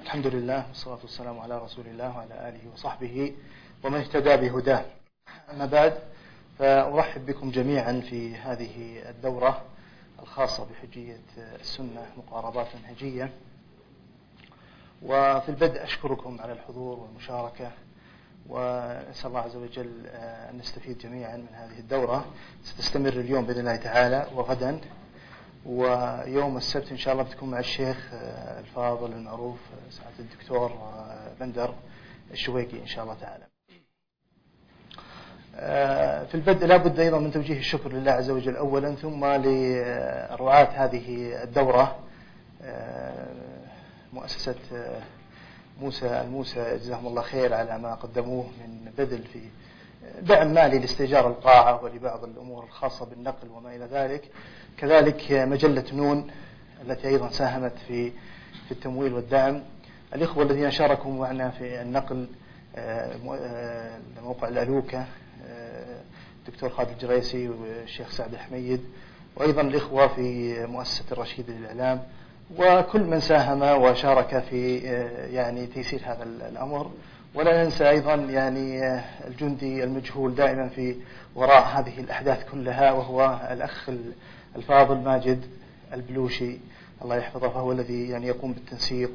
الحمد لله والصلاة والسلام على رسول الله وعلى آله وصحبه ومن اهتدى بهداه. أما بعد، فأرحب بكم جميعا في هذه الدورة الخاصة بحجية السنة مقاربات منهجية. وفي البدء أشكركم على الحضور والمشاركة، ونسأل الله عز وجل أن نستفيد جميعا من هذه الدورة. ستستمر اليوم بإذن الله تعالى وغدا، ويوم السبت إن شاء الله بتكون مع الشيخ الفاضل المعروف سعادة الدكتور بندر الشويقي إن شاء الله تعالى. في البدء لا بد أيضا من توجيه الشكر لله عز وجل أولا، ثم لرعاة هذه الدورة، مؤسسة موسى الموسى جزاهم الله خير على ما قدموه من بذل في دعم مالي لاستئجار القاعة ولبعض الأمور الخاصة بالنقل وما إلى ذلك. كذلك مجلة نون التي أيضا ساهمت في التمويل والدعم. الإخوة الذين شاركوا معنا في النقل، موقع الألوكة الدكتور خالد الجريسي والشيخ سعد الحميد، وأيضا الإخوة في مؤسسة الرشيد للإعلام، وكل من ساهم وشارك في يعني تيسير هذا الأمر. ولا ننسى أيضا يعني الجندي المجهول دائما في وراء هذه الأحداث كلها، وهو الأخ الفاضل ماجد البلوشي الله يحفظه، فهو الذي يعني يقوم بالتنسيق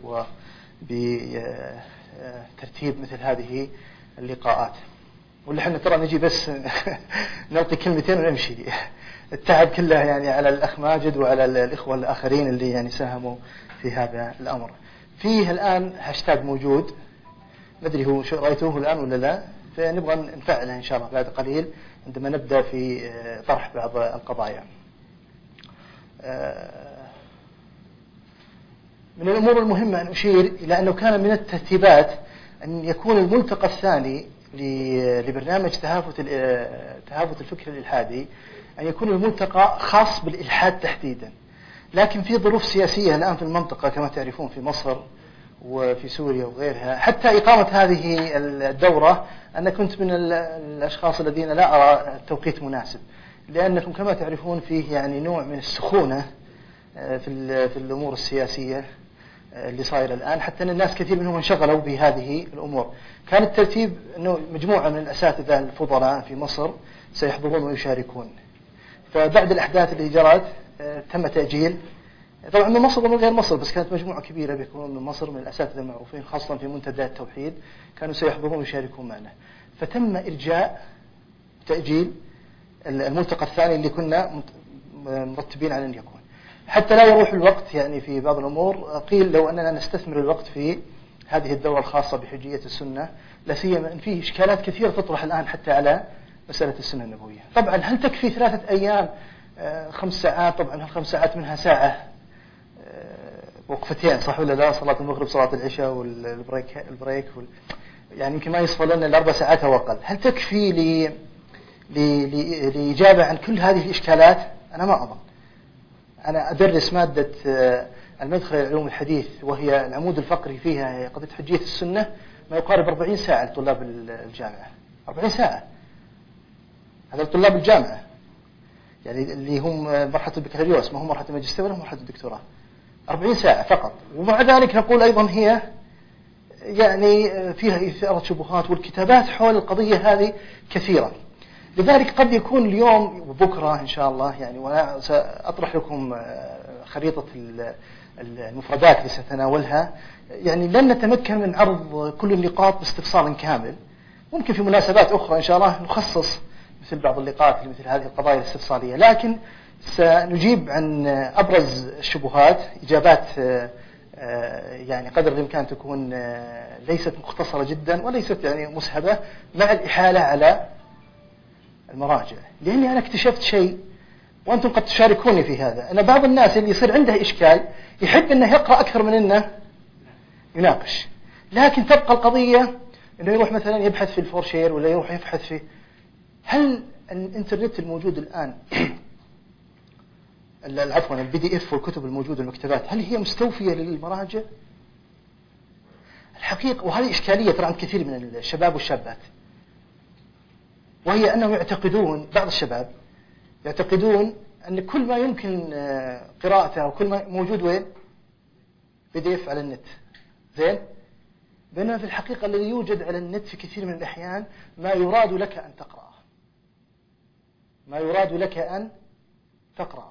وبترتيب مثل هذه اللقاءات. واللي احنا ترى نجي بس نلقي كلمتين ونمشي. التعب كله يعني على الأخ ماجد وعلى الإخوة الآخرين اللي يعني ساهموا في هذا الأمر. فيه الآن هاشتاج موجود، ما أدري هو شو رأيتوه الآن ولا لا، فنبغى نفعله إن شاء الله بعد قليل عندما نبدأ في طرح بعض القضايا. من الأمور المهمة أن أشير إلى أنه كان من الترتيبات أن يكون الملتقى الثاني لبرنامج تهافت الفكر الإلحادي، أن يكون الملتقى خاص بالإلحاد تحديدا. لكن في ظروف سياسية الآن في المنطقة كما تعرفون، في مصر وفي سوريا وغيرها، حتى إقامة هذه الدورة أنا كنت من الأشخاص الذين لا أرى التوقيت مناسب، لأنكم كما تعرفون فيه يعني نوع من السخونة في الأمور السياسية اللي صايرة الآن، حتى أن الناس كثير منهم انشغلوا بهذه الأمور. كان الترتيب أنه مجموعة من الأساتذة الفضلاء في مصر سيحضرون ويشاركون. فبعد الأحداث اللي جرت تم تأجيل، طبعا من مصر ومن غير مصر، بس كانت مجموعة كبيرة بيكونون من مصر من الأساتذة المعروفين خاصة في منتدى التوحيد، كانوا سيحضرون ويشاركون معنا. فتم إرجاء تأجيل الملتقى الثاني اللي كنا مرتبين على أن يكون، حتى لا يروح الوقت يعني في بعض الأمور. قيل لو أننا نستثمر الوقت في هذه الدورة الخاصة بحجية السنة، لا سيما أن فيه إشكالات كثيرة تطرح الآن حتى على مسألة السنة النبوية. طبعا هل تكفي 3 أيام 5 ساعات؟ طبعا هال5 ساعات منها ساعة وقفتين، صح ولا لا؟ صلاة المغرب صلاة العشاء والبريك يعني يمكن ما يصفى لنا 4 ساعات أو أقل. هل تكفي لإجابة عن كل هذه الإشكالات؟ أنا ما أظن. أنا أدرس مادة المدخل إلى علوم الحديث، وهي العمود الفقري فيها قضية حجية السنة، ما يقارب 40 ساعة لطلاب الجامعة. 40 ساعة هذا طلاب الجامعة، يعني اللي هم مرحلة البكالوريوس، ما هم مرحلة الماجستير ولا مرحلة الدكتوراه. 40 ساعة فقط. ومع ذلك نقول أيضا هي يعني فيها إثارة شبهات، والكتابات حول القضية هذه كثيرة. لذلك قد يكون اليوم وبكرة إن شاء الله يعني، وأنا سأطرح لكم خريطة المفردات اللي سأتناولها، يعني لن نتمكن من عرض كل النقاط باستفصال كامل. ممكن في مناسبات أخرى إن شاء الله نخصص مثل بعض اللقاءات لمثل هذه القضايا الاستفصالية، لكن سنجيب عن أبرز الشبهات إجابات يعني قدر الإمكان تكون ليست مختصرة جدا وليست يعني مسهبة، مع الإحالة على المراجع. لأني أنا اكتشفت شيء وأنتم قد تشاركوني في هذا، أن بعض الناس اللي يصير عنده إشكال يحب أنه يقرأ أكثر من أنه يناقش، لكن تبقى القضية أنه يروح مثلا يبحث في الفورشير ولا يروح يبحث في هل الإنترنت الموجود الآن عفوا الPDF والكتب الموجودة المكتبات، هل هي مستوفية للمراجع؟ الحقيقة وهذه إشكالية ترى عند كثير من الشباب والشابات، وهي أنهم يعتقدون، بعض الشباب يعتقدون أن كل ما يمكن قراءته أو كل ما موجود وين؟ PDF على النت. زين. بينما في الحقيقة الذي يوجد على النت في كثير من الأحيان ما يراد لك أن تقرأه، ما يراد لك أن تقرأه.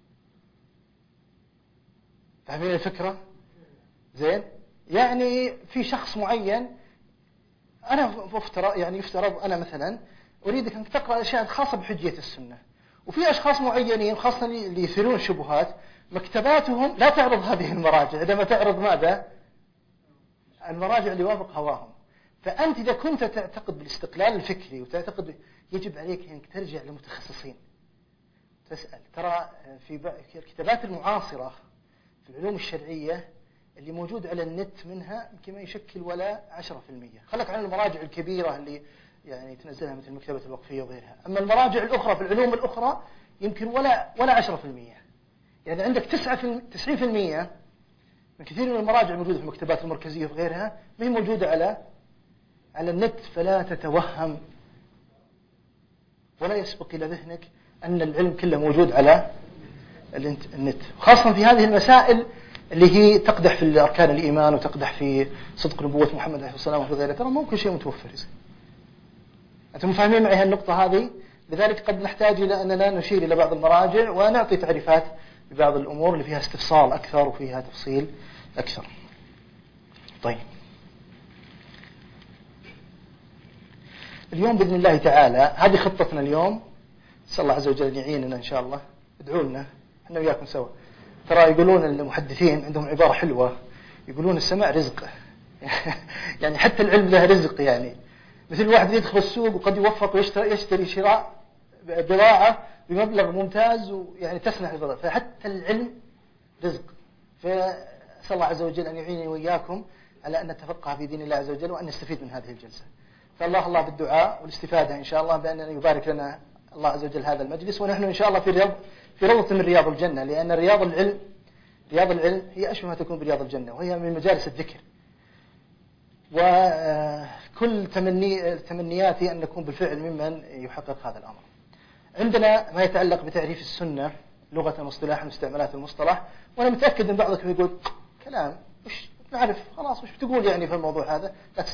فاهمين الفكرة؟ زين. يعني في شخص معين أنا يفترض أنا مثلا أريدك أن تقرأ أشياء خاصة بحجية السنة، وفي أشخاص معينين خاصة اللي يثيرون الشبهات مكتباتهم لا تعرض هذه المراجع، عندما تعرض ماذا؟ المراجع اللي وافق هواهم. فأنت إذا كنت تعتقد بالاستقلال الفكري وتعتقد يجب عليك أنك ترجع لمتخصصين تسأل. ترى في الكتابات المعاصرة في العلوم الشرعية اللي موجود على النت منها يمكن ما يشكل ولا 10%. خلك عن المراجع الكبيرة اللي يعني تنزلها مثل مكتبة الوقفية وغيرها. أما المراجع الأخرى في العلوم الأخرى يمكن ولا 10%. يعني عندك 90% من كثير من المراجع الموجودة في المكتبات المركزية وغيرها ما هي موجودة على النت. فلا تتوهم ولا يسبق إلى ذهنك أن العلم كله موجود على النت، خاصة في هذه المسائل اللي هي تقدح في أركان الإيمان وتقدح في صدق نبوة محمد عليه الصلاة والسلام وفي غيره. ترى مو كل شيء متوفر. أنتم فاهمين معي هالنقطة هذه؟ لذلك قد نحتاج إلى أننا نشير إلى بعض المراجع ونعطي تعريفات ببعض الأمور اللي فيها استفصال أكثر وفيها تفصيل أكثر. طيب، اليوم بإذن الله تعالى هذه خطتنا اليوم. نسأل الله عز وجل أن يعيننا إن شاء الله. ادعوا لنا احنا وياكم سوا. ترى يقولون المحدثين عندهم عبارة حلوة، يقولون السماع رزق. يعني حتى العلم له رزق. يعني مثل الواحد يدخل السوق وقد يوفق ويشتري شراء بضاعة بمبلغ ممتاز ويعني تسنح البضاعة. فحتى العلم رزق. فأسأل الله عز وجل أن يعينني وإياكم على أن نتفقه في دين الله عز وجل وأن نستفيد من هذه الجلسة. فالله بالدعاء والاستفادة إن شاء الله بأن يبارك لنا الله عز وجل هذا المجلس، ونحن إن شاء الله في روضة من رياض الجنة. لأن رياض العلم هي أشبه ما تكون برياض الجنة، وهي من مجالس الذكر. وكل تمنياتي أن نكون بالفعل ممن يحقق هذا الأمر. عندنا ما يتعلق بتعريف السنة لغة واصطلاحا واستعمالات المصطلح، وأنا متأكد أن بعضكم يقول كلام وش نعرف خلاص وش بتقول يعني في الموضوع هذا. لا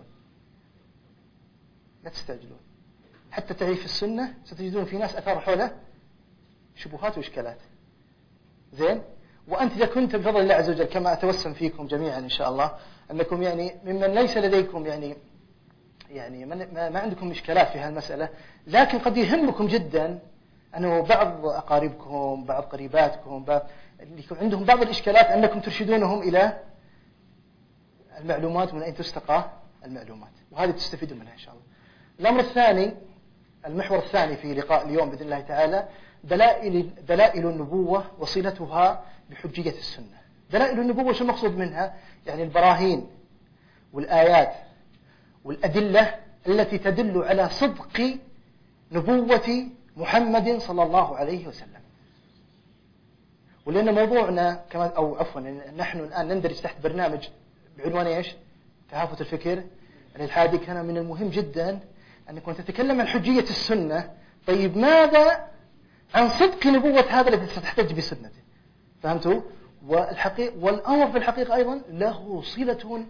تستعجلون. حتى تعريف السنة ستجدون في ناس أثار حوله شبهات وإشكالات. زين. وأنت إذا كنت بفضل الله عز وجل كما أتوسم فيكم جميعا إن شاء الله أنكم يعني ممن ليس لديكم يعني ما عندكم إشكالات في هالمسألة، لكن قد يهمكم جدا أنه بعض أقاربكم بعض قريباتكم اللي عندهم بعض الإشكالات أنكم ترشدونهم إلى المعلومات ومن أين تستقى المعلومات، وهذه تستفيدون منها إن شاء الله. الأمر الثاني، المحور الثاني في لقاء اليوم بإذن الله تعالى دلائل النبوة وصلتها بحجية السنة. دلائل النبوة شو المقصود منها؟ يعني البراهين والآيات والأدلة التي تدل على صدق نبوة محمد صلى الله عليه وسلم. ولأن موضوعنا نحن الآن نندرج تحت برنامج بعنوان إيش؟ تهافت الفكر الإلحادي. كان من المهم جدا أنكم تتكلم عن حجية السنة. طيب ماذا عن صدق نبوة هذا الذي ستحتج بسنته؟ فهمتوا؟ والأمر في الحقيقة أيضا له صلة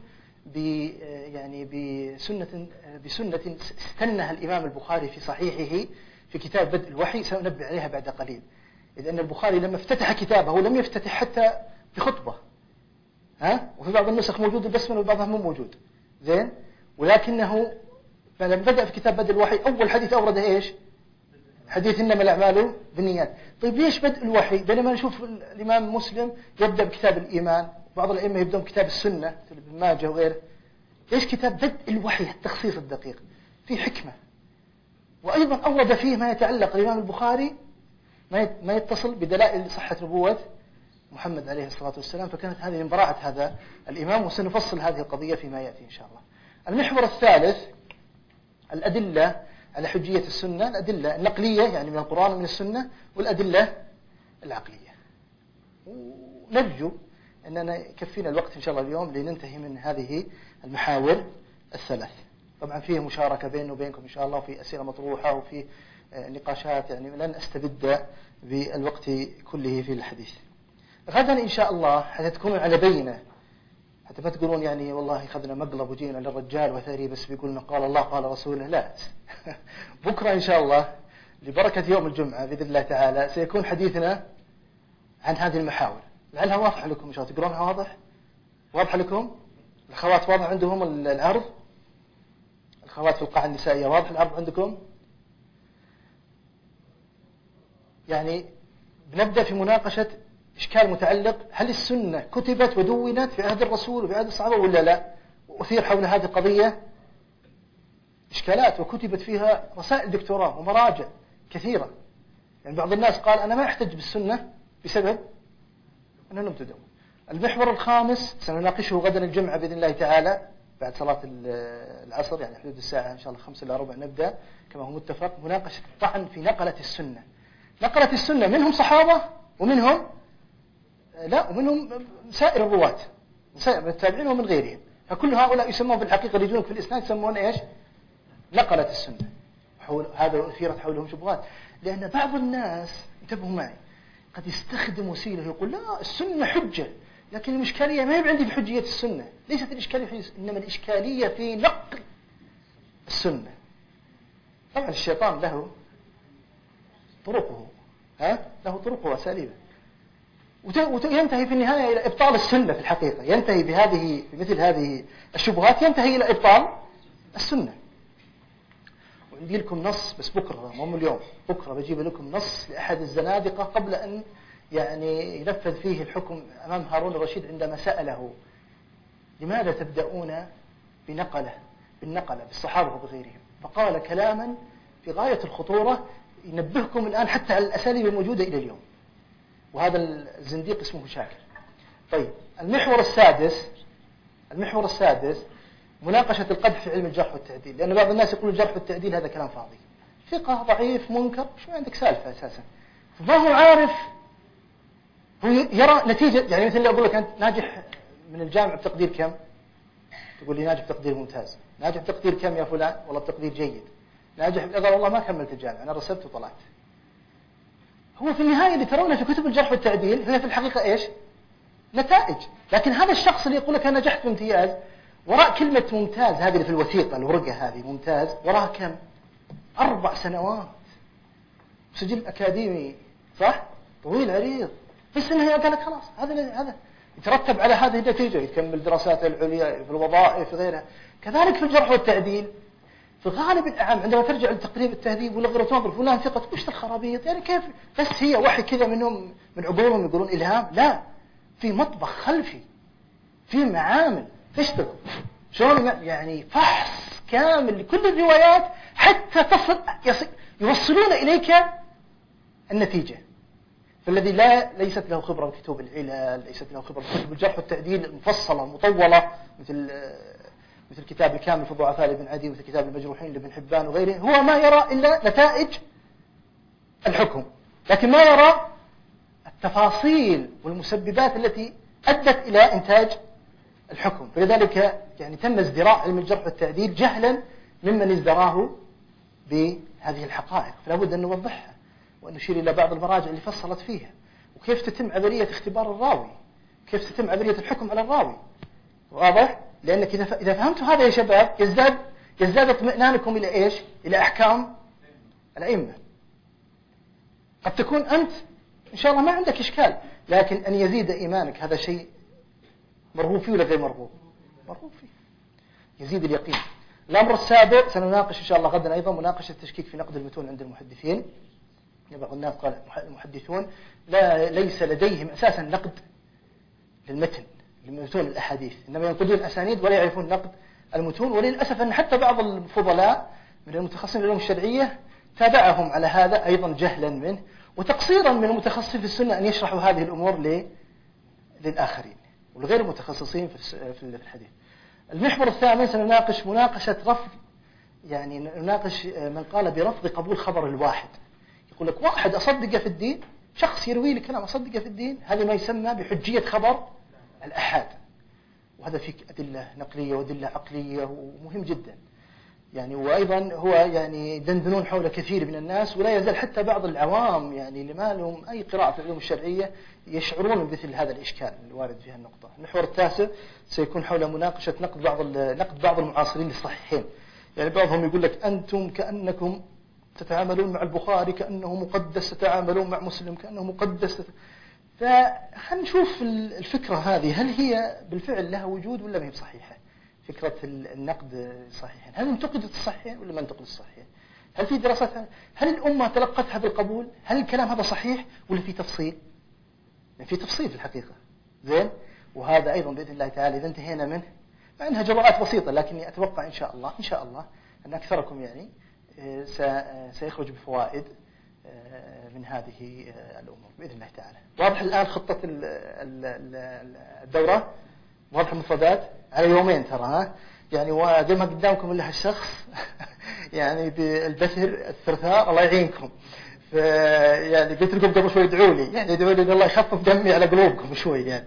بسنة استنها الإمام البخاري في صحيحه في كتاب بدء الوحي، سأنبه عليها بعد قليل. إذ أن البخاري لما افتتح كتابه لم يفتتح حتى بخطبة، وفي بعض النسخ موجود البسملة وبعضها مو موجود. زين. ولكنه فلما بدأ في كتاب بدء الوحي أول حديث أورده إيش؟ حديث إنما الأعمال بالنيات. طيب ليش بدء الوحي بينما نشوف الإمام مسلم يبدأ بكتاب الإيمان، بعض الأئمة يبدأون بكتاب السنة مثل ابن ماجه وغيره؟ ليش كتاب بدء الوحي التخصيص الدقيق؟ في حكمة. وأيضا أورد فيه ما يتعلق الإمام البخاري ما يتصل بدلائل صحة نبوة محمد عليه الصلاة والسلام. فكانت هذه من براعة هذا الإمام، وسنفصل هذه القضية فيما يأتي إن شاء الله. المحور الثالث الأدلة على حجية السنة، الأدلة النقلية يعني من القرآن ومن السنة، والأدلة العقلية. ونرجو أننا يكفينا الوقت إن شاء الله اليوم لننتهي من هذه المحاور الثلاث. طبعا فيه مشاركة بيني وبينكم إن شاء الله، وفي أسئلة مطروحة وفي نقاشات، يعني لن أستبد بالوقت كله في الحديث. غدا إن شاء الله حتكونوا على بينة حتى ما تقولون يعني والله أخذنا مقلب وجينا للرجال وثري بس بيقولنا قال الله قال رسوله، لا. بكرة إن شاء الله لبركة يوم الجمعة بإذن الله تعالى سيكون حديثنا عن هذه المحاور، لعلها واضحة لكم إن شاء الله، تقرونها واضح لكم؟ الأخوات واضح عندهم العرض؟ الأخوات في القاعة النسائية واضح العرض عندكم؟ يعني بنبدأ في مناقشة إشكال متعلق هل السنة كتبت ودونت في عهد الرسول وفي عهد الصحابة ولا لا؟ وأثير حول هذه القضية إشكالات وكتبت فيها رسائل دكتوراه ومراجع كثيرة. يعني بعض الناس قال أنا ما أحتج بالسنة بسبب أنه لم تدون. المحور الخامس سنناقشه غدا الجمعة بإذن الله تعالى بعد صلاة العصر، يعني حدود الساعة إن شاء الله 5:45 نبدأ كما هو متفق، مناقشة الطعن في نقلة السنة. نقلة السنة منهم صحابة ومنهم سائر الرواة، سائر التابعين ومن غيرهم، فكل هؤلاء يسمون في الحقيقة اللي يجون في الإسناد يسمون إيش؟ نقلة السنة. هذا أثيرت حولهم شبهات، لأن بعض الناس انتبهوا معي قد يستخدم وسيلة يقول لا السنة حجة، لكن الإشكالية ما هي عندي في حجية السنة، ليست الإشكالية في إنما الإشكالية في نقل السنة. طبعا الشيطان له طرقه، له طرقه وأساليبه، وينتهي في النهاية إلى إبطال السنة. في الحقيقة ينتهي بمثل هذه الشبهات ينتهي إلى إبطال السنة. وعندي لكم نص بس بكرة مو اليوم، بكرة بجيب لكم نص لأحد الزنادقة قبل أن يعني ينفذ فيه الحكم أمام هارون الرشيد عندما سأله لماذا تبدأون بالنقلة بالصحابة وبغيرهم، فقال كلاما في غاية الخطورة ينبهكم الآن حتى على الأساليب الموجودة إلى اليوم، وهذا الزنديق اسمه شاكر. طيب المحور السادس مناقشة القدح في علم الجرح والتعديل، لأن بعض الناس يقول الجرح والتعديل هذا كلام فاضي، ثقة ضعيف منكر شو عندك سالفة أساسا، ما هو عارف، هو يرى نتيجة. يعني مثل اللي أقول لك أنت ناجح من الجامعة بتقدير كم؟ تقول لي ناجح بتقدير ممتاز. ناجح بتقدير كم يا فلان؟ والله بتقدير جيد. ناجح قال والله ما كملت الجامعة أنا رسبت وطلعت. هو في النهاية اللي ترونه في كتب الجرح والتعديل هي في الحقيقة إيش؟ نتائج. لكن هذا الشخص اللي يقول لك أنا نجحت بامتياز، وراء كلمة ممتاز هذه اللي في الوثيقة الورقة هذه ممتاز وراها كم؟ 4 سنوات سجل أكاديمي، صح؟ طويل عريض. بس النهاية قال لك خلاص هذا يترتب على هذه النتيجة، يكمل دراساته العليا في الوظائف في غيرها. كذلك في الجرح والتعديل في غالب الأعم عندما ترجع لتقريب التهذيب ولا غيره تنظر فلان ثقة وش الخرابيط، يعني كيف بس هي وحي كذا منهم من عقولهم يقولون إلهام؟ لا، في مطبخ خلفي، في معامل تشتغل شلون، يعني فحص كامل لكل الروايات حتى يوصلون إليك النتيجة. فالذي ليست له خبرة بكتب العلل، ليست له خبرة بكتب الجرح والتعديل المفصلة المطولة مثل كتاب الكامل في ضعفاء لابن عدي، مثل كتاب المجروحين لابن حبان وغيره، هو ما يرى إلا نتائج الحكم، لكن ما يرى التفاصيل والمسببات التي أدت إلى إنتاج الحكم. فلذلك يعني تم ازدراء علم الجرح والتعديل جهلا ممن ازدراه بهذه الحقائق، فلا بد أن نوضحها وأن نشير إلى بعض المراجع اللي فصلت فيها، وكيف تتم عملية اختبار الراوي، كيف تتم عملية الحكم على الراوي. واضح؟ لأنك إذا فهمتوا هذا يا شباب يزداد اطمئنانكم إلى إيش؟ إلى أحكام الأئمة. قد تكون أنت إن شاء الله ما عندك إشكال، لكن أن يزيد إيمانك هذا شيء مرغوب فيه ولا غير مرغوب؟ مرغوب فيه، يزيد اليقين. الأمر السابع سنناقش إن شاء الله غدا أيضا مناقشة التشكيك في نقد المتون عند المحدثين. بعض الناس قال المحدثون ليس لديهم أساسا نقد للمتن لمتون الأحاديث، إنما ينقدون الأسانيد ولا يعرفون نقد المتون. وللأسف أن حتى بعض الفضلاء من المتخصصين في العلوم الشرعية تابعهم على هذا أيضا جهلا منه وتقصيرا من المتخصصين في السنة أن يشرحوا هذه الأمور للآخرين والغير المتخصصين في الحديث. المحور الثامن سنناقش مناقشة رفض، يعني نناقش من قال برفض قبول خبر الواحد. يقول لك واحد أصدقه في الدين، شخص يروي لي كلام أصدقه في الدين، هذا ما يسمى بحجية خبر الأحاد، وهذا فيه أدلة نقلية وأدلة عقلية ومهم جدا. يعني وأيضا هو يعني يدندنون حول كثير من الناس، ولا يزال حتى بعض العوام يعني اللي ما لهم أي قراءة في العلوم الشرعية يشعرون بمثل هذا الإشكال الوارد في النقطة. المحور التاسع سيكون حول مناقشة نقد بعض المعاصرين للصحيحين. يعني بعضهم يقول لك أنتم كأنكم تتعاملون مع البخاري كأنه مقدس، تتعاملون مع مسلم كأنه مقدس. فهنشوف الفكرة هذه هل هي بالفعل لها وجود ولا ما هي صحيحة؟ فكرة النقد الصحيحين، هل انتقدت الصحيحين ولا ما انتقدت الصحيحين؟ هل في دراسات؟ هل الأمة تلقتها بالقبول؟ هل الكلام هذا صحيح ولا في تفصيل؟ يعني في تفصيل في الحقيقة. زين. وهذا أيضا بإذن الله تعالى إذا انتهينا منه، مع أنها جرعات بسيطة، لكني أتوقع إن شاء الله أن أكثركم يعني سيخرج بفوائد من هذه الأمور بإذن الله تعالى. واضح الآن خطة الدورة؟ واضح المفردات على يومين ترى، ها يعني وزي ما قدامكم إلا هالشخص يعني بالبثر الثرثار الله يعينكم. يعني قلت لكم قبل شوي ادعوا لي، يعني ادعوا لي ان الله يخفف دمي على قلوبكم شوي يعني.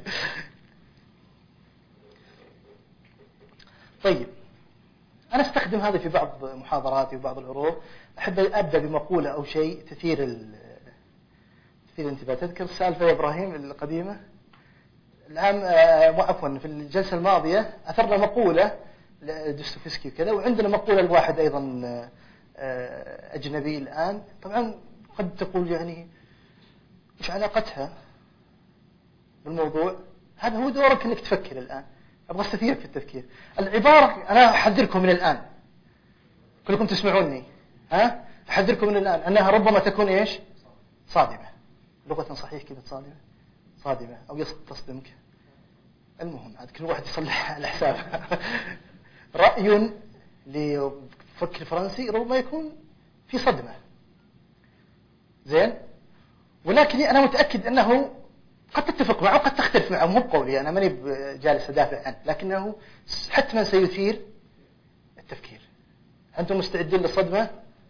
طيب أنا استخدم هذا في بعض محاضراتي وبعض العروض، أحب أبدأ بمقولة أو شيء تثير الانتباه. تذكر السالفة يا إبراهيم القديمة العام عفوا في الجلسة الماضية أثرنا مقولة لدوستويفسكي وكذا، وعندنا مقولة لواحد أيضا أجنبي الآن. طبعا قد تقول يعني مش علاقتها بالموضوع، هذا هو دورك أنك تفكر الآن. أبغى استثيرك في التفكير. العبارة أنا أحذركم من الآن، كلكم تسمعوني، أحذركم من الآن أنها ربما تكون إيش؟ صادمة. لغة صحيح كذا صادمة أو تصدمك. المهم هذا كل واحد يصلح على حسابه. رأي لفكر فرنسي ربما يكون في صدمة. زين. ولكن أنا متأكد أنه قد تتفق معه وقد تختلف معه، مو بقولي أنا ماني جالس أدافع عنه، لكنه حتما سيثير التفكير. أنتم مستعدين للصدمة؟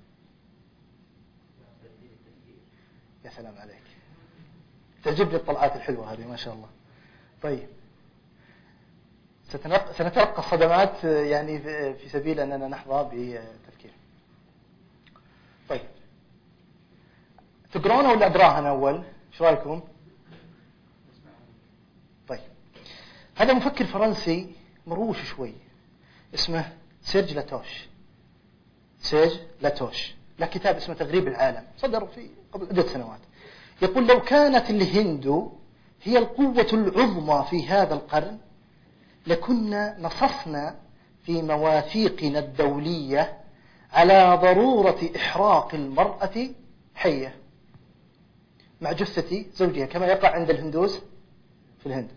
يا سلام عليك، تعجبني الطلعات الحلوة هذه ما شاء الله. طيب سنتلقى الصدمات يعني في سبيل أننا نحظى بتفكير. طيب تقرونه ولا أقراها أول؟ إيش رأيكم؟ طيب هذا مفكر فرنسي مروش شوي اسمه سيرج لاتوش، له كتاب اسمه تغريب العالم، صدر في قبل عدة سنوات. يقول لو كانت الهند هي القوة العظمى في هذا القرن لكنا نصصنا في مواثيقنا الدولية على ضرورة إحراق المرأة حية مع جثة زوجها، كما يقع عند الهندوس في الهند.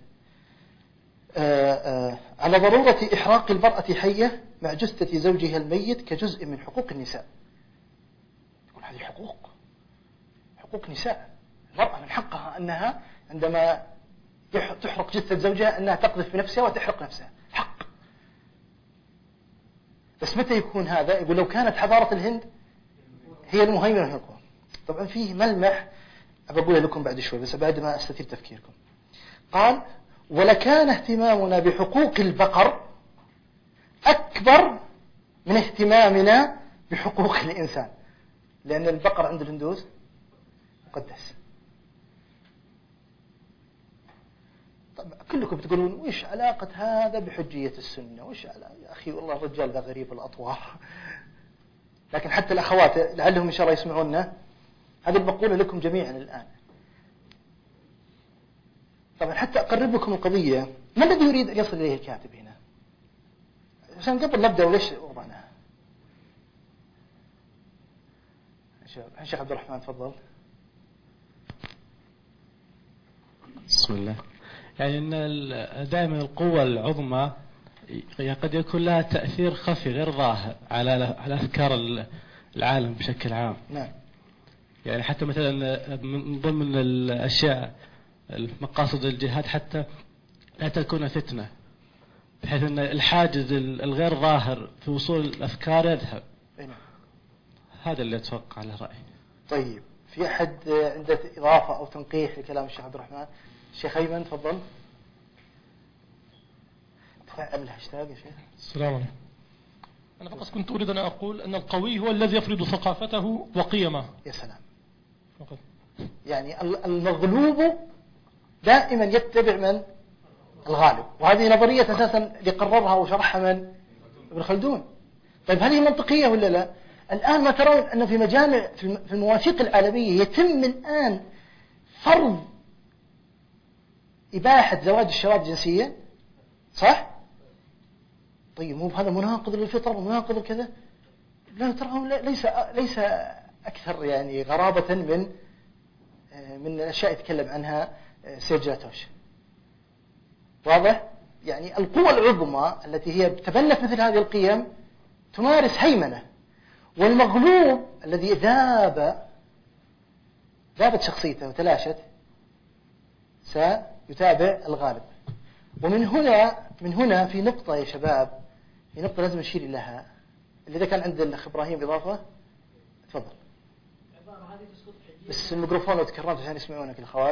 على ضرورة إحراق المرأة حية مع جثة زوجها الميت كجزء من حقوق النساء. يقول هذه حقوق نساء. المرأة من حقها أنها عندما تحرق جثة زوجها أنها تقذف بنفسها وتحرق نفسها، حق. بس متى يكون هذا؟ يقول لو كانت حضارة الهند هي المهيمنة في القوى. طبعا فيه ملمح أقول لكم بعد شوي بس بعد ما أستثير تفكيركم. قال ولكان اهتمامنا بحقوق البقر أكبر من اهتمامنا بحقوق الإنسان، لأن البقر عند الهندوس مقدس. طبعا كلكم بتقولون وش علاقة هذا بحجية السنة؟ وش علاقة؟ يا أخي والله الرجال ذا غريب الأطوار. لكن حتى الأخوات لعلهم إن شاء الله يسمعوننا، هذه المقولة لكم جميعا الآن. طبعا حتى أقرب لكم القضية، ما الذي يريد أن يصل إليه الكاتب هنا؟ عشان قبل نبدأ وليش وضعنا. الشيخ عبد الرحمن تفضل. بسم الله. يعني أن دائما القوة العظمى قد يكون لها تأثير خفي غير ظاهر على أفكار العالم بشكل عام. نعم. يعني حتى مثلا من ضمن الأشياء المقاصد الجهاد حتى لا تكون فتنة، بحيث أن الحاجز الغير ظاهر في وصول الأفكار يذهب. هذا اللي أتوقع له رأي. طيب في أحد عنده إضافة أو تنقيح لكلام الشيخ عبد الرحمن؟ الشيخ أيمن تفضل. تفعل الهاشتاج يا شيخ. السلام عليكم. أنا فقط كنت أريد أن أقول أن القوي هو الذي يفرض ثقافته وقيمه. يا سلام. فقط. يعني المغلوب دائما يتبع من؟ الغالب. وهذه نظرية أساسا اللي قررها وشرحها من؟ ابن خلدون. طيب هل هي منطقية ولا لا؟ الآن ما ترون أن في مجامع في المواثيق العالمية يتم الآن فرض إباحة زواج الشواذ جنسيا، صح؟ طيب مو هذا مناقض للفطرة ومناقض كذا؟ لا ترى ليس أكثر يعني غرابة من الأشياء يتكلم عنها سيرجاتوش. واضح؟ يعني القوى العظمى التي هي تبنت مثل هذه القيم تمارس هيمنة، والمغلوب الذي ذابت شخصيته وتلاشت سيتابع الغالب. ومن هنا في نقطة يا شباب، في نقطة لازم نشير لها، اللي إذا كان عند الأخ إبراهيم إضافة تفضل. بس الميكروفون لو تكرمت عشان يسمعونك الأخوات.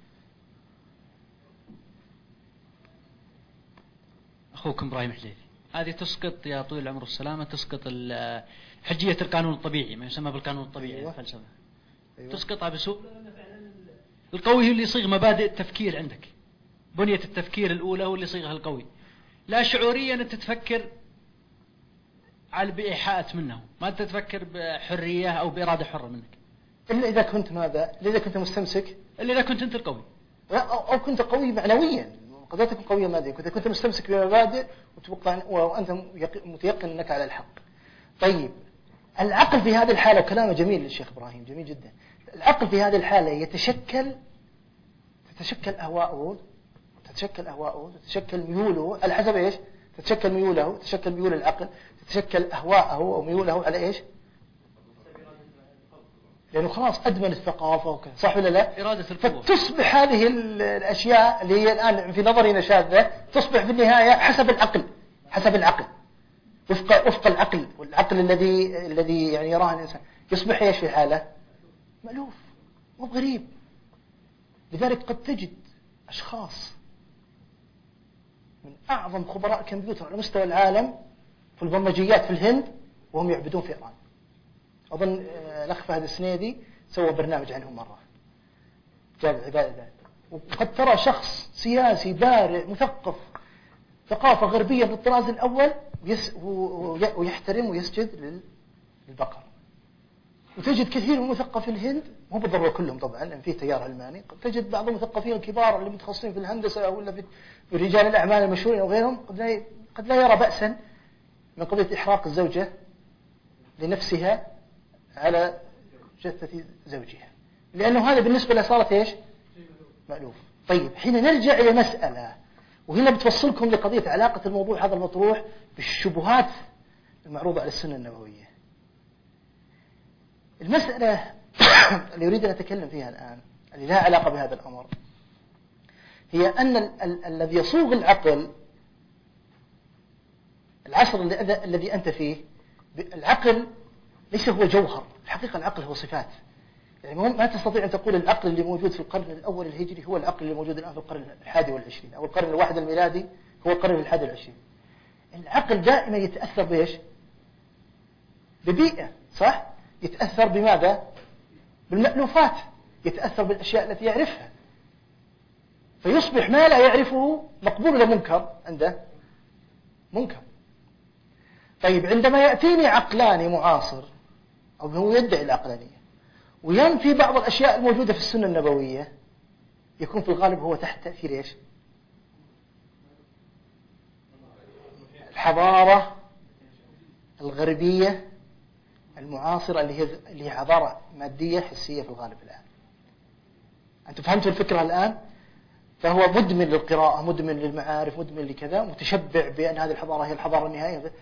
أخوكم إبراهيم حليلي. هذه تسقط يا طويل العمر والسلامة، تسقط حجية القانون الطبيعي، ما يسمى بالقانون الطبيعي. أيوة. الفلسفة. أيوة. تسقطها بسهولة، لأن فعلا القوي هو اللي يصيغ مبادئ التفكير عندك. بنية التفكير الأولى هو اللي يصيغها القوي. لا شعوريا أنت تفكر على بإيحاءات منه، ما أنت تفكر بحرية أو بإرادة حرة منك. إلا إذا كنت ماذا؟ إلا إذا كنت مستمسك، إلا إذا كنت أنت القوي، أو كنت قوي معنويا. قد تكون قويا ماديا، كنت مستمسك بمبادئ وأنت متيقن أنك على الحق. طيب العقل في هذه الحالة، وكلامه جميل للشيخ إبراهيم جميل جدا، العقل في هذه الحالة تتشكل أهواءه، تتشكل ميوله على حسب إيش؟ تتشكل ميول العقل، تتشكل أهواءه أو ميوله على إيش؟ لأنه خلاص أدمن الثقافة وكذا، صح ولا لا؟ إرادة القوة. فتصبح هذه الأشياء اللي هي الآن في نظرنا شاذة تصبح في النهاية حسب العقل، وفق العقل، والعقل الذي يعني يراه الإنسان يصبح إيش في حالة؟ مألوف وغريب. لذلك قد تجد أشخاص من أعظم خبراء كمبيوتر على مستوى العالم في البرمجيات في الهند وهم يعبدون في إيران. أظن الأخ فهد السنيدي سوى برنامج عنهم مرة، جاب العبادة. وقد ترى شخص سياسي بارع مثقف ثقافة غربية بالطراز الأول ويحترم ويسجد للبقر. وتجد كثير من مثقفي الهند، مو بالضرورة كلهم طبعا لأن فيه تيار علماني، تجد بعض المثقفين الكبار اللي متخصصين في الهندسة ولا في رجال الأعمال المشهورين وغيرهم قد لا يرى بأسا من قضية إحراق الزوجة لنفسها على جثة زوجها، لأنه هذا بالنسبة له صارت إيش؟ مألوف. طيب حين نرجع إلى مسألة، وهنا بتوصلكم لقضية علاقة الموضوع هذا المطروح بالشبهات المعروضة على السنة النبوية. المسألة اللي أريد أن أتكلم فيها الآن اللي لها علاقة بهذا الأمر هي أن الذي يصوغ العقل، العصر الذي أنت فيه، العقل ليس هو جوهر، الحقيقة العقل هو صفات. يعني ما تستطيع أن تقول العقل اللي موجود في القرن الأول الهجري هو العقل اللي موجود الآن في القرن 21 أو القرن الواحد الميلادي هو القرن 21. العقل دائما يتأثر بإيش؟ ببيئة، صح؟ يتأثر بماذا؟ بالمألوفات، يتأثر بالأشياء التي يعرفها، فيصبح ما لا يعرفه مقبول ولا منكر عنده؟ منكر. طيب عندما يأتيني عقلاني معاصر أو هو يدعي العقلانية وينفي بعض الأشياء الموجودة في السنة النبوية، يكون في الغالب هو تحت تأثير إيش؟ الحضارة الغربية المعاصرة اللي هي حضارة مادية حسية في الغالب الآن. أنتم فهمتوا الفكرة الآن؟ فهو مدمن للقراءة، مدمن للمعارف، مدمن لكذا، متشبع بأن هذه الحضارة هي الحضارة النهائية،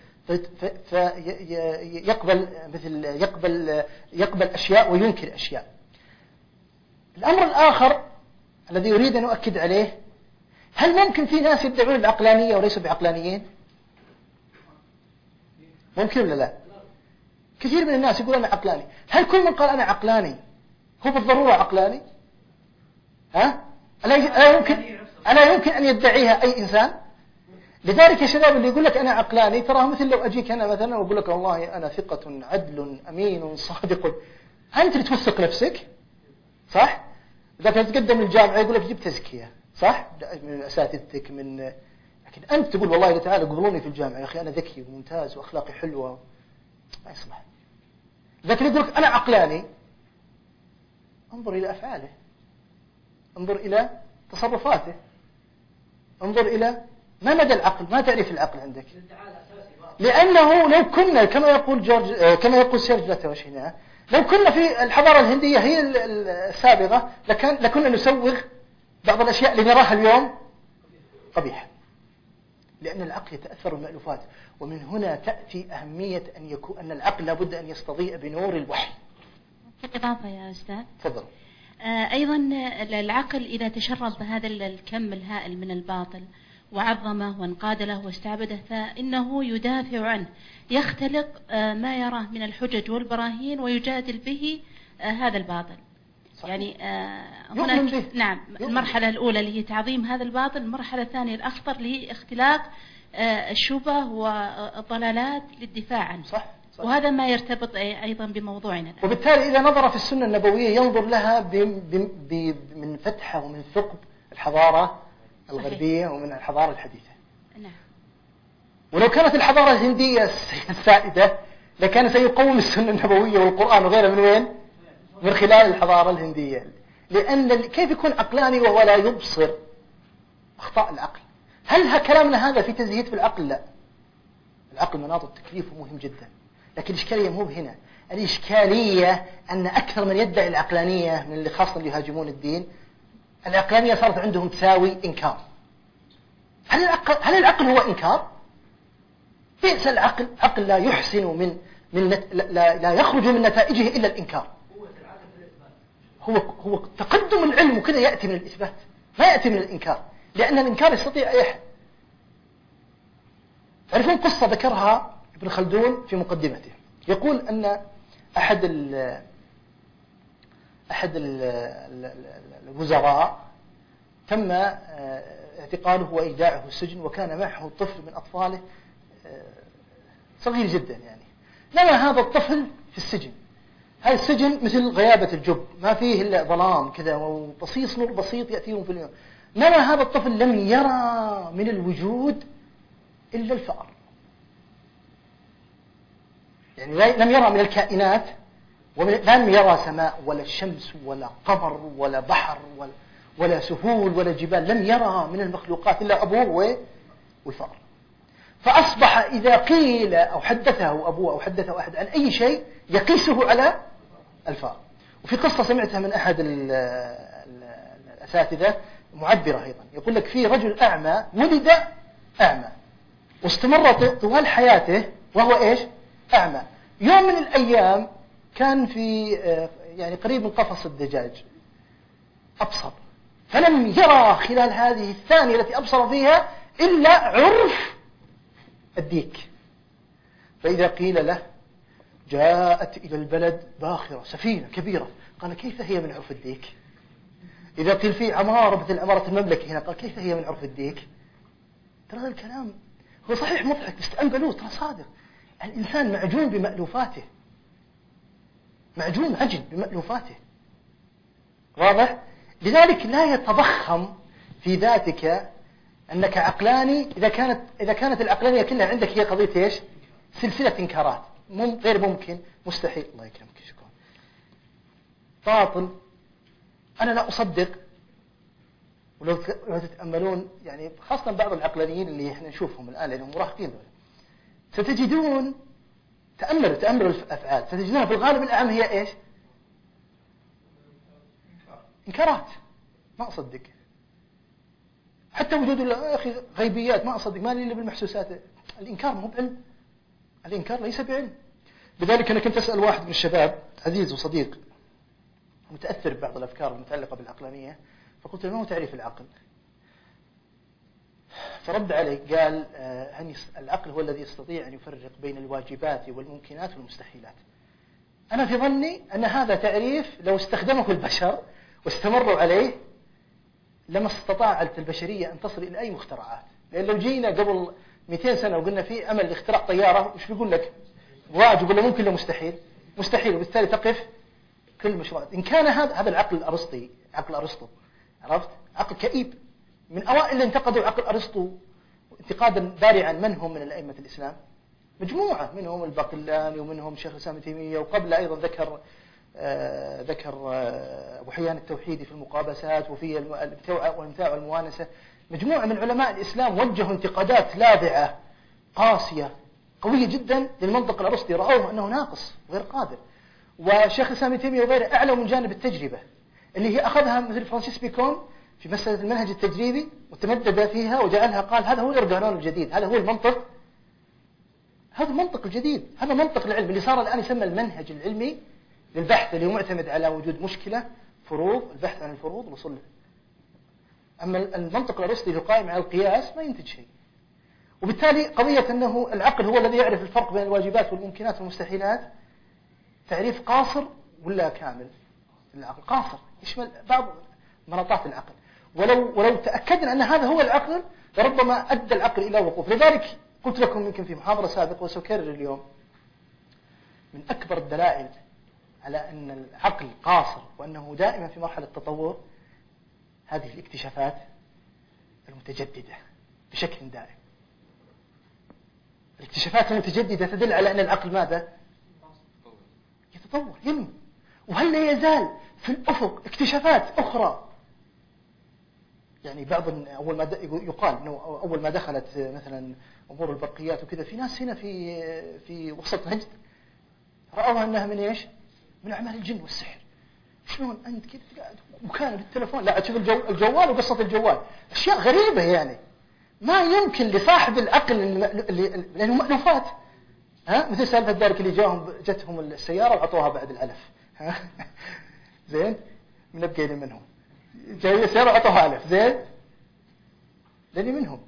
فيقبل يقبل أشياء وينكر أشياء. الأمر الآخر الذي أريد أن أؤكد عليه، هل ممكن في ناس يدعون العقلانية وليسوا بعقلانيين؟ ممكن ولا لا؟ كثير من الناس يقول أنا عقلاني. هل كل من قال أنا عقلاني هو بالضرورة عقلاني؟ ها؟ ألا يمكن أن يدعيها أي إنسان؟ لذلك يا شباب اللي يقول لك أنا عقلاني تراه مثل لو أجيك أنا مثلا وأقول لك والله أنا ثقة عدل أمين صادق، أنت اللي توثق نفسك صح؟ إذا كنت تقدم للجامعة يقول لك جبت تزكية صح؟ من أساتذتك لكن أنت تقول والله تعالى قبلوني في الجامعة يا أخي أنا ذكي وممتاز وأخلاقي حلوة، ما يصلح. لكن يقول لك أنا عقلاني، انظر إلى أفعاله، انظر إلى تصرفاته، انظر إلى ما مدى العقل، ما تعريف العقل عندك. لأنه لو كنا كما يقول سيرج لاتوش هنا، لو كنا في الحضارة الهندية هي السابقة لكنا نسوغ بعض الأشياء اللي نراها اليوم قبيحة، لأن العقل يتأثر بالمألوفات. ومن هنا تأتي أهمية أن العقل لابد أن يستضيء بنور الوحي. إضافة يا أستاذ تفضل. أيضا العقل إذا تشرب بهذا الكم الهائل من الباطل وعظمه وانقاد له واستعبده فإنه يدافع عنه، يختلق ما يراه من الحجج والبراهين ويجادل به هذا الباطل. صحيح. يعني هناك نعم المرحلة الأولى اللي هي تعظيم هذا الباطل، المرحلة الثانية الأخطر اللي هي اختلاق الشبه والضلالات للدفاع عنه. صح. وهذا ما يرتبط أيضا بموضوعنا. وبالتالي إذا نظر في السنة النبوية ينظر لها من فتحة ومن ثقب الحضارة الغربية ومن الحضارة الحديثة. نعم. ولو كانت الحضارة الهندية السائدة لكان سيقوم السنة النبوية والقرآن وغيره من وين؟ من خلال الحضارة الهندية. لأن كيف يكون عقلاني وهو لا يبصر أخطاء العقل؟ هل كلامنا هذا في تزهيد في العقل؟ لا، العقل مناط التكليف مهم جدا، لكن الإشكالية مو هنا. الإشكالية أن أكثر من يدعي العقلانية من اللي خاصة اللي يهاجمون الدين، العقلانية صارت عندهم تساوي إنكار. هل العقل هو إنكار؟ بئس العقل، عقل لا يحسن لا يخرج من نتائجه إلا الإنكار. هو تقدم العلم وكذا يأتي من الإثبات، ما يأتي من الإنكار، لأن الإنكار يستطيع أي أحد. تعرفون قصة ذكرها ابن خلدون في مقدمته، يقول أن أحد الوزراء تم اعتقاله وإيداعه السجن، وكان معه طفل من أطفاله صغير جدا، يعني نما هذا الطفل في السجن. هذا السجن مثل غيابة الجب، ما فيه إلا ظلام كذا وبسيط، نور بسيط يأتيهم في اليوم. نما هذا الطفل لم يرى من الوجود إلا الفأر، يعني لم يرى من الكائنات، لم يرى سماء ولا الشمس ولا قمر ولا بحر ولا سهول ولا جبال، لم يرى من المخلوقات إلا أبوه والفأر. فأصبح إذا قيل أو حدثه أبوه أو حدثه أحد عن أي شيء يقيسه على الفأر. وفي قصة سمعتها من أحد الأساتذة معبرة أيضا، يقول لك في رجل أعمى ولد أعمى واستمر طوال حياته وهو إيش؟ أعمى. يوم من الأيام كان في يعني قريب من قفص الدجاج، أبصر، فلم يرى خلال هذه الثانية التي أبصر فيها إلا عرف الديك. فإذا قيل له جاءت إلى البلد باخرة سفينة كبيرة، قال كيف هي من عرف الديك؟ إذا قيل في عمارة مثل عمارة المملكة هنا، قال كيف هي من عرف الديك؟ ترى هذا الكلام هو صحيح مضحك بس تأملوه ترى صادق. الإنسان معجون بمألوفاته، معجون عجل بمألوفاته، واضح؟ لذلك لا يتضخم في ذاتك أنك عقلاني إذا كانت العقلانية كلها عندك هي قضية إيش؟ سلسلة إنكارات، غير ممكن، مستحيل. الله يكرمك، شكرا. باطل، أنا لا أصدق. ولو تتأملون يعني خاصة بعض العقلانيين اللي احنا نشوفهم الآن لأنهم مراهقين، ستجدون تأملوا الأفعال، ستجدونها في الغالب الأعم هي إيش؟ إنكارات. ما أصدق حتى وجود يا أخي غيبيات، ما أصدق، ما لي إلا بالمحسوسات. الإنكار مو بعلم، الإنكار ليس بعلم. لذلك أنا كنت أسأل واحد من الشباب عزيز وصديق متأثر ببعض الأفكار المتعلقة بالعقلانية، فقلت له ما هو تعريف العقل؟ فرد علي قال العقل هو الذي يستطيع أن يفرق بين الواجبات والممكنات والمستحيلات. أنا في ظني أن هذا تعريف لو استخدمه البشر واستمروا عليه لما استطاعت البشرية أن تصل إلى أي مخترعات، لأن لو جينا قبل 200 سنة وقلنا في أمل لاختراع طيارة، وش بيقول لك؟ واجب ولا ممكن ولا مستحيل؟ مستحيل، وبالتالي تقف كل المشروعات. إن كان هذا العقل الأرسطي، عقل أرسطو، عرفت؟ عقل كئيب، من أوائل اللي انتقدوا عقل أرسطو انتقادا بارعا من هم من الأئمة الإسلام، مجموعة منهم الباقلاني ومنهم شيخ الإسلام ابن تيمية، وقبل أيضا ذكر أبو حيان التوحيدي في المقابسات وفي والامتاع والموانسة. مجموعة من علماء الإسلام وجهوا انتقادات لاذعة قاسية قوية جدا للمنطق الأرسطي، رأوه أنه ناقص غير قادر. وشيخ الإسلام ابن تيمية وغيره أعلوا من جانب التجربة اللي هي أخذها مثل فرانسيس بيكون في مسألة المنهج التجريبي وتمدد فيها وجعلها، قال هذا هو الإرجانون الجديد، هذا هو المنطق، هذا المنطق الجديد، هذا منطق العلم اللي صار الآن يسمى المنهج العلمي للبحث، اللي هو معتمد على وجود مشكلة، فروض، البحث عن الفروض والوصول له. أما المنطق الأرسطي القائم على القياس ما ينتج شيء. وبالتالي قضية أنه العقل هو الذي يعرف الفرق بين الواجبات والممكنات والمستحيلات تعريف قاصر ولا كامل؟ العقل قاصر، يشمل بعض مناطات العقل. ولو تأكدنا أن هذا هو العقل لربما أدى العقل إلى وقوف. لذلك قلت لكم يمكن في محاضرة سابقة وسأكرر اليوم، من أكبر الدلائل على أن العقل قاصر وأنه دائما في مرحلة تطور هذه الاكتشافات المتجددة بشكل دائم. الاكتشافات المتجددة تدل على أن العقل ماذا؟ يتطور، ينمو. وهل لا يزال في الأفق اكتشافات أخرى؟ يعني بعض أول ما يقال أنه أول ما دخلت مثلا أمور البرقيات وكذا، في ناس هنا في وسط نجد رأوها أنها من إيش؟ من أعمال الجن والسحر. شلون أنت كذا قاعد وكان بالتلفون، لا تشوف الجوال وقصة الجوال، أشياء غريبة يعني ما يمكن لصاحب العقل لأنه مألوفات. مثل سالفة ذلك اللي جتهم السيارة وعطوها بعد العلف. زين، من أبقى منهم جاي السيارة وعطوها علف، زين لأني منهم.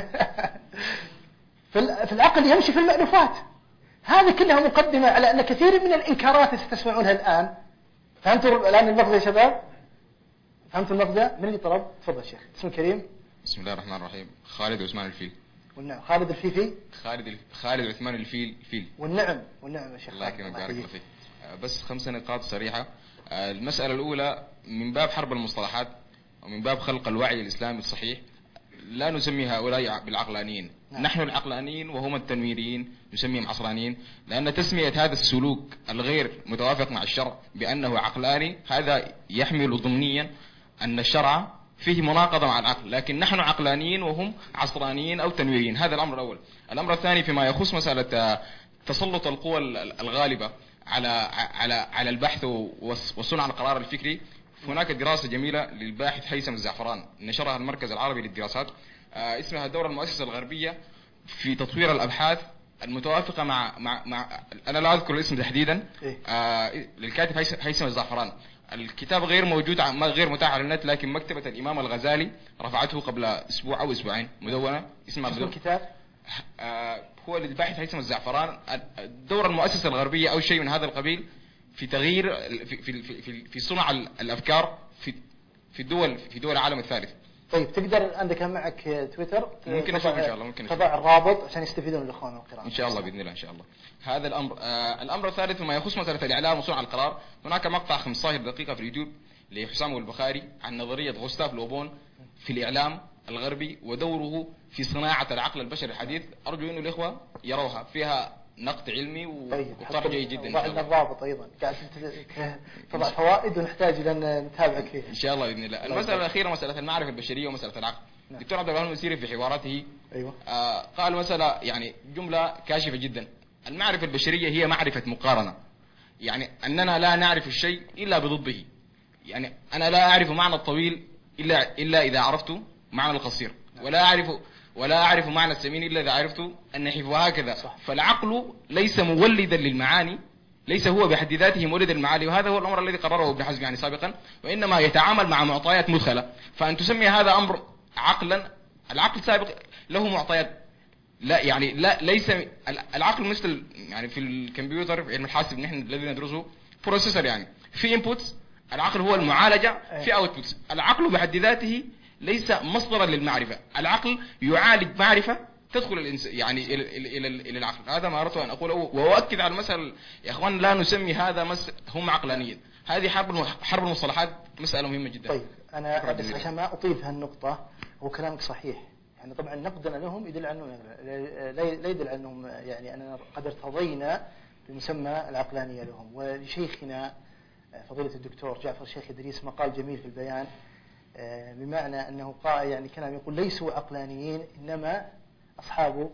فالعقل يمشي في المألوفات. هذه كلها مقدمة على أن كثير من الإنكارات ستسمعونها الآن. فهمتوا الآن المغزى يا شباب؟ فهمتوا المغزى؟ من اللي طلب؟ تفضل شيخ. اسم الكريم. بسم الله الرحمن الرحيم. خالد عثمان الفيل. والنعم. خالد الفيفي. خالد عثمان الفيل. والنعم يا شيخ. الله يكرمك بارك الله فيك. بس 5 نقاط سريعة. المسألة الأولى من باب حرب المصطلحات ومن باب خلق الوعي الإسلامي الصحيح، لا نسمي هؤلاء بالعقلانيين. نحن العقلانيين وهم التنويريين نسميهم عصرانيين، لأن تسمية هذا السلوك الغير متوافق مع الشرع بأنه عقلاني هذا يحمل ضمنيا أن الشرع فيه مناقضة مع العقل، لكن نحن عقلانيين وهم عصرانيين أو تنويريين. هذا الأمر الأول. الأمر الثاني فيما يخص مسألة تسلط القوى الغالبة على البحث وصنع القرار الفكري، هناك دراسة جميلة للباحث هيثم الزعفران نشرها المركز العربي للدراسات، اسمها دور المؤسسة الغربية في تطوير الأبحاث المتوافقة مع أنا لا أذكر الاسم تحديدا، للكاتب هيثم الزعفران. الكتاب غير موجود، غير متاح على النت، لكن مكتبة الإمام الغزالي رفعته قبل أسبوع أو أسبوعين مدونة اسمها اسم الكتاب هو للباحث هيثم الزعفران، دور المؤسسة الغربية أو شيء من هذا القبيل في تغيير في صنع الأفكار في دول العالم الثالث. طيب تقدر عندك معك تويتر؟ ممكن أشوف إن شاء الله. ممكن تضع الرابط عشان يستفيدون الأخوان من القراءة إن شاء الله بإذن الله إن شاء الله. هذا الأمر. الأمر الثالث فيما يخص مسألة الإعلام وصنع القرار، هناك مقطع 15 دقيقة في اليوتيوب لحسام البخاري عن نظرية غوستاف لوبون في الإعلام الغربي ودوره في صناعة العقل البشري الحديث. أرجو إنه الإخوة يروها، فيها نقد علمي وطرح جيد جدا. طيب لنا الرابط أيضا، قاعد تضع فوائد ونحتاج إلى نتابعك فيها إن شاء الله بإذن الله. المسألة الأخيرة مسألة المعرفة البشرية ومسألة العقل. دكتور عبد الرحمن المسيري في حواراته قال مسألة يعني جملة كاشفة جدا. المعرفة البشرية هي معرفة مقارنة، يعني أننا لا نعرف الشيء إلا بضده. يعني أنا لا أعرف معنى الطويل إلا إذا عرفت معنى القصير، ولا أعرف معنى السمين إلا إذا عرفت النحيف، وهكذا. فالعقل ليس مولدا للمعاني، ليس هو بحد ذاته مولد المعاني، وهذا هو الأمر الذي قرره ابن حزم يعني سابقا، وإنما يتعامل مع معطيات مدخلة. فأن تسمي هذا أمر عقلا، العقل سابق له معطيات، لا يعني لا ليس العقل مثل يعني في الكمبيوتر في علم الحاسب نحن الذي ندرسه بروسيسور، يعني في انبوتس، العقل هو المعالجة، في اوتبوتس. العقل بحد ذاته ليس مصدرا للمعرفة. العقل يعالج معرفة تدخل يعني إلى العقل. هذا ما أردت أن أقوله، وأؤكد على المسألة يا أخوان، لا نسمي هذا هم عقلانية. هذه حرب المصطلحات مسألة مهمة جدا. طيب أنا بس عشان ما أطيل هالنقطة، هو كلامك صحيح، يعني طبعا نقدنا لهم يدل عنهم لا يدل عنهم، يعني أننا قد ارتضينا بمسمى العقلانية لهم. ولشيخنا فضيلة الدكتور جعفر الشيخ إدريس مقال جميل في البيان، بمعنى أنه قال يعني كلام يقول ليسوا عقلانيين إنما أصحاب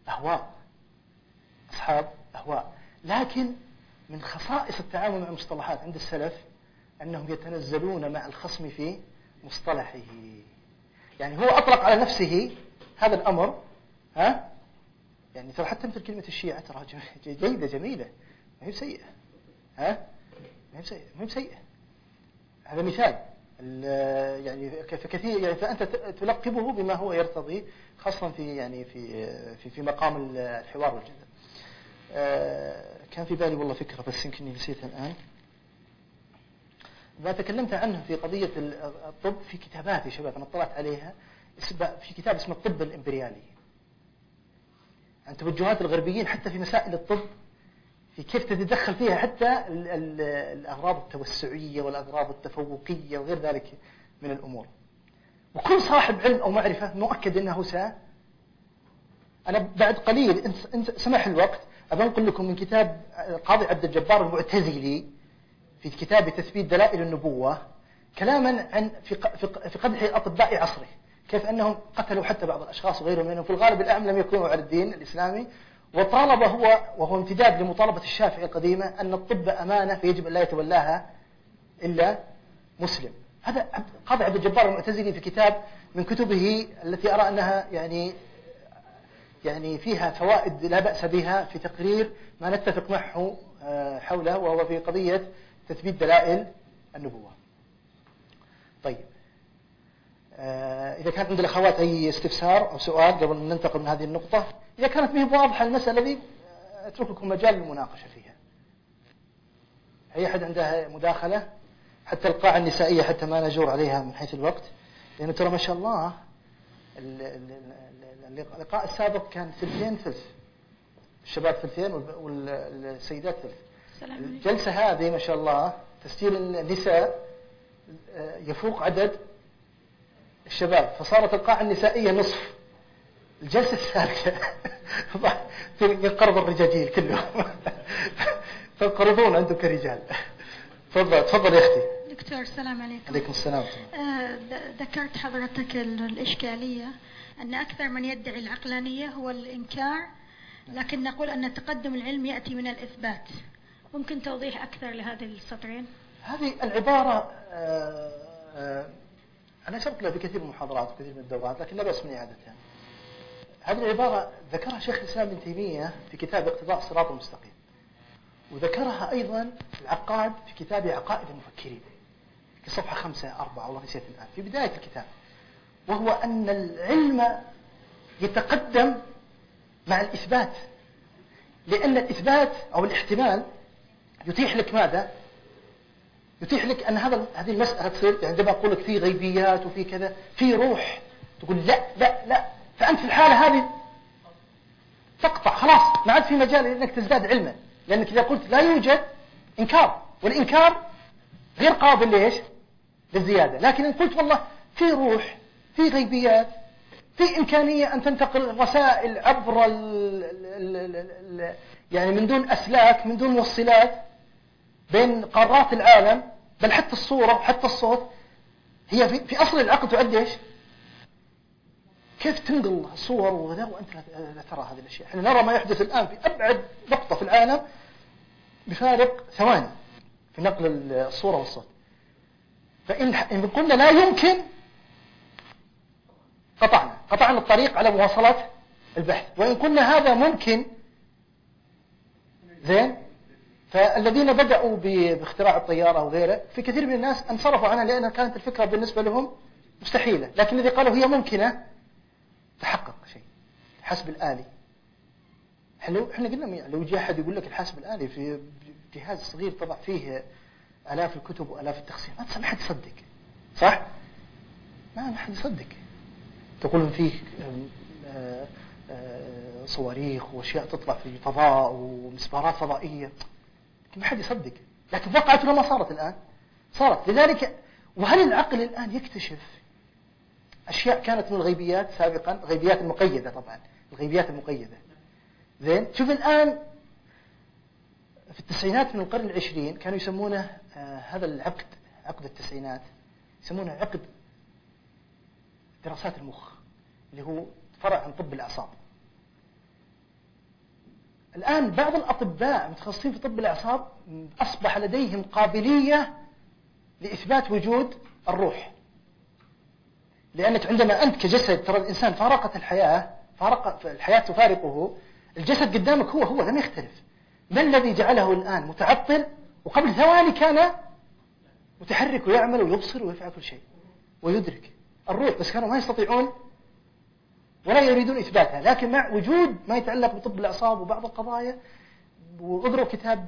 أهواء. لكن من خصائص التعامل مع المصطلحات عند السلف أنهم يتنزلون مع الخصم في مصطلحه. يعني هو أطلق على نفسه هذا الأمر، يعني ترى حتى مثل كلمة الشيعة ترى جيدة جميلة، ما هي سيئة، ما هي سيئة. هذا مثال يعني كثير، يعني فأنت تلقبه بما هو يرتضي، خاصة في يعني في مقام الحوار والجدل. كان في بالي والله فكرة بس يمكنني نسيتها الآن. ما تكلمت عنه في قضية الطب في كتابات يا شباب، أنا اطلعت عليها في كتاب اسمه الطب الإمبريالي، عن توجهات الغربيين حتى في مسائل الطب، في كيف تتدخل فيها حتى الأغراض التوسعية والأغراض التفوقية وغير ذلك من الأمور. وكل صاحب علم أو معرفة مؤكد أنه أنا بعد قليل إن سمح الوقت أبنقل لكم من كتاب القاضي عبد الجبار المعتزلي في كتاب تثبيت دلائل النبوة كلاما عن في قدح أطباء عصره، كيف أنهم قتلوا حتى بعض الأشخاص وغيرهم منهم، في الغالب الأعم لم يكونوا على الدين الإسلامي. وطالب وهو امتداد لمطالبة الشافعي القديمة أن الطب أمانة فيجب أن لا يتولاها إلا مسلم. هذا قاضي عبد الجبار المعتزلي في كتاب من كتبه التي أرى أنها يعني فيها فوائد لا بأس بها في تقرير ما نتفق معه حوله، وهو في قضية تثبيت دلائل النبوة. طيب إذا كان عند الأخوات أي استفسار أو سؤال قبل أن ننتقل من هذه النقطة، إذا كانت مهي واضحة المسألة ذي أترك لكم مجال للمناقشة فيها. أي أحد عنده مداخلة؟ حتى القاعة النسائية حتى ما نجور عليها من حيث الوقت، لأنه ترى ما شاء الله اللقاء السابق كان ثلثين ثلث، الشباب ثلثين والسيدات ثلث. الجلسة هذه ما شاء الله تسجيل النساء يفوق عدد الشباب، فصارت القاعة النسائية نصف. الجلسة الثالثة ينقرض الرجاجيل كلهم تنقرضون أنتم كرجال. تفضل يا أختي. دكتور السلام عليكم. عليكم السلام. ذكرت حضرتك الإشكالية أن أكثر من يدعي العقلانية هو الإنكار، لكن نقول أن التقدم العلمي يأتي من الإثبات. ممكن توضيح أكثر لهذه السطرين؟ هذه العبارة أنا سبق لها بكثير من المحاضرات وكثير من الدورات، لكن لا بأس من إعادتها. هذه العبارة ذكرها شيخ الإسلام ابن تيمية في كتاب اقتضاء الصراط المستقيم، وذكرها أيضا العقاد في كتاب عقائد المفكرين في صفحة 5-4 والله نسيت الآن في بداية الكتاب، وهو أن العلم يتقدم مع الإثبات، لأن الإثبات أو الاحتمال يتيح لك ماذا؟ يتيح لك أن هذه المسألة تصير، يعني عندما أقول لك في غيبيات وفي كذا في روح، تقول لا لا لا، فأنت في الحالة هذه تقطع خلاص، ما عاد في مجال أنك تزداد علما، لأنك إذا قلت لا يوجد إنكار، والإنكار غير قابل ليش؟ للزيادة. لكن إن قلت والله في روح، في غيبيات، في إمكانية أن تنتقل الرسائل عبر يعني من دون أسلاك، من دون موصلات بين قارات العالم، بل حتى الصورة وحتى الصوت هي في أصل العقل تعد إيش؟ كيف تنقل صور وذا وأنت لا ترى هذه الأشياء؟ احنا نرى ما يحدث الآن في أبعد نقطة في العالم بفارق ثواني في نقل الصورة والصوت. فإن قلنا لا يمكن قطعنا الطريق على مواصلة البحث، وإن قلنا هذا ممكن زين، فالذين بدأوا باختراع الطيارة وغيره في كثير من الناس انصرفوا عنها لأنها كانت الفكرة بالنسبة لهم مستحيلة، لكن الذي قالوا هي ممكنة تحقق شيء. الحاسب الآلي احنا قلنا لو جاء أحد يقول لك الحاسب الآلي في جهاز صغير طبع فيه آلاف الكتب وآلاف التقسيم، ما حد تصدق، صح؟ ما حد يصدق. تقولون فيه صواريخ وأشياء تطلع في الفضاء ومسبارات فضائية، ما حد يصدق، لكن وقعت ولا ما صارت الآن؟ صارت. لذلك وهل العقل الآن يكتشف أشياء كانت من الغيبيات سابقا؟ الغيبيات المقيدة طبعا، الغيبيات المقيدة. زين، شوف الآن في التسعينات من القرن العشرين كانوا يسمونه هذا العقد، عقد التسعينات، يسمونه عقد دراسات المخ، اللي هو فرع عن طب الأعصاب. الآن بعض الأطباء متخصصين في طب الأعصاب أصبح لديهم قابلية لإثبات وجود الروح، لأنك عندما أنت كجسد، ترى الإنسان فارقت الحياة، الحياة تفارقه، الجسد قدامك هو لم يختلف. ما الذي جعله الآن متعطل وقبل ثواني كان متحرك ويعمل ويبصر ويفعل كل شيء ويدرك؟ الروح. بس كانوا ما يستطيعون ولا يريدون إثباتها، لكن مع وجود ما يتعلق بطب الأعصاب وبعض القضايا. واقرأوا كتاب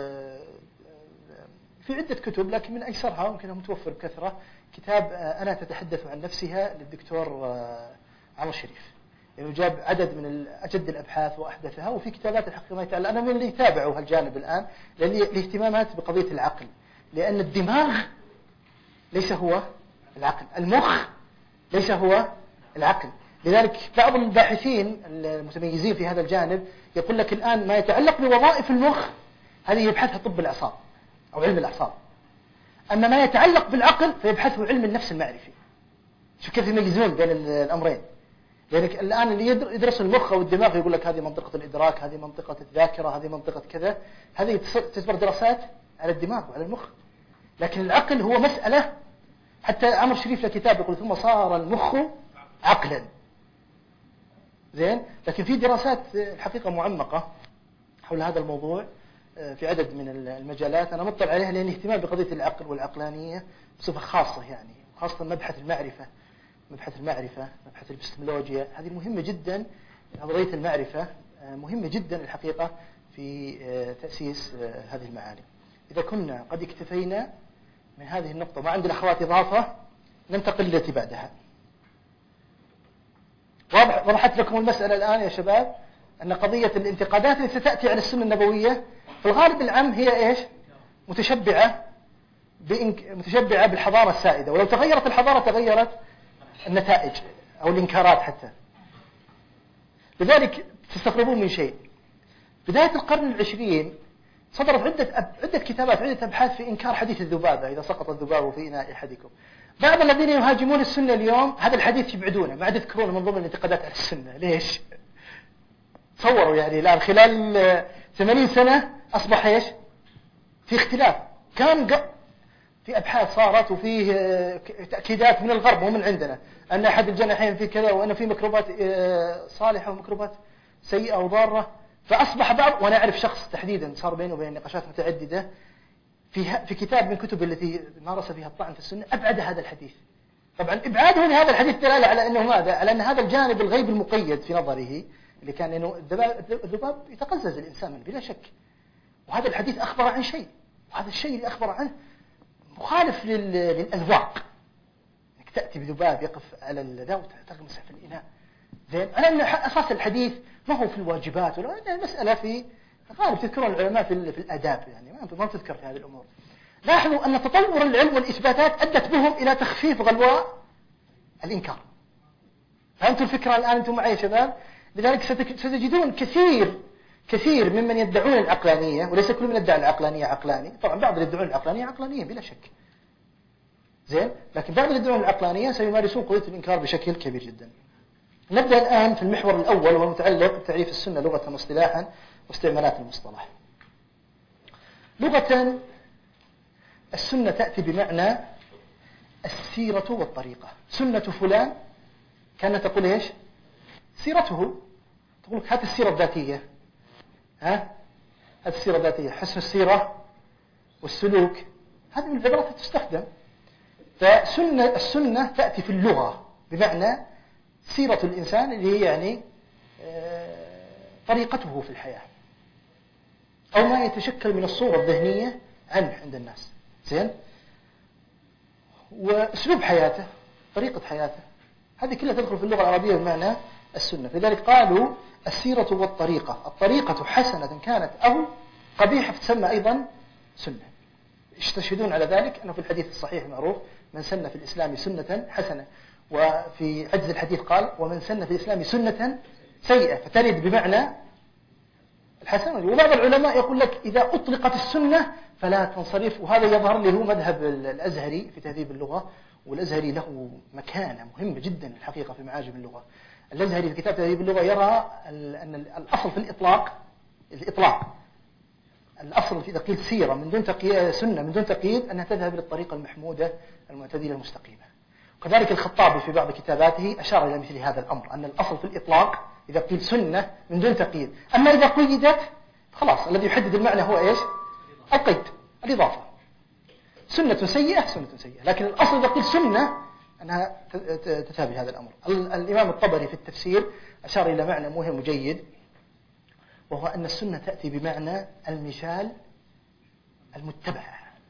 في عدة كتب، لكن من أيسرها ممكن متوفر بكثرة، كتاب أنا تتحدث عن نفسها للدكتور عمر شريف، يعني جاب عدد من أجد الأبحاث وأحدثها. وفي كتابات الحقيقة ما يتعلق، أنا من اللي يتابعوا هالجانب الآن، لأن الاهتمامات بقضية العقل، لأن الدماغ ليس هو العقل، المخ ليس هو العقل. لذلك بعض الباحثين المتميزين في هذا الجانب يقول لك الآن ما يتعلق بوظائف المخ هذه يبحثها طب الأعصاب أو علم الأعصاب، أما ما يتعلق بالعقل فيبحثه علم النفس المعرفي. شوف كيف يميزون بين الأمرين. لذلك الآن اللي يدرس المخ أو الدماغ يقول لك هذه منطقة الإدراك، هذه منطقة الذاكرة، هذه منطقة كذا، هذه تعتبر دراسات على الدماغ وعلى المخ. لكن العقل هو مسألة، حتى عمر شريف له كتاب يقول ثم صار المخ عقلا. زين، لكن في دراسات الحقيقة معمقة حول هذا الموضوع في عدد من المجالات أنا مطلع عليها، لأن اهتمام بقضية العقل والعقلانية بصفة خاصة، يعني خاصة مبحث المعرفة، مبحث الإبستمولوجيا، هذه مهمة جدا. قضية المعرفة مهمة جدا الحقيقة في تأسيس هذه المعاني. إذا كنا قد اكتفينا من هذه النقطة، ما عندنا أخوات إضافة، ننتقل للتي بعدها. وضحت لكم المسألة الآن يا شباب، أن قضية الانتقادات التي ستأتي على السنة النبوية في الغالب العام هي إيش؟ متشبعة بالحضارة السائدة، ولو تغيرت الحضارة تغيرت النتائج أو الإنكارات حتى. لذلك تستغربون من شيء، بداية القرن العشرين صدرت عدة كتابات، عدة أبحاث في إنكار حديث الذبابة، إذا سقط الذباب في إناء أحدكم. بعض الذين يهاجمون السنة اليوم هذا الحديث يبعدونه، ما عاد يذكرونه من ضمن الانتقادات على السنة. ليش؟ تصوروا يعني الآن خلال 80 سنة أصبح إيش؟ في اختلاف. كان في أبحاث صارت وفيه تأكيدات من الغرب ومن عندنا أن أحد الجناحين في كذا، وأن في ميكروبات صالحة وميكروبات سيئة وضارة. فأصبح بعض، وأنا أعرف شخص تحديدا صار بينه وبين نقاشات متعددة في كتاب من كتب التي مارس فيها الطعن في السنة أبعد هذا الحديث. طبعا إبعاده لهذا الحديث دلالة على أنه ماذا؟ على أن هذا الجانب الغيب المقيد في نظره، اللي كان أنه الذباب يتقزز الإنسان بلا شك، وهذا الحديث أخبر عن شيء، وهذا الشيء اللي أخبر عنه مخالف للأذواق، انك تأتي بذباب يقف على ذا وتغمسه في الإناء. زين، أنا أساس الحديث ما هو في الواجبات، ولا المسألة في غالب تذكرون العلماء في الآداب، يعني ما تذكر في هذه الأمور. لاحظوا أن تطور العلم والإثباتات أدت بهم إلى تخفيف غلواء الإنكار. فهمتوا الفكرة الآن أنتم معي يا شباب؟ لذلك ستجدون كثير ممن يدعون العقلانية، وليس كل من يدعي العقلانية عقلاني، طبعا بعض اللي يدعون العقلانية عقلانية بلا شك، زين، لكن بعض اللي يدعون العقلانية سيمارسون قضية الإنكار بشكل كبير جدا. نبدأ الآن في المحور الأول، وهو متعلق بتعريف السنة لغة واصطلاحا واستعمالات المصطلح. لغة السنة تأتي بمعنى السيرة والطريقة. سنة فلان كانت تقول إيش؟ سيرته، تقول هات السيرة الذاتية، هات السيرة الذاتية، حسن السيرة والسلوك، هذه من العبارات تستخدم. السنة تأتي في اللغة بمعنى سيرة الإنسان، اللي هي يعني طريقته في الحياة، أو ما يتشكل من الصورة الذهنية عنه عند الناس، زين، وأسلوب حياته، طريقة حياته، هذه كلها تدخل في اللغة العربية بمعنى السنة. لذلك قالوا السيرة والطريقة، الطريقة حسنة كانت أو قبيحة فتسمى أيضا سنة. يستشهدون على ذلك أنه في الحديث الصحيح المعروف من سن في الإسلام سنة حسنة، وفي عجز الحديث قال ومن سن في الإسلام سنة سيئة، فترد بمعنى الحسنة. وبعض العلماء يقول لك إذا أطلقت السنة فلا تنصرف، وهذا يظهر لي هو مذهب الأزهري في تهذيب اللغة، والأزهري له مكانة مهمة جدا الحقيقة في معاجم اللغة. الأزهري في كتاب تهذيب اللغة يرى أن الأصل في الإطلاق الأصل في تقييد سيرة من دون تقييد سنة من دون تقييد أنها تذهب للطريقة المحمودة المعتدلة المستقيمة. وكذلك الخطابي في بعض كتاباته أشار إلى مثل هذا الأمر، أن الأصل في الإطلاق إذا قيل سنة من دون تقييد، أما إذا قيدت خلاص الذي يحدد المعنى هو إيش؟ القيد، الإضافة. سنة سيئة سنة سيئة، لكن الأصل إذا قيل سنة أنها تتابع هذا الأمر. الإمام الطبري في التفسير أشار إلى معنى مهم جيد، وهو أن السنة تأتي بمعنى المثال المتبع،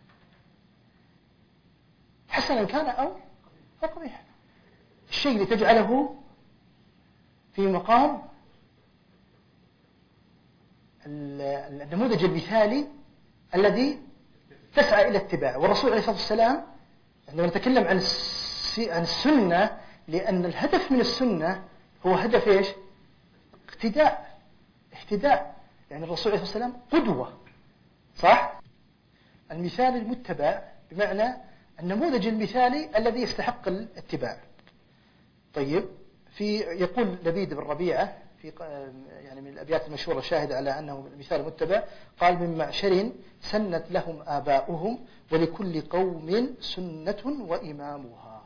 حسنا كان أو قبيحا، الشيء اللي تجعله في مقام النموذج المثالي الذي تسعى إلى اتباعه. والرسول عليه الصلاة والسلام عندما نتكلم عن السنة، لأن الهدف من السنة هو هدف إيش؟ اهتداء، يعني الرسول عليه الصلاة والسلام قدوة، صح؟ المثال المتبع بمعنى النموذج المثالي الذي يستحق الاتباع. طيب، يقول لبيد بن ربيعة في يعني من الأبيات المشهورة شاهد على أنه مثال متبع، قال من معشر سنت لهم آباؤهم ولكل قوم سنة وإمامها.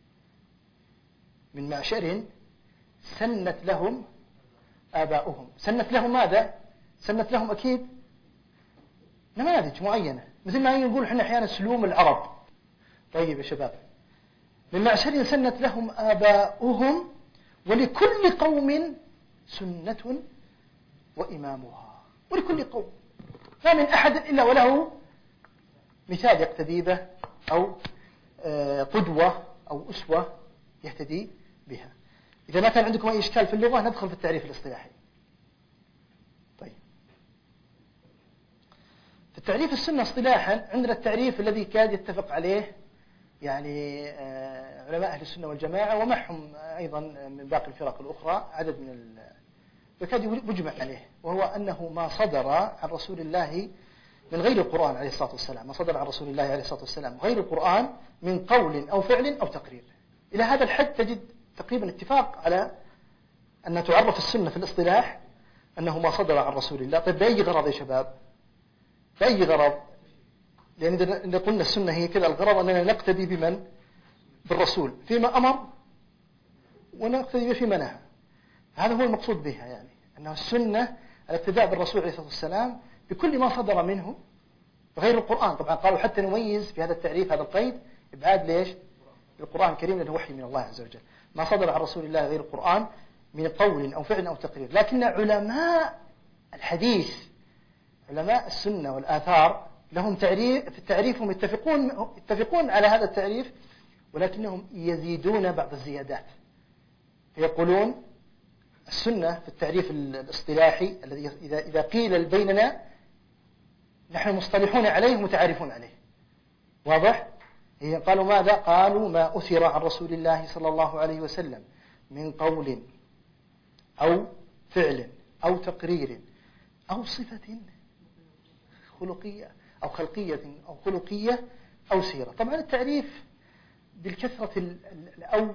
من معشر سنت لهم آباؤهم، سنت لهم ماذا؟ سنت لهم أكيد نماذج معينة، مثل ما نقول احنا أحيانا سلوم العرب. طيب يا شباب، من معشر سنت لهم آباؤهم ولكل قوم سنة وإمامها. ولكل قوم، ما من أحد إلا وله مثال يقتدي به، أو قدوة أو أسوة يهتدي بها. إذا ما كان عندكم أي إشكال في اللغة ندخل في التعريف الاصطلاحي. طيب، في التعريف السنة اصطلاحا عندنا التعريف الذي كاد يتفق عليه يعني علماء أهل السنة والجماعة ومعهم أيضا من باقي الفرق الأخرى عدد من يكاد يجمع عليه، وهو أنه ما صدر عن رسول الله من غير القرآن عليه الصلاة والسلام، ما صدر عن رسول الله عليه الصلاة والسلام غير القرآن من قول أو فعل أو تقرير. إلى هذا الحد تجد تقريبا اتفاق على أن تعرف السنة في الاصطلاح أنه ما صدر عن رسول الله. طيب بأي غرض يا شباب؟ بأي غرض؟ لأن إذا قلنا السنة هي كذا، الغرض أننا نقتدي بمن؟ بالرسول فيما أمر ونقتدي به فيما نهى. هذا هو المقصود بها، يعني أنه السنة الاقتداء بالرسول عليه الصلاة والسلام بكل ما صدر منه غير القرآن. طبعا قالوا حتى نميز في هذا التعريف هذا القيد إبعاد ليش؟ القرآن الكريم لأنه وحي من الله عز وجل. ما صدر عن رسول الله غير القرآن من قول أو فعل أو تقرير. لكن علماء الحديث علماء السنة والآثار لهم تعريف، في التعريف هم يتفقون على هذا التعريف، ولكنهم يزيدون بعض الزيادات، فيقولون السنة في التعريف الاصطلاحي الذي إذا قيل بيننا نحن مصطلحون عليه متعارفون عليه، واضح؟ هي قالوا ماذا؟ قالوا ما أثر عن رسول الله صلى الله عليه وسلم من قول أو فعل أو تقرير أو صفة خلقية أو خلقية أو خلقية أو سيرة. طبعا التعريف بالكثرة أو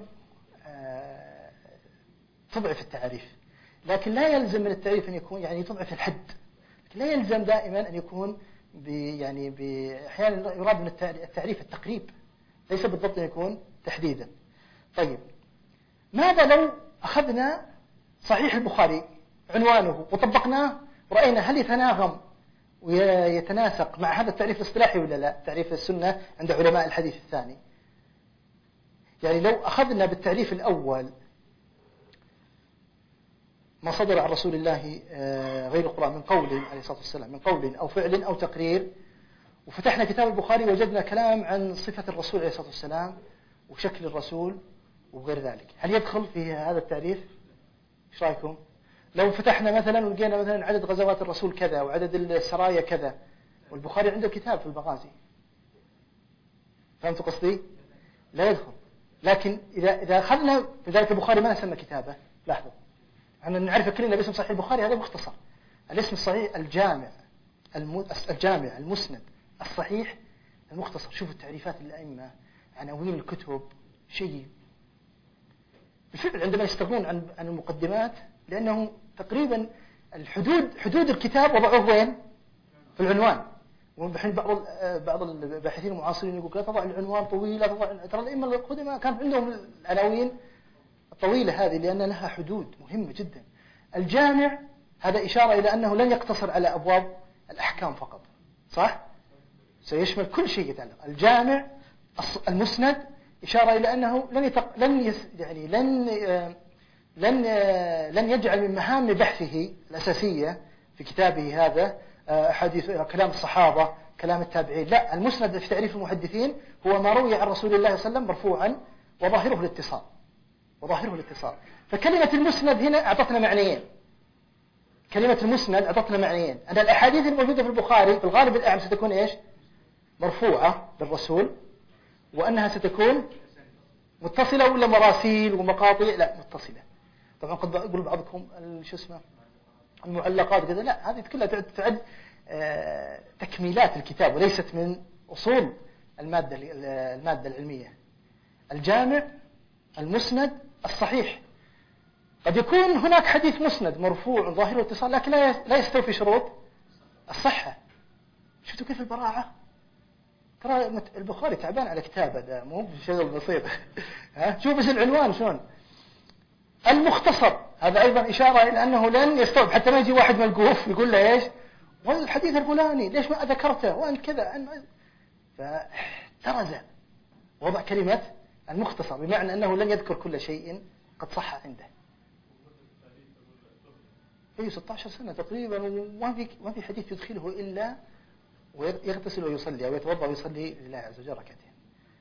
تضعف التعريف، لكن لا يلزم من التعريف أن يكون يعني تضعف الحد، لا يلزم دائما أن يكون يعني أحيانا يراد من التعريف التقريب، ليس بالضبط أن يكون تحديدا. طيب، ماذا لو أخذنا صحيح البخاري عنوانه وطبقناه ورأينا هل يتناغم ويتناسق مع هذا التعريف الاصطلاحي ولا لا؟ تعريف السنة عند علماء الحديث الثاني. يعني لو أخذنا بالتعريف الأول ما صدر عن رسول الله غير القرآن من قول عليه الصلاة والسلام من قول أو فعل أو تقرير، وفتحنا كتاب البخاري وجدنا كلام عن صفة الرسول عليه الصلاة والسلام وشكل الرسول وغير ذلك، هل يدخل في هذا التعريف؟ ايش رايكم؟ لو فتحنا مثلا ولقينا مثلا عدد غزوات الرسول كذا وعدد السرايا كذا، والبخاري عنده كتاب في المغازي، فهمتوا قصدي؟ لا يدخل. لكن إذا أخذنا، لذلك البخاري ما سمى كتابه، لاحظوا احنا نعرف كلنا باسم صحيح البخاري، هذا مختصر. الاسم الصحيح الجامع، المسند الصحيح المختصر. شوفوا التعريفات الأئمة، عناوين الكتب، شيء بالفعل عندما يستغنون عن المقدمات، لأنه تقريبا حدود الكتاب وضعوه وين؟ في العنوان. والحين بعض الباحثين المعاصرين يقول لا تضع العنوان طويلة، ترى الأئمة القدماء كان عندهم العناوين الطويلة هذه لأن لها حدود مهمة جدا. الجامع هذا إشارة إلى أنه لن يقتصر على أبواب الأحكام فقط، صح؟ سيشمل كل شيء يتعلق. الجامع المسند إشارة إلى أنه لن يجعل من مهام بحثه الأساسية في كتابه هذا حديث كلام الصحابة، كلام التابعين. لا، المسند في تعريف المحدثين هو ما روي عن رسول الله صلى الله عليه وسلم مرفوعا وظاهره الاتصال. فكلمة المسند هنا أعطتنا معنيين. كلمة المسند أعطتنا معنيين، أن الأحاديث الموجودة في البخاري في الغالب الأعم ستكون إيش؟ مرفوعة بالرسول، وأنها ستكون متصلة ولا مراسيل ومقاطع؟ لا، متصلة. طبعا قد يقول بعضكم شو اسمه المعلقات كذا، لا، هذه كلها تعد تكميلات الكتاب وليست من أصول المادة العلمية. الجامع المسند الصحيح. قد يكون هناك حديث مسند مرفوع ظاهره الاتصال لكن لا يستوفي شروط الصحة. شفتوا كيف البراعة؟ ترى البخاري تعبان على كتابه، ده مو بشيء بسيط. شوف بس العنوان شلون. المختصر هذا أيضا إشارة إلى أنه لن يستوعب، حتى ما يجي واحد ملقوف يقول له إيش والحديث الفلاني ليش ما ذكرته وأنت كذا. فاحترز وضع كلمة المختصر بمعنى أنه لن يذكر كل شيء قد صح عنده. في 16 سنة تقريبا، وما في حديث يدخله إلا ويغتسل ويصلي أو يتوضأ ويصلي لله عز وجل ركعتين.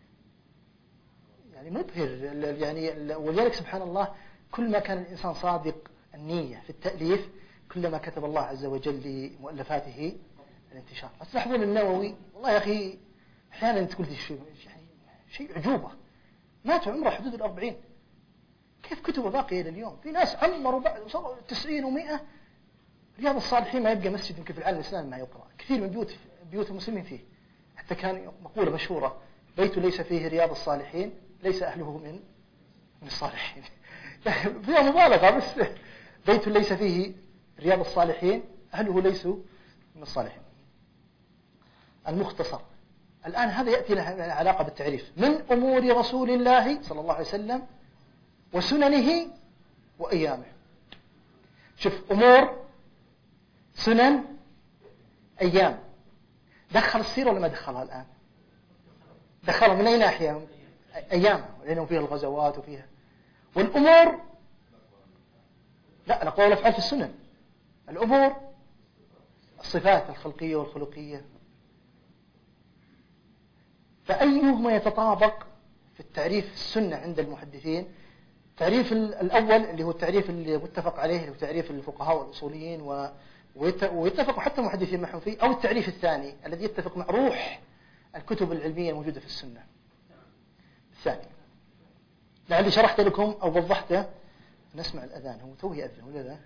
يعني مبهر يعني. ولذلك سبحان الله كل ما كان الإنسان صادق النية في التأليف كلما كتب الله عز وجل لمؤلفاته الانتشار. بس لاحظون النووي، والله يا أخي أحيانا تقول شيء عجوبة، مات عمره حدود 40، كيف كتبه باقية إلى اليوم؟ في ناس عمروا بعد وصلوا 90 و100. رياض الصالحين ما يبقى مسجد يمكن في العالم الإسلامي ما يقرأ، كثير من بيوت المسلمين فيه. حتى كان مقولة مشهورة: بيت ليس فيه رياض الصالحين ليس أهله من الصالحين. فيها مبالغة، بس بيت ليس فيه رياض الصالحين أهله ليسوا من الصالحين. المختصر الآن هذا يأتي له علاقة بالتعريف. من أمور رسول الله صلى الله عليه وسلم وسننه وأيامه. شوف، أمور، سنن، أيام. دخل السيرة ولا ما دخلها الآن؟ دخلها من أي ناحية؟ أيامها، لأنه فيها الغزوات وفيها. والأمور لا، الأقوال والأفعال في السنن. الأمور الصفات الخلقية والخلقية. فأيهما يتطابق في التعريف السنة عند المحدثين؟ التعريف الأول اللي هو التعريف اللي متفق عليه، اللي هو تعريف الفقهاء والأصوليين ويتفق حتى المحدثين معهم فيه، أو التعريف الثاني الذي يتفق مع روح الكتب العلمية الموجودة في السنة. الثاني لعلي شرحت لكم أو وضحته. نسمع الأذان، هو توه يأذن ولا لا؟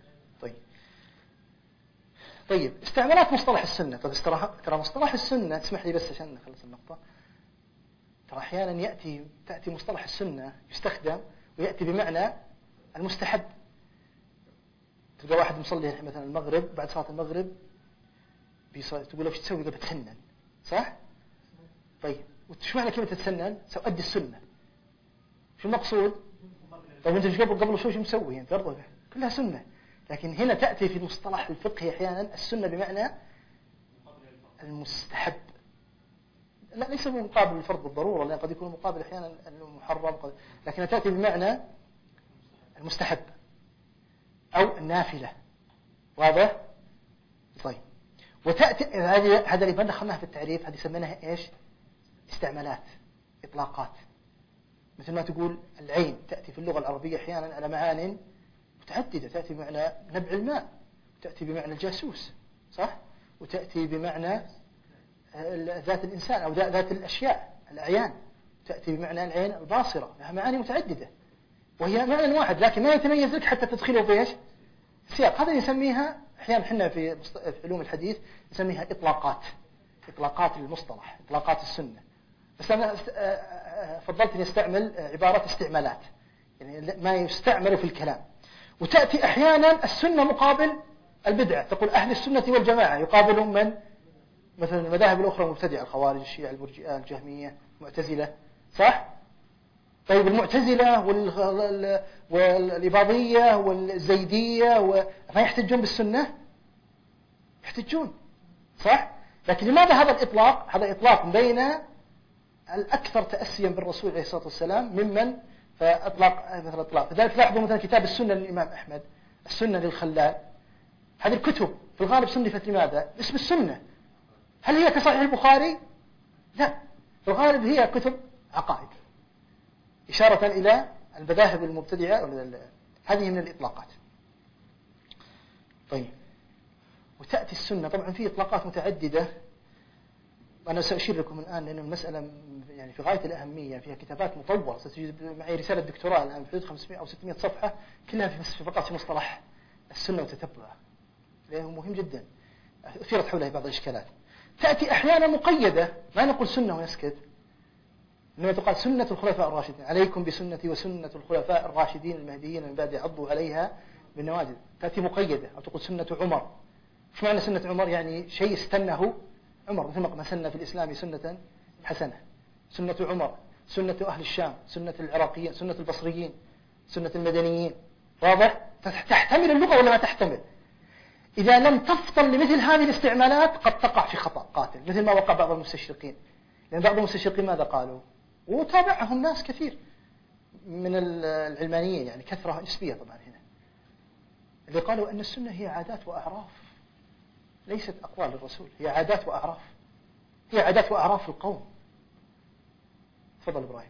طيب استعمالات مصطلح السنة. طيب ترى مصطلح السنة، تسمح لي بس عشان نخلص النقطة. ترى أحيانا تأتي مصطلح السنة يستخدم ويأتي بمعنى المستحب. تلقى واحد مصلي مثلا المغرب، بعد صلاة المغرب تقول له وش تسوي؟ يقول بتسنن، صح؟ طيب وش معنى كلمة تتسنن؟ أدي السنة. شو المقصود؟ طيب أنت مش قبل شو مسوي أنت؟ برضه كلها سنة. لكن هنا تأتي في المصطلح الفقهي أحيانا السنة بمعنى المستحب. لا، ليس بمقابل الفرض بالضرورة، لأن قد يكون مقابل أحيانا المحرم، لكنها تأتي بمعنى المستحب أو النافلة. واضح؟ طيب وتأتي هذا اللي ما دخلناها في التعريف، هذه سميناها إيش؟ استعمالات، إطلاقات. مثل ما تقول العين تأتي في اللغة العربية أحيانا على معان متعددة، تأتي بمعنى نبع الماء، وتأتي بمعنى الجاسوس، صح؟ وتأتي بمعنى ذات الإنسان أو ذات الأشياء الأعيان، تأتي بمعنى العين الباصرة، لها معاني متعددة وهي معنى واحد، لكن ما يتميز لك حتى تدخله في إيش؟ سياق. هذا يسميها أحيانا حنا في علوم الحديث نسميها إطلاقات المصطلح، إطلاقات السنة. بس أنا فضلت أن يستعمل عبارة استعمالات، يعني ما يستعمل في الكلام. وتأتي أحيانا السنة مقابل البدعة، تقول أهل السنة والجماعة يقابلهم من مثلا المذاهب الأخرى المبتدعة، الخوارج، الشيعة، الجهمية، المعتزلة، صح؟ طيب المعتزلة والإباضية والزيدية ما يحتجون بالسنة؟ يحتجون، صح؟ لكن لماذا هذا الإطلاق؟ هذا إطلاق بين الأكثر تأسيا بالرسول عليه الصلاة والسلام ممن فأطلق مثل الإطلاق. فذلك لاحظوا مثلا كتاب السنة للإمام أحمد، السنة للخلال، هذه الكتب في الغالب صنفت لماذا؟ اسم السنة. هل هي كصحيح البخاري؟ لا، في الغالب هي كتب عقائد، إشارة إلى المذاهب المبتدعة. هذه من الإطلاقات. طيب، وتأتي السنة طبعا في إطلاقات متعددة، وأنا سأشير لكم الآن لأن المسألة يعني في غاية الأهمية، فيها كتابات مطولة، ستجد معي رسالة دكتوراه الآن في 500 أو 600 صفحة كلها فقط في مصطلح السنة وتتبعها، لأنه مهم جدا، أثيرت حولها بعض الإشكالات. تأتي أحيانا مقيدة، ما نقول سنة ونسكت، إنما تقال سنة الخلفاء الراشدين، عليكم بسنتي وسنة الخلفاء الراشدين المهديين من بعد عضوا عليها بالنواجذ. تأتي مقيدة، أو تقول سنة عمر. إيش معنى سنة عمر؟ يعني شيء استنه عمر، مثل ما سن في الإسلام سنة حسنة. سنة عمر، سنة أهل الشام، سنة العراقيين، سنة البصريين، سنة المدنيين. واضح؟ تحتمل اللغة ولا ما تحتمل؟ إذا لم تفطن لمثل هذه الاستعمالات قد تقع في خطأ قاتل، مثل ما وقع بعض المستشرقين. لأن بعض المستشرقين ماذا قالوا؟ وتابعهم ناس كثير من العلمانيين، يعني كثرة نسبية طبعا هنا، اللي قالوا أن السنة هي عادات وأعراف، ليست أقوال الرسول، هي عادات وأعراف، هي عادات وأعراف القوم. تفضل إبراهيم.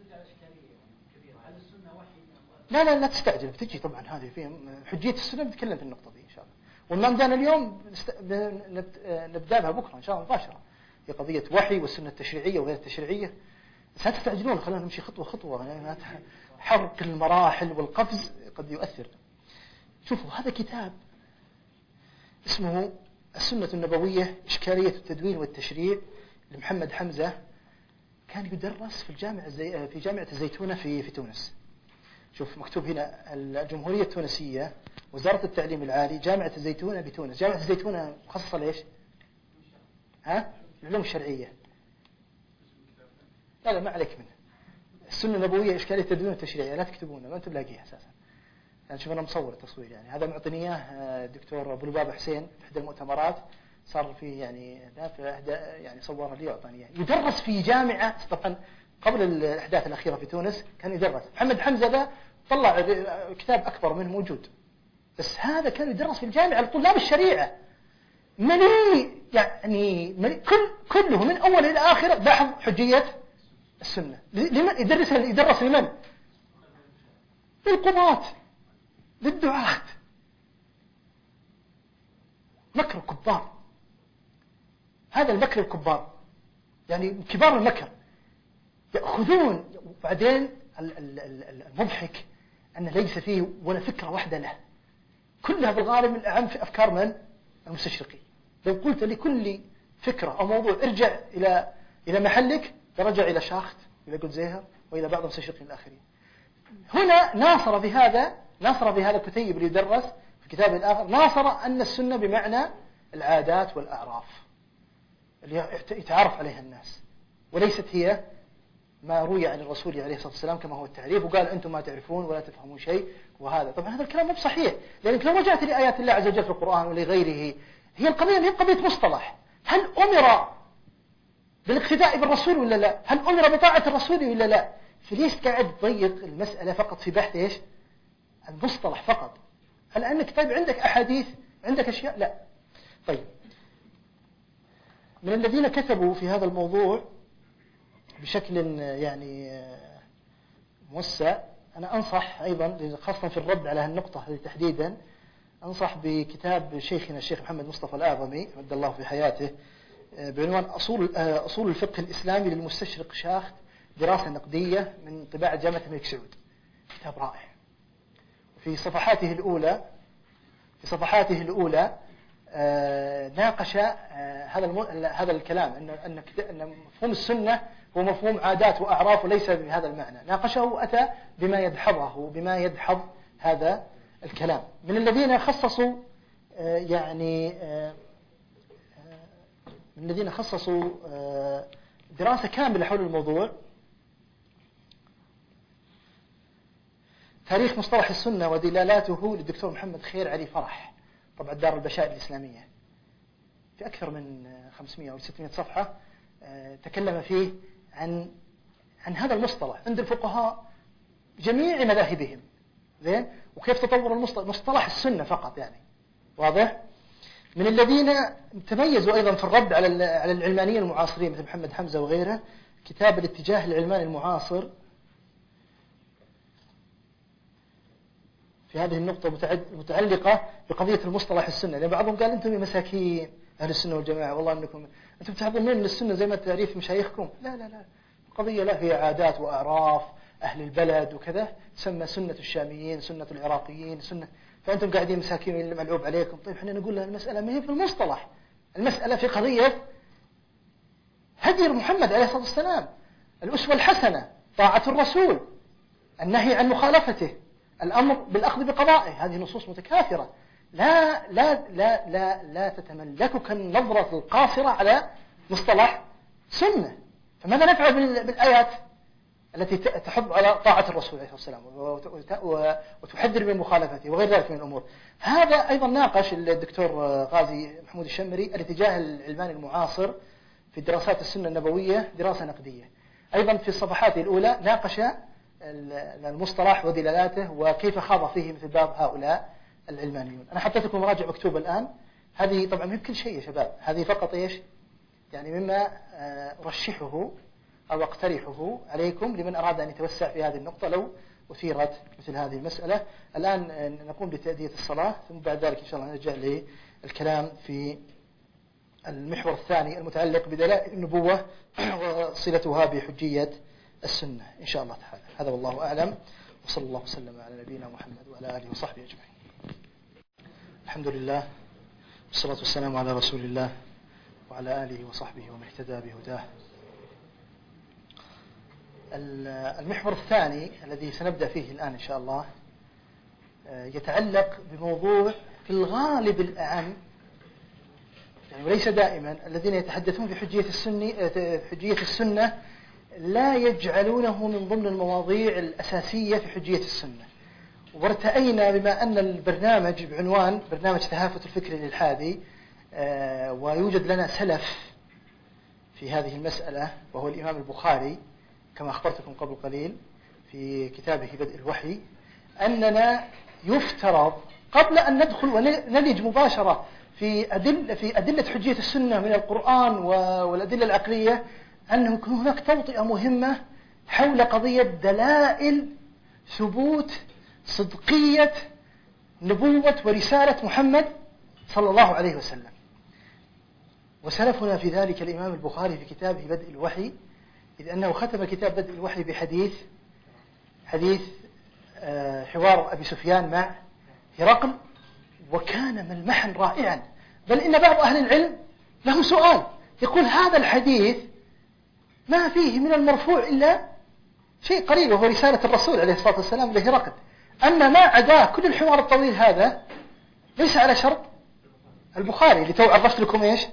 لا تستعجل، بتجي طبعا هذه فيها حجية السنة، بنتكلم في النقطة دي إن شاء الله. والمامدان اليوم نبدأ بها بكرة إن شاء الله مباشرة، في قضية وحي والسنة التشريعية وغير التشريعية. بس لا تستعجلون، خلونا نمشي خطوة خطوة، يعني حرق المراحل والقفز قد يؤثر. شوفوا هذا كتاب اسمه السنة النبوية إشكالية التدوين والتشريع لمحمد حمزة، كان يدرس في جامعة الزيتونة في تونس. شوف مكتوب هنا الجمهورية التونسية، وزارة التعليم العالي، جامعة الزيتونة بتونس. جامعة الزيتونة مخصصة ليش؟ العلوم الشرعية. لا ما عليك منه. السنة النبوية إشكالية التدوين والتشريعية، لا تكتبونه، ما أنتم لاقيه أساسا. يعني شوف أنا مصور التصوير، يعني هذا معطيني إياه الدكتور أبو لبابة حسين في إحدى المؤتمرات، صار فيه يعني يعني صورها لي وأعطاني. يدرس في جامعة طبعا قبل الأحداث الأخيرة في تونس، كان يدرس. محمد حمزة ذا طلع كتاب أكبر منه موجود، بس هذا كان يدرس في الجامعة لطلاب الشريعة، يعني كله من أول إلى آخر بحث حجية السنة. لمن يدرس لمن؟ للقضاة، للدعاة. مكر كبار، هذا المكر الكبار، يعني كبار المكر يأخذون. وبعدين المضحك أن ليس فيه ولا فكرة واحدة له، كلها بالغالب من أهم في أفكار من المستشرقين. لو قلت لكل فكرة أو موضوع ارجع إلى محلك، ترجع إلى شاخت، إلى قدزيهر، وإلى بعض المستشرقين الآخرين. هنا ناصر بهذا الكتيب اللي يدرس في كتاب الآخر، ناصر أن السنة بمعنى العادات والأعراف اللي يتعرف عليها الناس، وليست هي ما روي عن الرسول عليه الصلاة والسلام كما هو التعريف، وقال أنتم ما تعرفون ولا تفهمون شيء. وهذا طبعا هذا الكلام مو بصحيح، لأنك لو رجعت لآيات الله عز وجل في القرآن ولغيره، هي القضية هي قضية مصطلح. هل أمر بالاقتداء بالرسول ولا لا؟ هل أمر بطاعة الرسول ولا لا؟ فليش قاعد تضيق المسألة فقط في بحث إيش؟ المصطلح فقط. هل أنك طيب عندك أحاديث، عندك أشياء؟ لا. طيب، من الذين كتبوا في هذا الموضوع بشكل يعني موسع. أنا أنصح أيضا خاصة في الرد على هالنقطة هذه تحديدا، أنصح بكتاب شيخنا الشيخ محمد مصطفى الأعظمي مد الله في حياته بعنوان أصول الفقه الإسلامي للمستشرق شاخت، دراسة نقدية، من طباعة جامعة الملك سعود. كتاب رائع. في صفحاته الأولى ناقش هذا الكلام أن مفهوم السنة هو مفهوم عادات وأعراف وليس بهذا المعنى. ناقشه وأتى بما يدحض هذا الكلام. من الذين خصصوا دراسة كاملة حول الموضوع تاريخ مصطلح السنة ودلالاته للدكتور محمد خير علي فرح، طبعا دار البشائر الإسلامية، في أكثر من 500 أو 600 صفحة تكلم فيه عن هذا المصطلح عند الفقهاء جميع مذاهبهم، زين، وكيف تطور مصطلح السنة فقط، يعني واضح. من الذين تميزوا أيضا في الرد على العلمانيين المعاصرين مثل محمد حمزة وغيره، كتاب الاتجاه العلماني المعاصر في هذه النقطة متعلقة بقضية المصطلح السنة. لأن بعضهم قال أنتم مساكين أهل السنة والجماعة، والله أنكم أنتم تحضرون من السنة زي ما تعريف مشايخكم. لا، القضية لا، هي عادات وأعراف أهل البلد وكذا، تسمى سنة الشاميين، سنة العراقيين، سنة، فأنتم قاعدين مساكين اللي ملعوب عليكم. طيب احنا نقول لها المسألة ما هي في المصطلح، المسألة في قضية هدي محمد عليه الصلاة والسلام، الأسوة الحسنة، طاعة الرسول، النهي عن مخالفته، الأمر بالأخذ بقضائه. هذه نصوص متكاثرة، لا تتملكك النظرة القاصرة على مصطلح سنة. فماذا نفعل بالآيات التي تحض على طاعة الرسول عليه الصلاة والسلام وتحذر من مخالفته وغير ذلك من الأمور؟ هذا أيضا ناقش الدكتور غازي محمود الشمري الاتجاه العلماني المعاصر في دراسات السنة النبوية، دراسة نقدية. أيضا في الصفحات الأولى ناقش المصطلح ودلالاته وكيف خاض فيه مثل بعض هؤلاء العلمانيون. أنا حطيت لكم مراجع مكتوبة الآن، هذه طبعا مو كل شيء يا شباب، هذه فقط إيش يعني مما أرشحه أو أقترحه عليكم لمن أراد أن يتوسع في هذه النقطة لو أثيرت مثل هذه المسألة. الآن نقوم بتأدية الصلاة، ثم بعد ذلك إن شاء الله نرجع للكلام في المحور الثاني المتعلق بدلائل النبوة وصلتها بحجية السنة إن شاء الله تعالى. هذا والله أعلم، وصلى الله وسلم على نبينا محمد وعلى آله وصحبه أجمعين. الحمد لله والصلاة والسلام على رسول الله وعلى آله وصحبه ومن اهتدى بهداه. المحور الثاني الذي سنبدأ فيه الآن إن شاء الله يتعلق بموضوع في الغالب الأعم، يعني وليس دائما، الذين يتحدثون في حجية السنة لا يجعلونه من ضمن المواضيع الأساسية في حجية السنة. وارتأينا بما أن البرنامج بعنوان برنامج تهافت الفكر الإلحادي، ويوجد لنا سلف في هذه المسألة وهو الإمام البخاري كما أخبرتكم قبل قليل في كتابه بدء الوحي، أننا يفترض قبل أن ندخل ونلج مباشرة في أدلة حجية السنة من القرآن والأدلة العقلية أن يكون هناك توطئة مهمة حول قضية دلائل ثبوت صدقية نبوة ورسالة محمد صلى الله عليه وسلم. وسلفنا في ذلك الإمام البخاري في كتابه بدء الوحي، إذ أنه ختم كتاب بدء الوحي بحديث حوار أبي سفيان مع هرقل، وكان ملمحا رائعا. بل إن بعض أهل العلم له سؤال، يقول هذا الحديث ما فيه من المرفوع إلا شيء قليل وهو رسالة الرسول عليه الصلاة والسلام لهرقل، أما ما عداه كل الحوار الطويل هذا ليس على شرط البخاري اللي تو عرفت لكم إيش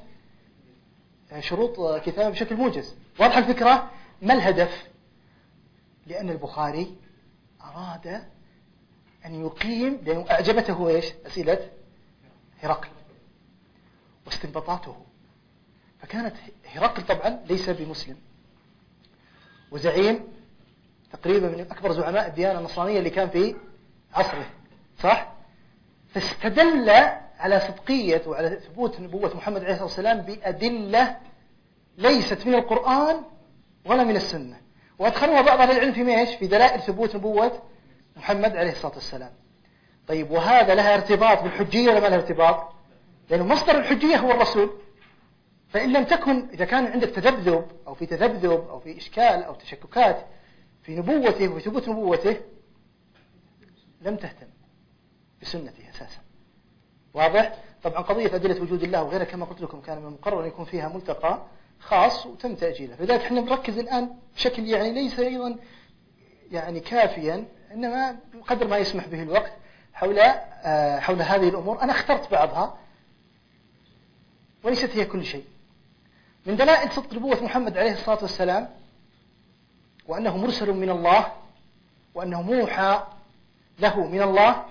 شروط كتاب بشكل موجز. واضح الفكرة؟ ما الهدف؟ لأن البخاري أراد أن يقيم، لأنه أعجبته إيش أسئلة هرقل واستنباطاته. فكانت هرقل طبعا ليس بمسلم وزعيم تقريبا من أكبر زعماء الديانة النصرانية اللي كان في عصره، صح؟ فاستدل على صدقية وعلى ثبوت نبوة محمد عليه الصلاة والسلام بأدلة ليست من القرآن ولا من السنة. وأدخلوها بعض أهل العلم في ميش في دلائل ثبوت نبوة محمد عليه الصلاة والسلام. طيب وهذا لها ارتباط بالحجية ولا ما لها ارتباط؟ لأنه مصدر الحجية هو الرسول. فإن لم تكن، إذا كان عندك تذبذب أو في تذبذب أو في إشكال أو تشككات في نبوته وفي ثبوت نبوته، لم تهتم بسنته أساسا. واضح؟ طبعا قضية أدلة وجود الله وغيرها كما قلت لكم كان من المقرر أن يكون فيها ملتقى خاص وتم تأجيله، لذلك احنا نركز الآن بشكل يعني ليس أيضا يعني كافيا، إنما بقدر ما يسمح به الوقت حول هذه الأمور. أنا اخترت بعضها وليست هي كل شيء. من دلائل صدق نبوة محمد عليه الصلاة والسلام وأنه مرسل من الله وأنه موحى له من الله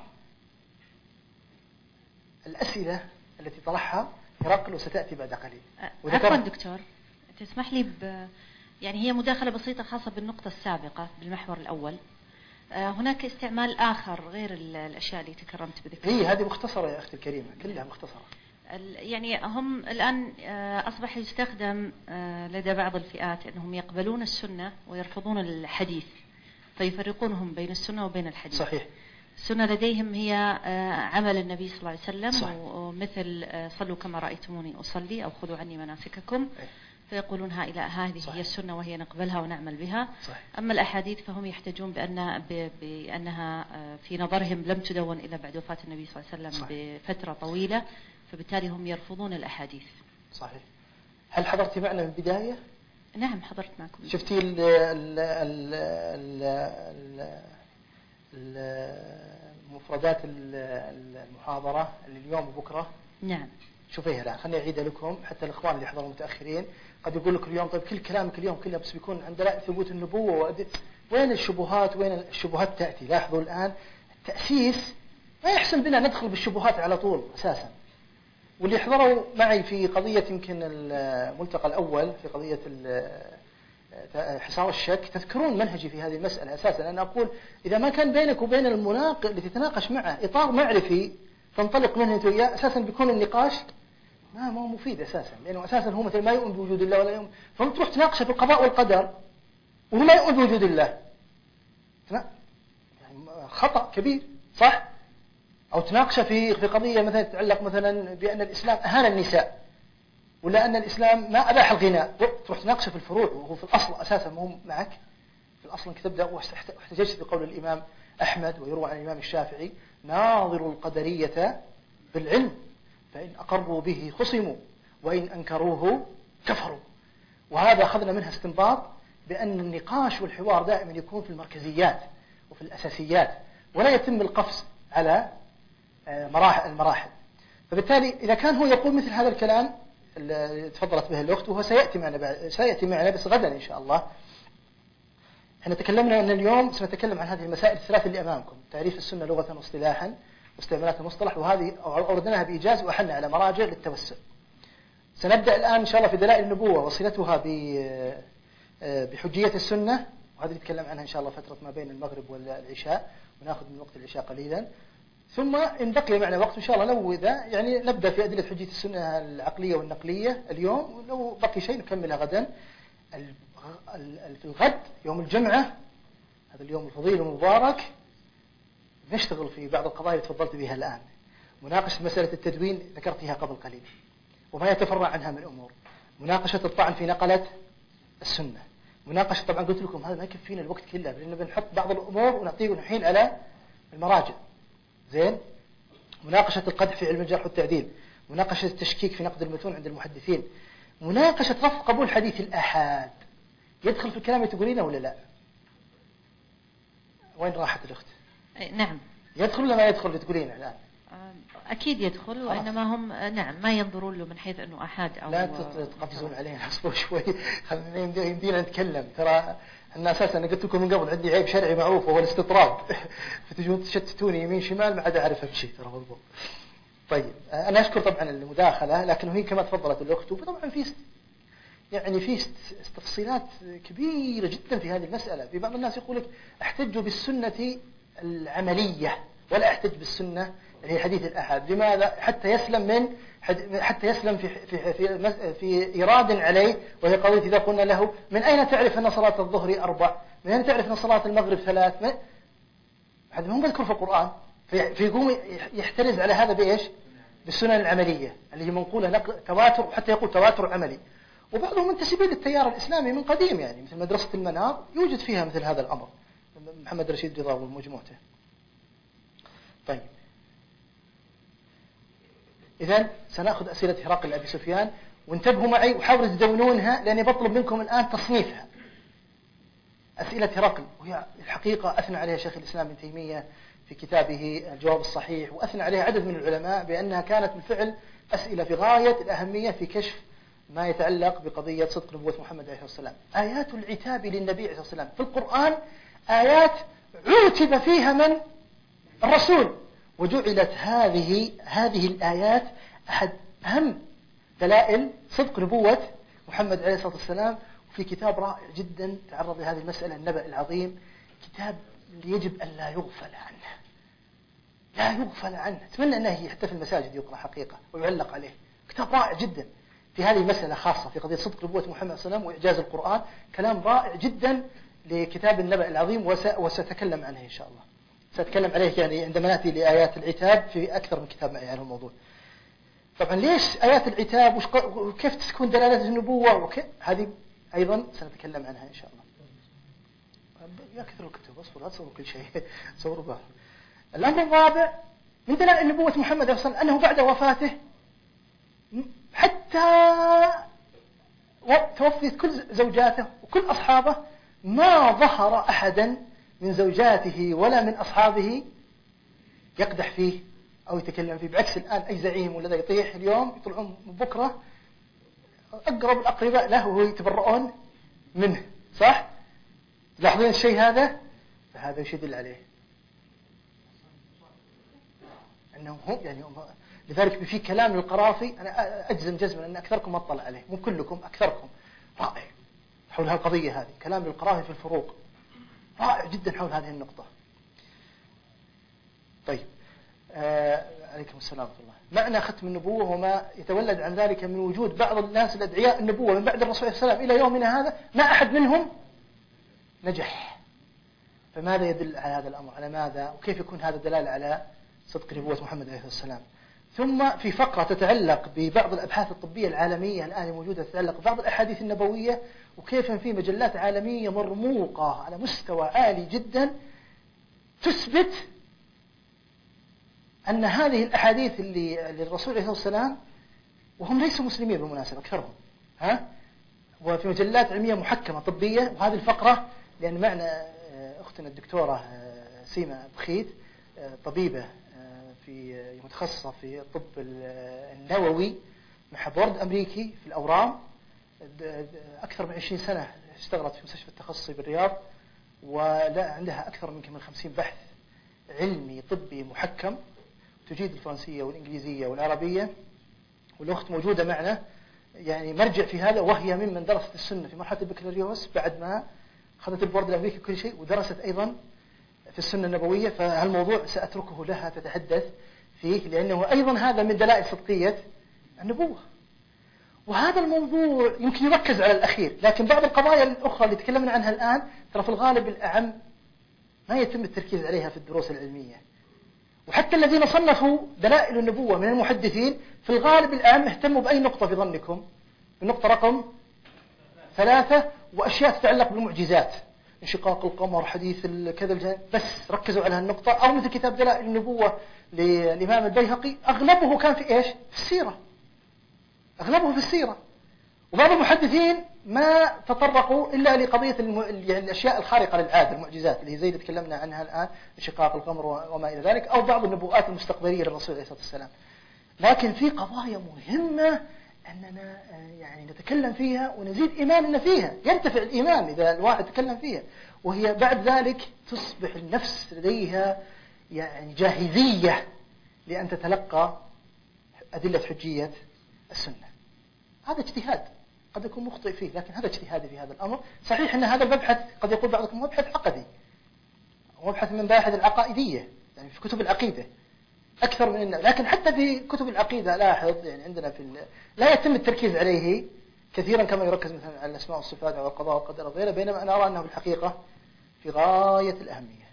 الأسئلة التي طرحها هرقل وستأتي بعد قليل. عفوا دكتور، تسمح لي يعني هي مداخلة بسيطة خاصة بالنقطة السابقة بالمحور الأول. هناك استعمال آخر غير الأشياء اللي تكرمت بذكرها. هذه مختصرة يا أختي الكريمة، كلها مختصرة. يعني هم الآن أصبح يستخدم لدى بعض الفئات أنهم يقبلون السنة ويرفضون الحديث، فيفرقونهم بين السنة وبين الحديث. صحيح. السنة لديهم هي عمل النبي صلى الله عليه وسلم. صحيح. ومثل صلوا كما رأيتموني أصلي أو خذوا عني مناسككم. فيقولون هذه صحيح. هي السنة وهي نقبلها ونعمل بها. صحيح. أما الأحاديث فهم يحتجون بأنها في نظرهم لم تدون إلا بعد وفاة النبي صلى الله عليه وسلم. صحيح. بفترة طويلة، فبالتالي هم يرفضون الأحاديث. صحيح. هل حضرت معنا من البداية؟ نعم حضرت معكم. شفتي المفردات المحاضرة اللي اليوم وبكرة؟ نعم. شوفيها الآن، خليني أعيدها لكم حتى الإخوان اللي حضروا متأخرين قد يقول لك اليوم طيب كل كلامك اليوم كله بس بيكون عند دلائل ثبوت النبوة وين الشبهات؟ وين الشبهات تأتي؟ لاحظوا الآن التأسيس ما يحسن بنا ندخل بالشبهات على طول أساسا. واللي حضروا معي في قضية يمكن الملتقى الأول في قضية حصار الشك تذكرون منهجي في هذه المسألة أساسا. أنا أقول إذا ما كان بينك وبين المناقض اللي تتناقش معه إطار معرفي تنطلق منه أنت وياه، أساسا بيكون النقاش ما هو مفيد أساسا، لأنه أساسا هو مثل ما يؤمن بوجود الله ولا يؤمن، فأنت تروح تناقشه في القضاء والقدر وهو لا يؤمن بوجود الله، يعني خطأ كبير صح؟ أو تناقشه في قضية مثلا تتعلق مثلا بأن الإسلام أهان النساء ولا أن الإسلام ما أباح الغناء، تروح تناقشه في الفروع وهو في الأصل أساسا ما هو معك. في الأصل أنك تبدأ واحتججت بقول الإمام أحمد ويروى عن الإمام الشافعي ناظروا القدرية بالعلم فإن أقروا به خصموا وإن أنكروه كفروا. وهذا أخذنا منها استنباط بأن النقاش والحوار دائما يكون في المركزيات وفي الأساسيات ولا يتم القفز على المراحل. فبالتالي إذا كان هو يقول مثل هذا الكلام اللي تفضلت به الأخت وهو سيأتي معنا بس غدا إن شاء الله. احنا تكلمنا أن اليوم سنتكلم عن هذه المسائل الثلاث اللي أمامكم: تعريف السنة لغة واصطلاحا واستعمالات المصطلح، وهذه أوردناها بإيجاز وأحلنا على مراجع للتوسع. سنبدأ الآن إن شاء الله في دلائل النبوة وصلتها بحجية السنة، وهذه نتكلم عنها إن شاء الله فترة ما بين المغرب والعشاء ونأخذ من وقت العشاء قليلا. ثم إن بقي معنا وقت إن شاء الله لو إذا يعني نبدأ في أدلة حجية السنة العقلية والنقلية اليوم، ولو بقي شيء نكملها غدا. في الغد يوم الجمعة هذا اليوم الفضيل والمبارك نشتغل في بعض القضايا اللي تفضلت بها الآن. مناقشة مسألة التدوين ذكرتها قبل قليل وما يتفرع عنها من أمور، مناقشة الطعن في نقلة السنة، مناقشة طبعا قلت لكم هذا ما يكفينا الوقت كله لأنه بنحط بعض الأمور ونعطيه الحين على المراجع. زين، مناقشة القدح في علم الجرح والتعديل، مناقشة التشكيك في نقد المتون عند المحدثين، مناقشة رفض قبول حديث الآحاد. يدخل في الكلام اللي تقولينه ولا لا؟ وين راحت الأخت؟ نعم. يدخل ولا ما يدخل اللي تقولينه الآن؟ أكيد يدخل، وإنما هم نعم ما ينظرون له من حيث أنه أحد أو لا تقفزون علينا اصبروا شوي، خلينا يمدينا نتكلم. ترى أنا أساسا أنا قلت لكم من قبل عندي عيب شرعي معروف وهو الاستطراد فتجون تشتتوني يمين شمال ما عاد أعرف أمشي ترى مضبوط. طيب أنا أشكر طبعا المداخلة، لكن هي كما تفضلت الأخت وطبعا في تفصيلات كبيرة جدا في هذه المسألة. في بعض الناس يقول لك احتجوا بالسنة العملية ولا احتج بالسنة اللي هي حديث الأحد. لماذا؟ حتى يسلم في إيراد عليه، وهي قضية إذا قلنا له من أين تعرف أن صلاة الظهر 4؟ من أين تعرف أن صلاة المغرب 3؟ هذا ما هو مذكور في القرآن، فيقوم يحترز على هذا بإيش؟ بالسنن العملية اللي هي منقولة تواتر، وحتى يقول تواتر عملي. وبعضهم منتسبين للتيار الإسلامي من قديم، يعني مثل مدرسة المنار يوجد فيها مثل هذا الأمر، محمد رشيد رضا ومجموعته. طيب، إذن سنأخذ أسئلة هرقل أبي سفيان، وانتبهوا معي وحاولوا تدونونها، لأني بطلب منكم الآن تصنيفها. أسئلة هرقل، وهي الحقيقة أثنى عليها شيخ الإسلام ابن تيمية في كتابه الجواب الصحيح، وأثنى عليها عدد من العلماء بأنها كانت بالفعل أسئلة في غاية الأهمية في كشف ما يتعلق بقضية صدق نبوة محمد عليه الصلاة والسلام. آيات العتاب للنبي عليه الصلاة والسلام في القرآن آيات عتب فيها من؟ الرسول. وجعلت هذه الآيات أحد أهم دلائل صدق نبوة محمد عليه الصلاة والسلام. وفي كتاب رائع جدا تعرض لهذه المسألة، النبأ العظيم، كتاب يجب أن لا يغفل عنه. أتمنى أنه حتى في المساجد يقرأ حقيقة ويعلق عليه. كتاب رائع جدا في هذه المسألة، خاصة في قضية صدق نبوة محمد صلى الله عليه وسلم وإعجاز القرآن. كلام رائع جدا لكتاب النبأ العظيم، وسأتكلم عنه إن شاء الله. سأتكلم عليه يعني عندما نأتي لآيات العتاب في أكثر من كتاب معي على الموضوع. طبعا ليش آيات العتاب وكيف تكون دلالة النبوة هذه أيضا سنتكلم عنها إن شاء الله. يا كثر الكتب، أصبر لا تصوروا كل شيء، صوروا بعض. الأمر الرابع من دلائل نبوة محمد أصلا أنه بعد وفاته حتى توفيت كل زوجاته وكل أصحابه ما ظهر أحدا من زوجاته ولا من أصحابه يقدح فيه أو يتكلم فيه. بعكس الآن أي زعيم ولا يطيح اليوم يطلعون بكرة أقرب الأقرباء له وهو يتبرؤون منه، صح؟ لاحظين الشيء هذا؟ فهذا يش يدل عليه أنه هم يعني لذلك في كلام القرافي أنا أجزم جزما أن أكثركم اطلع عليه، مو كلكم، أكثركم رائع حول هالقضية هذه. كلام القرافي في الفروق رائع جدا حول هذه النقطة. طيب، عليكم السلام ورحمة الله. معنى ختم النبوة وما يتولد عن ذلك من وجود بعض الناس الأدعياء النبوة من بعد الرسول صلى الله عليه وسلم إلى يومنا هذا ما أحد منهم نجح. فماذا يدل على هذا الأمر؟ على ماذا؟ وكيف يكون هذا دلالة على صدق نبوة محمد عليه السلام؟ ثم في فقرة تتعلق ببعض الأبحاث الطبية العالمية الآن موجودة، تتعلق ببعض الأحاديث النبوية وكيف في مجلات عالمية مرموقة على مستوى عالي جدا تثبت أن هذه الأحاديث اللي للرسول عليه السلام، وهم ليسوا مسلمين بالمناسبة أكثرهم، وفي مجلات علمية محكمة طبية. وهذه الفقرة لأن معنا أختنا الدكتورة سيما بخيت، طبيبة في متخصصة في الطب النووي مع بورد أمريكي في الأورام، أكثر من 20 سنة اشتغلت في مستشفى التخصصي بالرياض، وعندها أكثر من 50 بحث علمي طبي محكم، تجيد الفرنسية والإنجليزية والعربية. والأخت موجودة معنا يعني مرجع في هذا، وهي ممن درست السنة في مرحلة البكالوريوس بعد ما أخذت البورد الأمريكي كل شيء، ودرست أيضا في السنة النبوية. فهالموضوع سأتركه لها تتحدث فيه، لأنه أيضا هذا من دلائل صدقية النبوة. وهذا الموضوع يمكن يركز على الأخير، لكن بعض القضايا الأخرى اللي تكلمنا عنها الآن ترى في الغالب الأعم ما يتم التركيز عليها في الدروس العلمية. وحتى الذين صنفوا دلائل النبوة من المحدثين في الغالب الآن اهتموا بأي نقطة في ظنكم؟ النقطة رقم 3، وأشياء تتعلق بالمعجزات، انشقاق القمر، حديث كذا بس ركزوا على هالنقطة. أو مثل كتاب دلائل النبوة للإمام البيهقي أغلبه كان في إيش؟ في السيرة، أغلبه في السيرة. وبعض المحدثين ما تطرقوا إلا لقضية يعني الأشياء الخارقة للعادة، المعجزات اللي هي زي اللي تكلمنا عنها الآن، انشقاق القمر وما إلى ذلك، أو بعض النبوءات المستقبلية للرسول عليه الصلاة والسلام. لكن في قضايا مهمة أننا يعني نتكلم فيها ونزيد إيماننا فيها، يرتفع الإيمان إذا الواحد تكلم فيها. وهي بعد ذلك تصبح النفس لديها يعني جاهزية لأن تتلقى أدلة حجية السنة. هذا اجتهاد قد يكون مخطئ فيه، لكن هذا اجتهادي في هذا الأمر. صحيح أن هذا المبحث قد يقول بعضكم مبحث عقدي، ومبحث من مباحث العقائدية يعني في كتب العقيدة، أكثر من لكن حتى في كتب العقيدة لاحظ يعني عندنا لا يتم التركيز عليه كثيرا كما يركز مثلا على الأسماء والصفات أو القضاء والقدر وغيره، بينما أنا أرى أنه بالحقيقة في غاية الأهمية.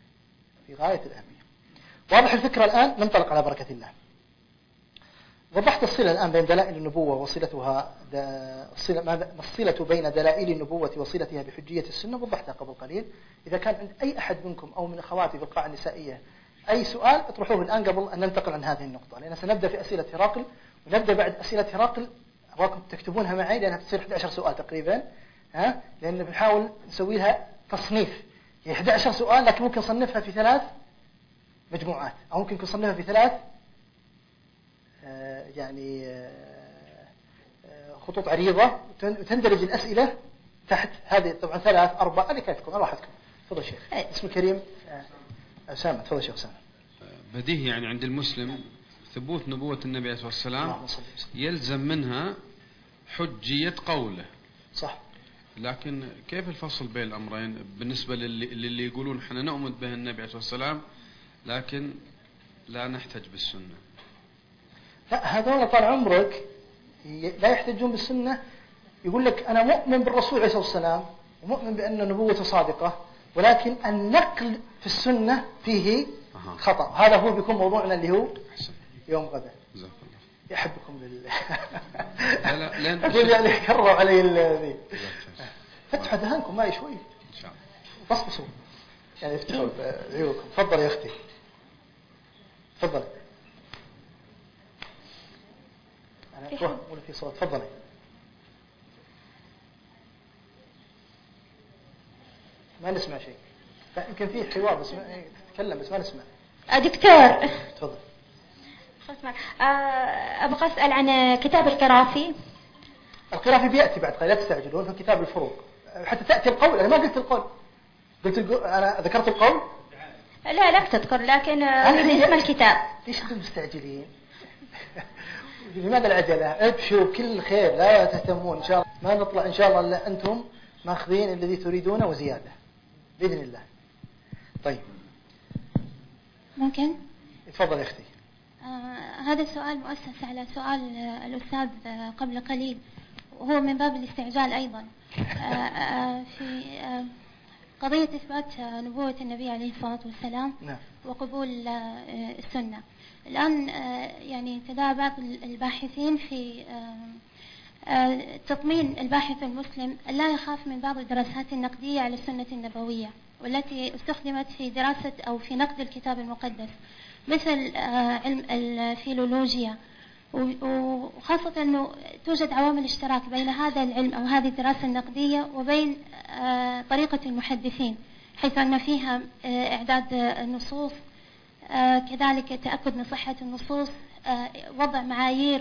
واضح الفكرة الآن؟ ننطلق على بركة الله. وضحت الصلة الآن بين دلائل النبوة وصلتها الصلة بين دلائل النبوة وصلتها بحجية السنة وضحتها قبل قليل. إذا كان عند أي أحد منكم أو من أخواتي في القاعة النسائية أي سؤال اطرحوه الآن قبل أن ننتقل عن هذه النقطة، لأن سنبدأ في أسئلة هرقل، ونبدأ بعد أسئلة هرقل أبغاكم تكتبونها معي لأنها تصير 11 سؤال تقريبا، لأن بنحاول نسوي لها تصنيف، يعني 11 سؤال لكن ممكن نصنفها في 3 مجموعات أو ممكن نصنفها في 3 خطوط عريضة، وتندرج الأسئلة تحت هذه طبعا 3 4 هذه كيفكم راحتكم. تفضل شيخ. اسم الكريم أسامة. تفضل شيخ أسامة. بديهي يعني عند المسلم ثبوت نبوة النبي عليه الصلاة والسلام يلزم منها حجية قوله، صح. لكن كيف الفصل بين الأمرين بالنسبة للي يقولون احنا نؤمن به النبي عليه الصلاة والسلام لكن لا نحتج بالسنة؟ لا، هذول طال عمرك لا يحتجون بالسنة. يقول لك أنا مؤمن بالرسول عليه الصلاة والسلام ومؤمن بأن نبوته صادقة، ولكن النقل في السنة فيه خطأ. هذا هو بيكون موضوعنا اللي هو يوم غدا. يحبكم بالله. لا أقول يعني كرروا علي ذي. فتحوا ذهنكم معي شوي إن شاء الله. بصبصوا يعني افتحوا عيونكم. تفضل يا أختي. تفضل. أنا ولا في صوت. تفضلي. ما نسمع شيء. يمكن فيه حوار بس تتكلم بس ما نسمع. دكتور. تفضل. أبغى أسأل عن كتاب القرافي. القرافي بيأتي بعد قليل، لا تستعجلون، في كتاب الفروق حتى تأتي القول. أنا ما قلت القول، أنا ذكرت القول. لا تذكر، لكن اسم الكتاب. ليش أنتم مستعجلين؟ لماذا العجلة؟ ابشروا كل خير، لا تهتمون إن شاء الله. ما نطلع إن شاء الله إلا أنتم ماخذين الذي تريدونه وزيادة بإذن الله. طيب ممكن؟ تفضل يا أختي. هذا السؤال مؤسس على سؤال الأستاذ قبل قليل، وهو من باب الاستعجال أيضا في قضية إثبات نبوة النبي عليه الصلاة والسلام وقبول السنة. الآن يعني تداعى بعض الباحثين في تطمين الباحث المسلم لا يخاف من بعض الدراسات النقدية على السنة النبوية والتي استخدمت في دراسة أو في نقد الكتاب المقدس، مثل علم الفيلولوجيا، وخاصة أنه توجد عوامل اشتراك بين هذا العلم أو هذه الدراسة النقدية وبين طريقة المحدثين، حيث أن فيها إعداد النصوص، كذلك تأكد من صحة النصوص، وضع معايير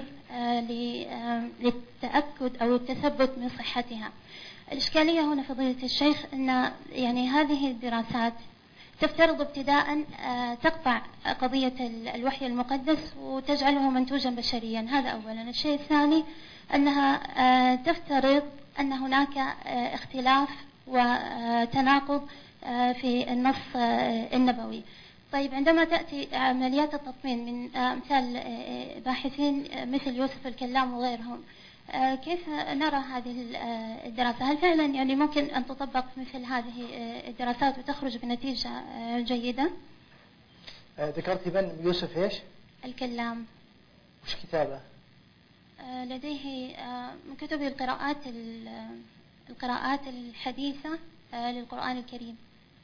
للتأكد أو التثبت من صحتها. الإشكالية هنا فضيلة الشيخ أن يعني هذه الدراسات تفترض ابتداء تقطع قضية الوحي المقدس وتجعله منتوجا بشريا. هذا أولا. الشيء الثاني أنها تفترض أن هناك اختلاف وتناقض في النص النبوي. طيب عندما تأتي عمليات التطمين من أمثال باحثين مثل يوسف الكلام وغيرهم، كيف نرى هذه الدراسة؟ هل فعلا يعني ممكن أن تطبق مثل هذه الدراسات وتخرج بنتيجة جيدة؟ ذكرتي بن يوسف إيش؟ الكلام. وش كتابه؟ لديه من كتب القراءات الحديثة للقرآن الكريم.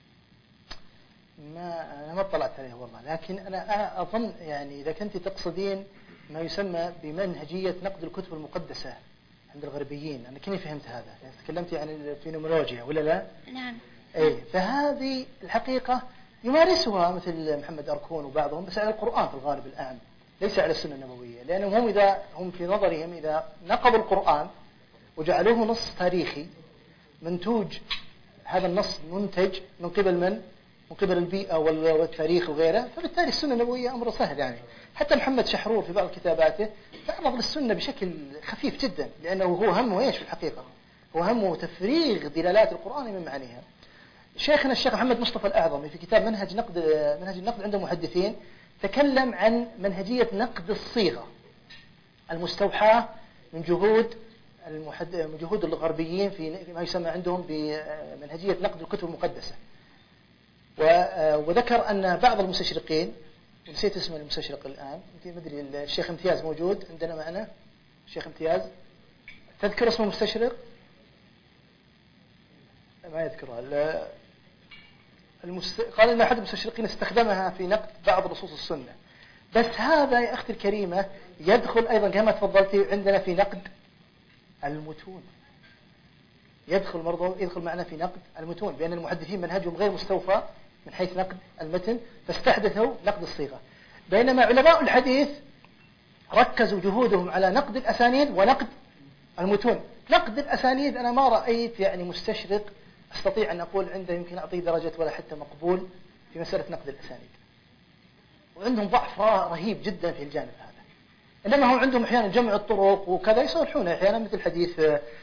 أنا ما اطلعت عليه والله، لكن أنا أظن يعني إذا كنت تقصدين ما يسمى بمنهجية نقد الكتب المقدسة عند الغربيين، أنا كني فهمت هذا، يعني تكلمتي عن الفينومولوجيا ولا لا؟ نعم. فهذه الحقيقة يمارسها مثل محمد أركون وبعضهم، بس على القرآن في الغالب الآن، ليس على السنة النبوية، لأنهم هم في نظرهم إذا نقضوا القرآن وجعلوه نص تاريخي منتوج، هذا النص منتج من قبل من؟ من قبل البيئة والتاريخ وغيره، فبالتالي السنة النبوية أمر سهل يعني. حتى محمد شحرور في بعض كتاباته تعرض للسنة بشكل خفيف جدا، لأنه هو همه إيش في الحقيقة؟ هو همه تفريغ دلالات القرآن من معانيها. شيخنا الشيخ محمد مصطفى الأعظمي في كتاب منهج النقد عند المحدثين تكلم عن منهجية نقد الصيغة المستوحاة من جهود الغربيين في ما يسمى عندهم بمنهجية نقد الكتب المقدسة. وذكر أن بعض المستشرقين، نسيت اسم المستشرق الآن، ما أدري، الشيخ امتياز موجود عندنا معنا، الشيخ امتياز، تذكر اسم المستشرق؟ ما يذكرها. قال أن أحد المستشرقين استخدمها في نقد بعض نصوص السنة. بس هذا يا أختي الكريمة يدخل أيضا كما تفضلتي عندنا في نقد المتون، يدخل معنا في نقد المتون، بأن المحدثين منهجهم غير مستوفى من حيث نقد المتن، فاستحدثوا نقد الصيغة. بينما علماء الحديث ركزوا جهودهم على نقد الأسانيد ونقد المتون. نقد الأسانيد أنا ما رأيت يعني مستشرق أستطيع أن أقول عنده يمكن أعطيه درجة ولا حتى مقبول في مسألة نقد الأسانيد، وعندهم ضعف رهيب جدا في الجانب هذا. إنما هم عندهم أحيانا جمع الطرق وكذا، يصلحون أحيانا مثل حديث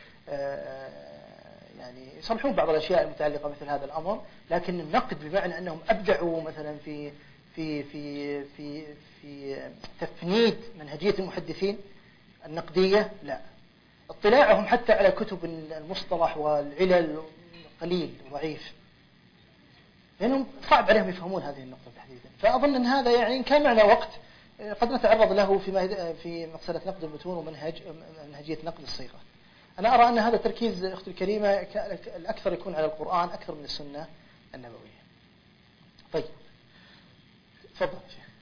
يعني يصلحون بعض الأشياء المتعلقة مثل هذا الأمر. لكن النقد بمعنى أنهم أبدعوا مثلا في في في في في تفنيد منهجية المحدثين النقدية، لا. اطلاعهم حتى على كتب المصطلح والعلل قليل وضعيف، لأنهم صعب عليهم يفهمون هذه النقطة تحديدا. فأظن أن هذا يعني إن كان معنا وقت قد نتعرض له في مسألة نقد المتون ومنهجية نقد الصيغة. أنا أرى أن هذا التركيز أختي الكريمة الأكثر يكون على القرآن أكثر من السنة النبوية. طيب تفضل.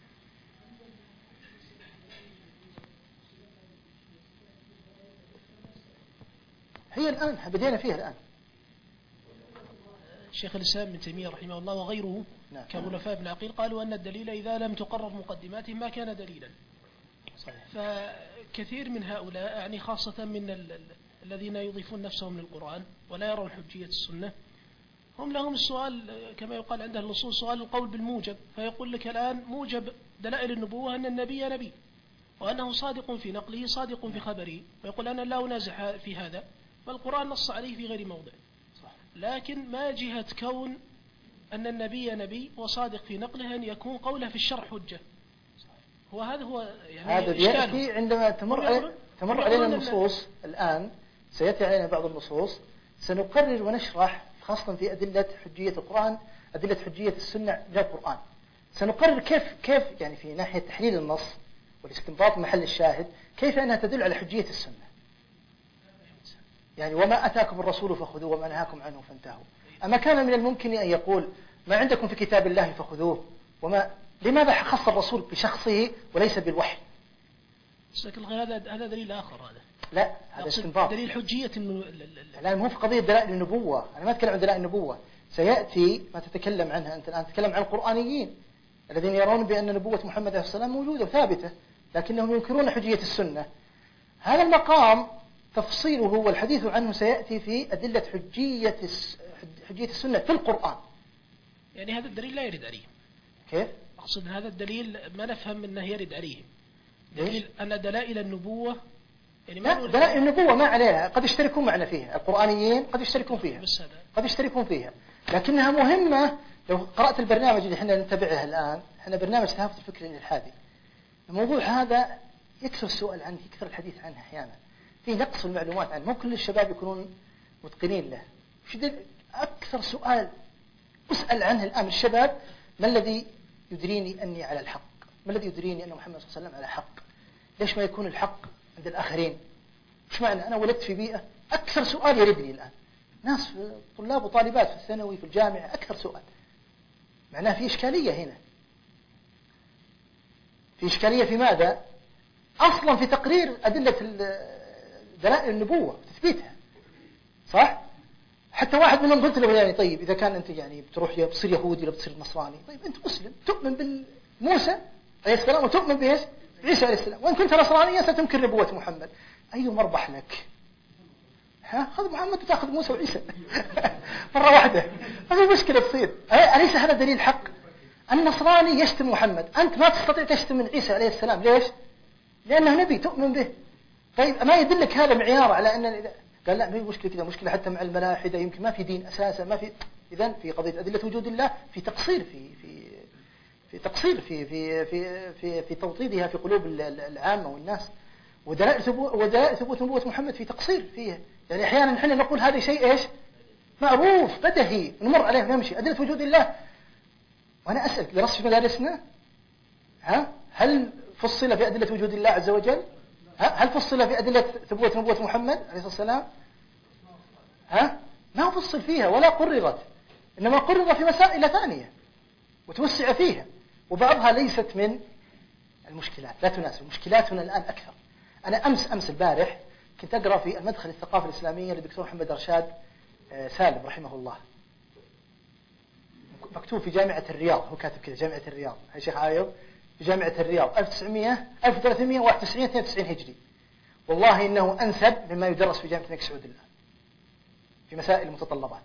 هي الآن بدينا فيها الآن. شيخ الإسلام ابن تيمية رحمه الله وغيره كخلفاء ابن عقيل قالوا أن الدليل إذا لم تقرر مقدماته ما كان دليلا. صحيح. فكثير من هؤلاء يعني خاصة من الذين يضيفون نفسهم للقرآن ولا يرون حجية السنة، هم لهم السؤال كما يقال عند الأصول سؤال القول بالموجب، فيقول لك الآن موجب دلائل النبوة أن النبي نبي وأنه صادق في نقله صادق في خبره، ويقول أنا لا أنازع في هذا، فالقرآن نص عليه في غير موضع. لكن ما جهة كون أن النبي نبي وصادق في نقله أن يكون قوله في الشرع حجة؟ هذا هو يعني هذا يأتي عندما تمر علينا النصوص. الآن سيأتي علينا بعض النصوص سنقرر ونشرح خاصة في أدلة حجية القرآن، أدلة حجية السنة للقرآن. سنقرر كيف يعني في ناحية تحليل النص والاستنباط محل الشاهد كيف أنها تدل على حجية السنة. يعني وما أتاكم الرسول فخذوه وما نهاكم عنه فانتهوا. أما كان من الممكن أن يقول ما عندكم في كتاب الله فخذوه، لماذا خص الرسول بشخصه وليس بالوحي؟ هذا دليل آخر. هذا لا، هذا استنباط دليل حجية لا، مو في قضية دلائل النبوة. أنا ما أتكلم عن دلائل النبوة، سيأتي ما تتكلم عنها أنت الآن. تتكلم عن القرآنيين الذين يرون بأن نبوة محمد عليه السلام موجودة وثابتة، لكنهم ينكرون حجية السنة. هذا المقام تفصيله والحديث عنه سيأتي في أدلة حجية السنة في القرآن. يعني هذا الدليل لا يرد عليهم. كيف؟ أقصد هذا الدليل ما نفهم أنه يرد عليهم. دليل أن دلائل النبوة يعني لا، دلائل النبوة ما عليها، قد يشتركون معنا فيها، القرآنيين قد يشتركون فيها، لكنها مهمة. لو قرأت البرنامج اللي احنا نتبعه الآن، احنا برنامج تهافت الفكر الإلحادي، الموضوع هذا يكثر السؤال عنه، يكثر الحديث عنه أحيانا، في نقص المعلومات عنه، مو كل الشباب يكونون متقنين له. أكثر سؤال أسأل عنه الآن الشباب: ما الذي يدريني أني على الحق؟ ما الذي يدريني أن محمد صلى الله عليه وسلم على حق؟ ليش ما يكون الحق عند الآخرين؟ إيش معنى أنا ولدت في بيئة؟ أكثر سؤال يردني الآن، ناس طلاب وطالبات في الثانوي في الجامعة، أكثر سؤال. معناه في إشكالية هنا. في إشكالية في ماذا؟ أصلا في تقرير أدلة دلائل النبوة وتثبيتها، صح؟ حتى واحد منهم قلت له يعني طيب إذا كان أنت يعني بتروح بتصير يهودي ولا بتصير نصراني، طيب أنت مسلم تؤمن بالموسى عليه السلام وتؤمن بإيش؟ عيسى عليه السلام، وإن كنت نصرانيا ستنكر نبوة محمد، أي مربح لك؟ خذ محمد وتأخذ موسى وعيسى مرة واحدة، هذه مشكلة تصير. أليس هذا دليل حق؟ النصراني يشتم محمد، أنت ما تستطيع تشتم من عيسى عليه السلام، ليش؟ لأنه نبي تؤمن به. طيب ما يدلك هذا معيار على أن قال لا، ما هي مشكلة كذا، مشكلة حتى مع الملاحدة، يمكن ما في دين أساسا، ما في. إذن في قضية أدلة وجود الله في تقصير في في تقصير في توطيدها في قلوب العامة والناس، ودلائل ثبوت نبوة محمد في تقصير فيها. يعني أحيانا نحن نقول هذا شيء إيش معروف بدهي نمر عليه ونمشي، أدلة وجود الله. وأنا أسأل درست في مدارسنا هل فصل في أدلة وجود الله عز وجل؟ هل فصل في أدلة ثبوت نبوة محمد عليه الصلاة والسلام؟ ما فصل فيها ولا قررت، إنما قرر في مسائل ثانية وتوسع فيها، وبعضها ليست من المشكلات، لا تناسب. مشكلاتنا الآن أكثر. أنا أمس البارح كنت أقرأ في المدخل الثقافة الإسلامية للدكتور محمد رشاد سالم رحمه الله، مكتوب في جامعة الرياض، هو كاتب كذا جامعة الرياض، هاي شيخ عايض في جامعة الرياض 1391-92 هجري. والله إنه أنسب مما يدرس في جامعة الملك سعود الآن في مسائل المتطلبات.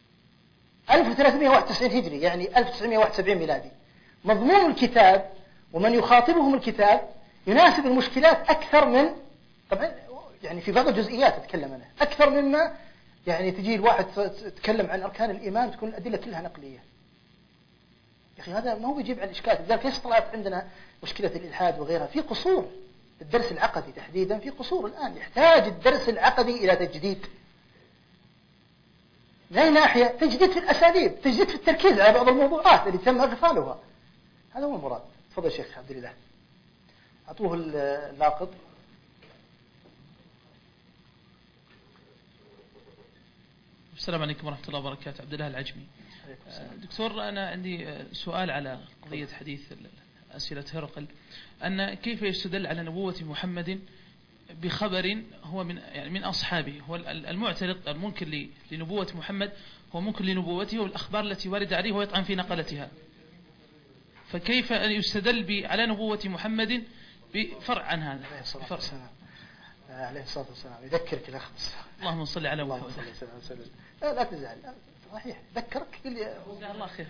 1391 هجري يعني 1971 ميلادي. مضمون الكتاب ومن يخاطبهم الكتاب يناسب المشكلات أكثر من، طبعا يعني في بعض الجزئيات أتكلم أنا أكثر مما يعني تجي الواحد تتكلم عن أركان الإيمان تكون الأدلة كلها نقلية. يا أخي هذا ما هو بيجيب على الإشكال. لذلك ليش طلعت عندنا مشكلة الإلحاد وغيرها؟ في قصور الدرس العقدي تحديدا، في قصور الآن يحتاج الدرس العقدي إلى تجديد. من أي ناحية؟ تجديد في الأساليب، تجديد في التركيز على بعض الموضوعات اللي تم إغفالها. هذا هو المراد. تفضل شيخ عبد الله. أعطوه اللاقط. السلام عليكم ورحمة الله وبركاته. عبد الله العجمي. دكتور، أنا عندي سؤال على قضية حديث أسئلة هرقل، أن كيف يستدل على نبوة محمد بخبر هو من أصحابه؟ هو المعترض المنكر لنبوة محمد هو منكر لنبوته والأخبار التي ورد عليه ويطعن في نقلتها، فكيف أن يستدل على نبوة محمد بفرع عن هذا؟ عليه الصلاة والسلام يذكرك الأخ. اللهم صل على محمد. لا تزعل، صحيح ذكرك الله خير.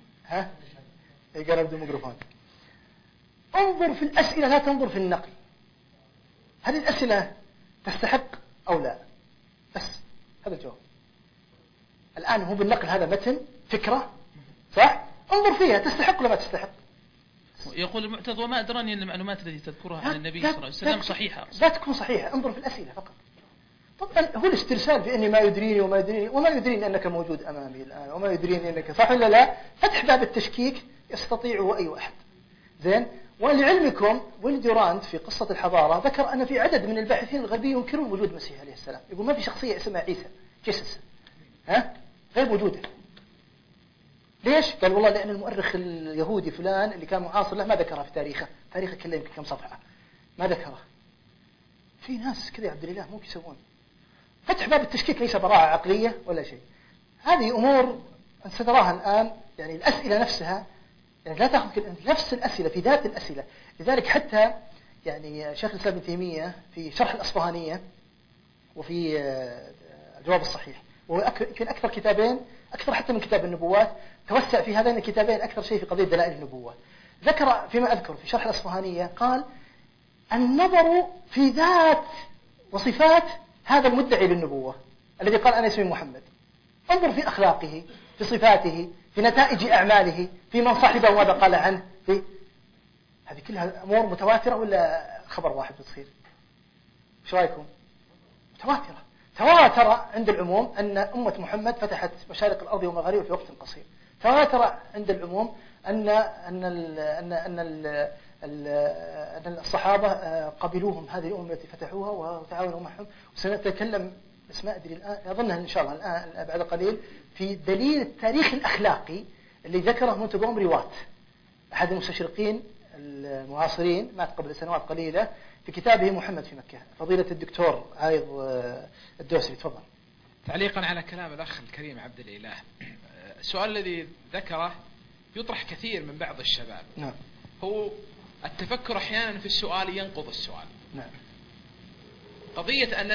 قرب الميكروفون. انظر في الأسئلة لا تنظر في النقل. هل الأسئلة تستحق أو لا؟ بس هذا الجواب. الآن هو بالنقل هذا متن فكرة صح؟ انظر فيها تستحق ولا ما تستحق. يقول المعترض وما أدراني أن المعلومات التي تذكرها عن النبي صلى الله عليه وسلم صحيحة. لا تكون صحيحة، انظر في الأسئلة فقط. طبعا هو الاسترسال بأني ما يدريني وما يدريني أنك موجود أمامي الآن وما يدريني أنك صح ولا لا، فتح باب التشكيك يستطيعه أي أحد. زين. ولعلمكم ويل ديورانت في قصة الحضارة ذكر أن في عدد من الباحثين الغربيين ينكرون وجود المسيح عليه السلام، يقول ما في شخصية اسمها عيسى جيسس غير موجودة. ليش؟ قال والله لأن المؤرخ اليهودي فلان اللي كان معاصر له ما ذكرها في تاريخه كله يمكن كم صفحة ما ذكره. في ناس كذا يا عبد الله مو يسوون. فتح باب التشكيك ليس براعة عقلية ولا شيء. هذه أمور ستراها الآن. يعني الأسئلة نفسها يعني لا تأخذ نفس الأسئلة في ذات الأسئلة. لذلك حتى يعني شيخ الإسلام ابن تيمية في شرح الأصفهانية وفي الجواب الصحيح، ويمكن أكثر كتابين أكثر حتى من كتاب النبوات توسع في هذين الكتابين أكثر شيء في قضية دلائل النبوة. ذكر فيما أذكر في شرح الأصفهانية قال النظر في ذات وصفات هذا المدعي للنبوة الذي قال أنا اسمي محمد، انظر في أخلاقه، في صفاته، في نتائج أعماله، في من صاحبه وماذا قال عنه. في هذه كلها أمور متواترة ولا خبر واحد بتصير؟ ايش رايكم؟ متواترة. تواتر عند العموم أن أمة محمد فتحت مشارق الأرض ومغاربها في وقت قصير. تواتر عند العموم أن الصحابة قبلوهم هذه الأمة التي فتحوها وتعاونوا معهم. وسنتكلم بس ما أدري الآن، أظنها إن شاء الله الآن بعد قليل في دليل التاريخ الأخلاقي اللي ذكره مونتجومري ريوات أحد المستشرقين المعاصرين مات قبل سنوات قليلة في كتابه محمد في مكة. فضيلة الدكتور عايض الدوسري تفضل. تعليقا على كلام الأخ الكريم عبد الإله، السؤال الذي ذكره يطرح كثير من بعض الشباب. نعم. هو التفكر أحيانا في السؤال ينقض السؤال. نعم. قضية أننا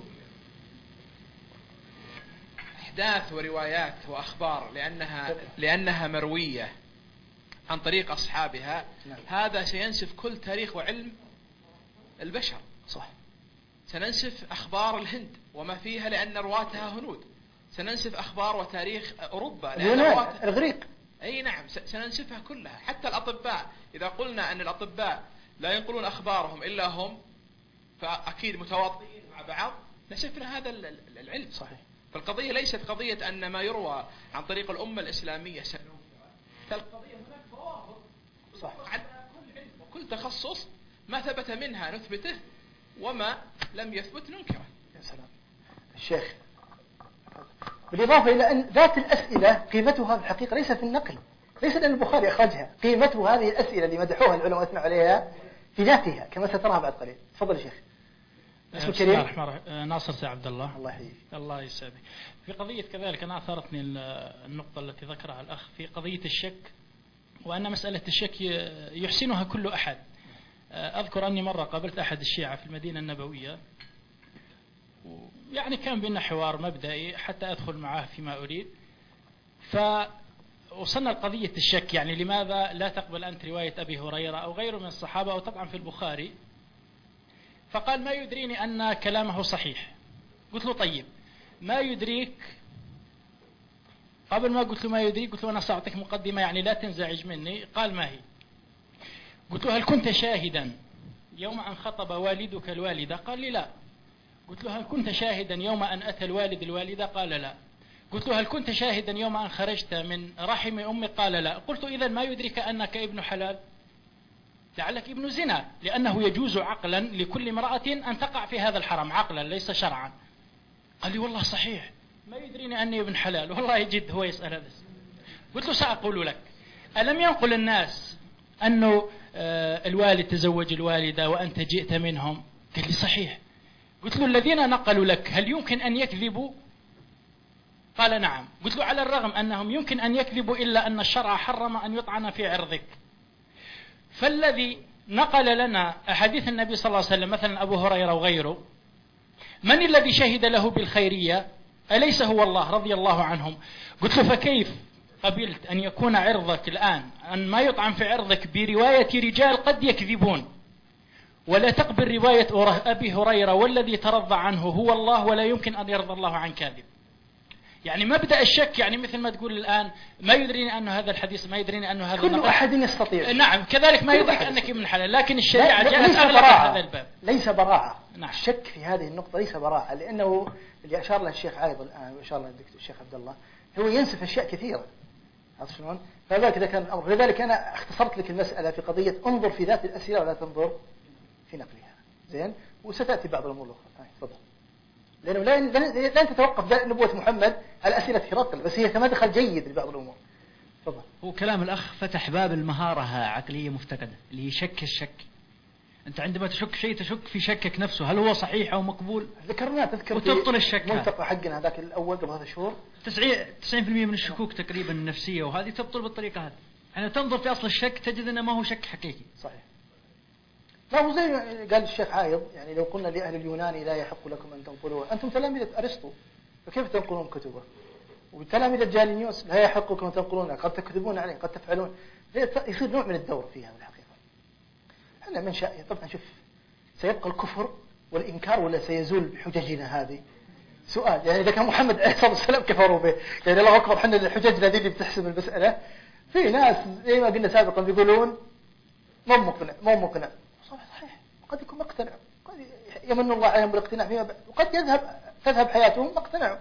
أحداث وروايات وأخبار لأنها مروية عن طريق أصحابها. نعم. هذا سينسف كل تاريخ وعلم البشر. صح. سننسف أخبار الهند وما فيها لأن رواتها هنود. سننسف أخبار وتاريخ أوروبا لأن الغريق. أي نعم، سننسفها كلها. حتى الأطباء إذا قلنا أن الأطباء لا ينقلون أخبارهم إلا هم، فأكيد متواطئين مع بعض، نسفنا هذا العلم. صحيح. فالقضية ليست قضية أن ما يروى عن طريق الأمة الإسلامية سننكره، فالقضية هناك ضوابط على كل علم وكل تخصص، ما ثبت منها نثبته وما لم يثبت ننكره. يا سلام. الشيخ، بالإضافة إلى أن ذات الأسئلة قيمتها في الحقيقة ليس في النقل، ليس لأن البخاري أخرجها، قيمته هذه الأسئلة اللي مدحوها العلماء واثنوا عليها في ذاتها كما ستراها بعد قليل. تفضل يا شيخ. بسم الله الرحمن الرحيم. ناصر سي عبد الله. الله يحييك. الله يسعدك. في قضية كذلك أنا أثارتني النقطة التي ذكرها الأخ في قضية الشك، وأن مسألة الشك يحسنها كل أحد. أذكر أني مرة قابلت أحد الشيعة في المدينة النبوية، يعني كان بيننا حوار مبدئي حتى أدخل معه فيما أريد، فوصلنا لقضية الشك، يعني لماذا لا تقبل أنت رواية أبي هريرة أو غيره من الصحابة أو طبعا في البخاري؟ فقال ما يدريني أن كلامه صحيح. قلت له طيب ما يدريك؟ قبل ما قلت له ما يدريك قلت له أنا سأعطيك مقدمة يعني لا تنزعج مني. قال ما هي؟ قلت له هل كنت شاهدا يوم أن خطب والدك الوالدة؟ قال لي لا. قلت له هل كنت شاهدا يوم أن أتى الوالد الوالدة؟ قال لا. قلت له هل كنت شاهدا يوم أن خرجت من رحم أمك؟ قال لا. قلت إذا ما يدرك أنك ابن حلال؟ لعلك ابن زنا، لأنه يجوز عقلا لكل امرأة أن تقع في هذا الحرام عقلا ليس شرعا. قال لي والله صحيح ما يدريني أني ابن حلال، والله جد هو يسأل هذا. قلت له سأقول لك، ألم ينقل الناس أنه الوالد تزوج الوالدة وأنت جئت منهم؟ قال لي صحيح. قلت له الذين نقلوا لك هل يمكن أن يكذبوا؟ قال نعم. قلت له على الرغم أنهم يمكن أن يكذبوا إلا أن الشرع حرم أن يطعن في عرضك. فالذي نقل لنا أحاديث النبي صلى الله عليه وسلم مثلا أبو هريرة وغيره، من الذي شهد له بالخيرية؟ أليس هو الله رضي الله عنهم؟ قلت له فكيف قبلت أن يكون عرضك الآن أن ما يطعن في عرضك برواية رجال قد يكذبون، ولا تقبل رواية أبي هريرة والذي ترضى عنه هو الله ولا يمكن أن يرضى الله عن كاذب؟ يعني مبدأ الشك يعني مثل ما تقول الآن ما يدريني أنه هذا الحديث، ما يدريني أنه هذا كل أحد يستطيع. نعم كذلك ما يدرك أنك ابن حلال، لكن الشريعة جاءت أغلق هذا الباب. ليس براعة. نعم. الشك في هذه النقطة ليس براعة، لأنه اللي أشار له الشيخ عايض الآن وأشار له الشيخ عبد الله هو ينسف أشياء كثيرة. عرفت شلون؟ فذلك إذا كان الأمر، لذلك أنا اختصرت لك المسألة في قضية انظر في ذات الأسئلة ولا تنظر في نقلها. زين؟ وستأتي بعض الأمور الأخرى. تفضل. لأنه لن تتوقف نبوة محمد على أسئلة هرقل، بس هي كمدخل جيد لبعض الأمور. تفضل. هو كلام الأخ فتح باب المهارة عقلية مفتقدة اللي هي شك الشك. أنت عندما تشك شيء تشك في شكك نفسه هل هو صحيح أو مقبول. ذكرناه تذكر وتبطل الشك. ملتقى حقنا هذاك الأول قبل هذا الشهور 90% من الشكوك تقريبا النفسية وهذه تبطل بالطريقة هذه. يعني تنظر في أصل الشك تجد أنه ما هو شك حقيقي. صحيح. لا هو زي قال الشيخ عايض، يعني لو قلنا لأهل اليونان لا يحق لكم أن تنقلوها، أنتم تلامذة أرسطو فكيف تنقلون كتبه؟ وتلامذة جالينيوس لا يحق لكم أن تنقلونها، قد تكذبون عليه قد تفعلون. يصير نوع من الدور فيها بالحقيقة. احنا من شاء طبعا شوف سيبقى الكفر والإنكار ولا سيزول بحججنا هذه؟ سؤال. يعني إذا كان محمد عليه الصلاة والسلام كفروا به، يعني الله أكبر حنا الحججنا ذي اللي بتحسم المسألة. في ناس زي ما قلنا سابقا بيقولون مو مقنع. صحيح قد يكون مقتنع، قد يمن الله عليهم بالاقتناع فيما بعد، وقد تذهب حياتهم ما اقتنعوا.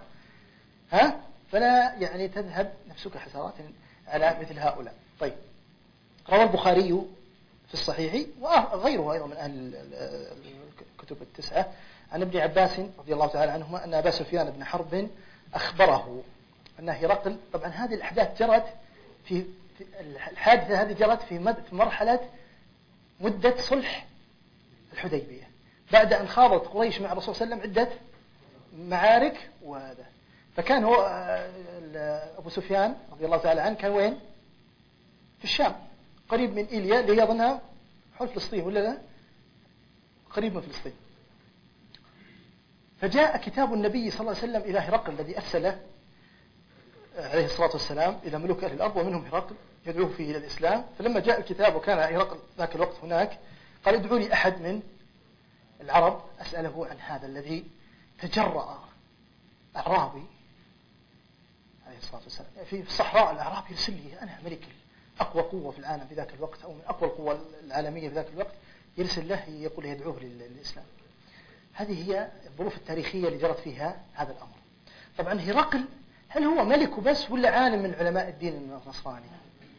فلا يعني تذهب نفسك حسرات على مثل هؤلاء. طيب روى البخاري في الصحيح وغيره أيضا من أهل الكتب التسعة عن ابن عباس رضي الله تعالى عنهما أن أبا سفيان بن حرب أخبره أن هرقل، طبعا هذه الأحداث جرت في الحادثة هذه جرت في مرحلة مدة صلح الحديبية، بعد أن خاضت قريش مع الرسول صلى الله عليه وسلم عدة معارك وهذا. فكان هو أبو سفيان رضي الله تعالى عنه كان وين؟ في الشام قريب من إيليا اللي يظنها حول فلسطين ولا لا؟ قريب من فلسطين. فجاء كتاب النبي صلى الله عليه وسلم إلى هرقل الذي أرسله عليه الصلاة والسلام إلى ملوك أهل الأرض ومنهم هرقل يدعوه فيه إلى الإسلام. فلما جاء الكتاب وكان هرقل ذاك الوقت هناك قال ادعوا لي أحد من العرب أسأله عن هذا الذي تجرأ أعرابي عليه الصلاة والسلام في الصحراء الأعراب يرسل لي أنا ملك أقوى قوة في العالم في ذاك الوقت أو من أقوى القوى العالمية في ذاك الوقت، يرسل له يقول يدعوه للإسلام. هذه هي الظروف التاريخية اللي جرت فيها هذا الأمر. طبعا هرقل هل هو ملك بس ولا عالم من علماء الدين النصراني؟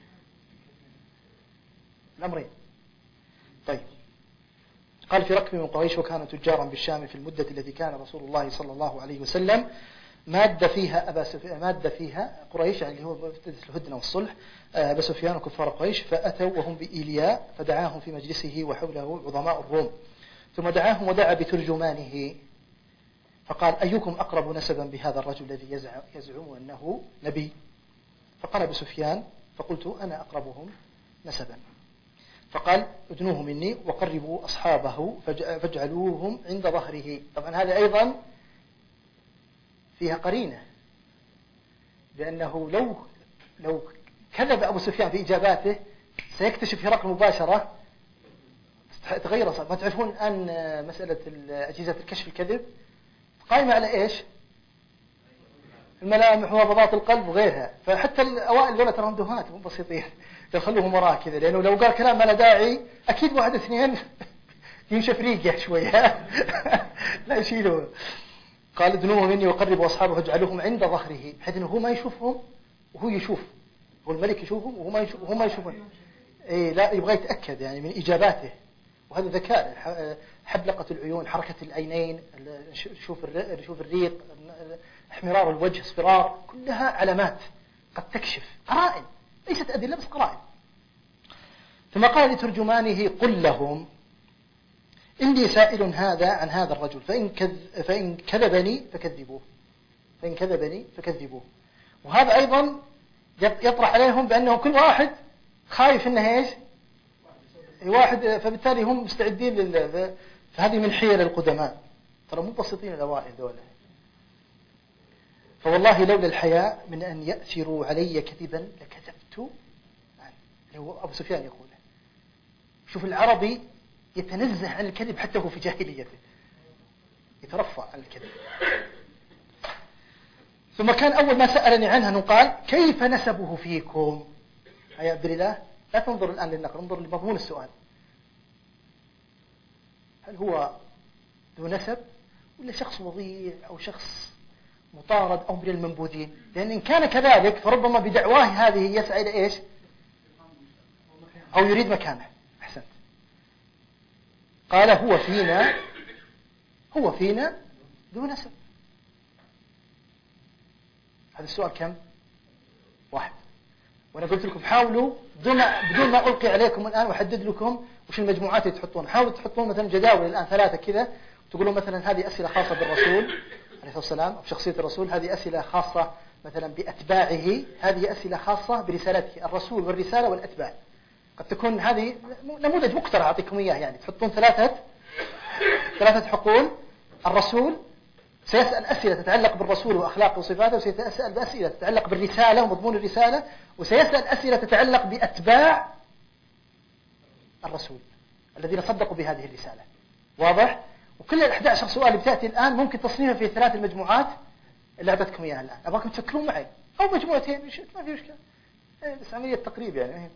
الأمرين. طيب قال في ركب من قريش وكانوا تجارا بالشام في المدة التي كان رسول الله صلى الله عليه وسلم مادة فيها قريش، يعني اللي هو الهدنة والصلح، أبا سفيان وكفار قريش، فأتوا وهم بإيلياء فدعاهم في مجلسه وحوله عظماء الروم، ثم دعاهم ودعا بترجمانه فقال أيكم أقرب نسبا بهذا الرجل الذي يزعم أنه نبي؟ فقال أبو سفيان فقلت أنا أقربهم نسبا. فقال ادنوه مني وقربوا أصحابه فاجعلوهم عند ظهره. طبعا هذا أيضا فيها قرينة، لأنه لو كذب أبو سفيان في إجاباته سيكتشف هرقل مباشرة تغير صار. ما تعرفون أن مسألة أجهزة الكشف الكذب قائمة على إيش؟ الملامح ونبضات القلب وغيرها. فحتى الأوائل دولة ترى دهات مو بسيطين، يخلوهم وراء كذا، لأنه لو قال كلام ما له داعي أكيد واحد اثنين ينشف ريقه شوية لا يشيلوه. قال ادنوه مني وقربوا أصحابه فاجعلوهم عند ظهره، بحيث أنه هو ما يشوفهم وهو يشوف، هو الملك يشوفهم وهو ما يشوفهم. إيه لا يبغى يتأكد يعني من إجاباته، وهذا ذكاء، حبلقة العيون، حركة العينين، شوف الريق، احمرار الوجه، اصفرار، كلها علامات قد تكشف، قرائن ليست أدلة بس قرائن. ثم قال لترجمانه قل لهم إني سائل هذا عن هذا الرجل فإن كذبني فكذبوه. وهذا أيضا يطرح عليهم بأنه كل واحد خايف إنه إيش واحد، فبالتالي هم مستعدين فهذه من حيل القدماء، ترى مو بسيطين الأوائل ذولا. فوالله لولا الحياء من أن يأثروا علي كذبا لكذبت. هو أبو سفيان يقول شوف العربي يتنزه عن الكذب حتى هو في جاهليته، يترفع عن الكذب. ثم كان أول ما سألني عنها أنه قال كيف نسبه فيكم؟ يا عبد الله لا تنظر الآن للنقل، انظر لمضمون السؤال. هل هو ذو نسب ولا شخص وضيع أو شخص مطارد أو من المنبوذين؟ لأن إن كان كذلك فربما بدعواه هذه يسعى إلى إيش؟ أو يريد مكانه. أحسنت. قال هو فينا ذو نسب. هذا السؤال كم؟ واحد. وأنا قلت لكم حاولوا بدون ما ألقي عليكم الآن وأحدد لكم وش المجموعات اللي تحطون. حاولوا تحطون مثلا جداول الآن 3 كذا، تقولون مثلا هذه أسئلة خاصة بالرسول عليه الصلاة والسلام أو بشخصية الرسول، هذه أسئلة خاصة مثلا بأتباعه، هذه أسئلة خاصة برسالته، الرسول والرسالة والأتباع. قد تكون هذه نموذج مقترح أعطيكم إياه، يعني تحطون 3 حقول. الرسول سيسأل أسئلة تتعلق بالرسول وأخلاقه وصفاته، وسيسأل أسئلة تتعلق بالرسالة ومضمون الرسالة، وسيسأل أسئلة تتعلق بأتباع الرسول الذين صدقوا بهذه الرسالة. واضح؟ وكل 11 سؤال اللي بتأتي الآن ممكن تصنيفها في 3 المجموعات اللي أعطيتكم إياها الآن. أبغاكم تفكرون معي، أو مجموعتين ما في مشكلة، بس عملية تقريب يعني.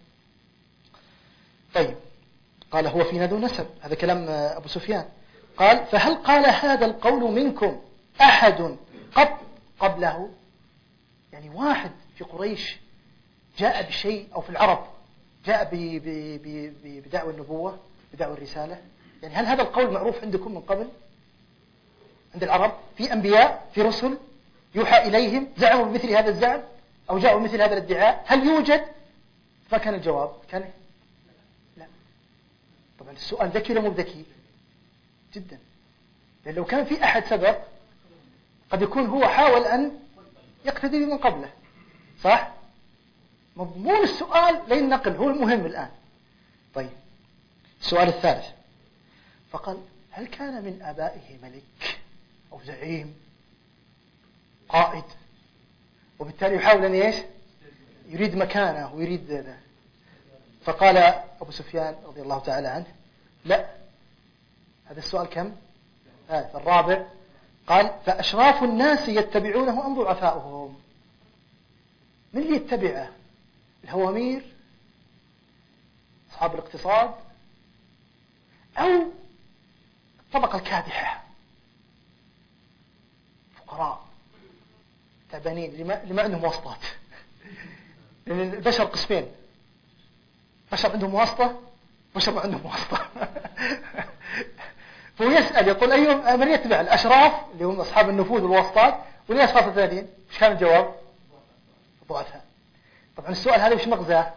طيب قال هو فينا ذو نسب، هذا كلام أبو سفيان. قال فهل قال هذا القول منكم أحد قبله؟ يعني واحد في قريش جاء بشيء، أو في العرب جاء بدعوى النبوة، بدعوى الرسالة. يعني هل هذا القول معروف عندكم من قبل؟ عند العرب في أنبياء، في رسل يوحى إليهم زعموا بمثل هذا الزعم أو جاءوا بمثل هذا الادعاء، هل يوجد؟ فكان الجواب كان لا. طبعا السؤال ذكي ولا مو ذكي؟ جدا. لأن لو كان في أحد سبق قد يكون هو حاول أن يقتدي بمن قبله، صح؟ مضمون السؤال لين نقل هو المهم الآن. طيب السؤال الثالث، فقال هل كان من آبائه ملك أو زعيم قائد، وبالتالي يحاول أن إيش؟ يريد مكانه ويريد ذا. فقال أبو سفيان رضي الله تعالى عنه لا. هذا السؤال كم؟ الرابع. قال فأشراف الناس يتبعونه أم ضعفاؤهم؟ من اللي يتبعه؟ الهوامير، أصحاب الاقتصاد، أو الطبقة الكادحة، فقراء تعبانين اللي ما عندهم واسطات. لأن البشر قسمين، بشر عندهم واسطة، بشر ما عندهم واسطة. فهو يسأل يقول أيهم من يتبع؟ الأشراف اللي هم أصحاب النفوذ والواسطات، ولا الأشخاص الثانيين؟ إيش كان الجواب؟ الضعفاء. طبعا السؤال هذا وش مغزاه؟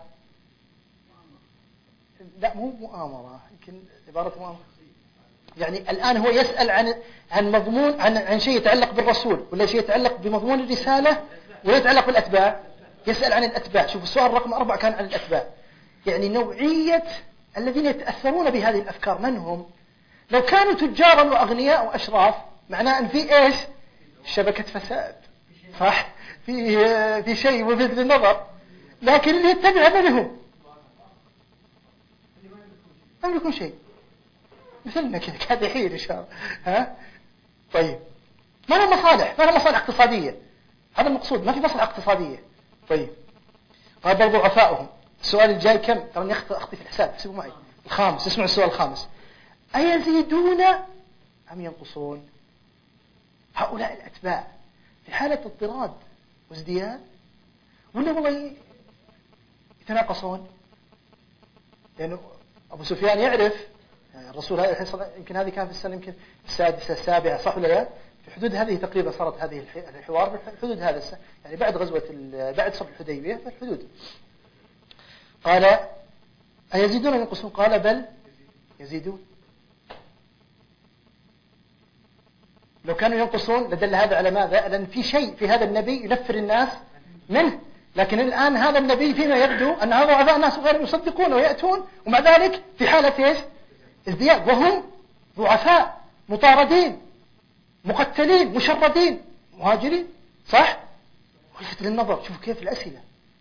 لا مو مؤامرة، يمكن عبارة مؤامرة. يعني الآن هو يسأل عن مضمون، عن شيء يتعلق بالرسول، ولا شيء يتعلق بمضمون الرسالة، ولا يتعلق بالأتباع. يسأل عن الأتباع. شوف السؤال رقم 4 كان عن الأتباع، يعني نوعية الذين يتأثرون بهذه الأفكار من هم؟ لو كانوا تجارا وأغنياء وأشراف معناه أن في إيش؟ شبكة فساد، صح؟ في شيء ملفت للنظر. لكن اللي يتبع من هم؟ ما يملكون شيء، مثلنا كذا كادحين إن شاء الله. ها؟ طيب ما لهم مصالح، ما لهم مصالح اقتصادية، هذا المقصود، ما في مصلحة اقتصادية. طيب قال بل ضعفاؤهم. السؤال الجاي كم؟ ترى أخطي في الحساب، احسبوا معي. الخامس، اسمعوا السؤال الخامس: أيزيدون أم ينقصون؟ هؤلاء الأتباع في حالة اضطراد وازدياد، ولا والله يتناقصون؟ لأنه أبو سفيان يعرف الرسول يمكن هذه كان في السنة يمكن السادسة السابعة، صح ولا لا؟ في حدود هذه تقريبا صارت هذه الحوار، في حدود هذا السنة، يعني بعد بعد صلح الحديبية في الحدود. قال أيزيدون ينقصون؟ قال بل يزيدون. لو كانوا ينقصون لدل هذا على ماذا؟ لأن في شيء في هذا النبي ينفر الناس منه. لكن الآن هذا النبي فيما يبدو أن هذا ضعفاء الناس غير يصدقون ويأتون، ومع ذلك في حالة إيش؟ ازدياد، وهم ضعفاء مطاردين مقتلين مشردين مهاجرين، صح؟ ولفت للنظر، شوفوا كيف الأسئلة،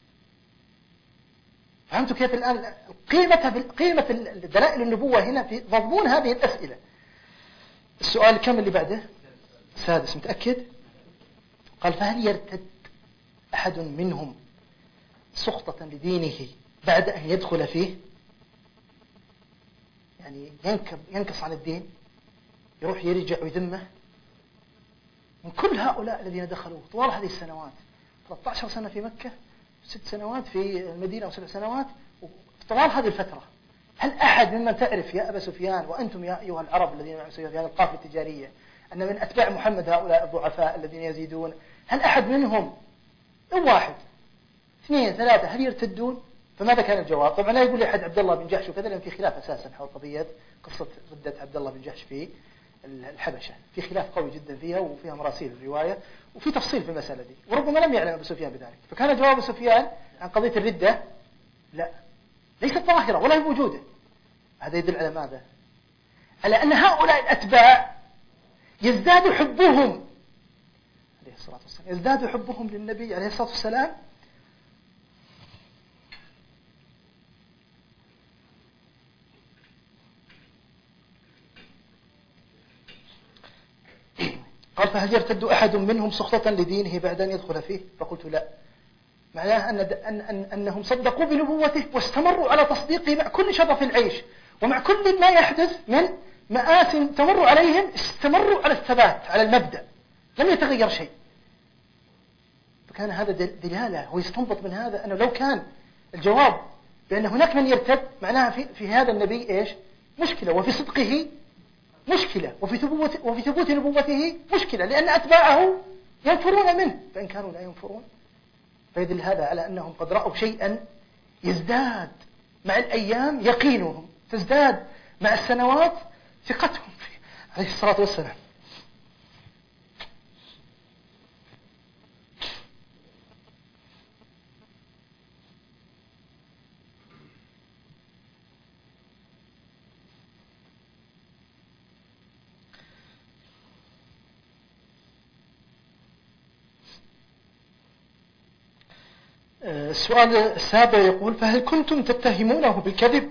فهمتوا كيف الآن قيمة دلائل النبوة هنا في مضمون هذه الأسئلة. السؤال كم اللي بعده؟ السادس، متأكد؟ قال فهل يرتد أحد منهم سخطة لدينه بعد أن يدخل فيه؟ يعني ينكص عن الدين، يروح يرجع ويذمه. من كل هؤلاء الذين دخلوا طوال هذه السنوات، 13 سنة في مكة، 6 سنوات في المدينة و7 سنوات، طوال هذه الفترة هل أحد ممن تعرف يا أبا سفيان وأنتم يا أيها العرب الذين معكم في هذه القافلة التجارية أن من أتباع محمد هؤلاء الضعفاء الذين يزيدون، هل أحد منهم أو 1 2 3 هل يرتدون؟ فماذا كان الجواب؟ طبعا لا يقول لي أحد عبد الله بن جحش وكذا، لأن في خلاف أساسا حول قضية قصة ردة عبد الله بن جحش في الحبشة، في خلاف قوي جدا فيها، وفيها مراسيل الرواية، وفي تفصيل في المسألة دي، وربما لم يعلم أبو سفيان بذلك. فكان جواب أبو سفيان عن قضية الردة لا، ليست ظاهرة ولا هي موجودة. هذا يدل على ماذا؟ على أن هؤلاء الأتباع يزداد حبهم عليه الصلاة والسلام، يزداد حبهم للنبي عليه الصلاة والسلام قال فهل يرتد أحد منهم سخطة لدينه بعد أن يدخل فيه؟ فقلت لا، معناه أنهم صدقوا بنبوته واستمروا على تصديقه مع كل شرف العيش ومع كل ما يحدث من مآثم تمر عليهم، استمروا على الثبات على المبدأ، لم يتغير شيء. فكان هذا دلالة، هو يستنبط من هذا أنه لو كان الجواب بأن هناك من يرتد، معناها في هذا النبي إيش؟ مشكلة، وفي صدقه مشكلة، وفي ثبوت نبوته مشكلة، لأن أتباعه ينفرون منه، فإن كانوا لا ينفرون فيدل هذا على أنهم قد رأوا شيئا يزداد مع الأيام يقينهم، تزداد مع السنوات ثقتهم فيه عليه الصلاة والسلام. السؤال السابع يقول فهل كنتم تتهمونه بالكذب؟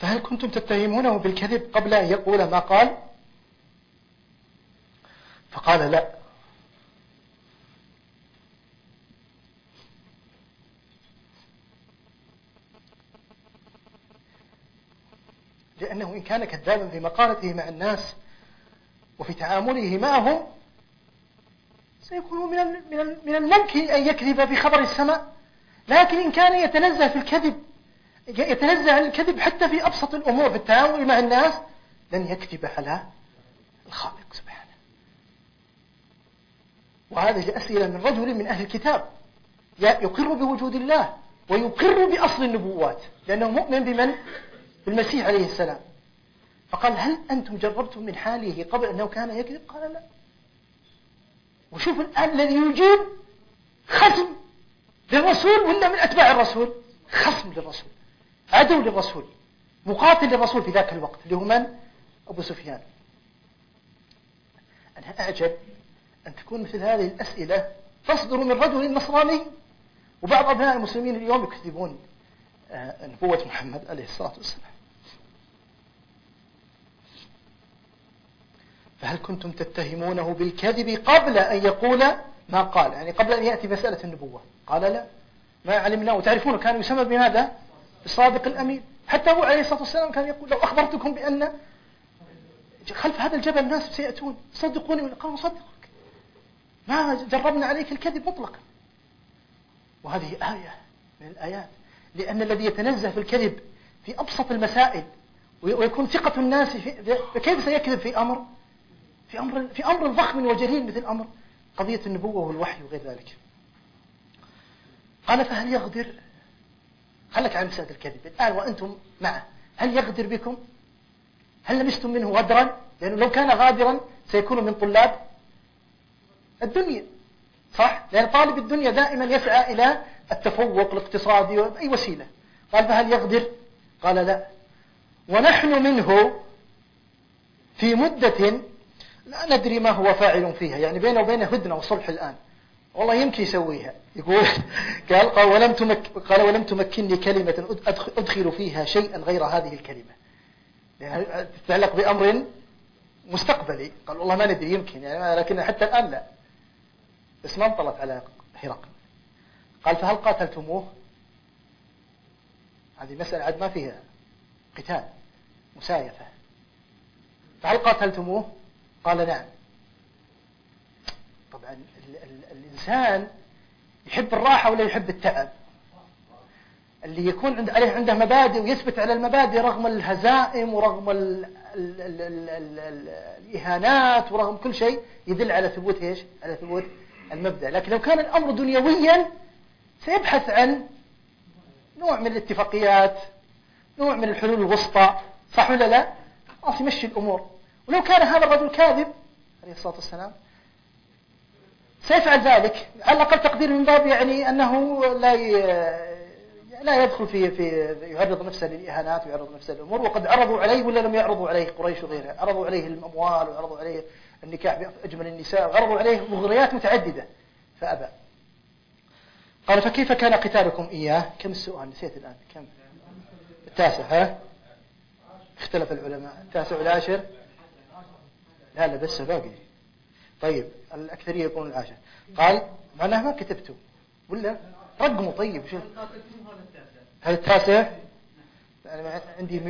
فهل كنتم تتهمونه بالكذب قبل أن يقول ما قال؟ فقال لا. لأنه إن كان كذابا في مقالته مع الناس وفي تعامله معهم سيكون من الممكن أن يكذب بخبر السماء. لكن إن كان يتنزه في الكذب، يتنزه عن الكذب حتى في أبسط الأمور في التعامل مع الناس، لن يكذب على الخالق سبحانه. وهذه أسئلة من رجل من أهل الكتاب يقر بوجود الله ويقر بأصل النبوات، لأنه مؤمن بالمسيح عليه السلام. فقال هل أنتم جربتم من حاله قبل أنه كان يكذب؟ قال لا. وشوف الآن الذي يجيب خصم للرسول ولا من أتباع الرسول؟ خصم للرسول، عدو للرسول، مقاتل للرسول في ذاك الوقت، اللي هو من؟ أبو سفيان. أنا أعجب أن تكون مثل هذه الأسئلة تصدر من رجل نصراني، وبعض أبناء المسلمين اليوم يكذبون نبوة محمد عليه الصلاة والسلام. فهل كنتم تتهمونه بالكذب قبل أن يقول ما قال؟ يعني قبل أن يأتي مسألة النبوة. قال لا، ما علمنا. وتعرفون كان يسمى بماذا؟ الصادق الأمين. حتى هو عليه الصلاة والسلام كان يقول لو أخبرتكم بأن خلف هذا الجبل ناس سيأتون صدقوني، قالوا صدقك، ما جربنا عليك الكذب مطلقا. وهذه آية من الآيات، لأن الذي يتنزه في الكذب في أبسط المسائل ويكون ثقة الناس فكيف سيكذب في أمر ضخم وجليل مثل أمر قضية النبوة والوحي وغير ذلك. قال فهل يغدر؟ خلك عن مسألة الكذب الآن وأنتم معه، هل يغدر بكم؟ هل لمستم منه غدرا؟ لأنه لو كان غادرا سيكون من طلاب الدنيا، صح؟ لأن طالب الدنيا دائما يسعى إلى التفوق الاقتصادي بأي وسيلة. قال فهل يغدر؟ قال لا. ونحن منه في مدة لا ندري ما هو فاعل فيها، يعني بينه وبينه هدنة وصلح الآن، والله يمكن يسويها. يقول قال ولم تمكنني كلمة أدخل فيها شيئا غير هذه الكلمة، يعني تتعلق بأمر مستقبلي. قال والله ما ندري، يمكن يعني، لكن حتى الآن لا. بس ما انطلت على هرقل. قال فهل قاتلتموه؟ هذه مسألة عاد ما فيها قتال، مسايفة. فهل قاتلتموه؟ قال نعم. طبعا الإنسان يحب الراحة ولا يحب التعب؟ اللي يكون عنده مبادئ ويثبت على المبادئ رغم الهزائم ورغم الإهانات ورغم كل شيء يدل على ثبوت ايش؟ على ثبوت المبدأ. لكن لو كان الأمر دنيويا سيبحث عن نوع من الاتفاقيات، نوع من الحلول الوسطى، صح ولا لا؟ خلاص يمشي الأمور. ولو كان هذا الرجل كاذب عليه الصلاة والسلام سيفعل ذلك، على الأقل تقدير من باب يعني أنه لا يدخل في يعرض نفسه للإهانات ويعرض نفسه للأمور. وقد عرضوا عليه ولا لم يعرضوا عليه قريش وغيرها؟ عرضوا عليه الأموال وعرضوا عليه النكاح بأجمل النساء وعرضوا عليه مغريات متعددة فأبى. قال فكيف كان قتالكم إياه؟ كم السؤال؟ نسيت الآن كم؟ التاسع. ها؟ اختلف العلماء، التاسع والعاشر؟ لا بس باقي. طيب الأكثرية يقولون العاشر. قال معناه ما كتبته ولا رقمه؟ طيب شوف هل التاسع؟ أنا عندي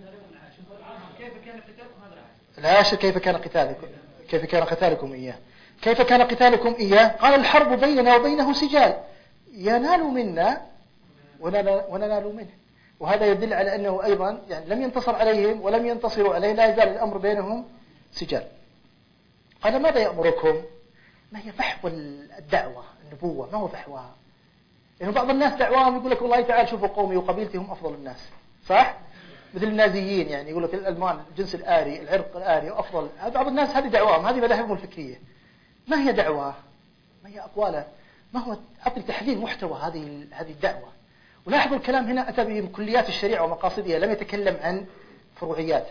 العاشر. كيف كان قتالكم إياه؟ كيف كان قتالكم إياه؟ قال الحرب بيننا وبينه سجال، ينال منا وننال منه. وهذا يدل على أنه أيضا يعني لم ينتصر عليهم ولم ينتصروا عليه، لا يزال الأمر بينهم سجال. قال ماذا يأمركم؟ ما هي فحوى الدعوة النبوة، ما هو فحواها. يعني بعض الناس دعواهم يقول لك والله تعال شوفوا قومي وقبيلتي هم أفضل الناس، صح؟ مثل النازيين، يعني يقول لك الألمان الجنس الآري العرق الآري أفضل. بعض الناس هذه دعواهم، هذه مذاهبهم الفكرية. ما هي دعوة؟ ما هي أقواله؟ ما هو أعطي تحليل محتوى هذه الدعوة. ولاحظوا الكلام هنا أتى بكليات الشريعة ومقاصدها، لم يتكلم عن فروعيات.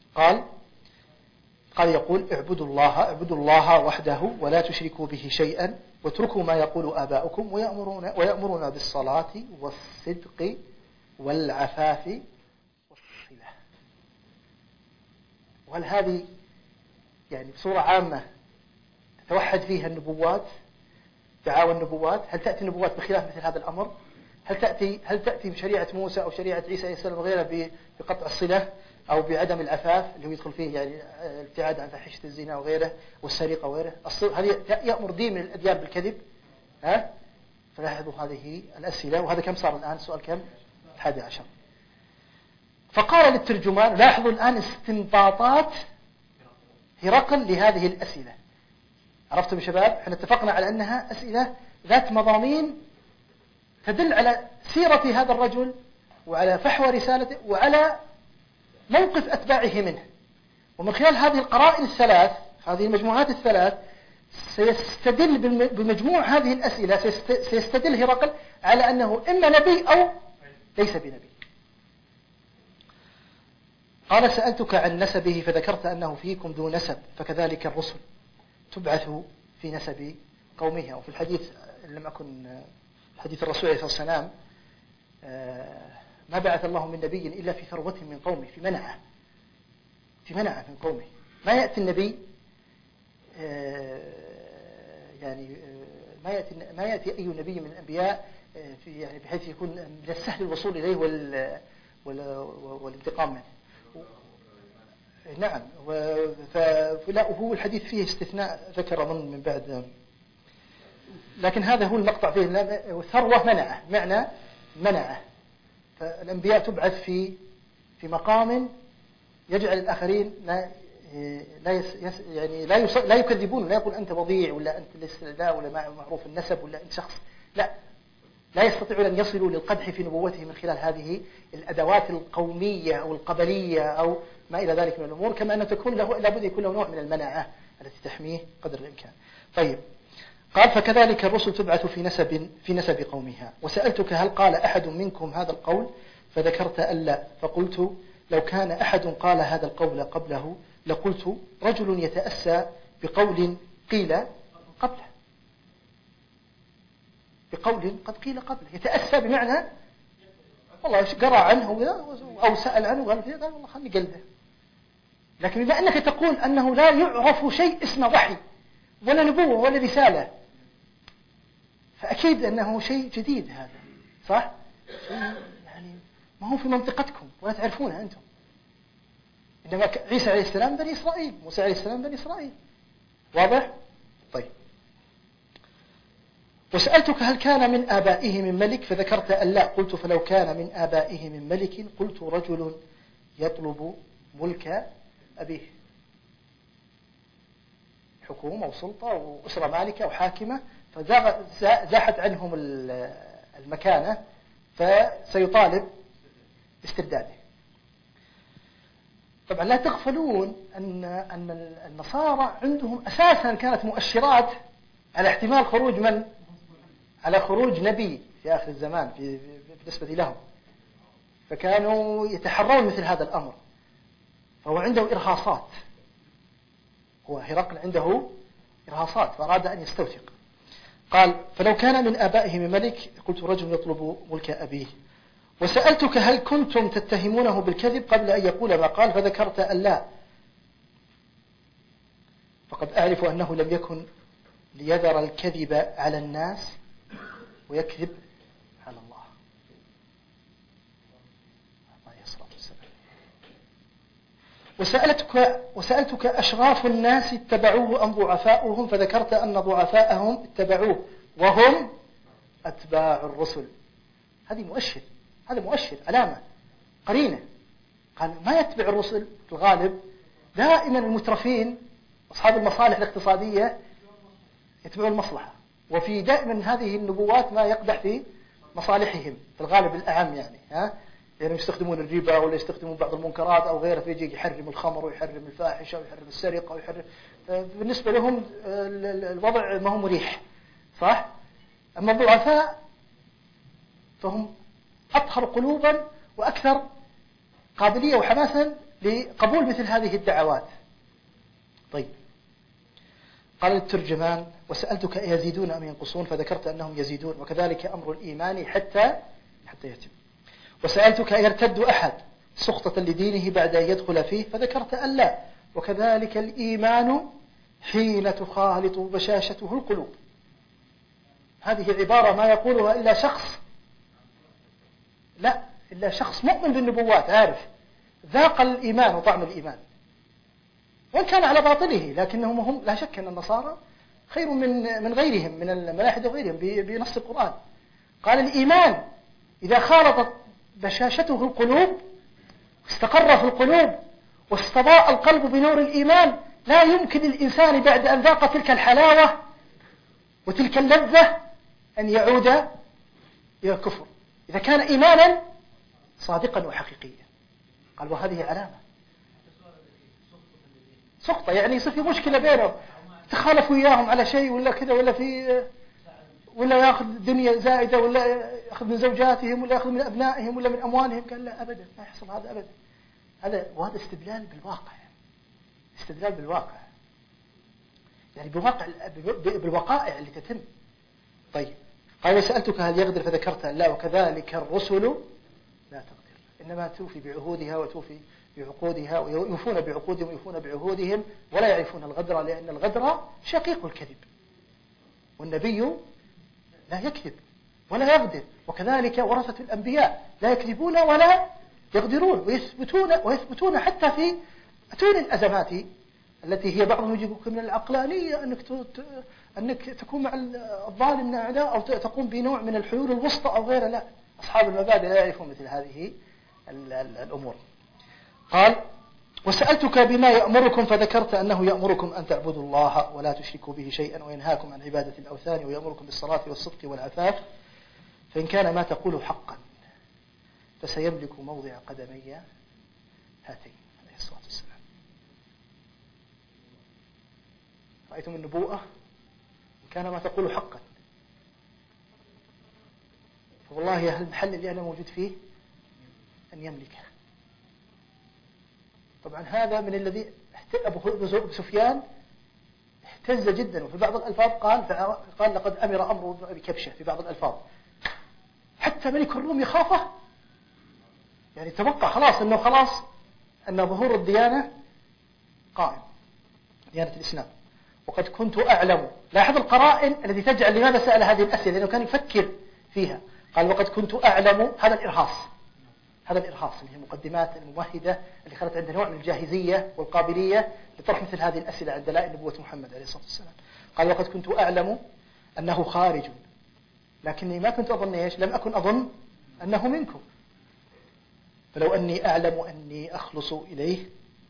قال يقول اعبدوا الله وحده ولا تشركوا به شيئا واتركوا ما يقول آباؤكم ويأمرون بالصلاة والصدق والعفاف والصلة. وهل هذه يعني بصورة عامة تتوحد فيها النبوات، دعاوى النبوات؟ هل تأتي النبوات بخلاف مثل هذا الأمر؟ هل تأتي بشريعة موسى أو شريعة عيسى عليه السلام وغيرها بقطع الصلة أو بعدم العفاف اللي هو يدخل فيه يعني الابتعاد عن فاحشة الزنا وغيره والسرقة وغيره؟ هل يأمر دين من الأديان بالكذب؟ ها؟ فلاحظوا هذه الأسئلة. وهذا كم صار الآن؟ سؤال كم؟ 11. فقال للترجمان، لاحظوا الآن استنباطات هرقل لهذه الأسئلة. عرفتم يا شباب؟ احنا اتفقنا على أنها أسئلة ذات مضامين تدل على سيرة هذا الرجل وعلى فحوى رسالته وعلى موقف أتباعه منه. ومن خلال هذه القرائن الثلاث، هذه المجموعات الثلاث، سيستدل بمجموع هذه الأسئلة، سيستدل هرقل على أنه إما نبي أو ليس بنبي. قال سألتك عن نسبه فذكرت أنه فيكم ذو نسب، فكذلك الرسل تبعث في نسب قومها. وفي الحديث لم أكن حديث الرسول عليه الصلاة والسلام ما بعث الله من نبي إلا في ثروة من قومه، في منعة من قومه. ما يأتي النبي يعني ما يأتي أي نبي من الأنبياء في يعني بحيث يكون من السهل الوصول إليه والانتقام منه. نعم. وهو الحديث فيه استثناء ذكر من بعد، لكن هذا هو المقطع فيه. الثروة معنى منعة. فالأنبياء تبعث في مقام يجعل الآخرين لا يكذبون، لا يقول أنت وضيع ولا أنت لا ولا معروف النسب ولا أنت شخص، لا يستطيعون أن يصلوا للقدح في نبوته من خلال هذه الأدوات القومية أو القبلية أو ما إلى ذلك من الأمور. كما أن تكون له لابد يكون له نوع من المناعة التي تحميه قدر الإمكان. طيب، قال فكذلك الرسل تبعث في نسب قومها. وسألتك هل قال أحد منكم هذا القول فذكرت ألا، فقلت لو كان أحد قال هذا القول قبله لقلت رجل يتأسى بقول قيل قبله، بقول قد قيل قبله. يتأسى بمعنى والله قرأ عنه أو سأل عنه وقال فيه قال والله خلني قلبه. لكن بما أنك تقول أنه لا يعرف شيء اسمه وحي ولا نبوة ولا رسالة، فأكيد أنه شيء جديد هذا، صح؟ يعني ما هو في منطقتكم ولا تعرفونها أنتم. إنما عيسى عليه السلام بني إسرائيل، موسى عليه السلام بني إسرائيل. واضح؟ طيب. وسألتك هل كان من آبائه من ملك فذكرت أن لا، قلت فلو كان من آبائه من ملك قلت رجل يطلب ملك أبيه، حكومة وسلطة وأسرة مالكة وحاكمة، فزاحت عنهم المكانة فسيطالب باسترداده. طبعا لا تغفلون أن النصارى عندهم أساسا كانت مؤشرات على احتمال خروج من؟ على خروج نبي في آخر الزمان بالنسبة لهم، فكانوا يتحرون مثل هذا الأمر. فهو عنده إرهاصات، هو هرقل عنده إرهاصات فأراد أن يستوثق. قال فلو كان من آبائه من ملك قلت رجل يطلب ملك أبيه. وسألتك هل كنتم تتهمونه بالكذب قبل أن يقول ما قال فذكرت أن لا، فقد أعرف أنه لم يكن ليذر الكذب على الناس ويكذب على الله. وسألتك أشراف الناس اتبعوه أم ضعفاؤهم فذكرت أن ضعفاءهم اتبعوه وهم أتباع الرسل. هذه مؤشر، هذا مؤشر، علامة، قرينة. قال ما يتبع الرسل في الغالب، دائما المترفين أصحاب المصالح الاقتصادية يتبعون المصلحة، وفي دائما هذه النبوات ما يقدح في مصالحهم في الغالب الأعم، يعني يستخدمون الربا ولا يستخدمون بعض المنكرات أو غيره، فيجي يحرم الخمر ويحرم الفاحشة ويحرم السرقة ويحرم. بالنسبة لهم الوضع ما هو مريح، صح؟ أما الضعفاء فهم أطهر قلوبا وأكثر قابلية وحماسا لقبول مثل هذه الدعوات. طيب، قال الترجمان وسألتك يزيدون أم ينقصون فذكرت أنهم يزيدون وكذلك أمر الإيمان حتى يتم. وسألتك يرتد أحد سخطة لدينه بعد أن يدخل فيه فذكرت أن لا، وكذلك الإيمان حين تخالط بشاشته القلوب. هذه عبارة ما يقولها إلا شخص إلا شخص مؤمن بالنبوات، عارف ذاق الإيمان وطعم الإيمان، وإن كان على باطله، لكنهم هم لا شك أن النصارى خير من غيرهم من الملاحدة وغيرهم بنص القرآن. قال الإيمان إذا خالطت بشاشته القلوب استقر في القلوب واستضاء القلب بنور الإيمان، لا يمكن الإنسان بعد أن ذاق تلك الحلاوة وتلك اللذة أن يعود إلى الكفر إذا كان إيمانا صادقا وحقيقيا. قال وهذه علامة سقطة، يعني يصير في مشكلة بينهم، تخالفوا إياهم على شيء ولا كذا ولا يأخذ دنيا زائدة ولا يأخذ من زوجاتهم ولا يأخذ من أبنائهم ولا من أموالهم. قال لا أبدا، ما يحصل هذا أبدا. وهذا استدلال بالواقع، استدلال بالواقع، يعني بالوقائع اللي تتم. طيب قال وسألتك هل يغدر فذكرت لا، وكذلك الرسل لا تغدر، إنما توفي بعهودها وتوفي بعقودها، ويوفون بعقودهم ويوفون بعهودهم ولا يعرفون الغدر، لأن الغدر شقيق الكذب، والنبي لا يكذب ولا يغدر، وكذلك ورثة الأنبياء لا يكذبون ولا يغدرون، ويثبتون حتى في أتون الأزمات التي هي بعضهم يجيبك من العقلانية أنك تكون مع الظالم من أعداء أو تقوم بنوع من الحلول الوسطى أو غيره. لا، أصحاب المبادئ لا يعرفون مثل هذه الأمور. قال وسألتك بما يأمركم فذكرت أنه يأمركم أن تعبدوا الله ولا تشركوا به شيئا وينهاكم عن عبادة الأوثان ويأمركم بالصلاة والصدق والعفاف، فإن كان ما تقول حقا فسيملك موضع قدمي هاتين عليه الصلاة والسلام. رأيتم النبوءة؟ إن كان ما تقول حقا، فوالله المحل اللي أنا موجود فيه أن يملكه. طبعا هذا من الذي أبو سفيان اهتز جدا، وفي بعض الألفاظ قال لقد أمر أمر بكبشة في بعض الألفاظ، حتى ملك الروم يخافه، يعني توقع خلاص أن ظهور الديانة قائم، ديانة الإسلام. وقد كنت أعلم، لاحظ القرائن التي تجعل لماذا سأل هذه الأسئلة، لأنه كان يفكر فيها. قال وقد كنت أعلم، هذا الإرهاص اللي هي مقدمات الممهدة اللي خلت عندنا نوع من الجاهزية والقابلية لطرح مثل هذه الأسئلة عن دلائل نبوة محمد عليه الصلاة والسلام. قال وقد كنت أعلم أنه خارج، لكني ما كنت أظن لم أكن أظن أنه منكم، فلو أني أعلم أني أخلص إليه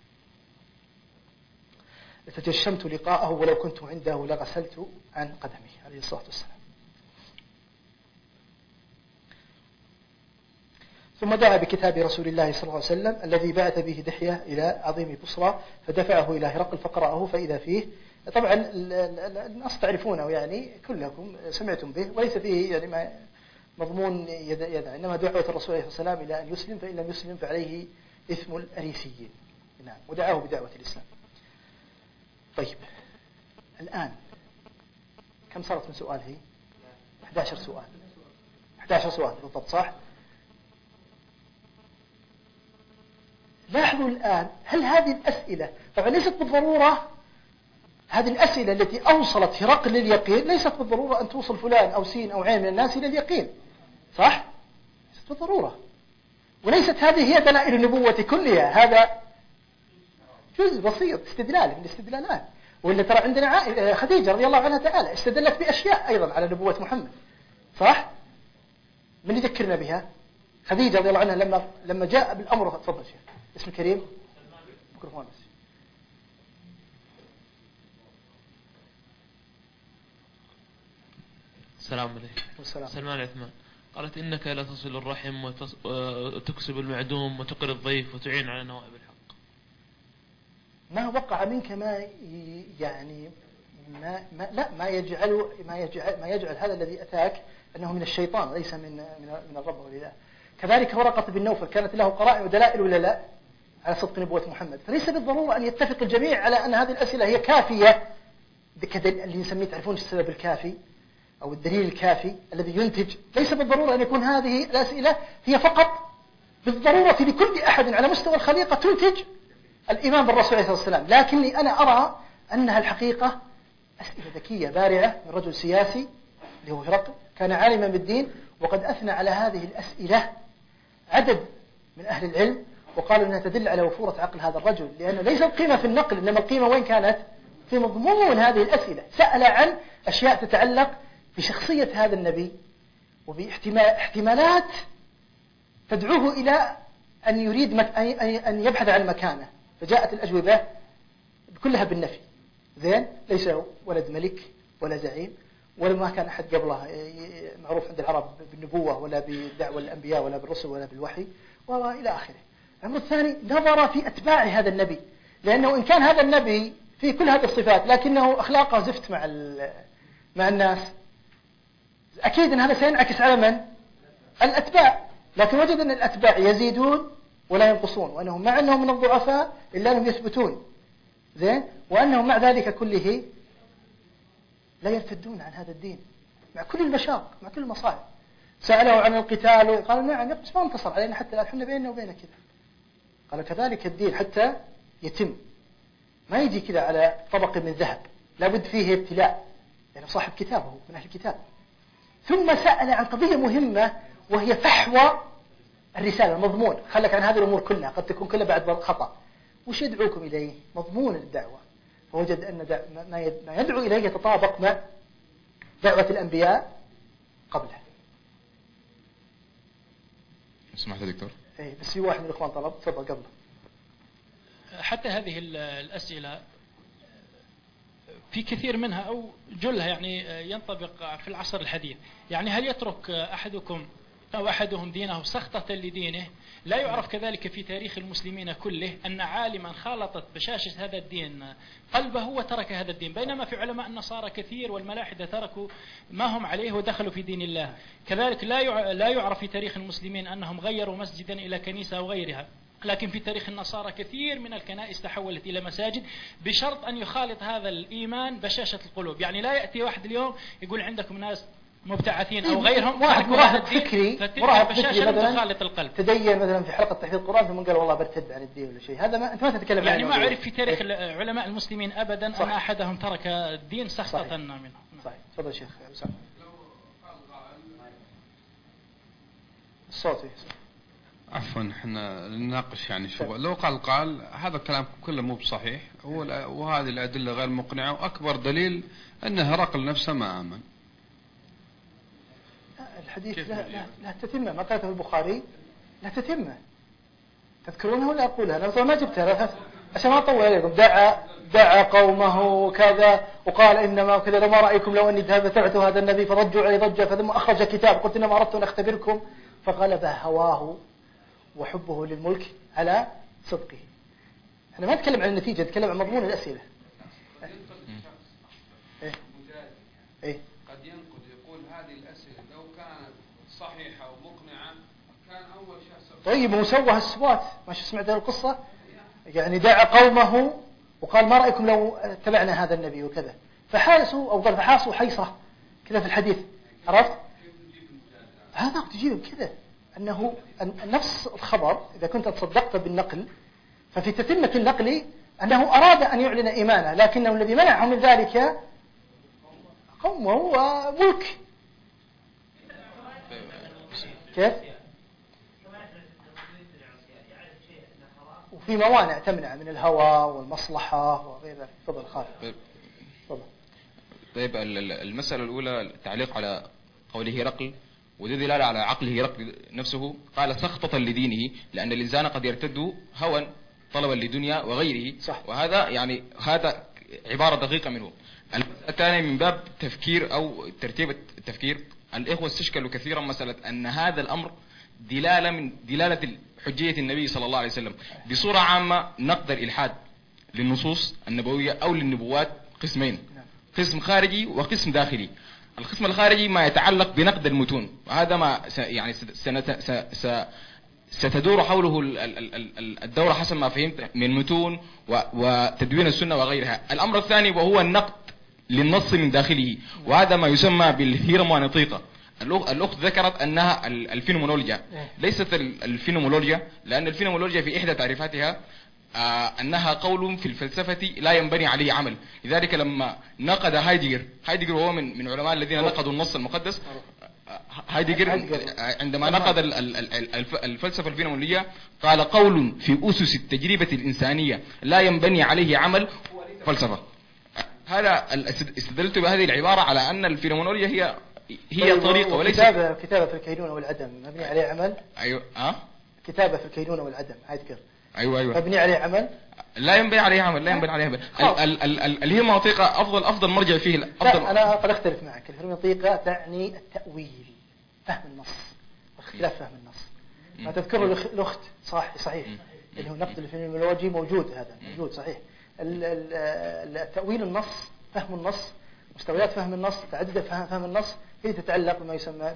لتجشمت لقاءه ولو كنت عنده لغسلت عن قدمي عليه الصلاة والسلام. ثم دعا بكتاب رسول الله صلى الله عليه وسلم الذي بعث به دحية إلى عظيم بصرى، فدفعه إلى هرقل فقرأه فإذا فيه، طبعا الناس تعرفونه، يعني كلكم سمعتم به، وليس فيه يعني ما مضمون يدع، إنما دعوة الرسول عليه الصلاة والسلام إلى أن يسلم، فإن لم يسلم فعليه إثم الأريسيين. نعم، ودعاه بدعوة الإسلام. طيب الآن كم صارت من سؤال هي؟ 11 سؤال 11 سؤال بالضبط، صح؟ لاحظوا الآن، هل هذه الأسئلة طبعا ليست بالضرورة، هذه الأسئلة التي أوصلت هرقل لليقين ليست بالضرورة أن توصل فلان أو سين أو عين من الناس إلى اليقين، صح؟ ليست بالضرورة، وليست هذه هي دلائل النبوة كلها، هذا جزء بسيط استدلال من الاستدلالات. وإلا ترى عندنا خديجة رضي الله عنها تعالى استدلت بأشياء أيضا على نبوة محمد، صح؟ من يذكرنا بها؟ خديجة رضي الله عنها لما جاء بالأمر. تفضل شيخ. اسم الكريم ميكروفون بس. السلام عليكم. سلمان عثمان. قالت إنك لا تصل الرحم وتكسب المعدوم وتقر الضيف وتعين على نوائب الحق. ما وقع منك ما يعني ما يجعل هذا الذي أتاك أنه من الشيطان ليس من الرب والإله. كذلك ورقة بن نوفل كانت له قرائن ودلائل ولا لا على صدق نبوة محمد، فليس بالضرورة أن يتفق الجميع على أن هذه الأسئلة هي كافية، اللي نسميه تعرفون السبب الكافي أو الدليل الكافي الذي ينتج. ليس بالضرورة أن يكون هذه الأسئلة هي فقط بالضرورة لكل أحد على مستوى الخليقة تنتج الإيمان بالرسول عليه الصلاة والسلام، لكني أنا أرى أنها الحقيقة أسئلة ذكية بارعة من رجل سياسي اللي هو هرقل، كان عالما بالدين، وقد أثنى على هذه الأسئلة عدد من أهل العلم، وقالوا أنها تدل على وفورة عقل هذا الرجل، لأن ليس القيمة في النقل، إنما القيمة وين كانت؟ في مضمون هذه الأسئلة. سأل عن أشياء تتعلق بشخصية هذا النبي وباحتمالات تدعوه إلى أن يريد أن يبحث عن مكانه، فجاءت الأجوبة كلها بالنفي. زين، ليس ولد ملك ولا زعيم، ولا ما كان أحد قبله معروف عند العرب بالنبوة ولا بدعوة الأنبياء ولا بالرسل ولا بالوحي وإلى آخره. الأمر الثاني، نظر في أتباع هذا النبي، لأنه إن كان هذا النبي في كل هذه الصفات لكنه أخلاقه زفت مع الناس، أكيد أن هذا سينعكس على من؟ الأتباع. لكن وجد أن الأتباع يزيدون ولا ينقصون، وأنهم مع أنهم من الضعفاء إلا أنهم يثبتون. زين، وأنهم مع ذلك كله لا يرتدون عن هذا الدين مع كل المشاق، مع كل المصاعب. سألوا عن القتال وقالوا نعم، بس ما انتصر علينا حتى الآن، احنا بيننا وبينك كذا. قالوا كذلك الدين حتى يتم، ما يجي كذا على طبق من ذهب، لابد فيه ابتلاء، يعني صاحب كتابه من أهل الكتاب. ثم سأل عن قضية مهمة وهي فحوى الرسالة، المضمون. خلك عن هذه الأمور كلها، قد تكون كلها بعد خطأ. وش يدعوكم إليه؟ مضمون الدعوة. فوجد أن ما يدعو إليه يتطابق مع دعوة الأنبياء قبله. سمحت دكتور؟ إيه، بس في واحد من الإخوان طلب، تفضل قبله. حتى هذه الأسئلة في كثير منها أو جلها يعني ينطبق في العصر الحديث. يعني هل يترك أحدكم أو أحدهم دينه سخطة لدينه؟ لا يعرف كذلك في تاريخ المسلمين كله أن عالما خالطت بشاشة هذا الدين قلبه وترك هذا الدين، بينما في علماء النصارى كثير والملاحدة تركوا ما هم عليه ودخلوا في دين الله. كذلك لا يعرف في تاريخ المسلمين أنهم غيروا مسجدا إلى كنيسة أو غيرها، لكن في تاريخ النصارى كثير من الكنائس تحولت إلى مساجد، بشرط أن يخالط هذا الإيمان بشاشة القلوب. يعني لا يأتي واحد اليوم يقول عندكم ناس مبتعثين أو غيرهم، واحد مراهق فكري مثلا تخالط القلب، تدين مثلا في حلقة تحفيظ القرآن ثم قال والله برتد عن الدين ولا شيء، هذا ما أنت ما تتكلم يعني ما أعرف في تاريخ علماء المسلمين أبدا صح. أن أحدهم ترك الدين سخطة منه. صحيح. تفضل شيخ أسامة. الصوت. عفوا، احنا نناقش يعني شو لو قال هذا الكلام كله مو بصحيح، وهذه الأدلة غير مقنعة، وأكبر دليل أن هرقل نفسه ما آمن. الحديث لا تتمة، ما قالته البخاري لا تتمة. تذكرونها ولا أقولها؟ أنا ما جبتها عشان ما أطول عليكم. دعا قومه وكذا وقال إنما كذا، لو ما رأيكم لو أني تبعت هذا النبي، فرجوا عليه ضجة، ثم أخرج كتاب قلت إنما أردت أن أختبركم، فغلب هواه وحبه للملك على صدقه. أنا ما أتكلم عن النتيجة، أتكلم عن مضمون الأسئلة. إيه؟ قد ينقد يقول هذه الأسئلة لو كانت صحيحة ومقنعة كان أول شيء. طيب، وسوى هالسوات، ما سمعت القصة؟ يعني دعا قومه وقال ما رأيكم لو اتبعنا هذا النبي وكذا، فحاسوا أو قال فحاسوا حيصة كذا في الحديث، عرفت؟ هذا تجيب كذا أنه نفس الخبر إذا كنت تصدقت بالنقل، ففي تتمة النقل أنه أراد أن يعلن إيمانه، لكنه الذي منعه من ذلك قومه وملك. كيف؟ وفي موانع تمنع من الهوى والمصلحة وغير ذلك. تفضل خالد. طيب، المسألة الأولى التعليق على قوله هرقل، وذي دلالة على عقله هرقل نفسه. قال سخطة لدينه، لأن الإنسان قد يرتد هوى طلبا لدنيا وغيره صح. وهذا يعني هذا عبارة دقيقة منه. المسألة الثانية من باب تفكير أو ترتيب التفكير، الإخوة استشكلوا كثيرا مسألة أن هذا الأمر دلالة من دلالة حجية النبي صلى الله عليه وسلم. بصورة عامة نقدر الإلحاد للنصوص النبوية أو للنبوات قسمين، قسم خارجي وقسم داخلي. القسم الخارجي ما يتعلق بنقد المتون، وهذا ما يعني ستدور حوله الدورة حسب ما فهمت من متون وتدوين السنة وغيرها. الأمر الثاني وهو النقد للنص من داخله، وهذا ما يسمى بالهيرمونيطيقة. الأخت ذكرت أنها الفينومولوجيا، ليست الفينومولوجيا، لأن الفينومولوجيا في إحدى تعريفاتها أنها قول في الفلسفة لا ينبني عليه عمل. لذلك لما نقد هايدجر وهو من علماء الذين نقدوا النص المقدس، هايدجر عندما نقد الفلسفة الفينوميولوجية قال قول في أسس التجربة الإنسانية لا ينبني عليه عمل هو ليس فلسفة. هذا استدلت بهذه العبارة على أن الفينوميولوجيا هي طريقة وليس كتابة في الكينونة والعدم مبني عليه عمل. أيوة كتابة في الكينونة والعدم هايدجر. أيوة مبني عليه عمل، لا ينبني عليه عمل، لا ينبني عليه عمل. اللي هي منطقة أفضل مرجع فيه أفضل. أنا قد أختلف معك. الهرمنطيقة تعني التأويل، فهم النص، اختلاف فهم النص. ما تذكره الأخت صحيح اللي هو نقد الفينوميولوجي موجود، هذا موجود صحيح. التأويل النص، فهم النص، مستويات فهم النص، تعدد فهم النص، هي تتعلق بما يسمى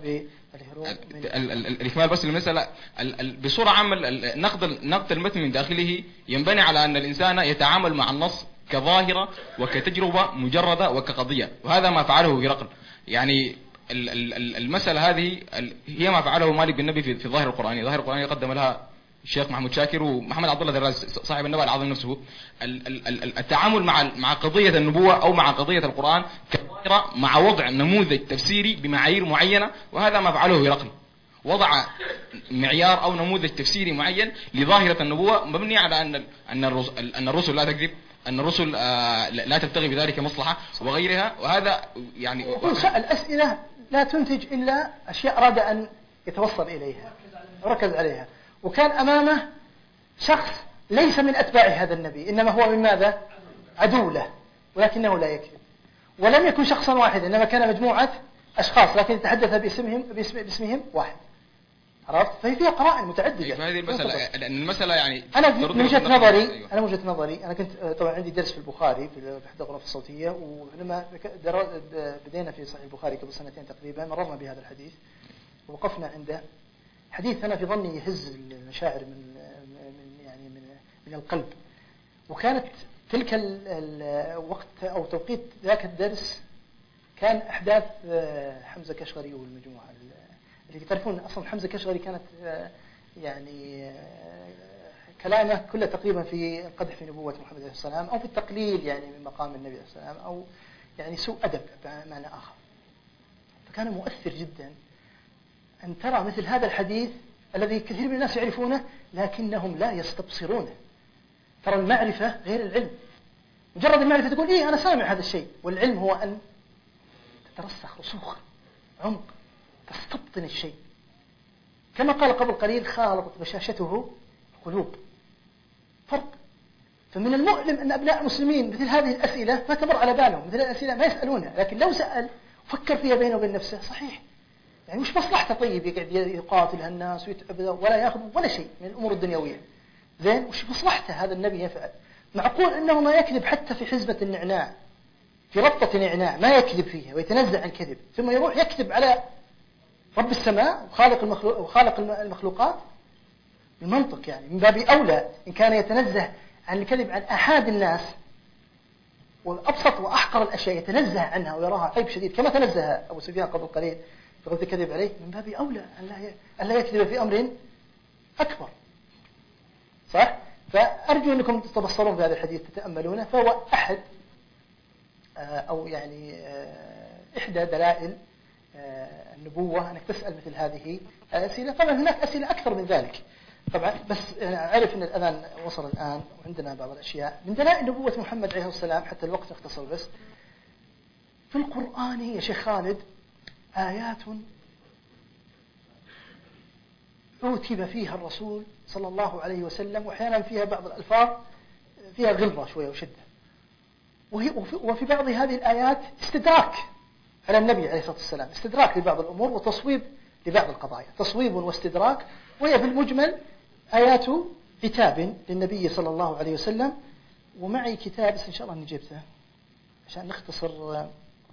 الإكمال. بس المسألة بصورة عامة نقد المتن من داخله ينبني على أن الإنسان يتعامل مع النص كظاهرة وكتجربة مجردة وكقضية، وهذا ما فعله هرقل. يعني المسألة هذه هي ما فعله مالك بن نبي في الظاهر القرآني. الظاهر القرآني قدم لها الشيخ محمود شاكر ومحمد عبد الله دراز صاحب النبأ العظيم نفسه. التعامل مع قضية النبوة أو مع قضية القرآن كظاهرة مع وضع نموذج تفسيري بمعايير معينة، وهذا ما فعله هرقل. وضع معيار أو نموذج تفسيري معين لظاهرة النبوة مبني على أن الرسل لا تكذب، أن الرسل لا تبتغي بذلك مصلحة وغيرها. وهذا يعني سأل أسئلة لا تنتج إلا أشياء أراد أن يتوصل إليها وركز عليها، وكان أمامه شخص ليس من أتباع هذا النبي، إنما هو من ماذا؟ عدو له، ولكنه لا يكذب. ولم يكن شخصا واحدا، إنما كان مجموعة أشخاص، لكن يتحدث باسمهم واحد. عرفت؟ فهي فيها قرائن متعددة. هذه المسألة، لأن المسألة يعني أنا من وجهة نظري أنا كنت طبعا عندي درس في البخاري في إحدى الغرف الصوتية، ولما بدينا في صحيح البخاري قبل سنتين تقريبا مررنا بهذا الحديث ووقفنا عنده. حديث أنا في ظني يهز المشاعر من القلب. وكانت تلك الوقت أو توقيت ذاك الدرس كان أحداث حمزة كشغري والمجموعة اللي تعرفون. أصلا حمزة كشغري كانت يعني كلامه كله تقريبا في القدح في نبوة محمد عليه السلام، أو في التقليل يعني من مقام النبي عليه السلام، أو يعني سوء أدب بمعنى آخر. فكان مؤثر جدا أن ترى مثل هذا الحديث الذي كثير من الناس يعرفونه لكنهم لا يستبصرونه. ترى المعرفة غير العلم. مجرد المعرفة تقول إيه أنا سامع هذا الشيء، والعلم هو أن تترسخ رسوخ عمق، تستبطن الشيء. كما قال قبل قليل خالطت بشاشته قلوب. فرق. فمن المؤلم أن أبناء المسلمين مثل هذه الأسئلة ما تمر على بالهم، مثل الأسئلة ما يسألونها، لكن لو سأل فكر فيها بينه وبين نفسه صحيح يعني مش مصلحته طيب يقعد يقاتل هالناس ويتعب ولا ياخذ ولا شيء من الأمور الدنيوية. زين وش مصلحته هذا النبي يفعل؟ معقول أنه ما يكذب حتى في حزبة النعناع، في ربطة نعناع ما يكذب فيها ويتنزع عن الكذب، ثم يروح يكذب على رب السماء وخالق المخلوقات؟ المنطق يعني من باب أولى إن كان يتنزه عن الكذب عن أحد الناس وأبسط وأحقر الأشياء يتنزه عنها ويراها عيب شديد كما تنزه أبو سفيان قبل قليل في غزوة الكذب عليه، من باب أولى أن لا يكذب في أمر أكبر. صح؟ فأرجو أنكم تتبصرون بهذا الحديث تتأملونه، فهو أحد أو يعني إحدى دلائل النبوة أنك تسأل مثل هذه الأسئلة. طبعا هناك أسئلة أكثر من ذلك طبعا، بس أعرف أن الأذان وصل الآن وعندنا بعض الأشياء من دلائل نبوة محمد عليه السلام حتى الوقت نختصر. بس في القرآن يا شيخ خالد آيات عتب فيها الرسول صلى الله عليه وسلم، وأحيانا فيها بعض الألفاظ فيها غلظة شوية وشدة، وفي بعض هذه الآيات استدراك على النبي عليه الصلاة والسلام، استدراك لبعض الأمور وتصويب لبعض القضايا، تصويب واستدراك. وهي في المجمل آيات عتاب للنبي صلى الله عليه وسلم. ومعي كتاب بس إن شاء الله أني جبته عشان نختصر.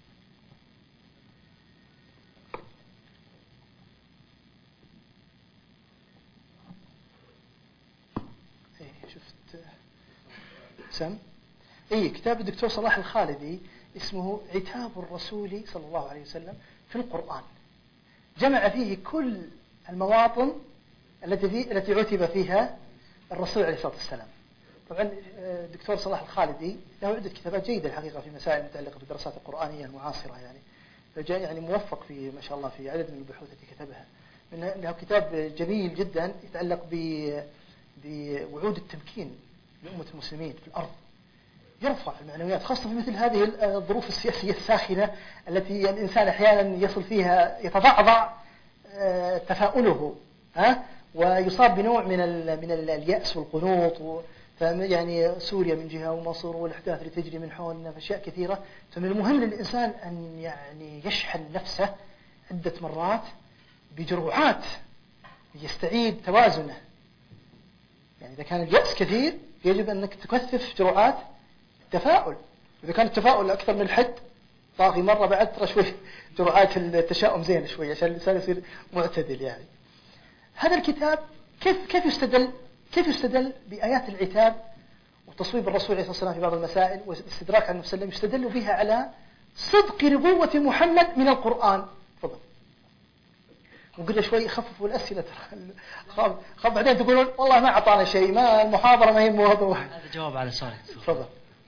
شفت سم كتاب الدكتور صلاح الخالدي اسمه عتاب الرسول صلى الله عليه وسلم في القرآن، جمع فيه كل المواطن التي عتب فيها الرسول عليه الصلاة والسلام. طبعا الدكتور صلاح الخالدي له عدة كتابات جيدة الحقيقة في مسائل متعلقة بالدراسات القرآنية المعاصرة يعني، فجاء يعني موفق في ما شاء الله في عدد من البحوث التي كتبها. له كتاب جميل جدا يتعلق بوعود التمكين لأمة المسلمين في الأرض، يرفع المعنويات خاصة في مثل هذه الظروف السياسية الساخنة التي الإنسان أحيانا يصل فيها يتضعضع تفاؤله ويصاب بنوع من اليأس والقنوط. يعني سوريا من جهة ومصر والأحداث اللي تجري من حولنا في أشياء كثيرة، فمن المهم للإنسان أن يعني يشحن نفسه عدة مرات بجرعات يستعيد توازنه. يعني إذا كان اليأس كثير يجب أنك تكثف جرعات التفاؤل، إذا كان التفاؤل أكثر من الحد طاغي مرة بعد ترى شوي جرعات التشاؤم زين شوي عشان الإنسان يصير معتدل. يعني هذا الكتاب كيف يستدل بآيات العتاب وتصويب الرسول عليه الصلاة والسلام في بعض المسائل والاستدراك على النبي صلى الله عليه وسلم، يستدل بها على صدق نبوة محمد من القرآن. تفضل. وقلنا شوي خففوا الأسئلة ترى خاف بعدين تقولون والله ما أعطانا شيء، ما المحاضرة ما هي موضوع. هذا جواب على سؤالك. تفضل.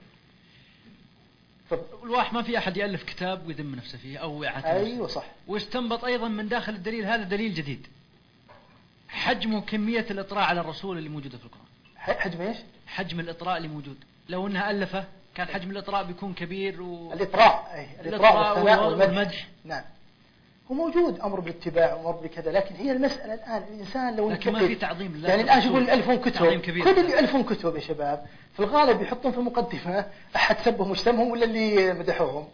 الواحد ما في أحد يألف كتاب ويذم نفسه فيه أو يعاتب. أيوة صح. واستنبط أيضا من داخل الدليل هذا دليل جديد، حجم وكمية الإطراء على الرسول اللي موجودة في القرآن. حجم إيش؟ حجم الإطراء اللي موجود. لو أنها ألفه كان حجم الإطراء بيكون كبير الإطراء والمدح. نعم هو موجود أمر بالاتباع وأمر بكذا، لكن هي المسألة الآن الإنسان لو لكن ما في تعظيم الله. يعني الآن يقول يألفون كتب، كل اللي يألفون كتب يا شباب في الغالب يحطون في المقدمة أحد سبهم وشتمهم ولا اللي مدحوهم،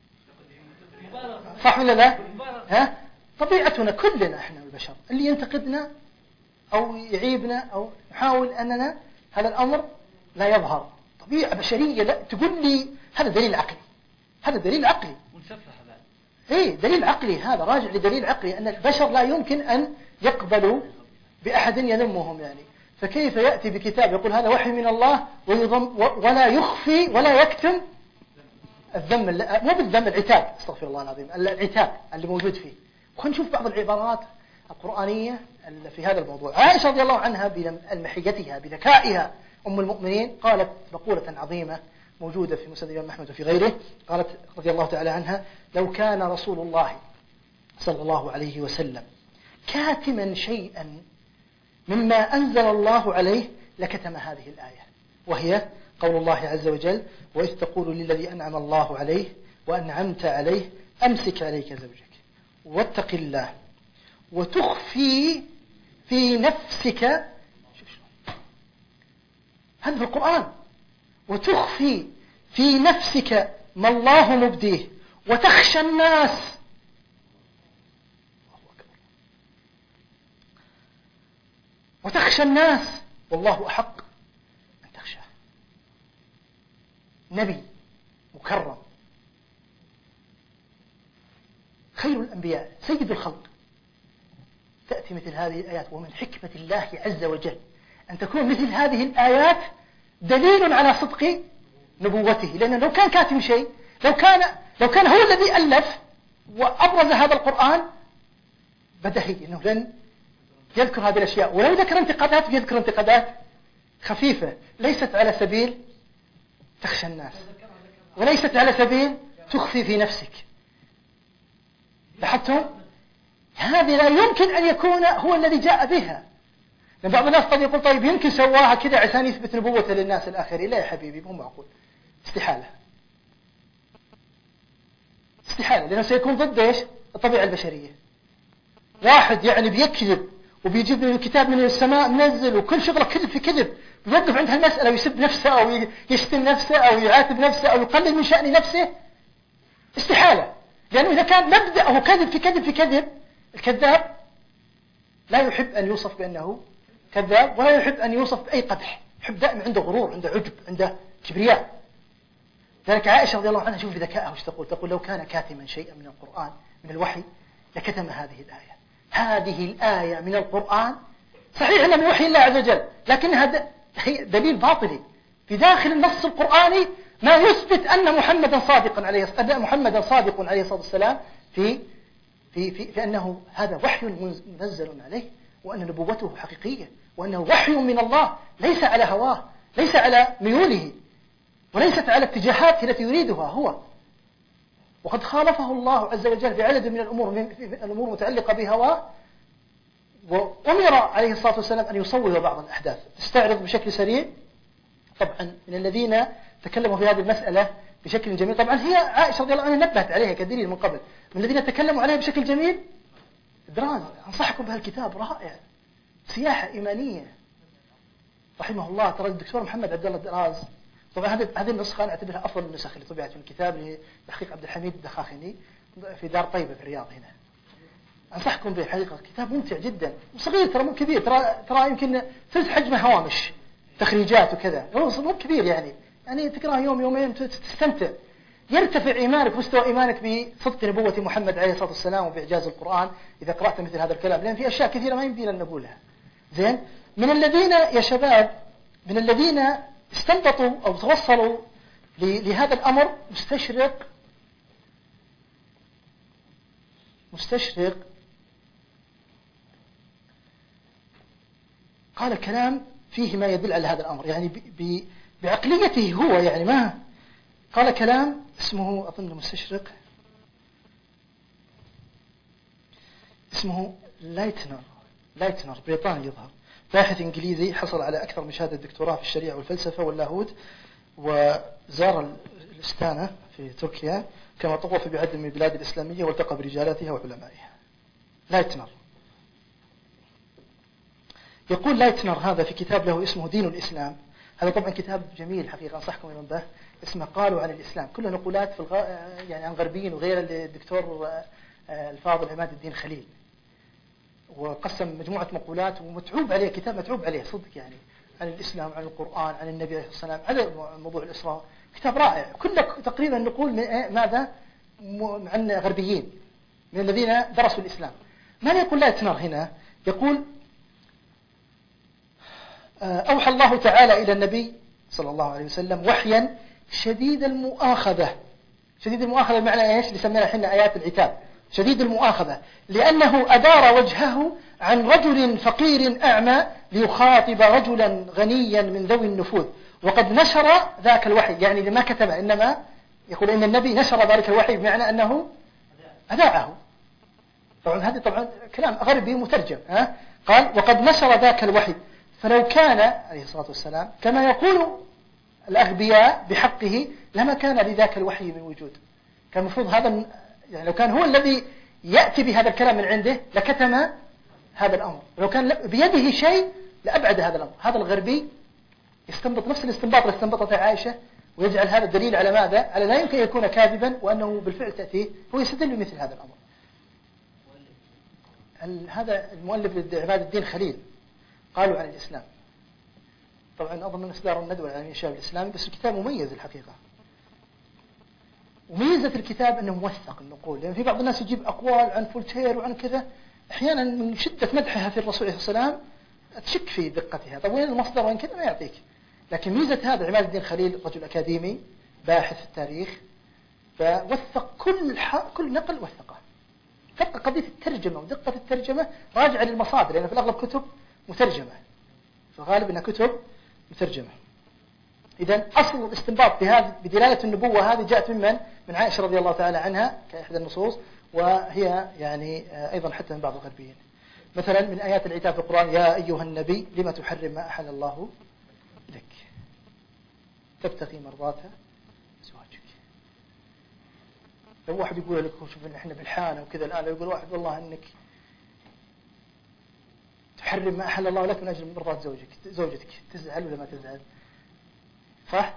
صح ولا لا؟ طبيعتنا كلنا احنا البشر اللي ينتقدنا أو يعيبنا أو نحاول أننا هذا الأمر لا يظهر، طبيعة بشرية. لا تقول لي هذا دليل عقلي، هذا دليل عقلي ونسفح هذا. إيه دليل عقلي، هذا راجع لدليل عقلي أن البشر لا يمكن أن يقبلوا بأحد يذمهم يعني. فكيف يأتي بكتاب يقول هذا وحي من الله ولا يخفي ولا يكتم الذم، مو بالذم العتاب، استغفر الله العظيم، العتاب اللي موجود فيه. ونشوف بعض العبارات القرآنية في هذا الموضوع. عائشة رضي الله عنها بلمحيتها بذكائها أم المؤمنين قالت مقولة عظيمة موجودة في مسند الإمام أحمد وفي غيره، قالت رضي الله تعالى عنها: لو كان رسول الله صلى الله عليه وسلم كاتما شيئا مما أنزل الله عليه لكتم هذه الآية، وهي قول الله عز وجل: وإذ تقول للذي أنعم الله عليه وأنعمت عليه أمسك عليك زوجك واتق الله وتخفي في نفسك، هذا في القرآن، وتخفي في نفسك ما الله مبديه وتخشى الناس والله أحق أن تخشاه. نبي مكرم خير الأنبياء سيد الخلق، تأتي مثل هذه الآيات، ومن حكمة الله عز وجل أن تكون مثل هذه الآيات دليل على صدق نبوته. لأنه لو كان كاتم شيء، لو كان هو الذي ألف وأبرز هذا القرآن، بدهي أنه لن يذكر هذه الأشياء، ولو ذكر انتقادات يذكر انتقادات خفيفة ليست على سبيل تخشى الناس وليست على سبيل تخفي في نفسك. لاحظتم؟ هذه لا يمكن أن يكون هو الذي جاء بها. لأن بعض الناس قد يقول طيب يمكن سواها كذا عشان يثبت نبوته للناس الآخرين. لا يا حبيبي، مو معقول، استحالة، لأنه سيكون ضد إيش؟ الطبيعة البشرية. واحد يعني بيكذب وبيجيب له الكتاب من السماء منزل وكل شغله كذب في كذب، بيوقف عند هالمسألة ويسب نفسه أو يشتم نفسه أو يعاتب نفسه أو يقلل من شأن نفسه، استحالة. لأنه إذا كان مبدأه كذب في كذب في كذب، الكذاب لا يحب أن يوصف بأنه كذاب ولا يحب أن يوصف بأي قدح، يحب دائما عنده غرور، عنده عجب، عنده كبرياء. ذلك عائشة رضي الله عنها شوف بذكائها وش تقول: لو كان كاتما شيئا من القرآن من الوحي لكتم هذه الآية. هذه الآية من القرآن صحيح أنها من وحي الله عز وجل، لكنها دليل باطلي في داخل النص القرآني ما يثبت أن محمدا صادق عليه الصلاة والسلام في أنه هذا وحي منزل عليه، وأن نبوته حقيقية، وأنه وحي من الله ليس على هواه ليس على ميوله وليست على اتجاهاته التي يريدها هو. وقد خالفه الله عز وجل في عدد من الأمور المتعلقة بهواه، وأمر عليه الصلاة والسلام أن يصوب بعض الأحداث. تستعرض بشكل سريع. طبعا من الذين تكلموا في هذه المسألة بشكل جميل، طبعا هي عائشة رضي الله عنها نبهت عليها كدليل من قبل، من الذين تكلموا عليها بشكل جميل دراز. أنصحكم بهالكتاب رائع، سياحة إيمانية رحمه الله. ترى الدكتور محمد عبد الله دراز، طبعا هذه النسخة أنا أعتبرها أفضل النسخ اللي طبعت من الكتاب لتحقيق عبد الحميد الدخاخني في دار طيبة في الرياض هنا. أنصحكم به حقيقة، كتاب ممتع جدا وصغير، ترى مو كبير، ترى يمكن ثلث حجمه هوامش تخريجات وكذا، مو كبير يعني تقرأه يوم يومين تستمتع. يرتفع إيمانك، مستوى إيمانك بصدق نبوة محمد عليه الصلاة والسلام وبإعجاز القرآن إذا قرأت مثل هذا الكلام، لأن في أشياء كثيرة ما يمدينا أن نقولها. زين، من الذين يا شباب، من الذين استنبطوا أو توصلوا لهذا الأمر مستشرق قال كلام فيه ما يدل على هذا الأمر، يعني بعقليته هو، يعني ما قال كلام اسمه أظن مستشرق اسمه لايتنر بريطاني يظهر، باحث إنجليزي حصل على أكثر من شهادة دكتوراه في الشريعة والفلسفة واللاهوت، وزار الإستانة في تركيا كما طوف بعدد من البلاد الإسلامية والتقى برجالاتها وعلمائها. لايتنر يقول هذا في كتاب له اسمه دين الإسلام. هذا طبعا كتاب جميل حقيقة، أنصحكم أيضا به، اسمه قالوا عن الإسلام، كله نقولات يعني عن غربيين وغيره للدكتور الفاضل عماد الدين خليل، وقسم مجموعة مقولات ومتعوب عليه، كتاب متعوب عليه صدق، يعني عن الإسلام، عن القرآن، عن النبي عليه الصلاة والسلام، عن موضوع الإسراء، كتاب رائع، كله تقريبا نقول ماذا عن غربيين من الذين درسوا الإسلام. ماذا يقول لايتنر هنا؟ يقول أوحى الله تعالى إلى النبي صلى الله عليه وسلم وحيا شديد المؤاخذة. شديد المؤاخذة بمعنى إيش؟ اللي سمينا احنا آيات العتاب. شديد المؤاخذة لأنه أدار وجهه عن رجل فقير أعمى ليخاطب رجلا غنيا من ذوي النفوذ، وقد نشر ذاك الوحي، يعني لما كتبه، إنما يقول إن النبي نشر ذلك الوحي بمعنى أنه أذاعه. طبعا هذه طبعا كلام غربي مترجم، قال وقد نشر ذاك الوحي، فلو كان عليه الصلاة والسلام كما يقول الأغبياء بحقه لما كان لذاك الوحي من وجود. كان المفروض هذا، يعني لو كان هو الذي يأتي بهذا الكلام من عنده لكتم هذا الأمر، لو كان بيده شيء لأبعد هذا الأمر. هذا الغربي يستنبط نفس الاستنباط اللي استنبطته عائشة، ويجعل هذا الدليل على ماذا؟ على لا يمكن يكون كاذبا وأنه بالفعل تأتيه، هو يستدل بمثل هذا الأمر. هذا المؤلف عماد الدين خليل قالوا عن الإسلام، طبعا أظن من إصدار الندوة العالمية للشباب الإسلامي، بس الكتاب مميز الحقيقة. وميزة الكتاب أنه موثق النقول، لأن في بعض الناس يجيب أقوال عن فولتير وعن كذا، أحيانا من شدة مدحها في الرسول عليه الصلاة والسلام تشك في دقتها، طب وين المصدر وين كذا ما يعطيك. لكن ميزة هذا عماد الدين خليل رجل أكاديمي باحث في التاريخ، فوثق كل نقل وثقه. دقة قضية الترجمة ودقة الترجمة راجعة للمصادر، لأن في الأغلب كتب مترجمة، في الغالب أنها كتب مترجمة. إذن أصل الاستنباط بدلالة النبوة هذه جاءت من عائشة رضي الله تعالى عنها كإحدى النصوص، وهي يعني أيضا حتى من بعض الغربيين. مثلا من آيات العتاب في القرآن يا أيها النبي لما تحرم ما أحل الله لك تبتغي مرضات زواجك. لو واحد يقول لك شوف إن إحنا بالحانة وكذا الآن، يقول واحد والله إنك تحرم ما أحل الله لك من أجل مرضات زوجتك، تزعل ولا ما تزعل؟ صح؟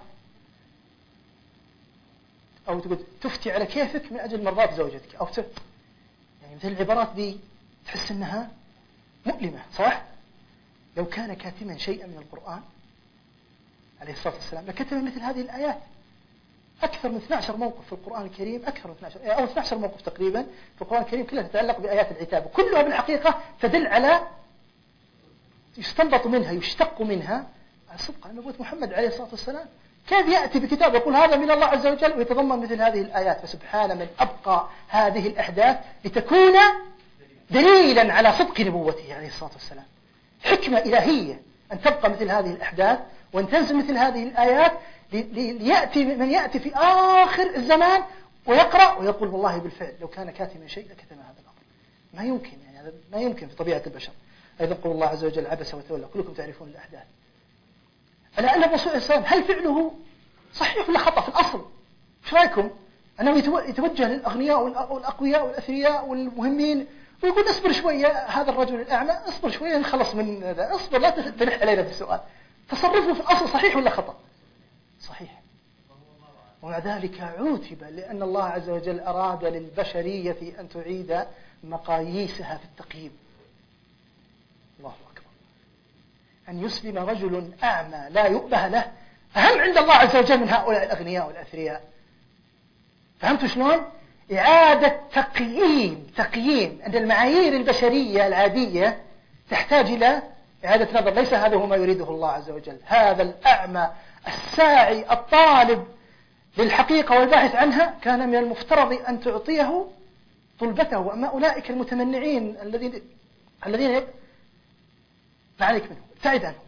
أو تقول تفتي على كيفك من أجل مرضات زوجتك، أو يعني مثل العبارات دي تحس أنها مؤلمة، صح؟ لو كان كاتما شيئا من القرآن عليه الصلاة والسلام لكتب مثل هذه الآيات. أكثر من 12 موقف في القرآن الكريم، أكثر من 12 موقف تقريبا في القرآن الكريم كلها تتعلق بآيات العتاب، وكلها بالحقيقة تدل على يستنبط منها يشتق منها صدق عن نبوة محمد عليه الصلاة والسلام. كيف يأتي بكتاب يقول هذا من الله عز وجل ويتضمن مثل هذه الآيات؟ فسبحان من أبقى هذه الأحداث لتكون دليلا على صدق نبوته عليه الصلاة والسلام. حكمة إلهية أن تبقى مثل هذه الأحداث وأن تنزل مثل هذه الآيات ليأتي من يأتي في آخر الزمان ويقرأ ويقول والله بالفعل لو كان كاتما شيء لكتم هذا الأمر. ما يمكن، يعني هذا ما يمكن في طبيعة البشر. أيضا قول الله عز وجل عبس وتولى، كلكم تعرفون الأحداث. على أن الرسول صلى الله عليه وسلم هل فعله صحيح ولا خطأ في الأصل؟ ايش رايكم؟ أنه يتوجه للأغنياء والأقوياء والأثرياء والمهمين ويقول اصبر شوية، هذا الرجل الأعمى اصبر شوية نخلص من هذا، اصبر لا تلح علينا في السؤال. تصرفه في الأصل صحيح ولا خطأ؟ صحيح. ومع ذلك عوتب لأن الله عز وجل أراد للبشرية أن تعيد مقاييسها في التقييم. الله أكبر. أن يسلم رجل أعمى لا يؤبه له أهم عند الله عز وجل من هؤلاء الأغنياء والأثرياء. فهمتوا شلون؟ إعادة تقييم أن المعايير البشرية العادية تحتاج إلى إعادة نظر. ليس هذا هو ما يريده الله عز وجل. هذا الأعمى الساعي الطالب للحقيقة والباحث عنها كان من المفترض أن تعطيه طلبته. أما أولئك المتمنعين الذين ما عليك منهم، ابتعد عنهم،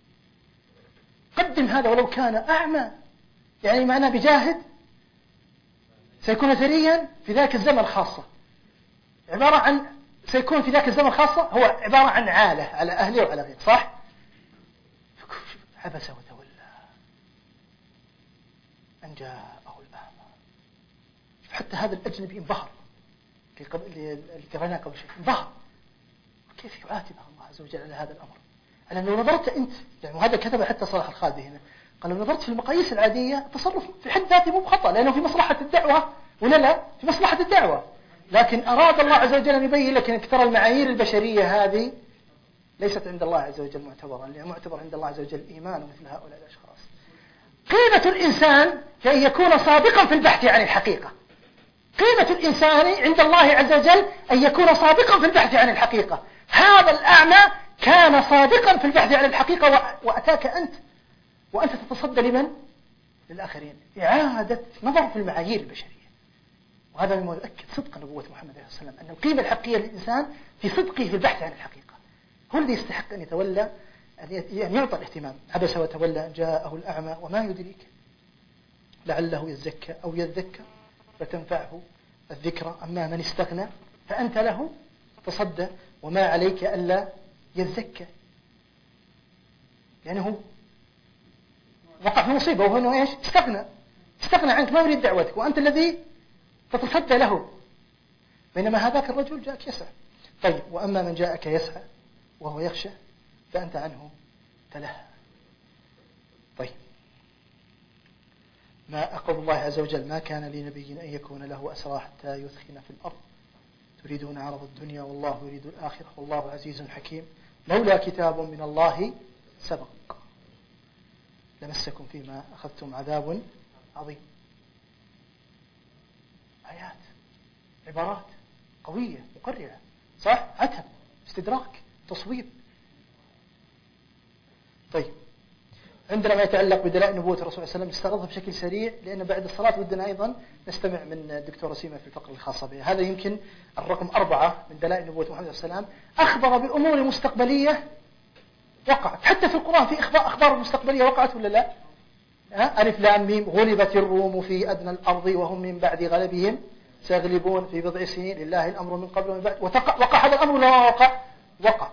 قدم هذا ولو كان أعمى. يعني معناه بجاهد سيكون ثريا في ذاك الزمن خاصة، عبارة عن سيكون في ذاك الزمن خاصة هو عبارة عن عالة على أهله وعلى غيره. صح؟ عبس وتولى أن جاءه الأعمى. حتى هذا الأجنبي انبهر اللي قرأناه قبل شيء، انبهر كيف يعاتبه الله عز وجل على هذا الأمر. أنا لو نظرت أنت، يعني وهذا كتب حتى صلاح الخالدي هنا، قال لو نظرت في المقاييس العادية التصرف في حد ذاته مو بخطأ لأنه في مصلحة الدعوة ولا لا؟ في مصلحة الدعوة. لكن أراد الله عز وجل أن يبين لك أن ترى المعايير البشرية هذه ليست عند الله عز وجل معتبرا، لأن معتبر عند الله عز وجل إيمان مثل هؤلاء الأشخاص. قيمة الإنسان هي أن يكون صادقا في البحث عن الحقيقة. قيمة الإنسان عند الله عز وجل أن يكون صادقا في البحث عن الحقيقة. هذا الأعمى كان صادقا في البحث عن الحقيقة وأتاك أنت وأنت تتصدى لمن؟ للآخرين. إعادة نظر في المعايير البشرية. وهذا مما يؤكد صدق نبوة محمد عليه الصلاة والسلام، أن القيمة الحقيقية للإنسان في صدقه في البحث عن الحقيقة. هو الذي يستحق أن يتولى أن يعطى الاهتمام. عبس وتولى جاءه الأعمى وما يدريك لعله يزكى أو يذكر فتنفعه الذكرى. أما من استغنى فأنت له تصدى وما عليك ألا يزكى. يعني هو وقع في مصيبة وهو أنه إيش؟ استغنى عنك، ما يريد دعوتك وأنت الذي تتصدى له، بينما هذاك الرجل جاءك يسعى. طيب وأما من جاءك يسعى وهو يخشى فأنت عنه تلهى. طيب ما أقول الله عز وجل ما كان لنبي أن يكون له أسرى حتى يثخن في الأرض تريدون عرض الدنيا والله يريد الآخرة والله عزيز حكيم لولا كتاب من الله سبق لمسكم فيما أخذتم عذاب عظيم. آيات، عبارات قوية مقررة، صح؟ عتب، استدراك، تصويب. طيب عندنا ما يتعلق بدلائل نبوة الرسول صلى الله عليه وسلم نستغرضها بشكل سريع لأن بعد الصلاة ودنا أيضا نستمع من الدكتورة سيما في الفقرة الخاصة بها. هذا يمكن الرقم 4 من دلائل نبوة محمد صلى الله عليه وسلم. أخبر بأمور مستقبلية وقعت، حتى في القرآن في أخبار مستقبلية وقعت ولا لا؟ ألف لام ميم غلبت الروم في أدنى الأرض وهم من بعد غلبهم سيغلبون في بضع سنين لله الأمر من قبل ومن بعد. وقع هذا الأمر ولا وقع.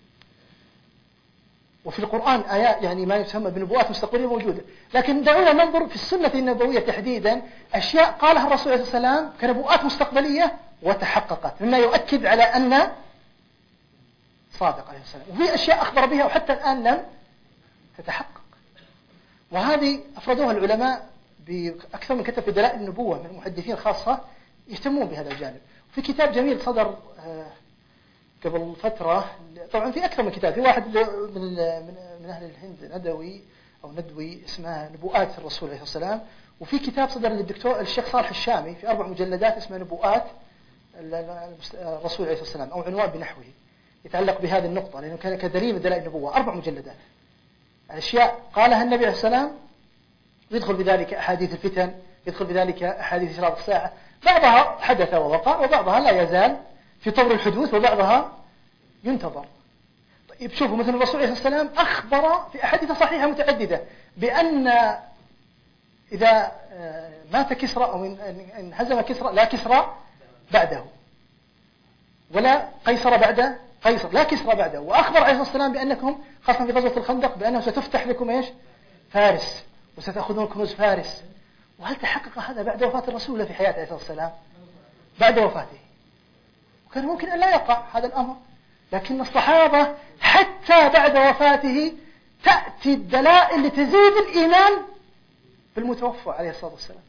وفي القرآن آيات يعني ما يسمى بنبوءات مستقبلية موجودة. لكن دعونا ننظر في السنة النبوية تحديدا أشياء قالها الرسول عليه الصلاة والسلام كنبوءات مستقبلية وتحققت، مما يؤكد على أن صادق عليه السلام. وفي أشياء أخبر بها وحتى الآن لم تتحقق. وهذه أفردوها العلماء بأكثر من كتاب في دلائل النبوة من المحدثين خاصة يهتمون بهذا الجانب. في كتاب جميل صدر قبل فترة، طبعا في أكثر من كتاب، في واحد من أهل الهند ندوي اسمه نبوءات الرسول عليه الصلاة والسلام. وفي كتاب صدر للدكتور الشيخ صالح الشامي في 4 مجلدات اسمه نبوءات الرسول عليه الصلاة والسلام أو عنوان بنحوه يتعلق بهذه النقطة لأنه كان كدليل من دلائل النبوة. 4 مجلدات أشياء قالها النبي عليه السلام يدخل بذلك أحاديث الفتن، يدخل بذلك أحاديث إشراط الساعة، بعضها حدث ووقع وبعضها لا يزال في طور الحدوث وبعضها ينتظر. طيب شوفوا مثل الرسول عليه الصلاة والسلام أخبر في أحاديث صحيحة متعددة بأن إذا مات كسرى أو انهزم كسرى لا كسرى بعده، ولا قيصر بعد قيصر، لا كسرى بعده. وأخبر عليه الصلاة والسلام بأنكم خاصة في غزوة الخندق بأنه ستفتح لكم إيش؟ فارس، وستأخذون كنوز فارس. وهل تحقق هذا بعد وفاة الرسول في حياته عليه الصلاة والسلام؟ بعد وفاته. وكان ممكن أن لا يقع هذا الأمر، لكن الصحابة حتى بعد وفاته تأتي الدلائل لتزيد الإيمان بالمتوفى عليه الصلاة والسلام.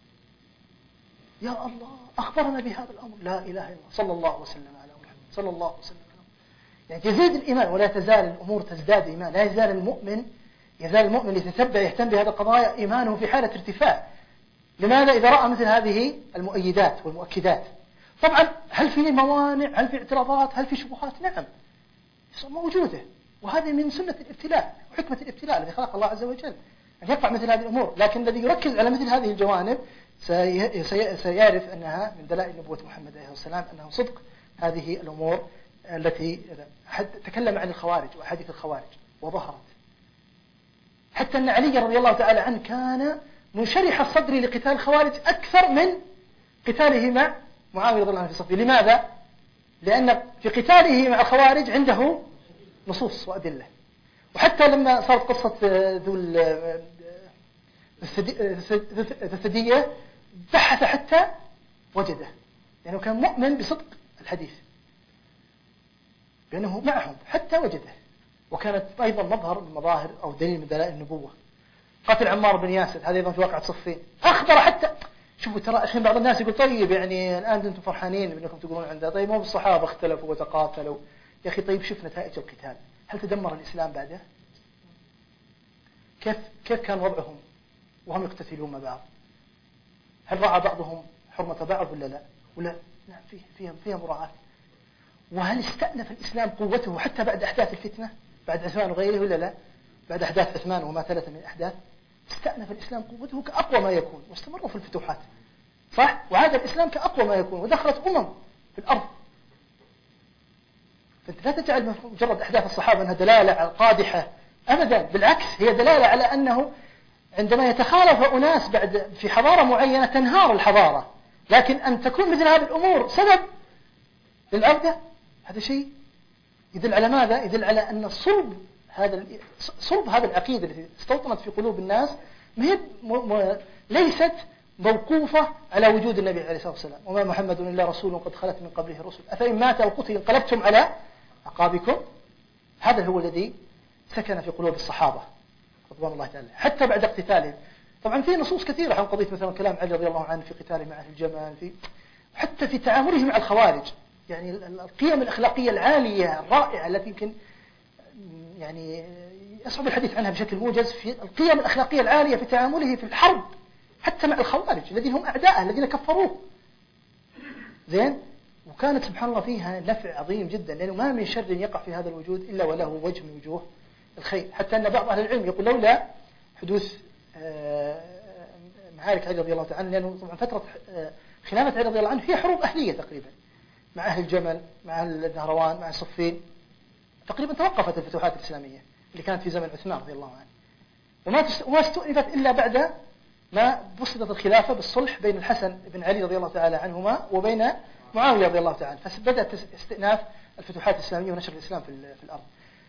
يا الله أخبرنا بهذا الأمر، لا إله إلا الله، صلى الله وسلم على محمد صلى الله وسلم. يعني تزيد الإيمان، ولا تزال الأمور تزداد إيمان. لا يزال المؤمن يتتبع يهتم بهذه القضايا إيمانه في حالة ارتفاع. لماذا؟ إذا رأى مثل هذه المؤيدات والمؤكدات. طبعا هل في موانع؟ هل في اعتراضات؟ هل في شبهات؟ نعم موجودة، وهذه من سنة الابتلاء وحكمة الابتلاء الذي خلق الله عز وجل أن يقع مثل هذه الأمور. لكن الذي يركز على مثل هذه الجوانب سيعرف أنها من دلائل نبوة محمد عليه السلام، أنه صدق هذه الأمور التي تكلم عن الخوارج وأحاديث الخوارج وظهرت. حتى أن علي رضي الله تعالى عنه كان منشرح الصدر لقتال الخوارج أكثر من قتاله مع معاوية رضي الله عنه في صفه. لماذا؟ لأن في قتاله مع الخوارج عنده نصوص وأدلة. وحتى لما صارت قصة ذو الثدية بحث حتى وجده، لأنه كان مؤمن بصدق الحديث بأنه معهم حتى وجده. وكانت أيضا مظهر من مظاهر أو دليل من دلائل النبوة. قتل عمار بن ياسر هذا أيضا في واقعة صفين، أخبر حتى. شوفوا ترى الحين بعض الناس يقول طيب يعني الآن أنتم فرحانين بأنكم تقولون عندها، طيب مو بالصحابة اختلفوا وتقاتلوا. يا أخي طيب شوف نتائج القتال، هل تدمر الإسلام بعده؟ كيف كان وضعهم وهم يقتتلون مع بعض؟ هل رعى بعضهم حرمة بعض ولا لا؟ ولا نعم فيها مراعاة. وهل استأنف الإسلام قوته حتى بعد أحداث الفتنة بعد عثمان وغيره ولا لا؟ بعد أحداث عثمان وما ثلاث من الأحداث استأنف الإسلام قوته كأقوى ما يكون، واستمروا في الفتوحات صح؟ وعاد الإسلام كأقوى ما يكون، ودخلت في الأرض. فأنت لا تجعل مجرد أحداث الصحابة أنها دلالة على قادحة أبدا، بالعكس هي دلالة على أنه عندما يتخالف أناس بعد في حضارة معينة تنهار الحضارة، لكن أن تكون مثل هذه الأمور سبب للعودة، هذا شيء يدل على ماذا؟ يدل على أن صلب هذا العقيدة التي استوطنت في قلوب الناس ليست موقوفة على وجود النبي عليه الصلاة والسلام. وما محمد إلا رسول قد خلت من قبله الرسل أفإن مات أو قتل انقلبتم على أعقابكم. هذا هو الذي سكن في قلوب الصحابة رضوان الله تعالى حتى بعد اقتتالهم. طبعا في نصوص كثيرة عن قضية مثلا كلام علي رضي الله عنه في قتاله مع أهل الجمال، حتى في تعامله مع الخوارج، يعني القيم الأخلاقية العالية الرائعة التي يمكن يعني يصعب الحديث عنها بشكل موجز، في القيم الأخلاقية العالية في تعامله في الحرب حتى مع الخوارج الذين هم أعداءه الذين كفروه. زين. وكانت سبحان الله فيها نفع عظيم جدا، لأنه ما من شر يقع في هذا الوجود إلا وله وجه من وجوه الخير. حتى أن بعض أهل العلم يقول لولا حدوث معارك علي رضي الله تعالى عنه، لأنه طبعا فترة خلافة علي رضي الله عنه هي حروب أهلية تقريبا مع أهل الجمل مع النهروان مع صفين، تقريبا توقفت الفتوحات الإسلامية اللي كانت في زمن عثمان رضي الله عنه، وما استؤنفت إلا بعد ما بسطت الخلافة بالصلح بين الحسن بن علي رضي الله تعالى عنهما وبين معاوية رضي الله تعالى، فبدأت استئناف الفتوحات الإسلامية ونشر الإسلام في الأرض.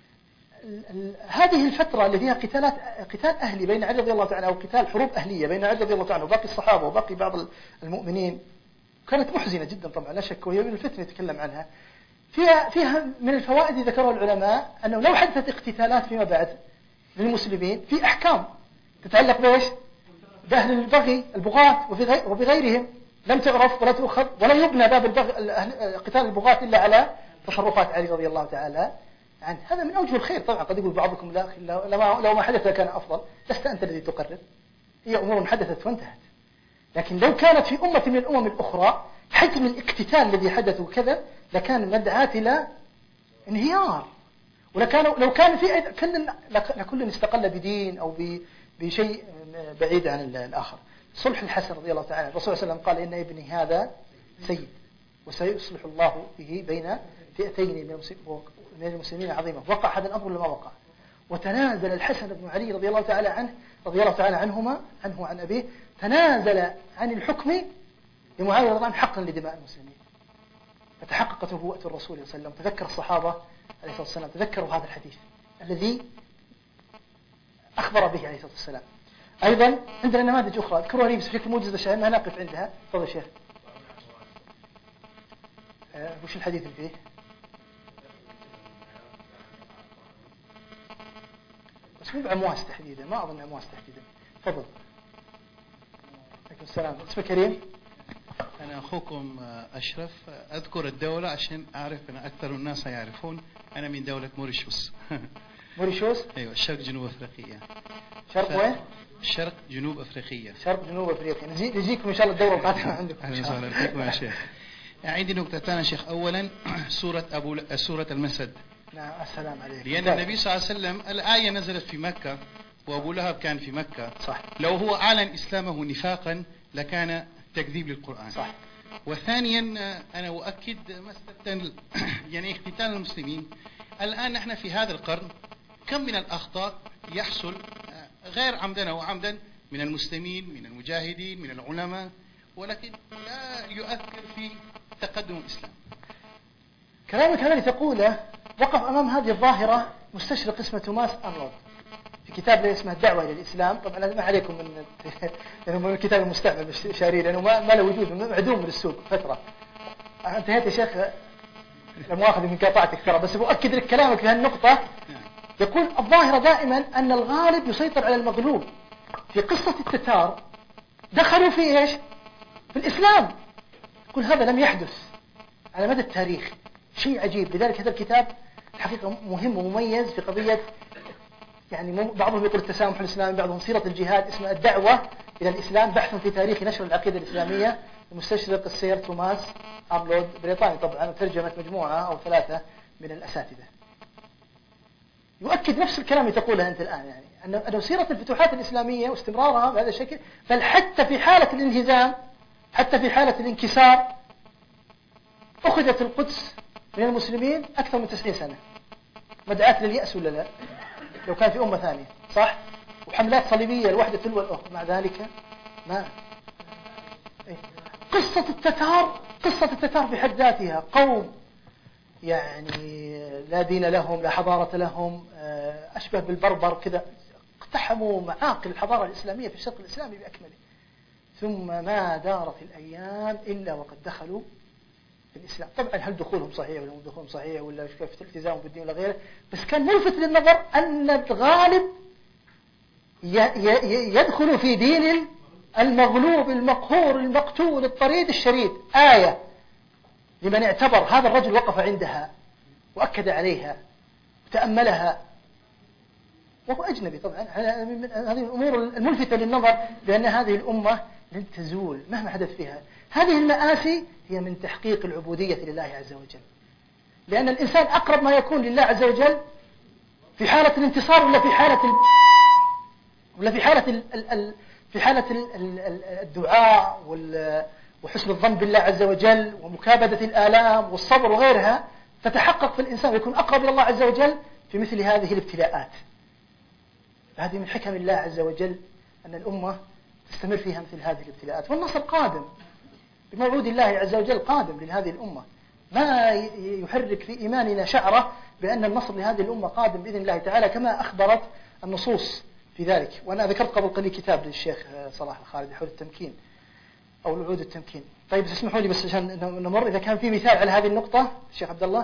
هذه الفترة اللي فيها قتال أهلي بين علي رضي الله تعالى أو قتال حروب أهلية بين علي رضي الله تعالى وباقي الصحابة وباقي بعض المؤمنين كانت محزنة جدا طبعا لا شك، وهي من الفتنة يتكلم عنها. فيها من الفوائد ذكرها العلماء أنه لو حدثت اقتتالات فيما بعد للمسلمين في أحكام تتعلق بإيش؟ بأهل البغي البغاة وبغيرهم لم تعرف ولا تؤخذ ولا يبنى باب قتال البغاة إلا على تصرفات علي رضي الله تعالى عنه. هذا من أوجه الخير. طبعا قد يقول بعضكم لا لو ما حدث كان أفضل، لست أنت الذي تقرر، هي أمور حدثت وانتهت. لكن لو كانت في أمة من الأمم الأخرى حجم الاقتتال الذي حدث وكذا لكان مدعاة إلى انهيار، لو كان في لكل استقل بدين أو بشيء بعيد عن الآخر. صلح الحسن رضي الله تعالى الرسول صلى الله عليه وسلم قال إن ابني هذا سيد وسيصلح الله به بين فئتين من المسلمين، من المسلمين عظيمة. وقع هذا الأمر ولا ما وقع؟ وتنازل الحسن بن علي رضي الله تعالى عنهما عن أبيه، تنازل عن الحكم لمعاوية رضي الله عنه حقا لدماء المسلمين، فتحققت نبوة الرسول صلى الله عليه وسلم. تذكر الصحابة عليه الصلاة والسلام، تذكروا هذا الحديث الذي أخبر به عليه الصلاة والسلام. أيضا عندنا نماذج أخرى أذكرها لي بشكل موجز عشان ما نقف عندها. تفضل شيخ. وش الحديث اللي فيه؟ بس مو بعمواس تحديدا، ما أظن عمواس تحديدا. تفضل. عليكم السلام. اسمك كريم؟ أنا أخوكم أشرف. أذكر الدولة عشان أعرف أن أكثر الناس يعرفون. أنا من دولة موريشيوس. موريشيوس؟ أيوة، الشرق جنوب أفريقيا. شرق وين؟ الشرق جنوب أفريقيا. شرق جنوب أفريقيا. نجيكم إن شاء الله الدورة القادمة عندكم. أهلا وسهلا فيكم يا شيخ. عندي نقطتان يا شيخ. أولا سورة المسد. نعم السلام عليكم. لأن النبي صلى الله عليه وسلم الآية نزلت في مكة وأبو لهب كان في مكة. صح. لو هو أعلن إسلامه نفاقا لكان تكذيب للقرآن. صح. وثانيا أنا أؤكد مسألة يعني اقتتال المسلمين. الآن نحن في هذا القرن كم من الأخطاء يحصل غير عمدا وعمدا من المسلمين، من المجاهدين، من العلماء، ولكن لا يؤثر في تقدم الإسلام. كلامك هذا اللي تقوله وقف أمام هذه الظاهرة مستشرق اسمه توماس أرنولد في كتاب له اسمه الدعوة إلى الإسلام. طبعا ما عليكم من الكتاب المستعمل شاري لأنه ما له وجود، معدوم من السوق فترة. انتهيت يا شيخ، لا مؤاخذة من قاطعتك ترى، بس بأكد لك كلامك في هالنقطة. يقول الظاهرة دائما أن الغالب يسيطر على المغلوب. في قصة التتار دخلوا في إيش؟ في الإسلام. يقول هذا لم يحدث على مدى التاريخ، شيء عجيب. لذلك هذا الكتاب حقيقة مهم ومميز في قضية، يعني بعضهم يقول التسامح الإسلامي، بعضهم سيرة الجهاد. اسمه الدعوة إلى الإسلام، بحث في تاريخ نشر العقيدة الإسلامية، المستشرق السير توماس أرنولد، بريطاني طبعا، وترجمت مجموعة أو 3 من الأساتذة. يؤكد نفس الكلام اللي تقوله أنت الآن، يعني أنه سيرة الفتوحات الإسلامية واستمرارها بهذا الشكل، بل حتى في حالة الانهزام، حتى في حالة الانكسار، أخذت القدس من المسلمين أكثر من 90 سنة، مدعاة لليأس ولا لا؟ لو كان في أمة ثانية، صح؟ وحملات صليبية الواحدة تلو الأخرى، مع ذلك ما قصة التتار بحد ذاتها قوم يعني لا دين لهم، لا حضارة لهم، أشبه بالبربر كذا، اقتحموا معاقل الحضارة الإسلامية في الشرق الإسلامي بأكمله. ثم ما دارت الأيام إلا وقد دخلوا في الإسلام. طبعا هل دخولهم صحيح ولا مو دخولهم صحيح ولا كيف التزام بالدين ولا غيره، بس كان ملفت للنظر أن الغالب يدخل في دين المغلوب المقهور المقتول الطريد الشريد. آية لمن اعتبر هذا الرجل وقف عندها وأكد عليها وتأملها، وهو أجنبي طبعا. هذه الأمور الملفتة للنظر بأن هذه الأمة لن تزول مهما حدث فيها. هذه المآسي هي من تحقيق العبودية لله عز وجل، لأن الإنسان أقرب ما يكون لله عز وجل في حالة الانتصار ولا في حالة الدعاء وحسن الظن بالله عز وجل ومكابدة الآلام والصبر وغيرها. تتحقق في الإنسان ويكون أقرب إلى الله عز وجل في مثل هذه الابتلاءات. هذه من حكم الله عز وجل أن الأمة تستمر فيها مثل هذه الابتلاءات، والنصر قادم بموعود الله عز وجل، قادم لهذه الأمة. ما يحرك في إيماننا شعرة بأن النصر لهذه الأمة قادم بإذن الله تعالى، كما أخبرت النصوص في ذلك. وأنا ذكرت قبل قليل كتاب للشيخ صلاح الخالدي حول التمكين أو الوعود التمكين. طيب اسمحوا لي بس عشان نمر، إذا كان في مثال على هذه النقطة الشيخ عبد الله.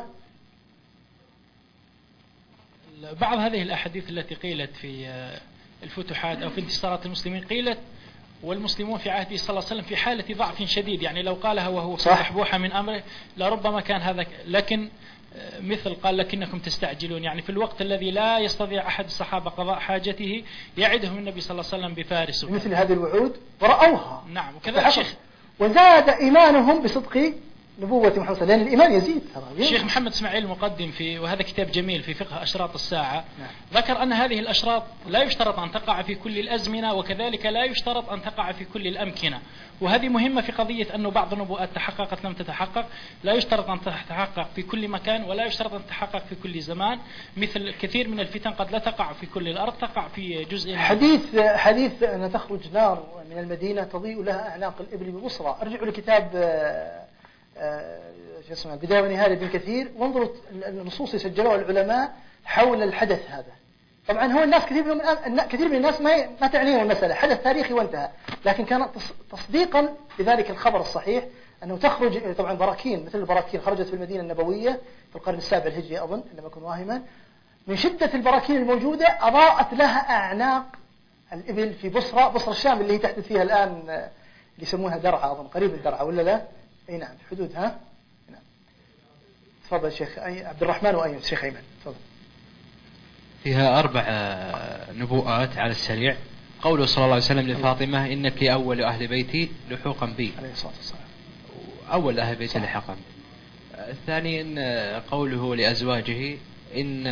بعض هذه الأحاديث التي قيلت في الفتوحات أو في انتصارات المسلمين قيلت والمسلمون في عهده صلى الله عليه وسلم في حالة ضعف شديد، يعني لو قالها وهو محبوحة من أمره لربما كان هذا. لكن مثل قال لكنكم تستعجلون، يعني في الوقت الذي لا يستطيع أحد الصحابة قضاء حاجته يعدهم النبي صلى الله عليه وسلم بفارس مثل هذه الوعود ورأوها. نعم. وكذلك شيخ وزاد إيمانهم بصدق نبوة محمد صلى الله عليه وسلم، لأن الإيمان يزيد. الشيخ محمد اسماعيل المقدم وهذا كتاب جميل في فقه أشراط الساعة، ذكر أن هذه الأشراط لا يشترط أن تقع في كل الأزمنة، وكذلك لا يشترط أن تقع في كل الأمكنة، وهذه مهمة في قضية أنه بعض النبوءات تحققت لم تتحقق. لا يشترط أن تتحقق في كل مكان، ولا يشترط أن تتحقق في كل زمان، مثل كثير من الفتن قد لا تقع في كل الأرض، تقع في جزء. حديث أن تخرج نار من المدينة تضيء لها أعناق الإبل ببصرى، ارجعوا لكتاب شو اسمه البداية والنهاية ابن كثير، وانظروا النصوص يسجلوها العلماء حول الحدث هذا. طبعا هو الناس كثير من الناس ما تعنيهم المسألة، حدث تاريخي وانتهى، لكن كان تصديقا لذلك الخبر الصحيح أنه تخرج طبعا براكين مثل البراكين خرجت في المدينة النبوية في القرن السابع الهجري أظن لم أكن واهما، من شدة البراكين الموجودة أضاءت لها أعناق الإبل في بصرى الشام اللي هي تحدث فيها الآن اللي يسمونها درعا أظن، قريب من درعا ولا لا؟ أي نعم حدودها. نعم. تفضل شيخ عبد الرحمن وأيمن. شيخ أيمن تفضل. فيها 4 نبوءات على السريع. قوله صلى الله عليه وسلم لفاطمة إنك أول أهل بيتي لحوقا بي، عليه الصلاة والسلام، أول أهل بيتي لحقا. الثاني إن قوله لأزواجه إن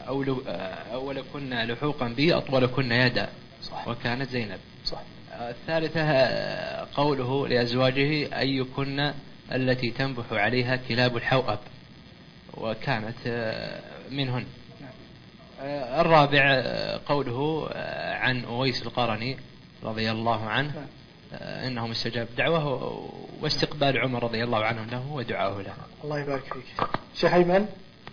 أولكن لحوقا بي أطولكن يدا، وكانت زينب. صح. الثالثة قوله لأزواجه أيكن التي تنبح عليها كلاب الحوأب، وكانت منهن. الرابع قوله عن أويس القرني رضي الله عنه إنه مستجاب دعوه، واستقبال عمر رضي الله عنه له ودعاه له. الله يبارك فيك. شيخ أيمن.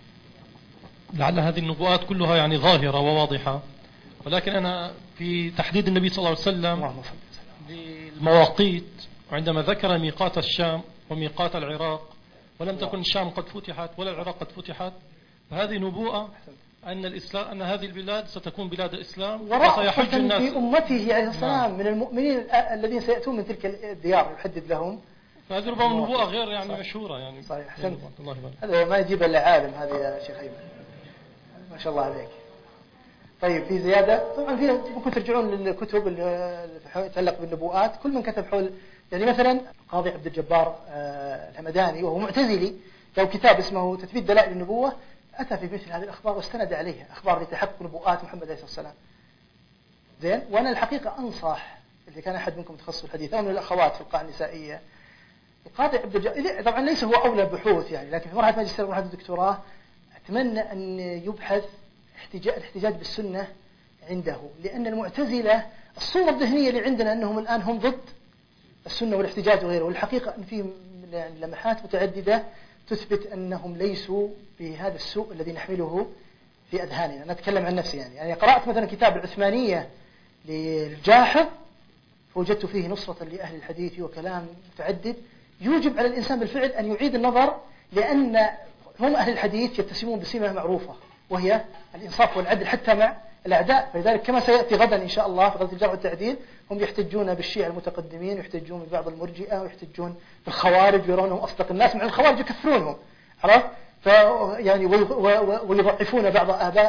لعل هذه النبوءات كلها يعني ظاهرة وواضحة، ولكن أنا في تحديد النبي صلى الله عليه وسلم للمواقيت، وعندما ذكر ميقات الشام وميقات العراق، ولم تكن الشام قد فتحت ولا العراق قد فتحت، فهذه نبوءة أن هذه البلاد ستكون بلاد الإسلام وسيحج الناس في أمته عليه السلام من المؤمنين الذين سيأتون من تلك الديار يحدد لهم. فهذه ربما نبوءة غير يعني مشهورة يعني. صحيح. أحسنت. هذا ما يجيب إلا عالم هذا يا شيخ أيمن، ما شاء الله عليك. طيب في زيادة طبعا، في ممكن ترجعون للكتب اللي تتعلق بالنبوءات، كل من كتب حول يعني مثلا قاضي عبد الجبار الهمداني وهو معتزلي له كتاب اسمه تثبيت دلائل النبوة، أتى في مثل هذه الأخبار واستند عليها، أخبار لتحقق نبوءات محمد عليه الصلاة والسلام. زين. وأنا الحقيقة أنصح اللي كان أحد منكم متخصص في الحديث أو من الأخوات في القاعة النسائية، القاضي عبد الجبار طبعا ليس هو أولى بحوث يعني، لكن في مرحلة ماجستير ومرحلة الدكتوراه أتمنى أن يبحث الاحتجاج بالسنة عنده، لأن المعتزلة الصورة الذهنية اللي عندنا أنهم الآن هم ضد السنة والاحتجاج وغيره، والحقيقة أن في لمحات متعددة تثبت أنهم ليسوا بهذا السوء الذي نحمله في أذهاننا. أنا أتكلم عن نفسي يعني قرأت مثلا كتاب العثمانية للجاحظ فوجدت فيه نصرة لأهل الحديث وكلام متعدد يوجب على الإنسان بالفعل أن يعيد النظر، لأن هم أهل الحديث يتسمون بسمة معروفة وهي الإنصاف والعدل حتى مع الأعداء، فلذلك كما سيأتي غدا إن شاء الله في غزوة الجرح والتعديل هم يحتجون بالشيعة المتقدمين ويحتجون ببعض المرجئة ويحتجون بالخوارج ويرونهم أصدق الناس، مع الخوارج يكفرونهم، عرفت؟ يعني ويضعفون بعض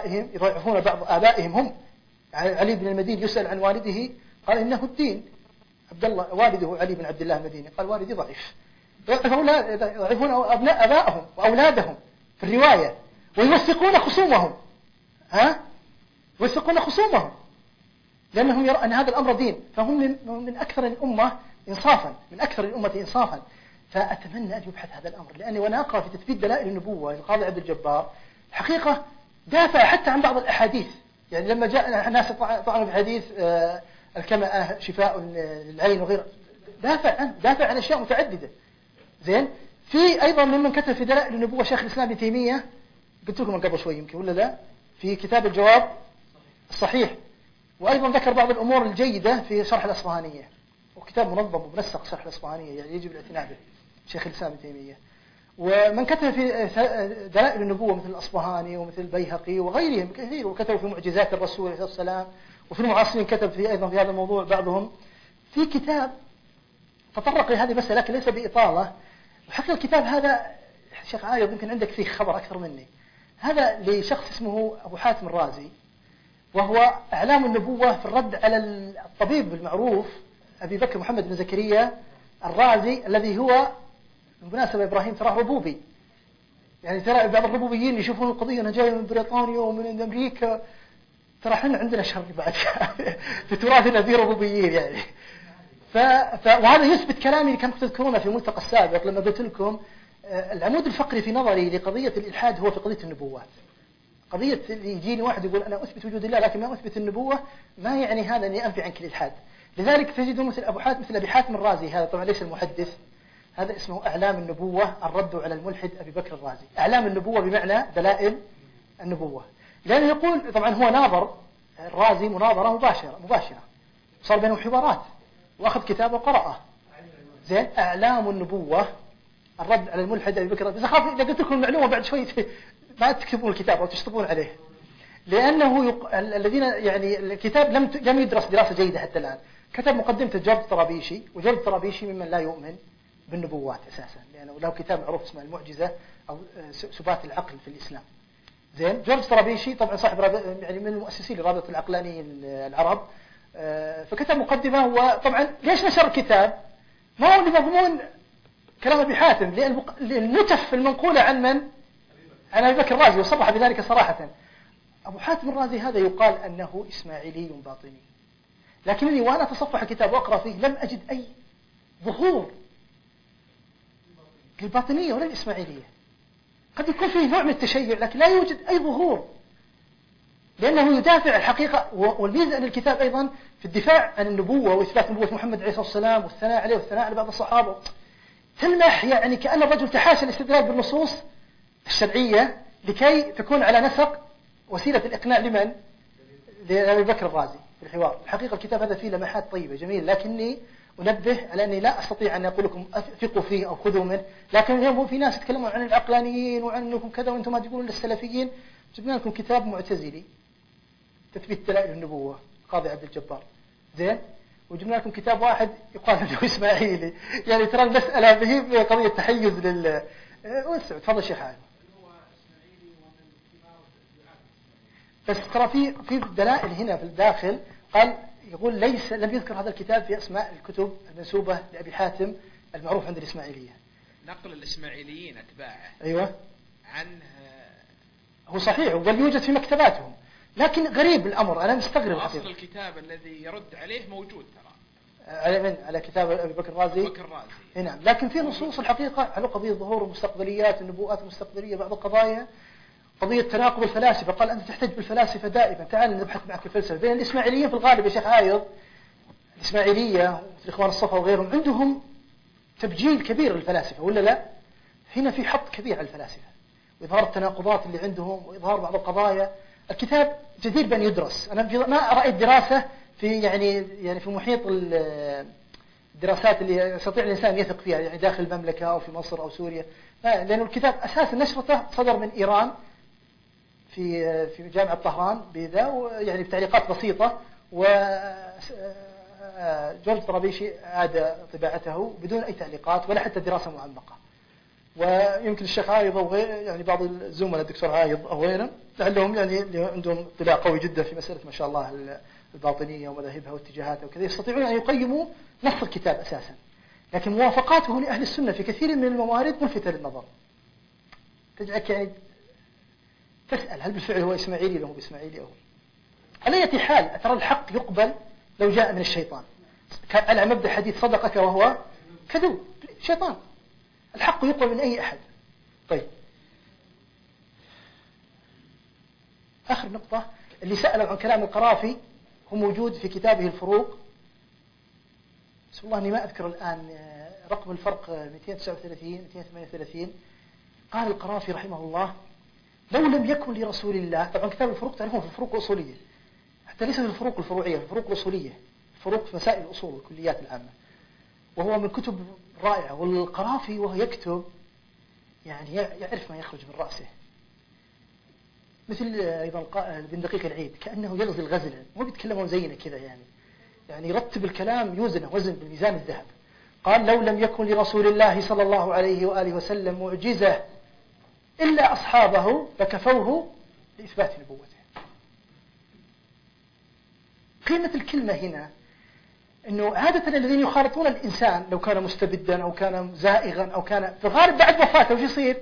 آبائهم هم. علي بن المديني يسأل عن والده قال إنه الدين. عبد الله والده علي بن عبد الله المديني قال والدي ضعيف. يضعفون أبنائهم وأولادهم في الرواية، ويوثقون خصومهم. يوثقون خصومهم لأنهم يرون أن هذا الأمر دين، فهم من أكثر الأمة إنصافا، من أكثر الأمة إنصافا. فأتمنى أن يبحث هذا الأمر، لأني وأنا أقرأ في تثبيت دلائل النبوة للقاضي عبد الجبار حقيقة دافع حتى عن بعض الأحاديث، يعني لما جاء ناس طعنوا في حديث الكمأة شفاء للعين وغيره، دافع عن أشياء متعددة. زين. في أيضا ممن كتب في دلائل النبوة شيخ الإسلام ابن تيمية، قلت لكم من قبل شوي يمكن ولا لا، في كتاب الجواب الصحيح، وأيضا ذكر بعض الأمور الجيدة في شرح الأصفهانية، وكتاب منظم ومنسق شرح الأصفهانية يعني يجب الاعتناء به شيخ الإسلام ابن تيمية. ومن كتب في دلائل النبوة مثل الأصفهاني ومثل البيهقي وغيرهم كثير، وكتبوا في معجزات الرسول عليه الصلاة والسلام، وفي المعاصرين كتب في أيضا في هذا الموضوع بعضهم في كتاب تطرق لهذه المسألة لكن ليس بإطالة. وحقيقة الكتاب هذا شيخ عايض يمكن عندك فيه خبر أكثر مني، هذا لشخص اسمه أبو حاتم الرازي، وهو أعلام النبوة في الرد على الطبيب المعروف أبي بكر محمد بن زكريا الرازي، الذي هو بالمناسبة إبراهيم ترى ربوبي، يعني ترى بعض الربوبيين يشوفون القضية أنها جاية من بريطانيا ومن أمريكا، ترى احنا عندنا شر بعد في تراثنا في ربوبيين يعني. وهذا يثبت كلامي اللي كنتم تذكرونه في الملتقى السابق لما قلت لكم العمود الفقري في نظري لقضية الإلحاد هو في قضية النبوات. قضية اللي يجيني واحد يقول أنا أثبت وجود الله لكن ما أثبت النبوة، ما يعني هذا أني أنفي عنك الإلحاد. لذلك تجدون مثل أبي حاتم الرازي، هذا طبعا ليس المحدث، هذا اسمه أعلام النبوة الرد على الملحد أبي بكر الرازي. أعلام النبوة بمعنى دلائل النبوة، لأنه يقول طبعا هو ناظر الرازي مناظرة مباشرة صار بينهم حوارات وأخذ كتابه وقرأه. زين، أعلام النبوة الرد على الملحد أبي بكر. بس أخاف إذا قلت لكم المعلومة بعد شوي ما تكتبون الكتاب أو تشطبون عليه، لأنه الذين يعني الكتاب لم يدرس دراسة جيدة حتى الآن. كتب مقدمة جورج طرابيشي، وجورج طرابيشي ممن لا يؤمن بالنبوات أساسا، لأنه له كتاب معروف اسمه المعجزة أو سبات العقل في الإسلام. زين، جورج طرابيشي طبعا صاحب يعني من المؤسسين لرابطة العقلانيين العرب، فكتب مقدمة. وطبعا ليش نشر الكتاب؟ ما هو لمضمون كلام أبي حاتم، للنتف المنقولة عن من؟ عن أبي بكر الرازي، وصرح بذلك صراحة. أبو حاتم الرازي هذا يقال أنه إسماعيلي باطني، لكنني وأنا أتصفح الكتاب وأقرأ فيه لم أجد أي ظهور للباطنية ولا الإسماعيلية. قد يكون فيه نوع من التشيع لكن لا يوجد أي ظهور، لأنه يدافع الحقيقة. والميزة أن الكتاب أيضا في الدفاع عن النبوة وإثبات نبوة محمد عليه الصلاة والسلام والثناء عليه والثناء على بعض الصحابة، تلمح يعني كأن الرجل تحاشى الاستدلال بالنصوص الشرعية لكي تكون على نسق وسيلة الإقناع لمن؟ لأبي بكر الرازي في الحوار. الحقيقة الكتاب هذا فيه لمحات طيبة جميل، لكني أنبه على أني لا أستطيع أن أقول لكم أثقوا فيه أو خذوا منه. لكن اليوم في ناس يتكلمون عن العقلانيين وعن أنكم كذا وأنتم ما تقولون للسلفيين. جبنا لكم كتاب معتزلي تثبيت دلائل النبوة قاضي عبد الجبار، زين، وجبنا لكم كتاب واحد يقال انه اسماعيلي. يعني ترى المسألة به قضية تحيز وسع. تفضل شيخ عالم. بس ترى في دلائل هنا في الداخل. قال يقول لم يذكر هذا الكتاب في أسماء الكتب المنسوبة لأبي حاتم المعروف عند الإسماعيلية. نقل الإسماعيليين أتباعه أيوة عنه هو صحيح، وقال يوجد في مكتباتهم، لكن غريب الأمر. أنا مستغرب أصل الكتاب الذي يرد عليه موجود ترى على كتاب أبي بكر الرازي. نعم، لكن في نصوص الحقيقة على قضية ظهور المستقبليات، النبوءات المستقبلية، بعض القضايا، قضية تناقض الفلاسفة. قال أنت تحتج بالفلاسفة دائما، تعال نبحث معك في الفلسفة. بين الإسماعيليين في الغالب يا شيخ عايض، الإسماعيلية والإخوان الصفا وغيرهم عندهم تبجيل كبير للفلاسفة ولا لا؟ هنا في حط كبير على الفلاسفة وإظهار التناقضات اللي عندهم وإظهار بعض القضايا. الكتاب جدير بأن يدرس. أنا ما رأيت دراسة في يعني في محيط الدراسات اللي يستطيع الإنسان يثق فيها، يعني داخل المملكة أو في مصر أو سوريا، لأن الكتاب أساس نشرته صدر من إيران في جامعة طهران بذا، يعني بتعليقات بسيطة، وجورج طرابيشي عاد طباعته بدون أي تعليقات ولا حتى دراسة معمقة. ويمكن الشيخ عايض أو غير، يعني بعض الزملاء الدكتور عايض أو غيرهم لعلهم يعني عندهم اطلاع قوي جدا في مسألة ما شاء الله الباطنية ومذاهبها واتجاهاتها وكذا، يستطيعون أن يقيموا نص الكتاب أساسا. لكن موافقاته لأهل السنة في كثير من الموارد ملفتة للنظر، تجعلك يعني تسأل هل بالفعل هو إسماعيلي له بإسماعيلي أو على أي حال. ترى الحق يقبل لو جاء من الشيطان، على مبدأ حديث صدقك وهو كذوب، شيطان. الحق يقبل من أي أحد. طيب، آخر نقطة اللي سألوا عن كلام القرافي هو موجود في كتابه الفروق. بسم الله أني ما أذكر الآن رقم الفرق 239 238. قال القرافي رحمه الله لو لم يكن لرسول الله، طبعا كتاب الفروق تعرفون في الفروق الأصولية، حتى ليس في الفروق الفروعية، في الفروق الأصولية، الفروق في مسائل الأصول والكليات العامة، وهو من كتب رائعة. والقرافي وهو يكتب يعني يعرف ما يخرج من رأسه، مثل أيضا بن دقيق العيد، كأنه يغزي الغزل، مو بيتكلمون زينا كذا، يعني يرتب الكلام يوزنه وزن بالميزان الذهب. قال لو لم يكن لرسول الله صلى الله عليه وآله وسلم معجزة إلا أصحابه فكفوه لإثبات نبوته. قيمة الكلمة هنا أنه عادة الذين يخالطون الإنسان لو كان مستبدا أو كان زائغا أو كان في الغالب بعد وفاته وش يصير؟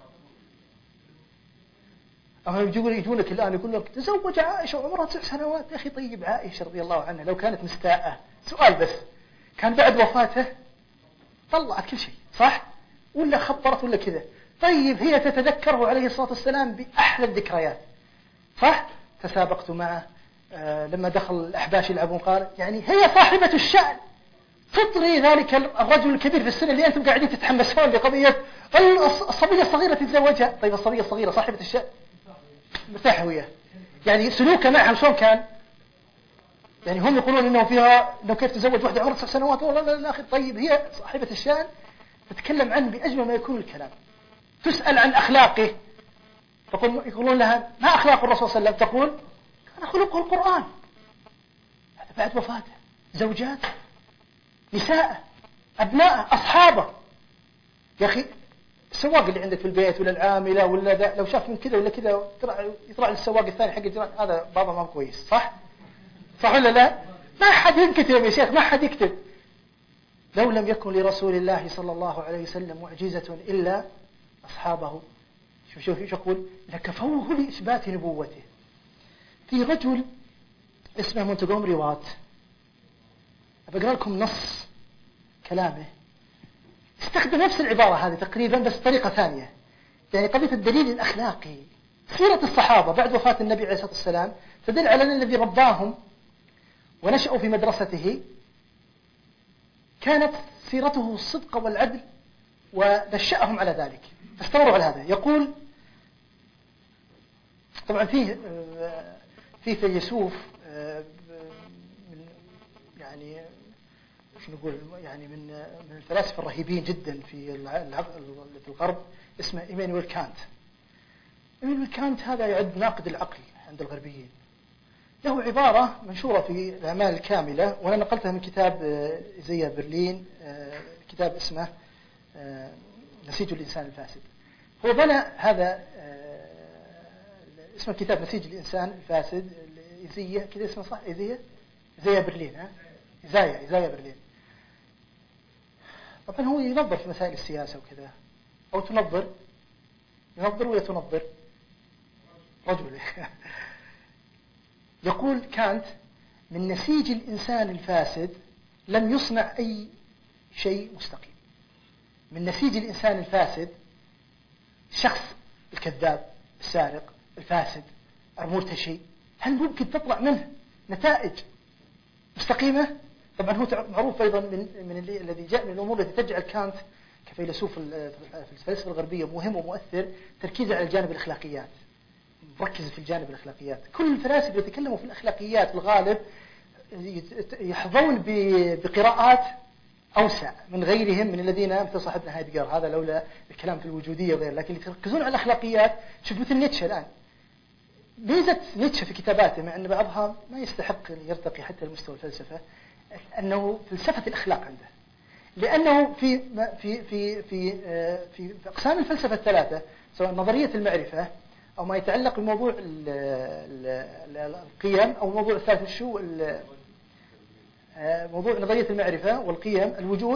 أما يجونك الآن يقول لك تزوج عائشة وعمرها 9 سنوات. يا أخي طيب عائشة رضي الله عنها لو كانت مستاءة، سؤال بس، كان بعد وفاته طلعت كل شيء صح؟ ولا خبرت ولا كذا؟ طيب هي تتذكره عليه الصلاة والسلام بأحلى الذكريات صح؟ تسابقت معه لما دخل الأحباش يلعبون، قال يعني هي صاحبة الشأن، تطري ذلك الرجل الكبير في السن اللي أنتم قاعدين تتحمسون لقضية الصبية الصغيرة تتزوجها. طيب الصبية الصغيرة صاحبة الشأن مرتاحة وياه، يعني سلوكه معها شلون كان؟ يعني هم يقولون إنه فيها إنه كيف تزوج واحدة عمرها 9 سنوات والله لا أخي. طيب هي صاحبة الشأن تتكلم عنه بأجمل ما يكون الكلام، تسأل عن أخلاقه يقولون لها ما أخلاق الرسول صلى الله عليه وسلم؟ تقول كان خلقه القرآن. هذا بعد وفاته، زوجاته، نساء، أبناء، أصحابه. يا أخي السواق اللي عندك في البيت ولا العاملة ولا لو شاف من كذا ولا كذا يطلع للسواق الثاني حق الجيران هذا بابا ما كويس صح؟ صح ولا لا؟ ما حد يكتب يا شيخ، ما حد يكتب. لو لم يكن لرسول الله صلى الله عليه وسلم معجزة إلا أصحابه شوف يقول لكفوه لإثبات نبوته. في رجل اسمه مونتغومري وات، أبقرأ لكم نص كلامه، استخدم نفس العبارة هذه تقريبا بس بطريقة ثانية، يعني قضية الدليل الأخلاقي. سيرة الصحابة بعد وفاة النبي عليه الصلاة والسلام تدل على أن الذي رباهم ونشأوا في مدرسته كانت سيرته الصدق والعدل ونشأهم على ذلك فاستمروا على هذا. يقول طبعا في فيلسوف يعني شو نقول يعني من الفلاسفة الرهيبين جدا في الغرب اسمه إيمانويل كانت. إيمانويل كانت هذا يعد ناقد العقل عند الغربيين، له عبارة منشورة في الأعمال الكاملة وأنا نقلتها من كتاب إيزيا برلين، كتاب اسمه نسيج الإنسان الفاسد. هو بنى هذا اسمه كتاب نسيج الإنسان الفاسد، إيزيا كذا اسمه صح، إيزيا برلين، إيزايا برلين. طبعا هو ينظر في مسائل السياسة وكذا، أو ينظر ولا تنظر رجل. يقول كانت من نسيج الإنسان الفاسد لم يصنع أي شيء مستقيم. من نسيج الإنسان الفاسد الشخص الكذاب السارق الفاسد المرتشي هل ممكن تطلع منه نتائج مستقيمة؟ طبعا هو معروف أيضا من الذي جاء من الأمور التي تجعل كانت كفيلسوف في الفلسفة الغربية مهم ومؤثر تركيزه على الجانب الأخلاقيات، مركز في الجانب الأخلاقيات. كل الفلاسفة يتكلموا في الأخلاقيات الغالب يحظون بقراءات أوسع من غيرهم من الذين مثل صاحبنا هايدغر هذا لولا الكلام في الوجودية وغيره، لكن يركزون على الأخلاقيات. شوف مثل نيتشه الآن، ميزة نيتشه في كتاباته مع أن بعضها ما يستحق أن يرتقي حتى لمستوى الفلسفة أنه فلسفة الأخلاق عنده، لأنه في أقسام الفلسفة الثلاثة سواء نظرية المعرفة أو ما يتعلق بموضوع القيم أو الموضوع الثالث شو موضوع نظرية المعرفة والقيم،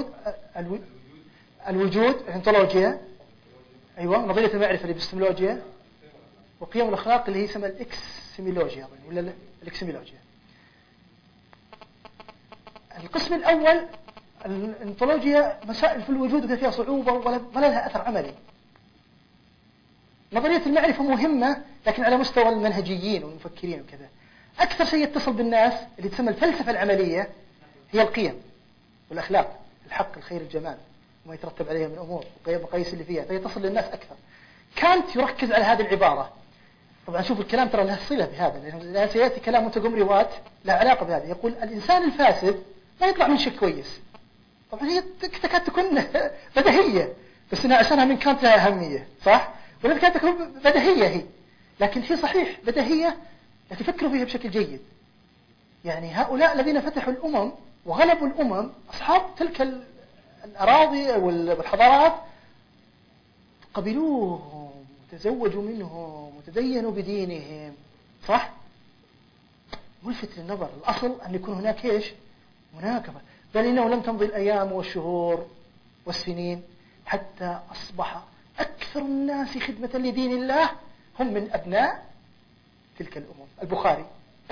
الوجود الانتولوجيا، أيوة نظرية المعرفة الإبستمولوجيا، وقيم الأخلاق اللي هي اسمها الإكسيمولوجيا ولا الإكسيمولوجيا. القسم الأول الانتولوجيا مسائل في الوجود وكان فيها صعوبة ولا لها أثر عملي. نظرية المعرفة مهمة لكن على مستوى المنهجيين والمفكرين وكذا. أكثر شيء يتصل بالناس اللي تسمى الفلسفة العملية هي القيم والأخلاق، الحق الخير الجمال وما يترتب عليها من أمور ومقاييس اللي فيها، فيتصل للناس أكثر. كانت يركز على هذه العبارة. طبعا شوف الكلام ترى له صلة بهذا لأنه سيأتي كلام مونتغومري وات له علاقة بهذا. يقول الإنسان الفاسد ما يطلع من شيء كويس. طبعا هي تكاد تكون بديهية بس إنها عشانها من كانت لها أهمية صح؟ ولا كانت تكون بديهية هي، لكن هي صحيح بديهية لكن فكروا فيها بشكل جيد. يعني هؤلاء الذين فتحوا الأمم وغلبوا الأمم أصحاب تلك الأراضي والحضارات قبلوهم وتزوجوا منهم وتدينوا بدينهم صح؟ ملفت للنظر. الأصل أن يكون هناك إيش؟ مناكفة. بل إنه لم تمضي الأيام والشهور والسنين حتى أصبح أكثر الناس خدمة لدين الله هم من أبناء تلك الأمم. البخاري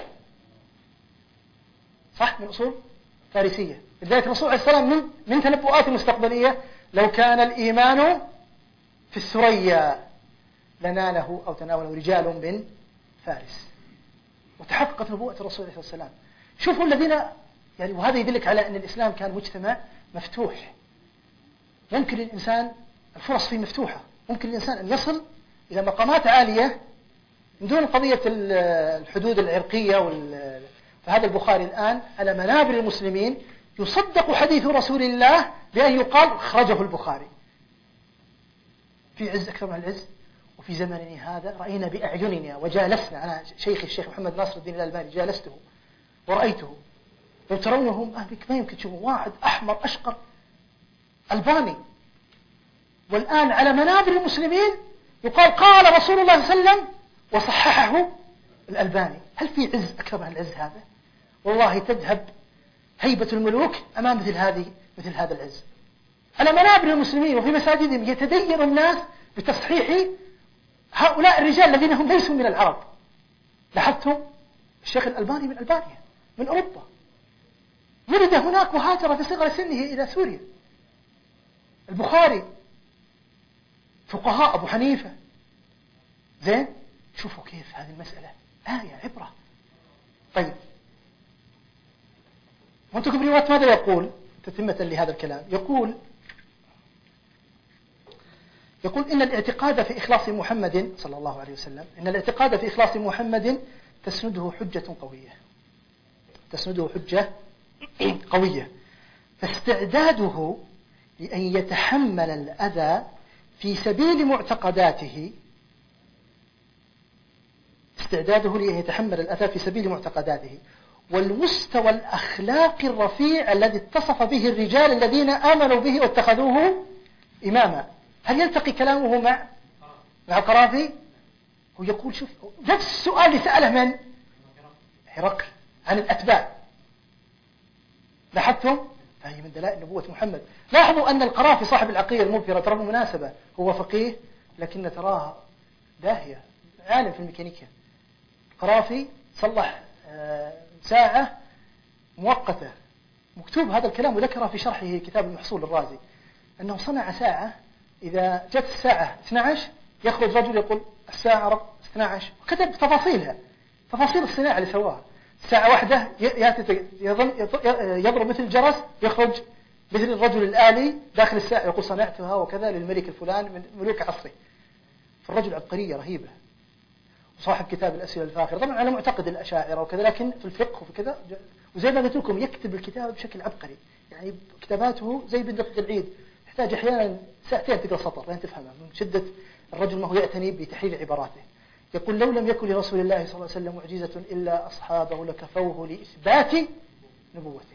صح من أصول فارسية. لذلك الرسول عليه السلام من تنبؤات المستقبلية لو كان الإيمان في الثريا لناله أو تناوله رجال من فارس. وتحققت نبوءة الرسول عليه السلام. شوفوا الذين يعني، وهذا يدلك على أن الإسلام كان مجتمع مفتوح. ممكن الإنسان الفرص فيه مفتوحة، ممكن الإنسان أن يصل إلى مقامات عالية من دون قضية الحدود العرقية فهذا البخاري الآن على منابر المسلمين يصدق حديث رسول الله بأن يقال أخرجه البخاري. في عز أكثر من العز. وفي زمننا هذا رأينا بأعيننا وجالسنا، أنا الشيخ محمد ناصر الدين الألباني جالسته ورأيته. لو ترونهم ما يمكن تشوفوا واحد أحمر أشقر ألباني، والآن على منابر المسلمين يقال قال رسول الله صلى الله عليه وسلم وصححه الألباني. هل في عز أكثر من العز هذا؟ والله تذهب هيبة الملوك أمام مثل هذا العز. على منابر المسلمين وفي مساجدهم يتدين الناس بتصحيح هؤلاء الرجال الذين هم ليسوا من العرب. لاحظتم الشيخ الألباني من ألبانيا من أوروبا، ولد هناك وهاجر في صغر سنه إلى سوريا. البخاري، فقهاء أبو حنيفة. زين، شوفوا كيف هذه المسألة آية عبرة. طيب منتج برواية ماذا يقول تتمة لهذا الكلام؟ يقول إن الاعتقاد في إخلاص محمد صلى الله عليه وسلم، إن الاعتقاد في إخلاص محمد تسنده حجة قوية، فاستعداده لأن يتحمل الأذى في سبيل معتقداته والمستوى الأخلاقي الرفيع الذي اتصف به الرجال الذين آمنوا به واتخذوه إماما. هل يلتقي كلامه مع القرافي؟ هو يقول شوف نفس السؤال اللي سأله من هرقل عن الأتباع. لاحظتم؟ فهي من دلائل نبوة محمد. لاحظوا أن القرافي صاحب العقيدة المبهرة ترى بالمناسبة هو فقيه لكن تراها داهية، عالم في الميكانيكا. القرافي صلح ساعة مؤقتة، مكتوب هذا الكلام وذكره في شرحه كتاب المحصول الرازي، أنه صنع ساعة إذا جت الساعة 12 يخرج رجل يقول الساعة 12، وكتب تفاصيلها، تفاصيل الصناعة اللي سواها. الساعة واحدة يضرب مثل الجرس يخرج مثل الرجل الآلي داخل الساعة يقول صنعتها وكذا للملك الفلان من ملوك عصره. فالرجل عبقرية رهيبة، وصاحب كتاب الأسئلة الفاخرة طبعا على معتقد الأشاعرة وكذا، لكن في الفقه وفي كذا. وزي ما قلت لكم يكتب الكتاب بشكل عبقري، يعني كتاباته زي بندقة العيد، تحتاج أحيانا ساعتين تقرأ سطر لين تفهمها من شدة الرجل ما هو يعتني بتحرير عباراته. يقول لو لم يكن لرسول الله صلى الله عليه وسلم معجزة إلا أصحابه لكفوه لإثبات نبوته.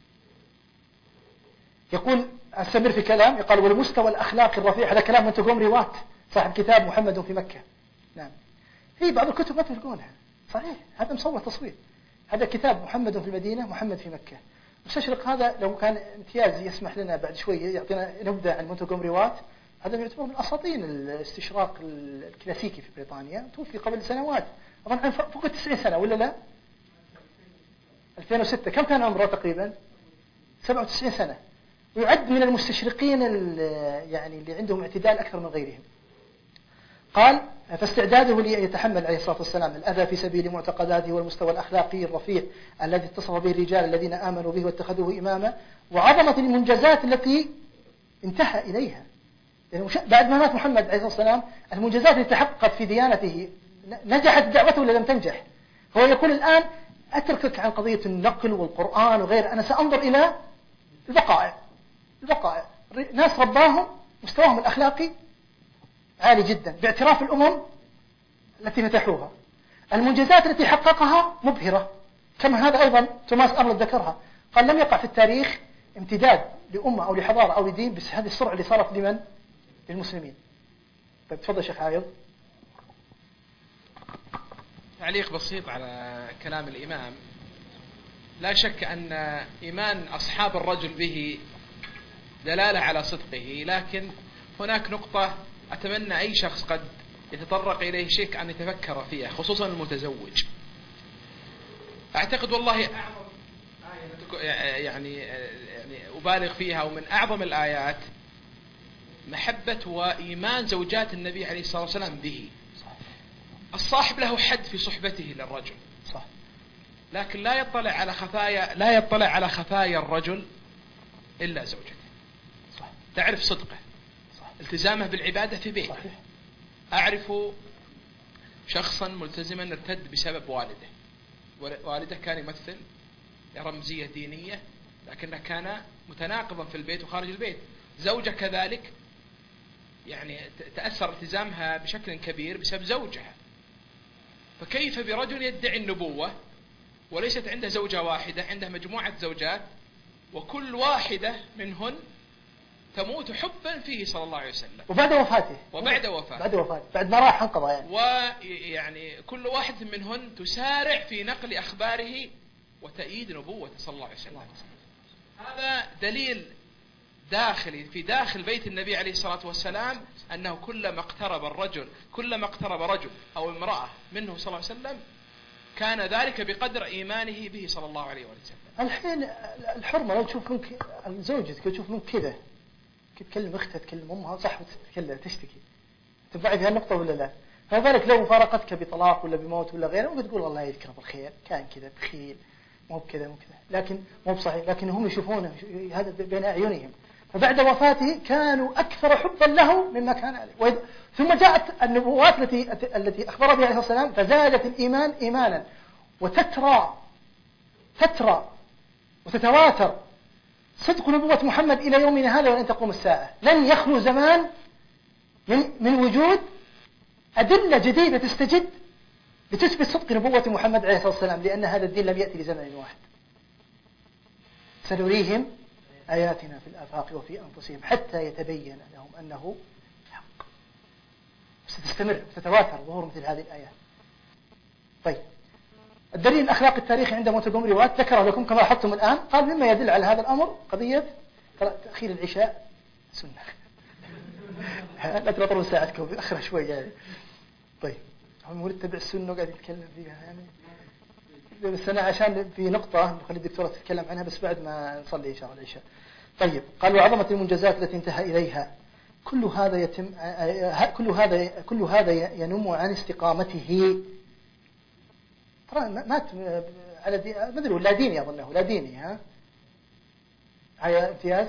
يقول أستمر في كلام، يقال والمستوى الأخلاقي الرفيع، هذا كلام منتجوم رواة صاحب كتاب محمد في مكة. نعم، في بعض الكتب ما تلقونها صحيح، هذا مصور تصوير. هذا كتاب محمد في المدينة محمد في مكة. مستشرق هذا لو كان امتياز يسمح لنا بعد شوية يعطينا نبذة عن منتجوم رواة. هذا يعتبر من أساطين الاستشراق الكلاسيكي في بريطانيا، توفي قبل سنوات طبعا فوق 90 سنة ولا لا؟ 2006 كم كان عمره تقريبا؟ 97 سنة، ويعد من المستشرقين يعني اللي عندهم اعتدال أكثر من غيرهم. قال فاستعداده ليتحمل عليه الصلاة والسلام الأذى في سبيل معتقداته والمستوى الأخلاقي الرفيع الذي اتصف به الرجال الذين آمنوا به واتخذوه إماما، وعظمة المنجزات التي انتهى إليها. يعني بعد ما مات محمد عليه الصلاة والسلام المنجزات التي تحققت في ديانته، نجحت دعوته ولا لم تنجح؟ هو يقول الآن أتركك عن قضية النقل والقرآن وغيره، أنا سأنظر إلى البقائع. ناس رباهم مستواهم الأخلاقي عالي جدا باعتراف الأمم التي فتحوها. المنجزات التي حققها مبهرة، كما هذا أيضا توماس أرلوت ذكرها، قال لم يقع في التاريخ امتداد لأمة أو لحضارة أو لدين بهذه السرعة اللي صارت لمن؟ للمسلمين. طيب تفضل شيخ عايض. تعليق بسيط على كلام الإمام. لا شك أن إيمان أصحاب الرجل به دلالة على صدقه، لكن هناك نقطة أتمنى أي شخص قد يتطرق إليه شيء أن يتفكر فيها، خصوصا المتزوج. أعتقد والله أعظم آية يعني أبالغ فيها، ومن أعظم الآيات محبة وإيمان زوجات النبي عليه الصلاة والسلام به. الصاحب له حد في صحبته للرجل، صح، لكن لا يطلع على خفايا الرجل إلا زوجته. صح. تعرف صدقه، صح. التزامه بالعبادة في بيته. صحيح. أعرف شخصا ملتزما ارتد بسبب والده، والده كان يمثل رمزية دينية، لكنه كان متناقضا في البيت وخارج البيت. زوجة كذلك يعني تأثر التزامها بشكل كبير بسبب زوجها. فكيف برجل يدعي النبوة وليست عنده زوجة واحدة، عنده مجموعة زوجات، وكل واحدة منهن تموت حبا فيه صلى الله عليه وسلم وبعد وفاته بعد ما راح انقضى يعني. ويعني كل واحد منهن تسارع في نقل أخباره وتأييد نبوة صلى الله عليه وسلم. هذا دليل داخلي في داخل بيت النبي عليه الصلاة والسلام، أنه كلما اقترب رجل أو امرأة منه صلى الله عليه وسلم كان ذلك بقدر إيمانه به صلى الله عليه وسلم. الحين الحرمة لو تشوف منك زوجتك تشوف منك كذا، تكلم اختها تكلم امها صح وتتكلم تشتكي، تبعد هالنقطة ولا لا؟ فما بالك لو فارقتك بطلاق ولا بموت ولا غيره، وبتقول والله يذكره بالخير، كان كذا بخيل، مو بكذا لكن مو بصحيح، لكن هم يشوفونه هذا بين أعينهم. فبعد وفاته كانوا أكثر حبا له مما كان عليه. ثم جاءت النبوات التي أخبر بها عليه الصلاة والسلام فزادت الإيمان إيمانا، وتترى وتتواتر صدق نبوة محمد إلى يومنا هذا ولن تقوم الساعة. لن يخلو زمان من وجود أدلة جديدة تستجد لتثبت صدق نبوة محمد عليه الصلاة والسلام، لأن هذا الدين لم يأتي لزمن واحد. سنريهم آياتنا في الآفاق وفي أنفسهم حتى يتبين لهم أنه حق. ستستمر وتتواتر ظهور مثل هذه الآيات. طيب، الدليل الأخلاقي التاريخي عند مونتجومري وات ذكر لكم كما لاحظتم الآن، قال مما يدل على هذا الأمر قضية تأخير العشاء سنة. لا تنطروا ساعتكم بأخرى شوي يعني. طيب، هم نتبع السنة وقاعد يتكلم فيها يعني. بس أنا عشان في نقطة نخلي الدكتورة تتكلم عنها بس بعد ما نصلي إن شاء الله العشاء. طيب، قال وعظمة المنجزات التي انتهى إليها كل هذا ينم عن استقامته. ترى مات على ما أدري لا ديني، أظنه لا ديني. ها هيا امتياز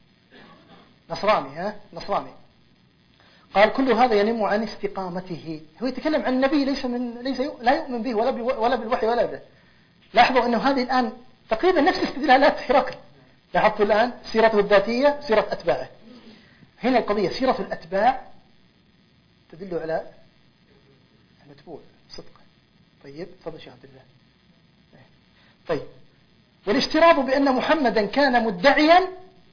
نصراني. قال كل هذا ينم عن استقامته. هو يتكلم عن النبي لا يؤمن به ولا بالوحي ولا به. لاحظوا أنه هذه الآن تقريبا نفس استدلالات هرقل. لاحظتوا الآن سيرته الذاتية، سيرة أتباعه. هنا القضية سيرة الأتباع تدل على المتبوع صدقا. طيب، تفضل شيخ عبد الله. طيب، والافتراض بأن محمدا كان مدعيا،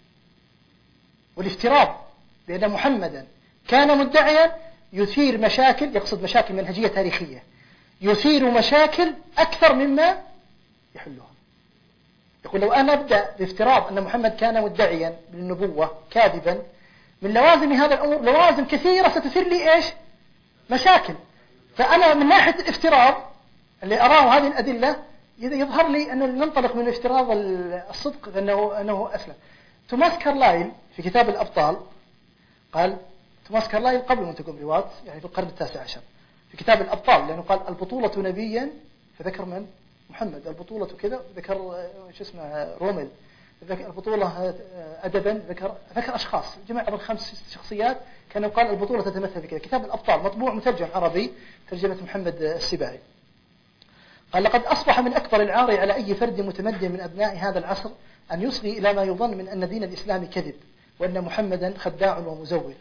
يثير مشاكل، يقصد مشاكل منهجية تاريخية، يثير مشاكل أكثر مما يحلها. يقول لو أنا أبدأ بافتراض أن محمد كان مدعيا بالنبوة كاذبا، من لوازم هذا الأمر لوازم كثيرة ستثير لي إيش؟ مشاكل. فأنا من ناحية الافتراض اللي أراه هذه الأدلة يظهر لي أنه ننطلق من افتراض الصدق أنه أسلم. توماس كارلايل في كتاب الأبطال قال، توماس كارلايل قبل مونتجومري وات يعني في القرن التاسع عشر، في كتاب الأبطال، لأنه قال البطولة نبيا، فذكر من؟ محمد. البطولة كذا، ذكر رومل، ذكر البطولة أدبا، ذكر أشخاص، جمع عبر 5 شخصيات كانوا قال البطولة تتمثل بكذا. كتاب الأبطال مطبوع مترجم عربي، ترجمة محمد السباعي. قال لقد أصبح من أكبر العار على أي فرد متمدن من أبناء هذا العصر أن يصغي إلى ما يظن من أن دين الإسلام كذب، وأن محمدا خداع ومزور.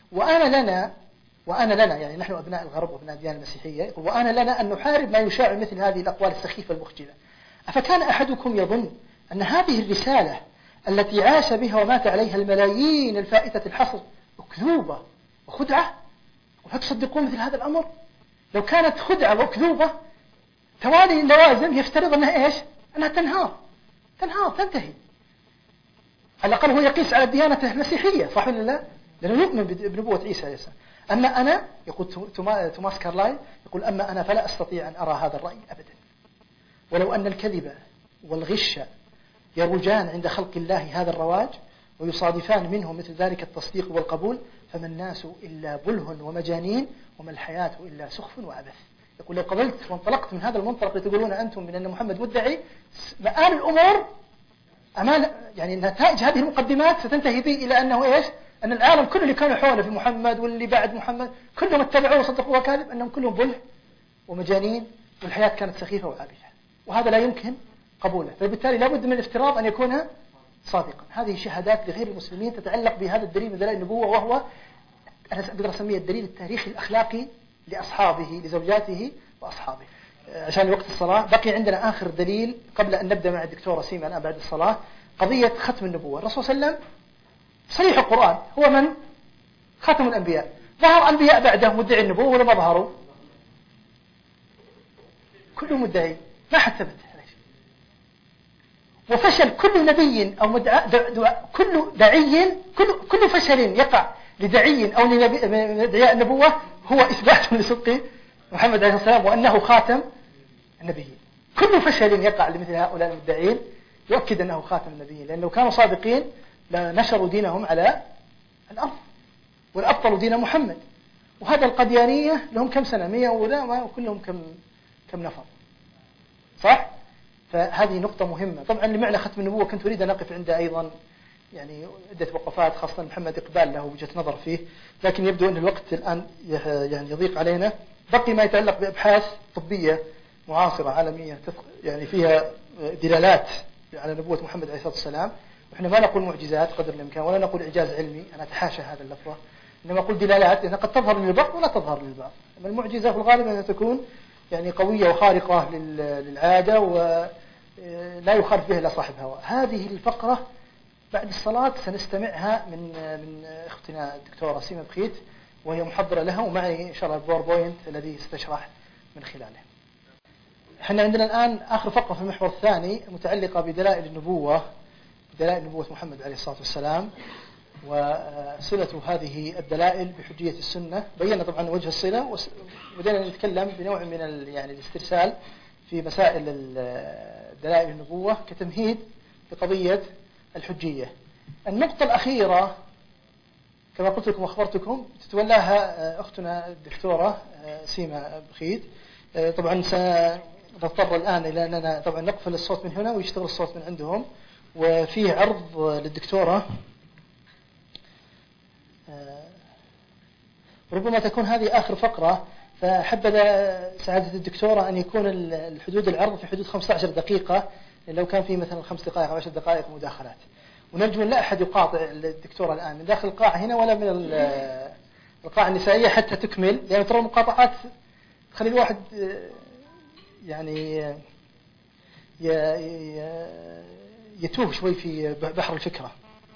وأنا لنا يعني نحن أبناء الغرب وأبناء الديانة المسيحية، وأنا لنا أن نحارب ما يشاع مثل هذه الأقوال السخيفة المخجلة. أفكان أحدكم يظن أن هذه الرسالة التي عاش بها ومات عليها الملايين الفائتة الحصر أكذوبة وخدعة؟ وهل تصدقون مثل هذا الأمر؟ لو كانت خدعة وأكذوبة توالي اللوازم يفترض أنها إيش؟ أنها تنهار. تنهار تنتهي. على الأقل هو يقيس على الديانة المسيحية، صح ولا لا؟ لأنه يؤمن بنبوة عيسى عليه السلام. أما أنا، يقول توماس كارلايل، يقول أما أنا فلا أستطيع أن أرى هذا الرأي أبدا، ولو أن الكذب والغش يروجان عند خلق الله هذا الرواج ويصادفان منه مثل ذلك التصديق والقبول، فما الناس إلا بله ومجانين، وما الحياة إلا سخف وعبث. يقول لو قبلت وانطلقت من هذا المنطلق لتقولون أنتم من أن محمد مدعي، مآل الأمور أمال يعني نتائج هذه المقدمات ستنتهي بي إلى أنه إيش؟ أن العالم كله اللي كانوا حوله في محمد واللي بعد محمد كلهم اتبعوه وصدقوه كاذب، أنهم كلهم بله ومجانين، والحياة كانت سخيفة وعابثة، وهذا لا يمكن قبوله. فبالتالي لابد من الافتراض أن يكون صادقا. هذه شهادات لغير المسلمين تتعلق بهذا الدليل من دلائل النبوة، وهو أنا أقدر أسميه الدليل التاريخي الأخلاقي لأصحابه، لزوجاته وأصحابه. عشان وقت الصلاة بقي عندنا آخر دليل قبل أن نبدأ مع الدكتورة سيما الآن بعد الصلاة، قضية ختم النبوة. الرسول صلى الله عليه وسلم صريح القرآن هو من ختم الأنبياء. ظهر أنبياء بعده مدعي النبوة ولا ما ظهروا؟ كلهم مدعي، ما حد ثبت. وفشل كل نبي أو كل داعي، كل فشل يقع لداعي أو لدعاء النبوة هو إثبات لصدق محمد عليه السلام وأنه خاتم النبيين. كل فشل يقع لمثل هؤلاء المدعين يؤكد أنه خاتم النبيين، لأنه كانوا صادقين لنشروا دينهم على الأرض والأبطلوا دين محمد. وهذا القديانية لهم كم سنة؟ 100 ولا وكلهم كم نفر، صح؟ فهذه نقطة مهمة. طبعا لمعنى ختم النبوة كنت أريد أن أقف عند أيضا يعني عدة وقفات، خاصة محمد إقبال له وجهة نظر فيه، لكن يبدو أن الوقت الآن يعني يضيق علينا. بقي ما يتعلق بأبحاث طبية معاصرة عالمية يعني فيها دلالات على نبوة محمد عليه الصلاة والسلام، وإحنا ما نقول معجزات قدر الإمكان ولا نقول إعجاز علمي، أنا أتحاشى هذا اللفظة، إنما أقول دلالات لأنها قد تظهر للبعض ولا تظهر للبعض. أما المعجزة في الغالب أنها تكون يعني قوية وخارقة للعادة ولا يخالف بها إلا صاحب هوى. هذه الفقرة بعد الصلاة سنستمعها من أختنا الدكتورة سيما بخيت، وهي محضرة لها، ومعي إن شاء الله الباوربوينت الذي ستشرح من خلاله. احنا عندنا الآن آخر فقرة في المحور الثاني متعلقة بدلائل النبوة، دلائل نبوة محمد عليه الصلاة والسلام وصلة هذه الدلائل بحجية السنة. بينا طبعا وجه الصلة، وبدأنا نتكلم بنوع من يعني الاسترسال في مسائل دلائل النبوة كتمهيد لقضية الحجية. النقطة الأخيرة كما قلت لكم وأخبرتكم تتولاها أختنا الدكتورة سيما بخيت. طبعا سنضطر الآن إلى أننا طبعا نقفل الصوت من هنا ويشتغل الصوت من عندهم، وفيه عرض للدكتورة. ربما تكون هذه آخر فقرة، فحبذا سعادة الدكتورة أن يكون الحدود العرض في حدود 15 دقيقة، لو كان في مثلا 5 دقائق أو 10 دقائق مداخلات. ونرجو أن لا أحد يقاطع الدكتورة الآن من داخل القاعة هنا ولا من القاعة النسائية حتى تكمل، لأن ترى المقاطعات تخلي الواحد يعني يتوه شوي في بحر الفكرة.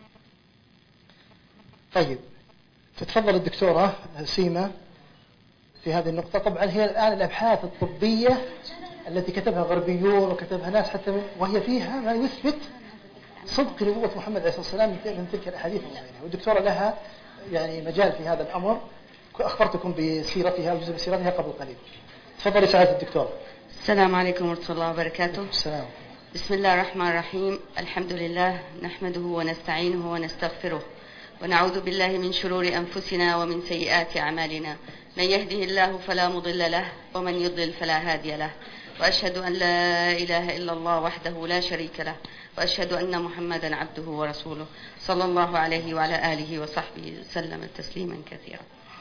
طيب تتفضل الدكتورة سيما في هذه النقطة. طبعا هي الآن الأبحاث الطبية التي كتبها غربيون وكتبها ناس حتى وهي فيها ما يثبت صدق نبوة محمد عليه الصلاة والسلام من تلك الأحاديث وغيرها، والدكتورة لها يعني مجال في هذا الأمر. أخبرتكم بسيرتها وجزء من سيرتها قبل قليل. تفضلي سعادة الدكتور. السلام عليكم ورحمة الله وبركاته. السلام. بسم الله الرحمن الرحيم. الحمد لله نحمده ونستعينه ونستغفره ونعوذ بالله من شرور أنفسنا ومن سيئات أعمالنا. من يهده الله فلا مضل له ومن يضلل فلا هادي له، وأشهد أن لا إله إلا الله وحده لا شريك له، وأشهد أن محمدا عبده ورسوله صلى الله عليه وعلى آله وصحبه وسلم تسليما كثيرا.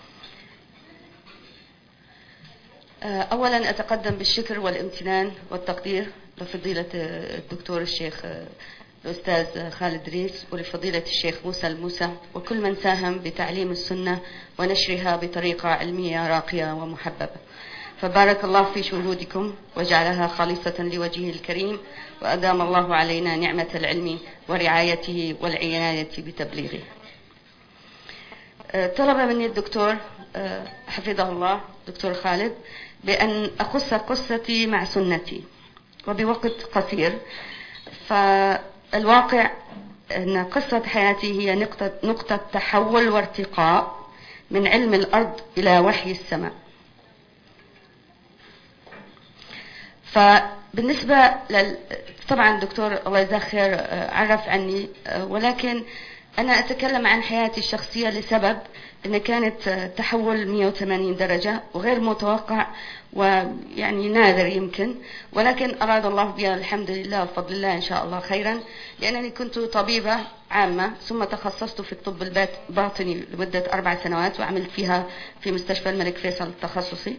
أولا أتقدم بالشكر والامتنان والتقدير لفضيلة الدكتور الشيخ الأستاذ خالد ريس، ولفضيلة الشيخ موسى الموسى، وكل من ساهم بتعليم السنة ونشرها بطريقة علمية راقية ومحببة. فبارك الله في شهودكم وجعلها خالصة لوجهه الكريم، وأدام الله علينا نعمة العلم ورعايته والعناية بتبليغه. طلب مني الدكتور حفظه الله دكتور خالد بأن أخص قصتي مع سنتي وبوقت قصير، فالواقع أن قصة حياتي هي نقطة تحول وارتقاء من علم الأرض إلى وحي السماء. فبالنسبة طبعا الدكتور الله يجزاه خير عرف عني، ولكن أنا أتكلم عن حياتي الشخصية لسبب أن كانت تحول 180 درجة وغير متوقع ويعني نادر يمكن، ولكن أراد الله بي الحمد لله وفضل الله إن شاء الله خيرا، لأنني كنت طبيبة عامة ثم تخصصت في الطب الباطني لمدة 4 سنوات وعملت فيها في مستشفى الملك فيصل التخصصي،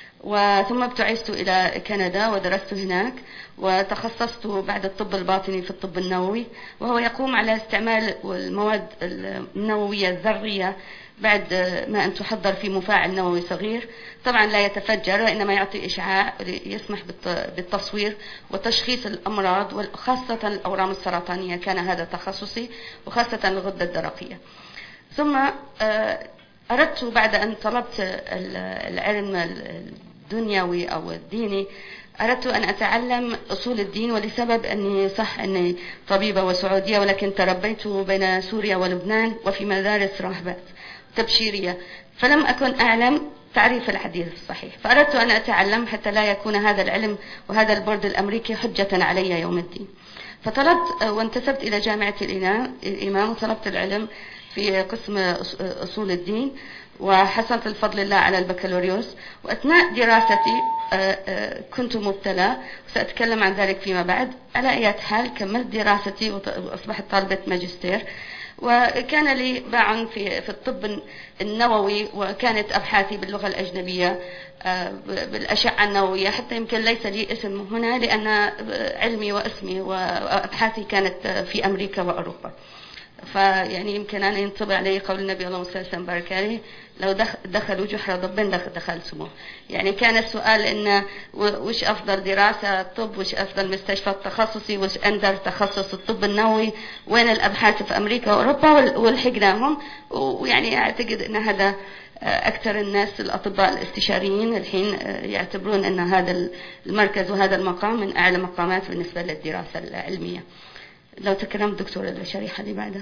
وثم ابتعثت إلى كندا ودرست هناك وتخصصت بعد الطب الباطني في الطب النووي، وهو يقوم على استعمال المواد النووية الذرية بعد ما أن تحضر في مفاعل نووي صغير، طبعا لا يتفجر وإنما يعطي إشعاع يسمح بالتصوير وتشخيص الأمراض وخاصة الأورام السرطانية، كان هذا تخصصي وخاصة الغدة الدرقية. ثم أردت بعد أن طلبت العلم الدنيوي أو الديني، أردت أن أتعلم أصول الدين، ولسبب أني صح أني طبيبة وسعودية ولكن تربيت بين سوريا ولبنان وفي مدارس راهبات تبشيرية، فلم أكن أعلم تعريف الحديث الصحيح، فأردت أن أتعلم حتى لا يكون هذا العلم وهذا البورد الأمريكي حجة علي يوم الدين. فطلبت وانتسبت إلى جامعة الإمام وطلبت العلم في قسم أصول الدين، وحصلت الفضل الله على البكالوريوس. وأثناء دراستي كنت مبتلى، وسأتكلم عن ذلك فيما بعد. على أي حال كملت دراستي وأصبحت طالبة ماجستير، وكان لي باع في الطب النووي، وكانت أبحاثي باللغة الأجنبية بالأشعة النووية، حتى يمكن ليس لي اسم هنا لأن علمي واسمي وأبحاثي كانت في أمريكا وأوروبا. فيعني يمكن أن ينطبع علي قول النبي اللهم صل وسلم وبارك عليه: لو دخلوا جحر ضب دخل سموه. يعني كان السؤال إن وش أفضل دراسة طب، وش أفضل مستشفى تخصصي، وش أندر تخصص الطب النووي، وين الأبحاث في أمريكا وأوروبا، ولحقناهم. ويعني أعتقد أن هذا أكثر الناس الأطباء الاستشاريين الحين يعتبرون أن هذا المركز وهذا المقام من أعلى مقامات بالنسبة للدراسة العلمية. لو تكلمت دكتور الشريحة اللي بعدها.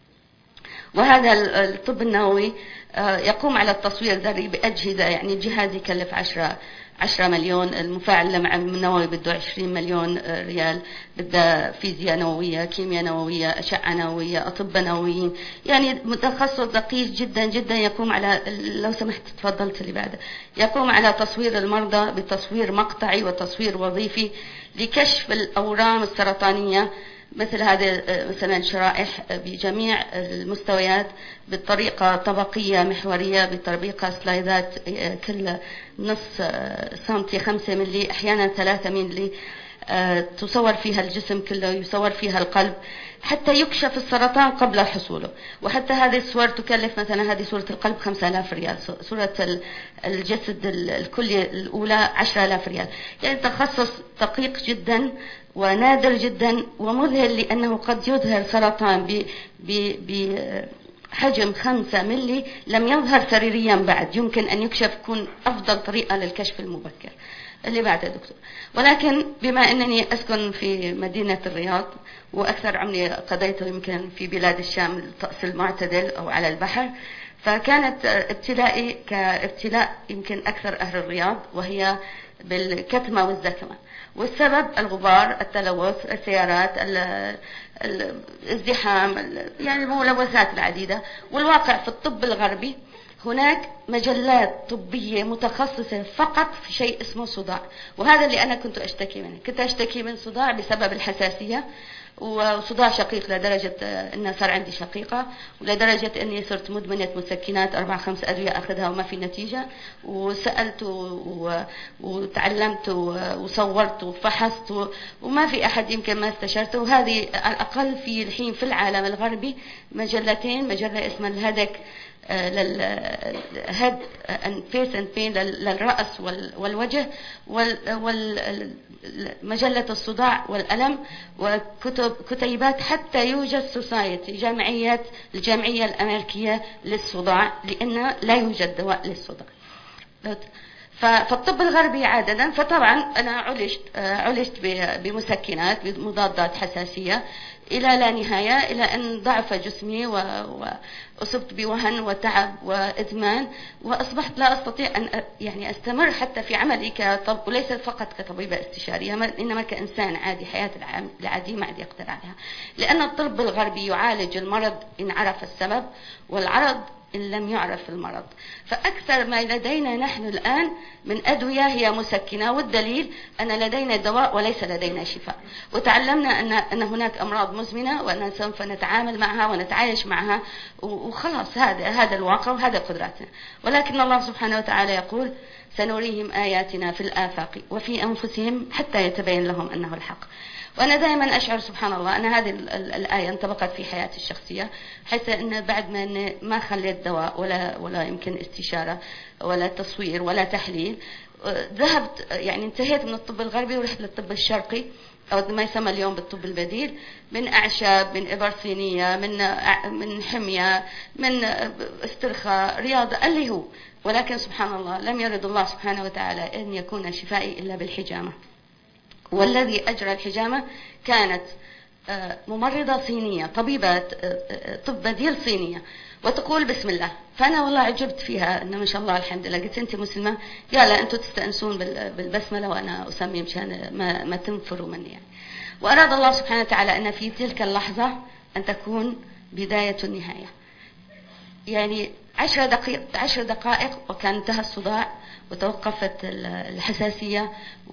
وهذا الطب النووي يقوم على التصوير الذري بأجهزة، يعني جهاز يكلف 10 مليون، المفاعل النووي بده 20 مليون ريال، بده فيزياء نووية، كيمياء نووية، أشعة نووية، أطباء نوويين، يعني متخصص دقيق جدا جدا. يقوم على، لو سمحت تفضلت اللي بعده، يقوم على تصوير المرضى بتصوير مقطعي وتصوير وظيفي لكشف الأورام السرطانية، مثل هذه مثلا شرائح بجميع المستويات بطريقة طبقية محورية، بطريقة سلايدات كل نص سنتي 5 ملي أحيانا 3 ملي، تصور فيها الجسم كله، يصور فيها القلب حتى يكشف السرطان قبل حصوله. وحتى هذه الصور تكلف، مثلا هذه صورة القلب 5000 ريال، صورة الجسد الكلي الأولى 10000 ريال. يعني تخصص دقيق جدا ونادر جدا ومذهل، لأنه قد يظهر سرطان بحجم 5 ملي لم يظهر سريريا بعد، يمكن أن يكشف، يكون أفضل طريقة للكشف المبكر. اللي بعده دكتور. ولكن بما أنني أسكن في مدينة الرياض وأكثر عمري قضيته يمكن في بلاد الشام الطقس المعتدل أو على البحر، فكانت ابتلائي كابتلاء يمكن أكثر أهل الرياض، وهي بالكتمة والزكمة. والسبب الغبار، التلوث، السيارات، الازدحام، يعني الملوثات العديدة. والواقع في الطب الغربي هناك مجلات طبية متخصصة فقط في شيء اسمه صداع، وهذا اللي أنا كنت أشتكي منه. كنت أشتكي من صداع بسبب الحساسية، وصداع شقيق لدرجة أن صار عندي شقيقة، ولدرجة أني صرت مدمنة مسكنات 4-5 أدوية أخذها وما في نتيجة. وسألت وتعلمت وصورت وفحصت وما في أحد يمكن ما استشرته. وهذه على الأقل في الحين في العالم الغربي مجلتين، مجلة اسمها الهدك للهد فيس اند بين للرأس والوجه، ومجلة الصداع والألم، وكتيبات حتى يوجد سوسايتي الجمعية الأمريكية للصداع، لأن لا يوجد دواء للصداع. فالطب الغربي عادة، فطبعا أنا عالجت بمسكنات بمضادات حساسية إلى لا نهاية، إلى أن ضعف جسمي وأصبت بوهن وتعب وإدمان، وأصبحت لا أستطيع أن يعني أستمر حتى في عملي كطب، وليس فقط كطبيبة استشارية، إنما كإنسان عادي. حياة العادي ما عاد يقدر عليها، لأن الطب الغربي يعالج المرض إن عرف السبب، والعرض إن لم يعرف المرض. فأكثر ما لدينا نحن الآن من أدوية هي مسكنة، والدليل أن لدينا دواء وليس لدينا شفاء. وتعلمنا أن هناك أمراض مزمنة، وأن سوف نتعامل معها ونتعايش معها، وخلاص هذا الواقع وهذا قدراتنا. ولكن الله سبحانه وتعالى يقول: سنريهم آياتنا في الآفاق وفي أنفسهم حتى يتبين لهم أنه الحق. وأنا دائما أشعر سبحان الله أن هذه الآية انطبقت في حياتي الشخصية، حيث أن بعد ما خليت دواء ولا يمكن استشارة ولا تصوير ولا تحليل، ذهبت يعني انتهيت من الطب الغربي ورحت للطب الشرقي، أو ما يسمى اليوم بالطب البديل، من أعشاب، من إبر صينية، من حمية، من استرخاء، رياضة، اللي هو. ولكن سبحان الله لم يرد الله سبحانه وتعالى أن يكون شفائي إلا بالحجامة. والذي أجرى الحجامة كانت ممرضة صينية، طبيبة طب بديل صينية، وتقول بسم الله. فأنا والله عجبت فيها، إنه ما شاء الله الحمد لله. قلت: أنت مسلمة؟ قال: لا، أنتم تستأنسون بالبسملة وأنا أسمي مشان ما تنفروا مني يعني. وأراد الله سبحانه وتعالى أن في تلك اللحظة أن تكون بداية النهاية. يعني 10 دقائق وكان انتهى الصداع، وتوقفت الحساسية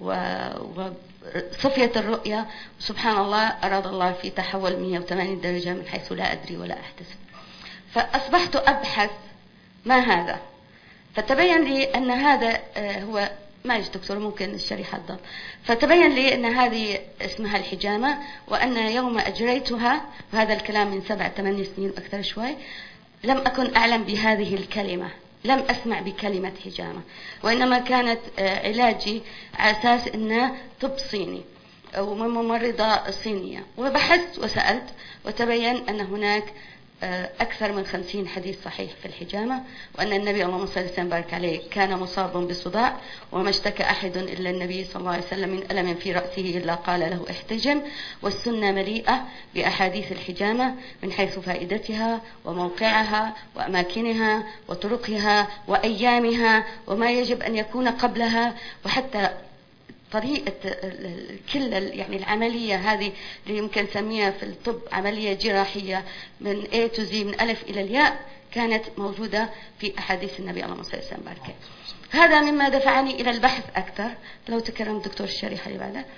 وصفية الرؤية. سبحان الله، أراد الله في تحول 180 درجة من حيث لا أدري ولا أحتسب. فأصبحت أبحث ما هذا، فتبين لي أن هذا هو معلش دكتور ممكن الشريحة الضغط. فتبين لي أن هذه اسمها الحجامة، وأن يوم أجريتها، وهذا الكلام من 7-8 سنين أكثر شوي، لم أكن أعلم بهذه الكلمة، لم أسمع بكلمة حجامة، وإنما كانت علاجي على أساس أنه طب صيني أو ممرضة صينية. وبحثت وسألت، وتبين أن هناك أكثر من 50 حديث صحيح في الحجامة، وأن النبي اللهم صل وسلم بارك عليه كان مصابا بالصداع، وما اشتكى أحد إلا النبي صلى الله عليه وسلم من ألم في رأسه إلا قال له احتجم. والسنة مليئة بأحاديث الحجامة من حيث فائدتها وموقعها وأماكنها وطرقها وأيامها وما يجب أن يكون قبلها، وحتى طريقة كل يعني العملية هذه اللي يمكن نسميها في الطب عملية جراحية من A to Z، من ألف إلى الياء، كانت موجودة في أحاديث النبي اللهم صل وسلم بارك. هذا مما دفعني إلى البحث أكثر. لو تكرم دكتور الشريحة اللي بعدها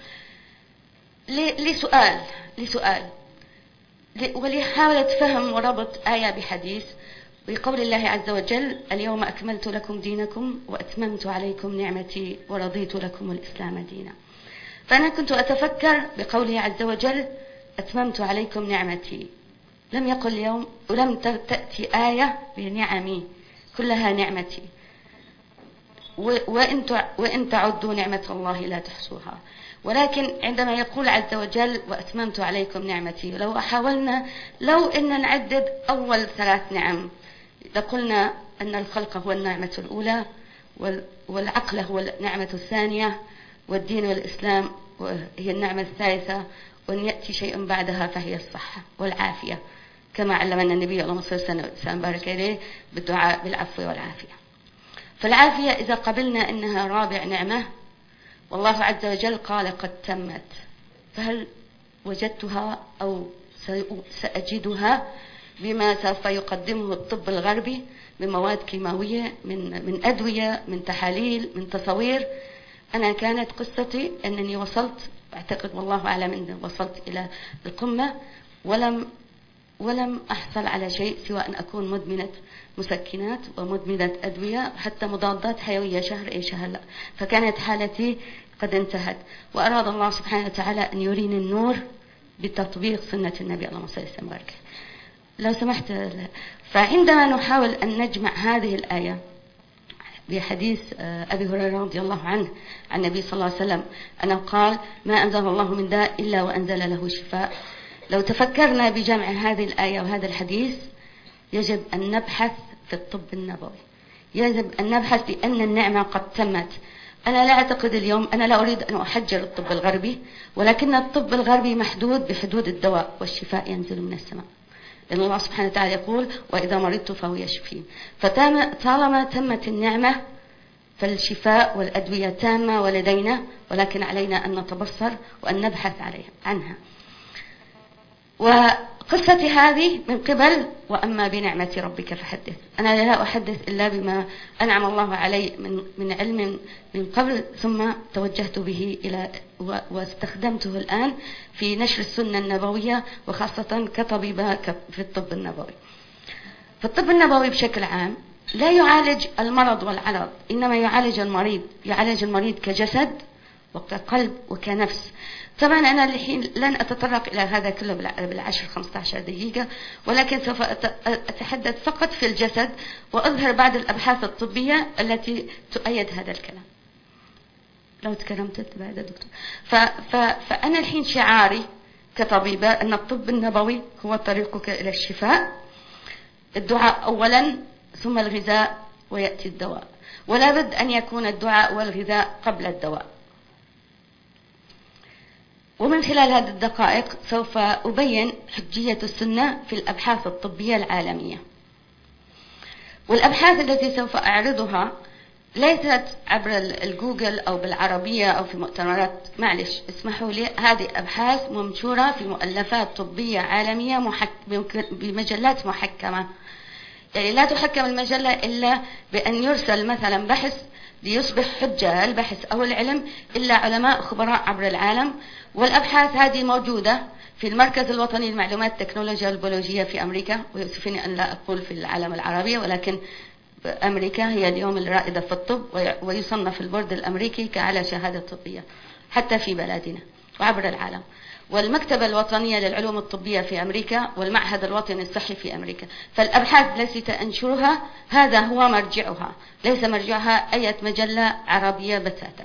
لسؤال ولحاولة فهم وربط آية بحديث، بقول الله عز وجل: اليوم أكملت لكم دينكم وأتممت عليكم نعمتي ورضيت لكم الإسلام دينا. فأنا كنت أتفكر بقوله عز وجل: أتممت عليكم نعمتي. لم يقل اليوم، ولم تأتي آية بنعمي، كلها نعمتي. وإن تعدوا نعمة الله لا تحصوها. ولكن عندما يقول عز وجل: وأتممت عليكم نعمتي، لو حاولنا أن نعدد أول 3 نعم لقلنا أن الخلق هو النعمة الأولى، والعقل هو النعمة الثانية، والدين والإسلام هي النعمة الثالثة، وأن يأتي شيء بعدها فهي الصحة والعافية، كما علمنا النبي اللهم صل وسلم بارك عليه بالدعاء بالعفو والعافية. فالعافية إذا قبلنا أنها رابع نعمة، والله عز وجل قال: قد تمت. فهل وجدتها أو سأجدها بما سوف يقدمه الطب الغربي من مواد كيماوية، من أدوية، من تحاليل، من تصوير؟ أنا كانت قصتي أنني وصلت، أعتقد والله أعلم أني وصلت إلى القمة، ولم أحصل على شيء سوى أن أكون مدمنة مسكنات ومدمنة أدوية، حتى مضادات حيوية شهر أي شهر لا. فكانت حالتي قد انتهت، وأراد الله سبحانه وتعالى أن يريني النور بتطبيق سنة النبي اللهم صل وسلم وبارك. لو سمحت، فعندما نحاول أن نجمع هذه الآية بحديث أبي هريرة رضي الله عنه عن النبي صلى الله عليه وسلم أنه قال: ما أنزل الله من داء إلا وأنزل له شفاء. لو تفكرنا بجمع هذه الآية وهذا الحديث، يجب أن نبحث في الطب النبوي، يجب أن نبحث لأن النعمة قد تمت. أنا لا أعتقد اليوم، أنا لا أريد أن أحجر الطب الغربي، ولكن الطب الغربي محدود بحدود الدواء، والشفاء ينزل من السماء، لأن الله سبحانه وتعالى يقول وإذا مرضت فهو يشفين. فطالما تمت النعمة فالشفاء والأدوية تامة ولدينا، ولكن علينا أن نتبصر وأن نبحث عنها. وقصتي هذه من قبل وأما بنعمة ربك فحدث. أنا لا أحدث إلا بما أنعم الله علي من علم من قبل، ثم توجهت به إلى واستخدمته الآن في نشر السنة النبوية، وخاصة كطبيبة في الطب النبوي. فالطب النبوي بشكل عام لا يعالج المرض والعرض، إنما يعالج المريض، يعالج المريض كجسد وكقلب وكنفس. طبعا أنا الحين لن أتطرق إلى هذا كله بال10-15 دقيقة، ولكن سوف أتحدث فقط في الجسد وأظهر بعض الأبحاث الطبية التي تؤيد هذا الكلام. لو تكلمت بعد دكتور. فأنا الحين شعاري كطبيبة أن الطب النبوي هو طريقك إلى الشفاء. الدعاء أولا ثم الغذاء ويأتي الدواء، ولا بد أن يكون الدعاء والغذاء قبل الدواء. ومن خلال هذه الدقائق سوف أبين حجية السنة في الأبحاث الطبية العالمية. والأبحاث التي سوف أعرضها ليست عبر الجوجل أو بالعربية أو في مؤتمرات، معلش اسمحوا لي، هذه أبحاث منشورة في مؤلفات طبية عالمية بمجلات محكمة. يعني لا تحكم المجلة إلا بأن يرسل مثلا بحث ليصبح حجة البحث أو العلم إلا علماء خبراء عبر العالم. والأبحاث هذه موجودة في المركز الوطني للمعلومات التكنولوجيا البيولوجية في أمريكا، ويؤسفني أن لا أقول في العالم العربي، ولكن أمريكا هي اليوم الرائدة في الطب، ويصنف البورد الأمريكي كأعلى شهادة طبية حتى في بلادنا وعبر العالم. والمكتبة الوطنية للعلوم الطبية في أمريكا، والمعهد الوطني الصحي في أمريكا. فالأبحاث التي تنشرها هذا هو مرجعها، ليس مرجعها أي مجلة عربية بتاتا.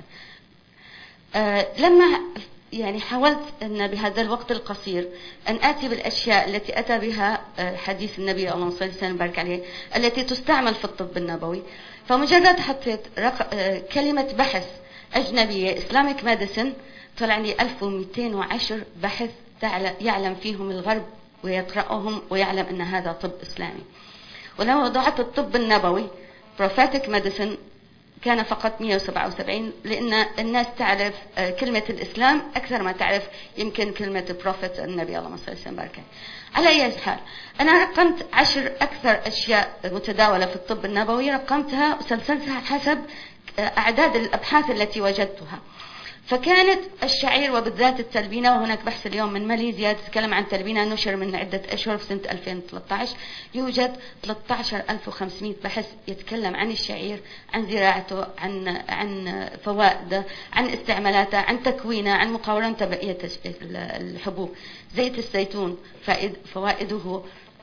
لما يعني حاولت أن بهذا الوقت القصير أن آتي بالأشياء التي أتى بها حديث النبي اللهم صل وسلم وبارك عليه التي تستعمل في الطب النبوي، فمجرد حطيت كلمة بحث أجنبية Islamic Medicine طلع لي 1210 بحث يعلم فيهم الغرب ويقرأهم ويعلم أن هذا طب إسلامي. ولو وضعت الطب النبوي Prophetic Medicine كان فقط 177، لأن الناس تعرف كلمة الإسلام أكثر ما تعرف يمكن كلمة Prophet النبي اللهم صل وسلم وبارك عليه. على أي حال أنا رقمت 10 أكثر أشياء متداولة في الطب النبوي، رقمتها وسلسلتها حسب أعداد الأبحاث التي وجدتها. فكانت الشعير وبالذات التلبينة، وهناك بحث اليوم من ماليزيا تتكلم عن تلبينة نشر من عدة أشهر في سنة 2013، يوجد 13500 بحث يتكلم عن الشعير، عن زراعته، عن فوائده، عن استعمالاته، عن تكوينه، عن مقاومته بقية الحبوب. زيت الزيتون فوائده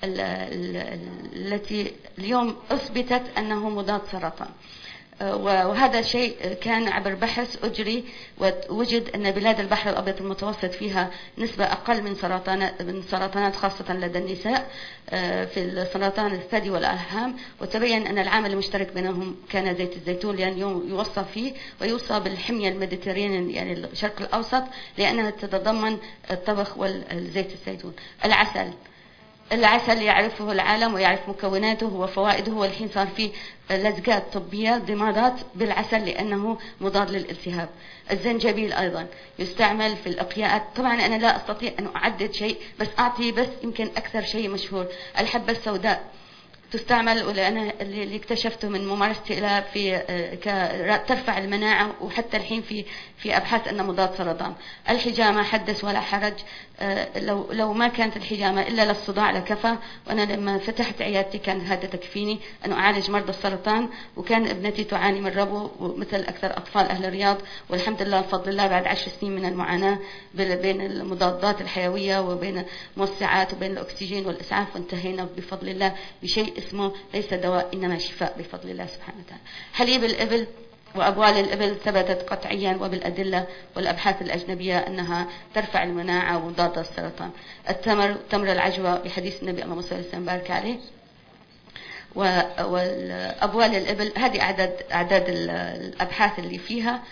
التي اليوم أثبتت أنه مضاد سرطان، وهذا شيء كان عبر بحث أجري، ووجد أن بلاد البحر الأبيض المتوسط فيها نسبة أقل من سرطانات خاصة لدى النساء في السرطان الثدي والأرحام، وتبين أن العامل المشترك بينهم كان زيت الزيتون، لأن يوصى فيه ويوصى بالحمية الميديترينية يعني الشرق الأوسط، لأنها تتضمن الطبخ والزيت الزيتون. العسل يعرفه العالم ويعرف مكوناته وفوائده، والحين صار فيه لزقات طبية ضمادات بالعسل لأنه مضاد للالتهاب. الزنجبيل أيضا يستعمل في الأقياءات. طبعا أنا لا أستطيع أن أعدد شيء، بس أعطي بس يمكن أكثر شيء مشهور. الحبة السوداء تستعمل، وأنا اللي اكتشفته من ممارستي لها في ترفع المناعة، وحتى الحين في أبحاث أنها مضاد سرطان. الحجامة حدث ولا حرج، لو ما كانت الحجامة إلا للصداع لكفى، وأنا لما فتحت عيادتي كانت هذا تكفيني أن أعالج مرضى السرطان، وكان ابنتي تعاني من ربو ومثل أكثر أطفال أهل الرياض، والحمد لله بفضل الله بعد 10 سنين من المعاناة بين المضادات الحيوية وبين موسعات وبين الأكسجين والإسعاف، وانتهينا بفضل الله بشيء اسمه ليس دواء إنما شفاء بفضل الله سبحانه وتعالى. حليب الإبل وأبوال الإبل ثبتت قطعيا وبالأدلة والأبحاث الأجنبية أنها ترفع المناعة ومضاد السرطان. التمر، تمر العجوة بحديث النبي اللهم صل وسلم وبارك عليه. والأبوال الإبل. هذه أعداد الأبحاث اللي فيها.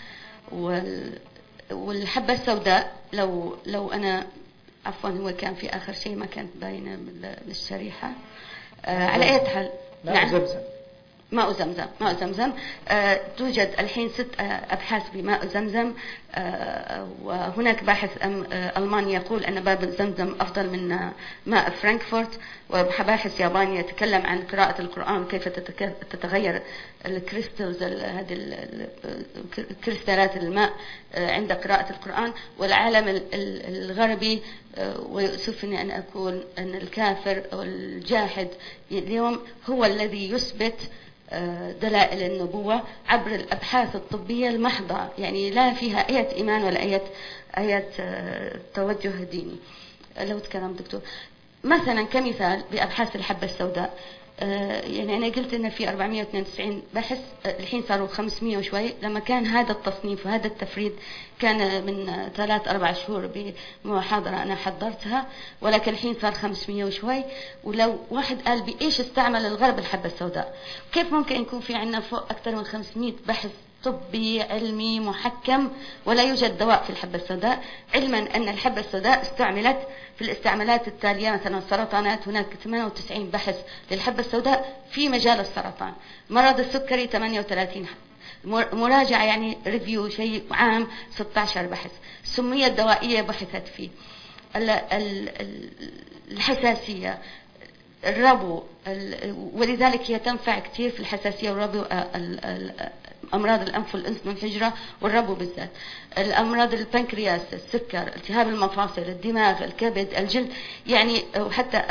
والحبة السوداء لو أنا عفوا هو كان في آخر شيء ما كانت باينة بالشريحة. على أي حال نعم ماء زمزم. توجد الحين 6 أبحاث بماء زمزم. وهناك باحث ألماني يقول أن باب زمزم أفضل من ماء فرانكفورت، وباحث ياباني يتكلم عن قراءة القرآن كيف تتغير الكريستالز، هذه كريستالات الماء عند قراءة القرآن. والعالم الغربي، ويؤسفني أن أقول أن الكافر والجاحد اليوم هو الذي يثبت دلائل النبوة عبر الأبحاث الطبية المحضة، يعني لا فيها أي إيمان ولا أي توجه ديني. لو تكلم دكتور مثلا كمثال بأبحاث الحبة السوداء، يعني أنا قلت إن في 492 بحث، الحين صاروا 500 وشوي. لما كان هذا التصنيف وهذا التفريد كان من 3-4 شهور بمحاضرة أنا حضرتها، ولكن الحين صار 500 وشوي. ولو واحد قال بإيش استعمل الغرب الحبة السوداء، كيف ممكن يكون في عندنا فوق أكثر من 500 بحث طبي علمي محكم ولا يوجد دواء في الحبة السوداء، علما أن الحبة السوداء استعملت في الاستعمالات التالية. مثلا السرطانات هناك 98 بحث للحبة السوداء في مجال السرطان. مرض السكري 38 مراجعة، يعني ريفيو شيء عام 16 بحث. السمية الدوائية بحثت فيه. الحساسية، الربو، ولذلك هي تنفع كثير في الحساسية والربو، أمراض الأنف والأذن والحجرة والربو بالذات. الأمراض البنكرياس، السكر، التهاب المفاصل، الدماغ، الكبد، الجلد، يعني وحتى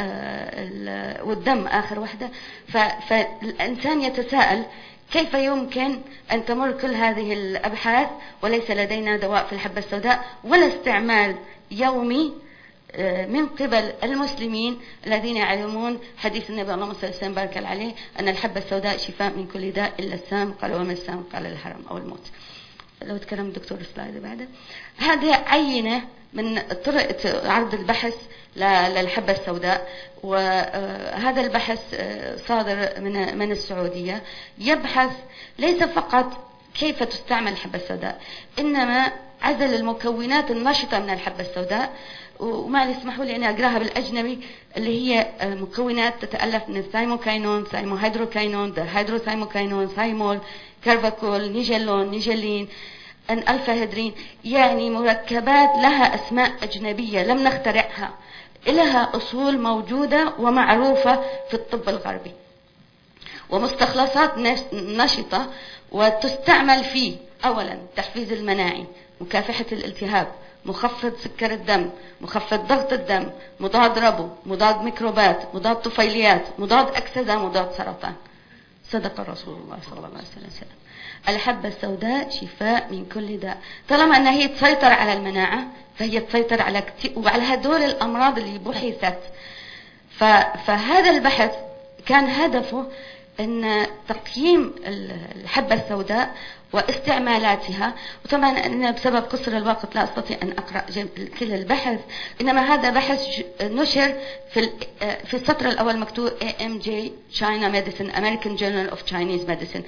والدم آخر واحدة. فالإنسان يتساءل كيف يمكن أن تمر كل هذه الأبحاث وليس لدينا دواء في الحبة السوداء ولا استعمال يومي من قبل المسلمين الذين يعلمون حديث النبي اللهم صل وسلم بارك عليه أن الحبة السوداء شفاء من كل داء إلا السام. قال وما السام؟ قال الهرم أو الموت. لو تكلم الدكتور السلايد بعده. هذه عينة من طريقة عرض البحث للحبة السوداء، وهذا البحث صادر من السعودية. يبحث ليس فقط كيف تستعمل الحبة السوداء، إنما عزل المكونات النشطة من الحبة السوداء. وما يسمحوا لي أن أقراها بالأجنبي، اللي هي مكونات تتألف من الثايموكاينون، ثايموهيدروكاينون، هيدروثايموكاينون، ثايمول، كارفاكول، نيجلون، نيجلين، ألفا هيدرين، يعني مركبات لها أسماء أجنبية لم نخترعها، لها أصول موجودة ومعروفة في الطب الغربي، ومستخلصات نشطة وتستعمل في أولا تحفيز المناعي، مكافحة الالتهاب، مخفض سكر الدم، مخفض ضغط الدم، مضاد ربو، مضاد ميكروبات، مضاد طفيليات، مضاد أكسدة، مضاد سرطان. صدق رسول الله صلى الله عليه وسلم. الحبة السوداء شفاء من كل داء. طالما أنها هي تسيطر على المناعة فهي تسيطر على كتير وعلى هدول الأمراض اللي بحثت. فهذا البحث كان هدفه أن تقييم الحبة السوداء واستعمالاتها. وطبعا أنا بسبب قصر الوقت لا أستطيع أن أقرأ كل البحث، إنما هذا بحث نشر في السطر الأول مكتوب AMJ China Medicine American Journal of Chinese Medicine،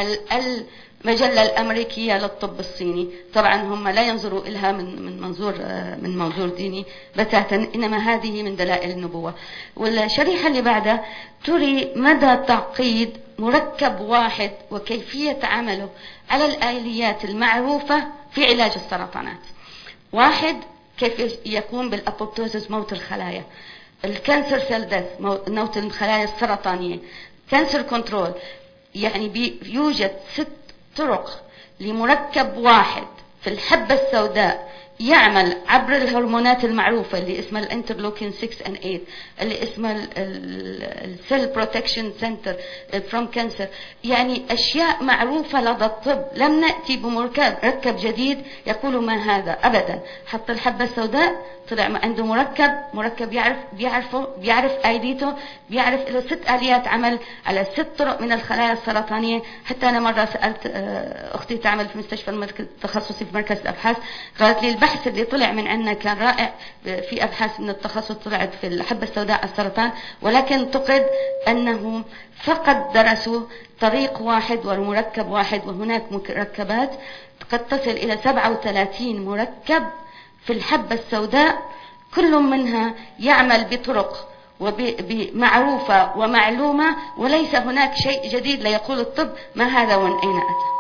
المجلة الأمريكية للطب الصيني. طبعا هم لا ينظروا إلها من منظور ديني بتاتا، إنما هذه من دلائل النبوة. والشريحة اللي بعدها تري مدى تعقيد مركب واحد وكيفية عمله على الآليات المعروفة في علاج السرطانات. واحد، كيف يقوم بالأبوبتوزيس، موت الخلايا، الكانسر سيل ديث، موت الخلايا السرطانية، كانسر كنترول. يعني يوجد 6 طرق لمركب واحد في الحبة السوداء يعمل عبر الهرمونات المعروفة اللي اسمها الانترلوكين 6 and 8، اللي اسمها السيل بروتكشن سنتر فروم كانسر. يعني أشياء معروفة لدى الطب، لم نأتي بمركب جديد يقولوا ما هذا أبدا. حتى الحبة السوداء طلع عنده مركب بيعرف آيديته، بيعرف له 6 آليات عمل على 6 طرق من الخلايا السرطانية. حتى أنا مرة سألت أختي تعمل في مستشفى التخصصي في مركز الأبحاث، قالت لي البحث اللي طلع من عندنا كان رائع، في أبحاث من التخصص طلعت في الحبة السوداء على السرطان، ولكن اعتقد أنهم فقط درسوا طريق واحد ومركب واحد، وهناك مركبات قد تصل إلى 37 مركب في الحبة السوداء، كل منها يعمل بطرق معروفة ومعلومة، وليس هناك شيء جديد ليقول الطب ما هذا ومن أين أتى.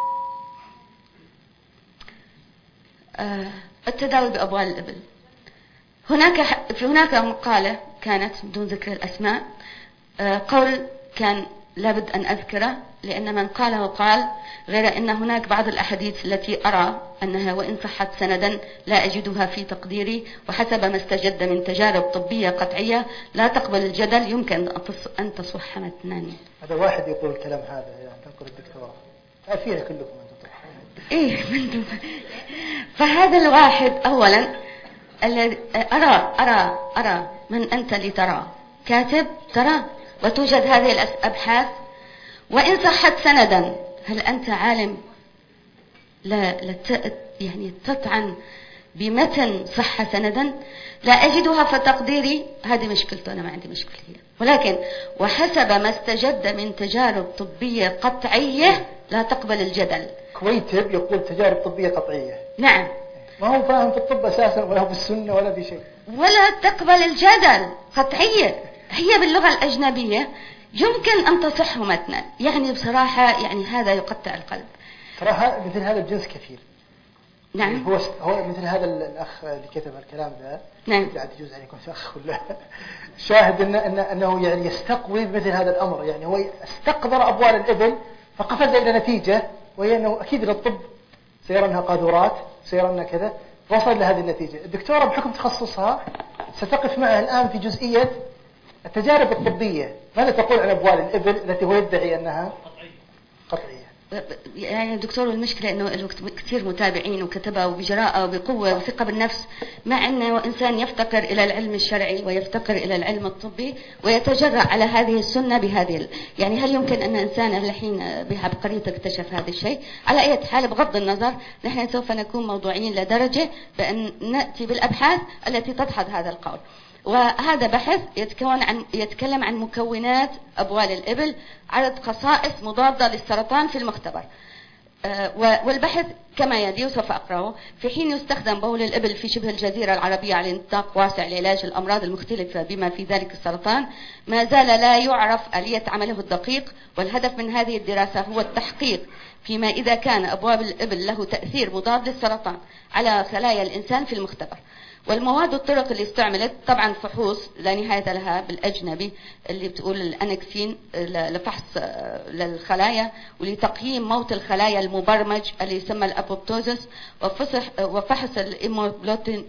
التداوي بأبوال الإبل، هناك مقالة كانت بدون ذكر الأسماء، قول كان لابد أن أذكره لأن من قاله قال، غير أن هناك بعض الأحاديث التي أرى أنها وإن صحت سندا لا أجدها في تقديري، وحسب ما استجد من تجارب طبية قطعية لا تقبل الجدل يمكن أن تصح متنا. هذا واحد يقول الكلام هذا، يعني تنقل الدكتوراه فيها كلكم أنتم. إيه فهذا الواحد أولا أرى من أنت لترى كاتب ترى، وتوجد هذه الأبحاث وإن صحت سندا، هل أنت عالم يعني تطعن بمتن صح سندا؟ لا أجدها، فتقديري هذه مشكلته، أنا ما عندي مشكلة هي، ولكن وحسب ما استجد من تجارب طبية قطعية لا تقبل الجدل. كويتب يقول تجارب طبية قطعية، نعم، ما هو فاهم في الطب أساسا ولا في السنة ولا في شيء، ولا تقبل الجدل، قطعية. هي باللغة الأجنبية يمكن أن تصح متنا، يعني بصراحة يعني هذا يقطع القلب. ترى مثل هذا الجنس كثير. نعم، هو مثل هذا الأخ اللي كتب الكلام ذا، نعم، لا يجوز أن يكون أخ ولا شاهد أنه يعني يستقوي بمثل هذا الأمر، يعني هو استقذر أبوال الإبل فقفز إلى نتيجة، وهي أنه أكيد للطب سيرى أنها قاذورات، سيرى أنها كذا، وصل لهذه النتيجة. الدكتورة بحكم تخصصها ستقف معه الآن في جزئية التجارب الطبية، ماذا تقول عن أبوال الإبل التي هو يدعي أنها قطعية؟ يعني دكتور، المشكلة أنه له كثير متابعين وكتبه وبجراءة وبقوة وثقة بالنفس، مع أنه إنسان يفتقر إلى العلم الشرعي ويفتقر إلى العلم الطبي ويتجرأ على هذه السنة بهذه يعني هل يمكن أن إنسان الحين بعبقريته اكتشف هذا الشيء؟ على أي حال بغض النظر نحن سوف نكون موضوعيين لدرجة بأن نأتي بالأبحاث التي تدحض هذا القول. وهذا بحث يتكلم عن مكونات أبوال الإبل، عدد خصائص مضادة للسرطان في المختبر، والبحث كما يلي وسوف أقرأه. في حين يستخدم بول الإبل في شبه الجزيرة العربية على نطاق واسع لعلاج الأمراض المختلفة بما في ذلك السرطان، ما زال لا يعرف آلية عمله الدقيق، والهدف من هذه الدراسة هو التحقيق فيما إذا كان أبوال الإبل له تأثير مضاد للسرطان على خلايا الإنسان في المختبر. والمواد والطرق اللي استعملت طبعا فحوص لا نهاية لها بالأجنبي اللي بتقول الأنكسين لفحص للخلايا ولتقييم موت الخلايا المبرمج اللي يسمى الأبوبتوزس، وفحص الإيموبلوتين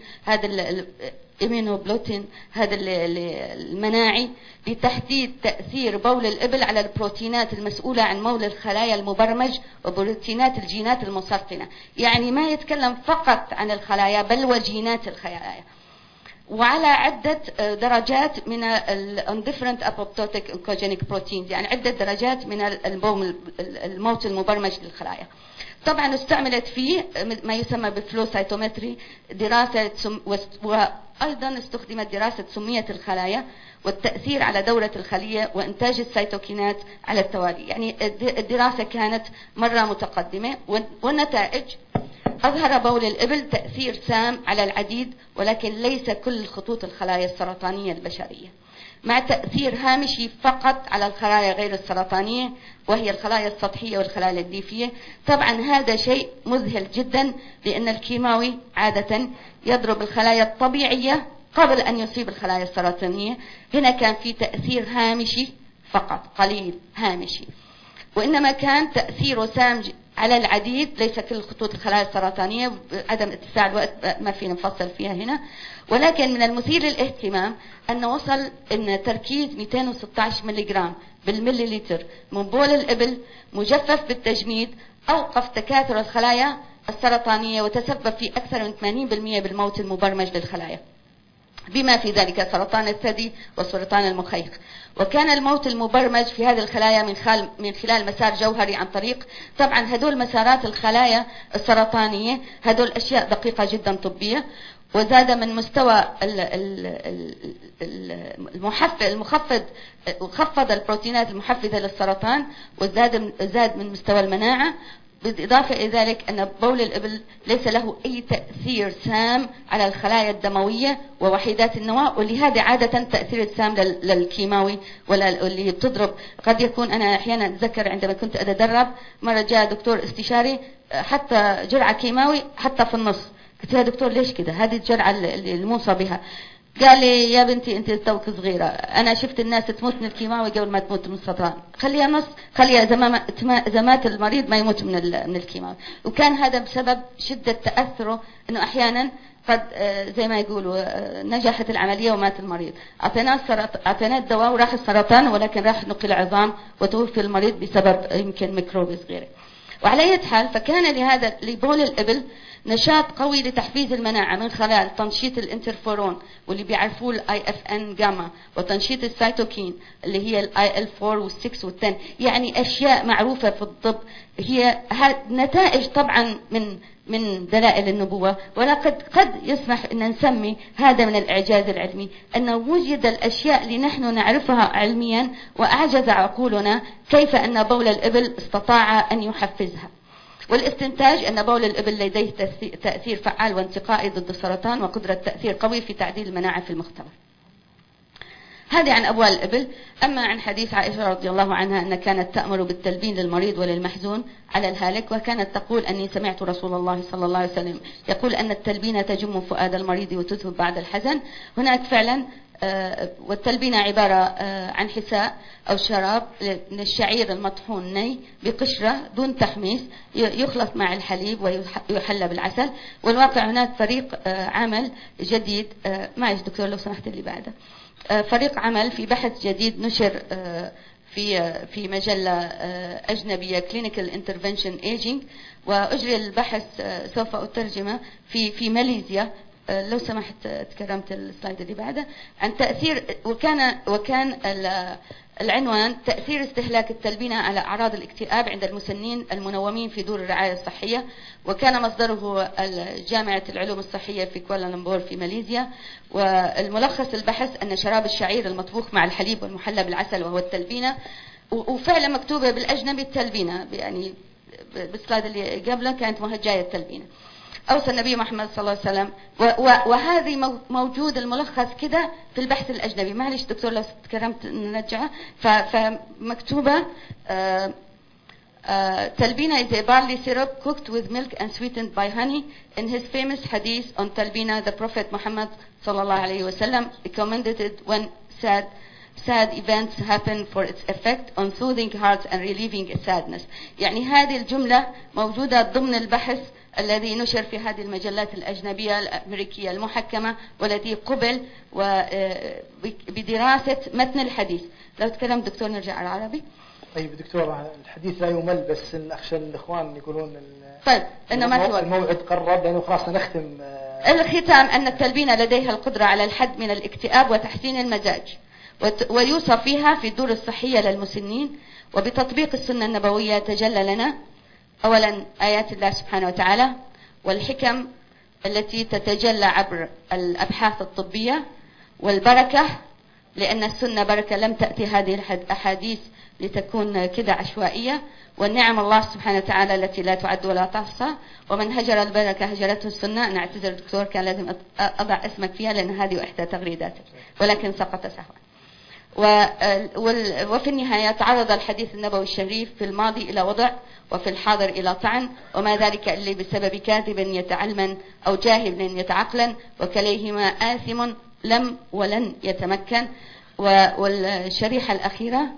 هذا المناعي لتحديد تأثير بول الإبل على البروتينات المسؤولة عن مول الخلايا المبرمج وبروتينات الجينات المسرطنة. يعني ما يتكلم فقط عن الخلايا بل وجينات الخلايا، وعلى عدة درجات من different apoptotic oncogenic proteins، يعني عدة درجات من الموت المبرمج للخلايا. طبعا استعملت فيه ما يسمى بالفلوسايتومتري دراسة، وأيضا استخدمت دراسة سمية الخلايا والتأثير على دورة الخلية وإنتاج السيتوكينات على التوالي. يعني الدراسة كانت مرة متقدمة، والنتائج أظهر بول الإبل تأثير سام على العديد ولكن ليس كل خطوط الخلايا السرطانية البشرية، مع تأثير هامشي فقط على الخلايا غير السرطانية وهي الخلايا السطحية والخلايا الليفية. طبعا هذا شيء مذهل جدا، لأن الكيماوي عادة يضرب الخلايا الطبيعية قبل أن يصيب الخلايا السرطانية. هنا كان في تأثير هامشي فقط قليل هامشي، وإنما كان تأثيره سام على العديد ليس كل خطوط الخلايا السرطانية، عدم اتساع الوقت ما فينا نفصل فيها هنا. ولكن من المثير للاهتمام أن وصل أن تركيز 216 ملغ بالمليلتر من بول الإبل مجفف بالتجميد أوقف تكاثر الخلايا السرطانية وتسبب في أكثر من 80% بالموت المبرمج للخلايا. بما في ذلك سرطان الثدي وسرطان المخيخ. وكان الموت المبرمج في هذه الخلايا من خلال مسار جوهري عن طريق، طبعا هدول مسارات الخلايا السرطانية هدول أشياء دقيقة جدا طبية. وزاد من مستوى خفض البروتينات المحفزة للسرطان، وزاد من مستوى المناعة. بالإضافة إلى ذلك أن بول الإبل ليس له أي تأثير سام على الخلايا الدموية ووحيدات النواة، ولهذا عادة تأثير السام للكيماوي ولا اللي بتضرب. قد يكون أنا أحيانا أتذكر عندما كنت أتدرب مرة جاء دكتور استشاري حتى جرعة كيماوي حتى في النص، قلت له يا دكتور ليش كده، هذه الجرعة اللي الموصى بها. قال لي يا بنتي انت توك صغيرة، انا شفت الناس تموت من الكيماوي قبل ما تموت من السرطان، خليها نص، خليها اذا مات المريض ما يموت من الكيماوي. وكان هذا بسبب شدة تأثره، انه احيانا قد زي ما يقولوا نجحت العملية ومات المريض، اعطيناه الدواء وراح السرطان، ولكن راح نقل عظام وتوفي المريض بسبب يمكن ميكروب صغير. وعلى أي حال فكان لبول الإبل نشاط قوي لتحفيز المناعة من خلال تنشيط الانترفيرون واللي بيعرفوه IFN جاما، وتنشيط السيتوكين اللي هي IL4 وال6 وال10. يعني أشياء معروفة في الطب، هي نتائج طبعا من دلائل النبوة، ولكن قد يسمح أن نسمي هذا من الإعجاز العلمي، أن وجد الأشياء اللي نحن نعرفها علميا وأعجز عقولنا كيف أن بول الإبل استطاع أن يحفزها. والاستنتاج أن بول الإبل لديه تأثير فعال وانتقائي ضد السرطان وقدرة تأثير قوي في تعديل المناعة في المختبر. هذه عن أبوال الإبل. أما عن حديث عائشة رضي الله عنها أن كانت تأمر بالتلبين للمريض وللمحزون على الهالك، وكانت تقول أني سمعت رسول الله صلى الله عليه وسلم يقول أن التلبينة تجم فؤاد المريض وتذهب بعد الحزن. هناك فعلا والتلبينة عبارة عن حساء أو شراب من الشعير المطحون ني بقشرة دون تحميص، يخلط مع الحليب ويحلى بالعسل. والواقع هناك فريق عمل جديد، معلش دكتور لو سمحت اللي بعده، فريق عمل في بحث جديد نشر في مجلة أجنبية Clinical Intervention Aging، وأجري البحث سوف أترجمه في ماليزيا. لو سمحت تكرمت السلايد اللي بعده، عن تأثير وكان العنوان تأثير استهلاك التلبينة على أعراض الاكتئاب عند المسنين المنومين في دور الرعاية الصحية. وكان مصدره جامعة العلوم الصحية في كوالالمبور في ماليزيا. والملخص البحث أن شراب الشعير المطبوخ مع الحليب والمحلى بالعسل وهو التلبينة، وفعلا مكتوبة بالأجنبي التلبينة، يعني بالسلايد اللي قبله كانت مهجاية التلبينة. أوصى النبي محمد صلى الله عليه وسلم، وهذه موجود الملخص كده في البحث الأجنبي. معلش دكتور لو تكرمت نرجعه. فمكتوبة تلبينة is a barley syrup cooked with milk and sweetened by honey. In his famous hadith on Talbina, the Prophet Muhammad صلى الله عليه وسلم recommended it when sad events happen for its effect on soothing hearts and relieving sadness. يعني هذه الجملة موجودة ضمن البحث الذي نشر في هذه المجلات الأجنبية الأمريكية المحكمة، والتي قبل بدراسة متن الحديث. لو تكلم دكتور نرجع على العربي. طيب دكتور الحديث لا يمل، بس أخشى الإخوان يقولون طيب إنه ما الموعد قرب، لأنه خلاص نختم. الختام أن التلبينة لديها القدرة على الحد من الاكتئاب وتحسين المزاج، ويوصف فيها في الدور الصحية للمسنين. وبتطبيق السنة النبوية تجلى لنا أولا آيات الله سبحانه وتعالى والحكم التي تتجلى عبر الأبحاث الطبية، والبركة لأن السنة بركة، لم تأتي هذه الأحاديث لتكون كذا عشوائية، والنعم الله سبحانه وتعالى التي لا تعد ولا تحصى. ومن هجر البركة هجرته السنة. أنا أعتذر دكتور كان لازم أضع اسمك فيها لأن هذه إحدى تغريداتك، ولكن سقط سهوا. وفي النهاية تعرض الحديث النبوي الشريف في الماضي إلى وضع وفي الحاضر إلى طعن، وما ذلك إلا بسبب كاذب يتعلما أو جاهل يتعقلا، وكليهما آثم لم ولن يتمكن. والشريحة الأخيرة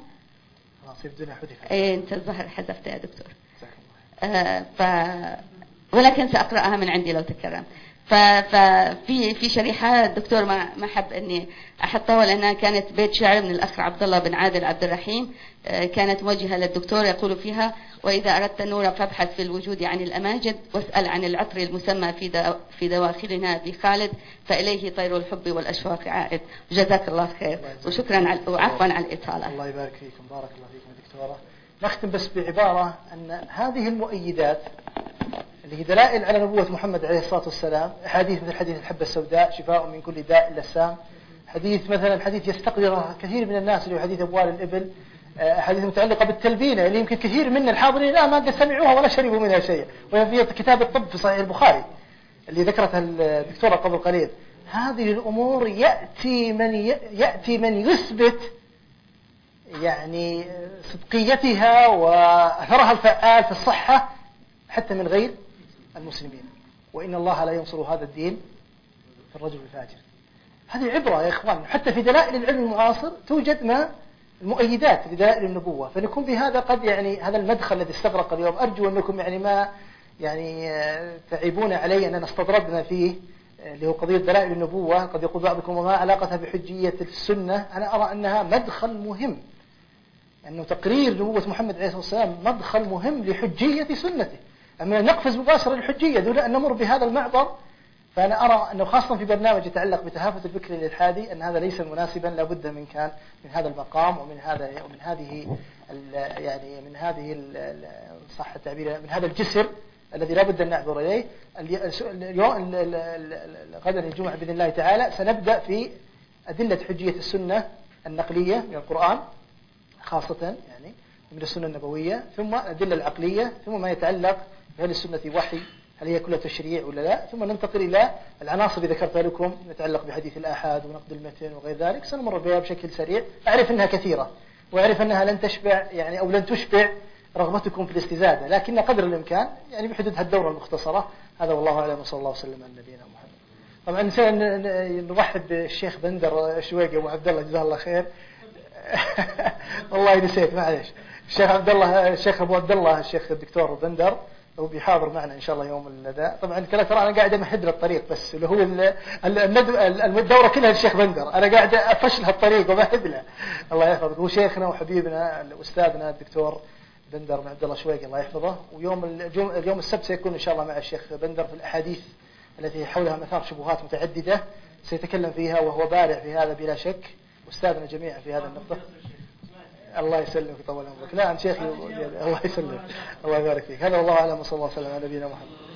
أنت الظهر حذفت يا دكتور، ولكن سأقرأها من عندي لو تكرم. ففي شريحة الدكتور ما حب أني أحطها، لأنها كانت بيت شعر من الأخ عبد الله بن عادل عبد الرحيم، كانت موجهة للدكتور يقول فيها: وإذا أردت النور فابحث في الوجود عن الأماجد، واسأل عن العطر المسمى في دواخلنا بخالد، فإليه طير الحب والأشواق عائد. جزاك الله خير، وشكرا وعفوا على الإطالة. الله يبارك فيكم، بارك الله فيكم دكتورة. نختم بس بعبارة أن هذه المؤيدات اللي هي دلائل على نبوة محمد عليه الصلاة والسلام، حديث مثل حديث الحبة السوداء شفاء من كل داء إلا السام، حديث مثلا حديث يستقدر كثير من الناس اللي هو حديث أبوال الإبل، حديث متعلقة بالتلبينة اللي يمكن كثير من الحاضرين الآن ما قد سمعوها ولا شربوا منها شيء، وهي في كتاب الطب في صحيح البخاري اللي ذكرتها الدكتورة قبل قليل. هذه الأمور يأتي من يثبت يعني صدقيتها وأثرها الفعال في الصحة حتى من غير المسلمين، وإن الله لا ينصر هذا الدين في الرجل الفاجر. هذه عبرة يا إخوان، حتى في دلائل العلم المعاصر توجد ما المؤيدات لدلائل النبوة، فنكون بهذا قد يعني هذا المدخل الذي استغرق اليوم، أرجو أنكم يعني ما يعني تعيبون علي أننا استطردنا فيه اللي هو قضية دلائل النبوة. قد يقول بعضكم وما علاقتها بحجية السنة، أنا أرى أنها مدخل مهم، أنه تقرير نبوة محمد عليه الصلاة والسلام مدخل مهم لحجية سنته. أما نقفز مباشرة للحجية دون أن نمر بهذا المعبر، فأنا أرى أنه خاصة في برنامج يتعلق بتهافت الفكر الإلحادي أن هذا ليس مناسبا، لابد من هذا المقام ومن صح التعبير، من هذا الجسر الذي لابد أن نعبر إليه. اليوم غدا الجمعة بإذن الله تعالى سنبدأ في أدلة حجية السنة النقلية من القرآن خاصة يعني من السنة النبوية، ثم الأدلة العقلية، ثم ما يتعلق بهل السنة وحي، هل هي كلها تشريع ولا لا، ثم ننتقل إلى العناصر اللي ذكرتها لكم يتعلق بحديث الآحاد ونقد المتن وغير ذلك. سنمر بها بشكل سريع، أعرف أنها كثيرة وأعرف أنها لن تشبع يعني أو لن تشبع رغبتكم في الاستزادة، لكن قدر الإمكان يعني بحدود هالدورة المختصرة. هذا والله أعلم، وصلى الله وسلم على نبينا محمد. طبعا نرحب بالشيخ بندر شويقي أبو عبد الله جزاه الله خير. والله نسيت معليش، الشيخ عبد الله، الشيخ أبو عبد الله، الشيخ الدكتور بندر هو بيحاضر معنا إن شاء الله يوم النداء. طبعا كلا ترى أنا قاعد أمهد له الطريق، بس اللي هو الدورة كلها للشيخ بندر، أنا قاعد أفشل هالطريق ومهد له. الله يحفظك، هو شيخنا وحبيبنا أستاذنا الدكتور بندر بن عبد الله شويقي الله يحفظه. ويوم اليوم السبت سيكون إن شاء الله مع الشيخ بندر في الأحاديث التي حولها مثار شبهات متعددة سيتكلم فيها، وهو بارع في هذا بلا شك، أستاذنا جميعا في هذا النقطة. الله يسلمك ويطول عمرك. لا عن شيخي الله يسلمك، الله يبارك فيك. هذا والله أعلم، وصلى الله وسلم على نبينا محمد.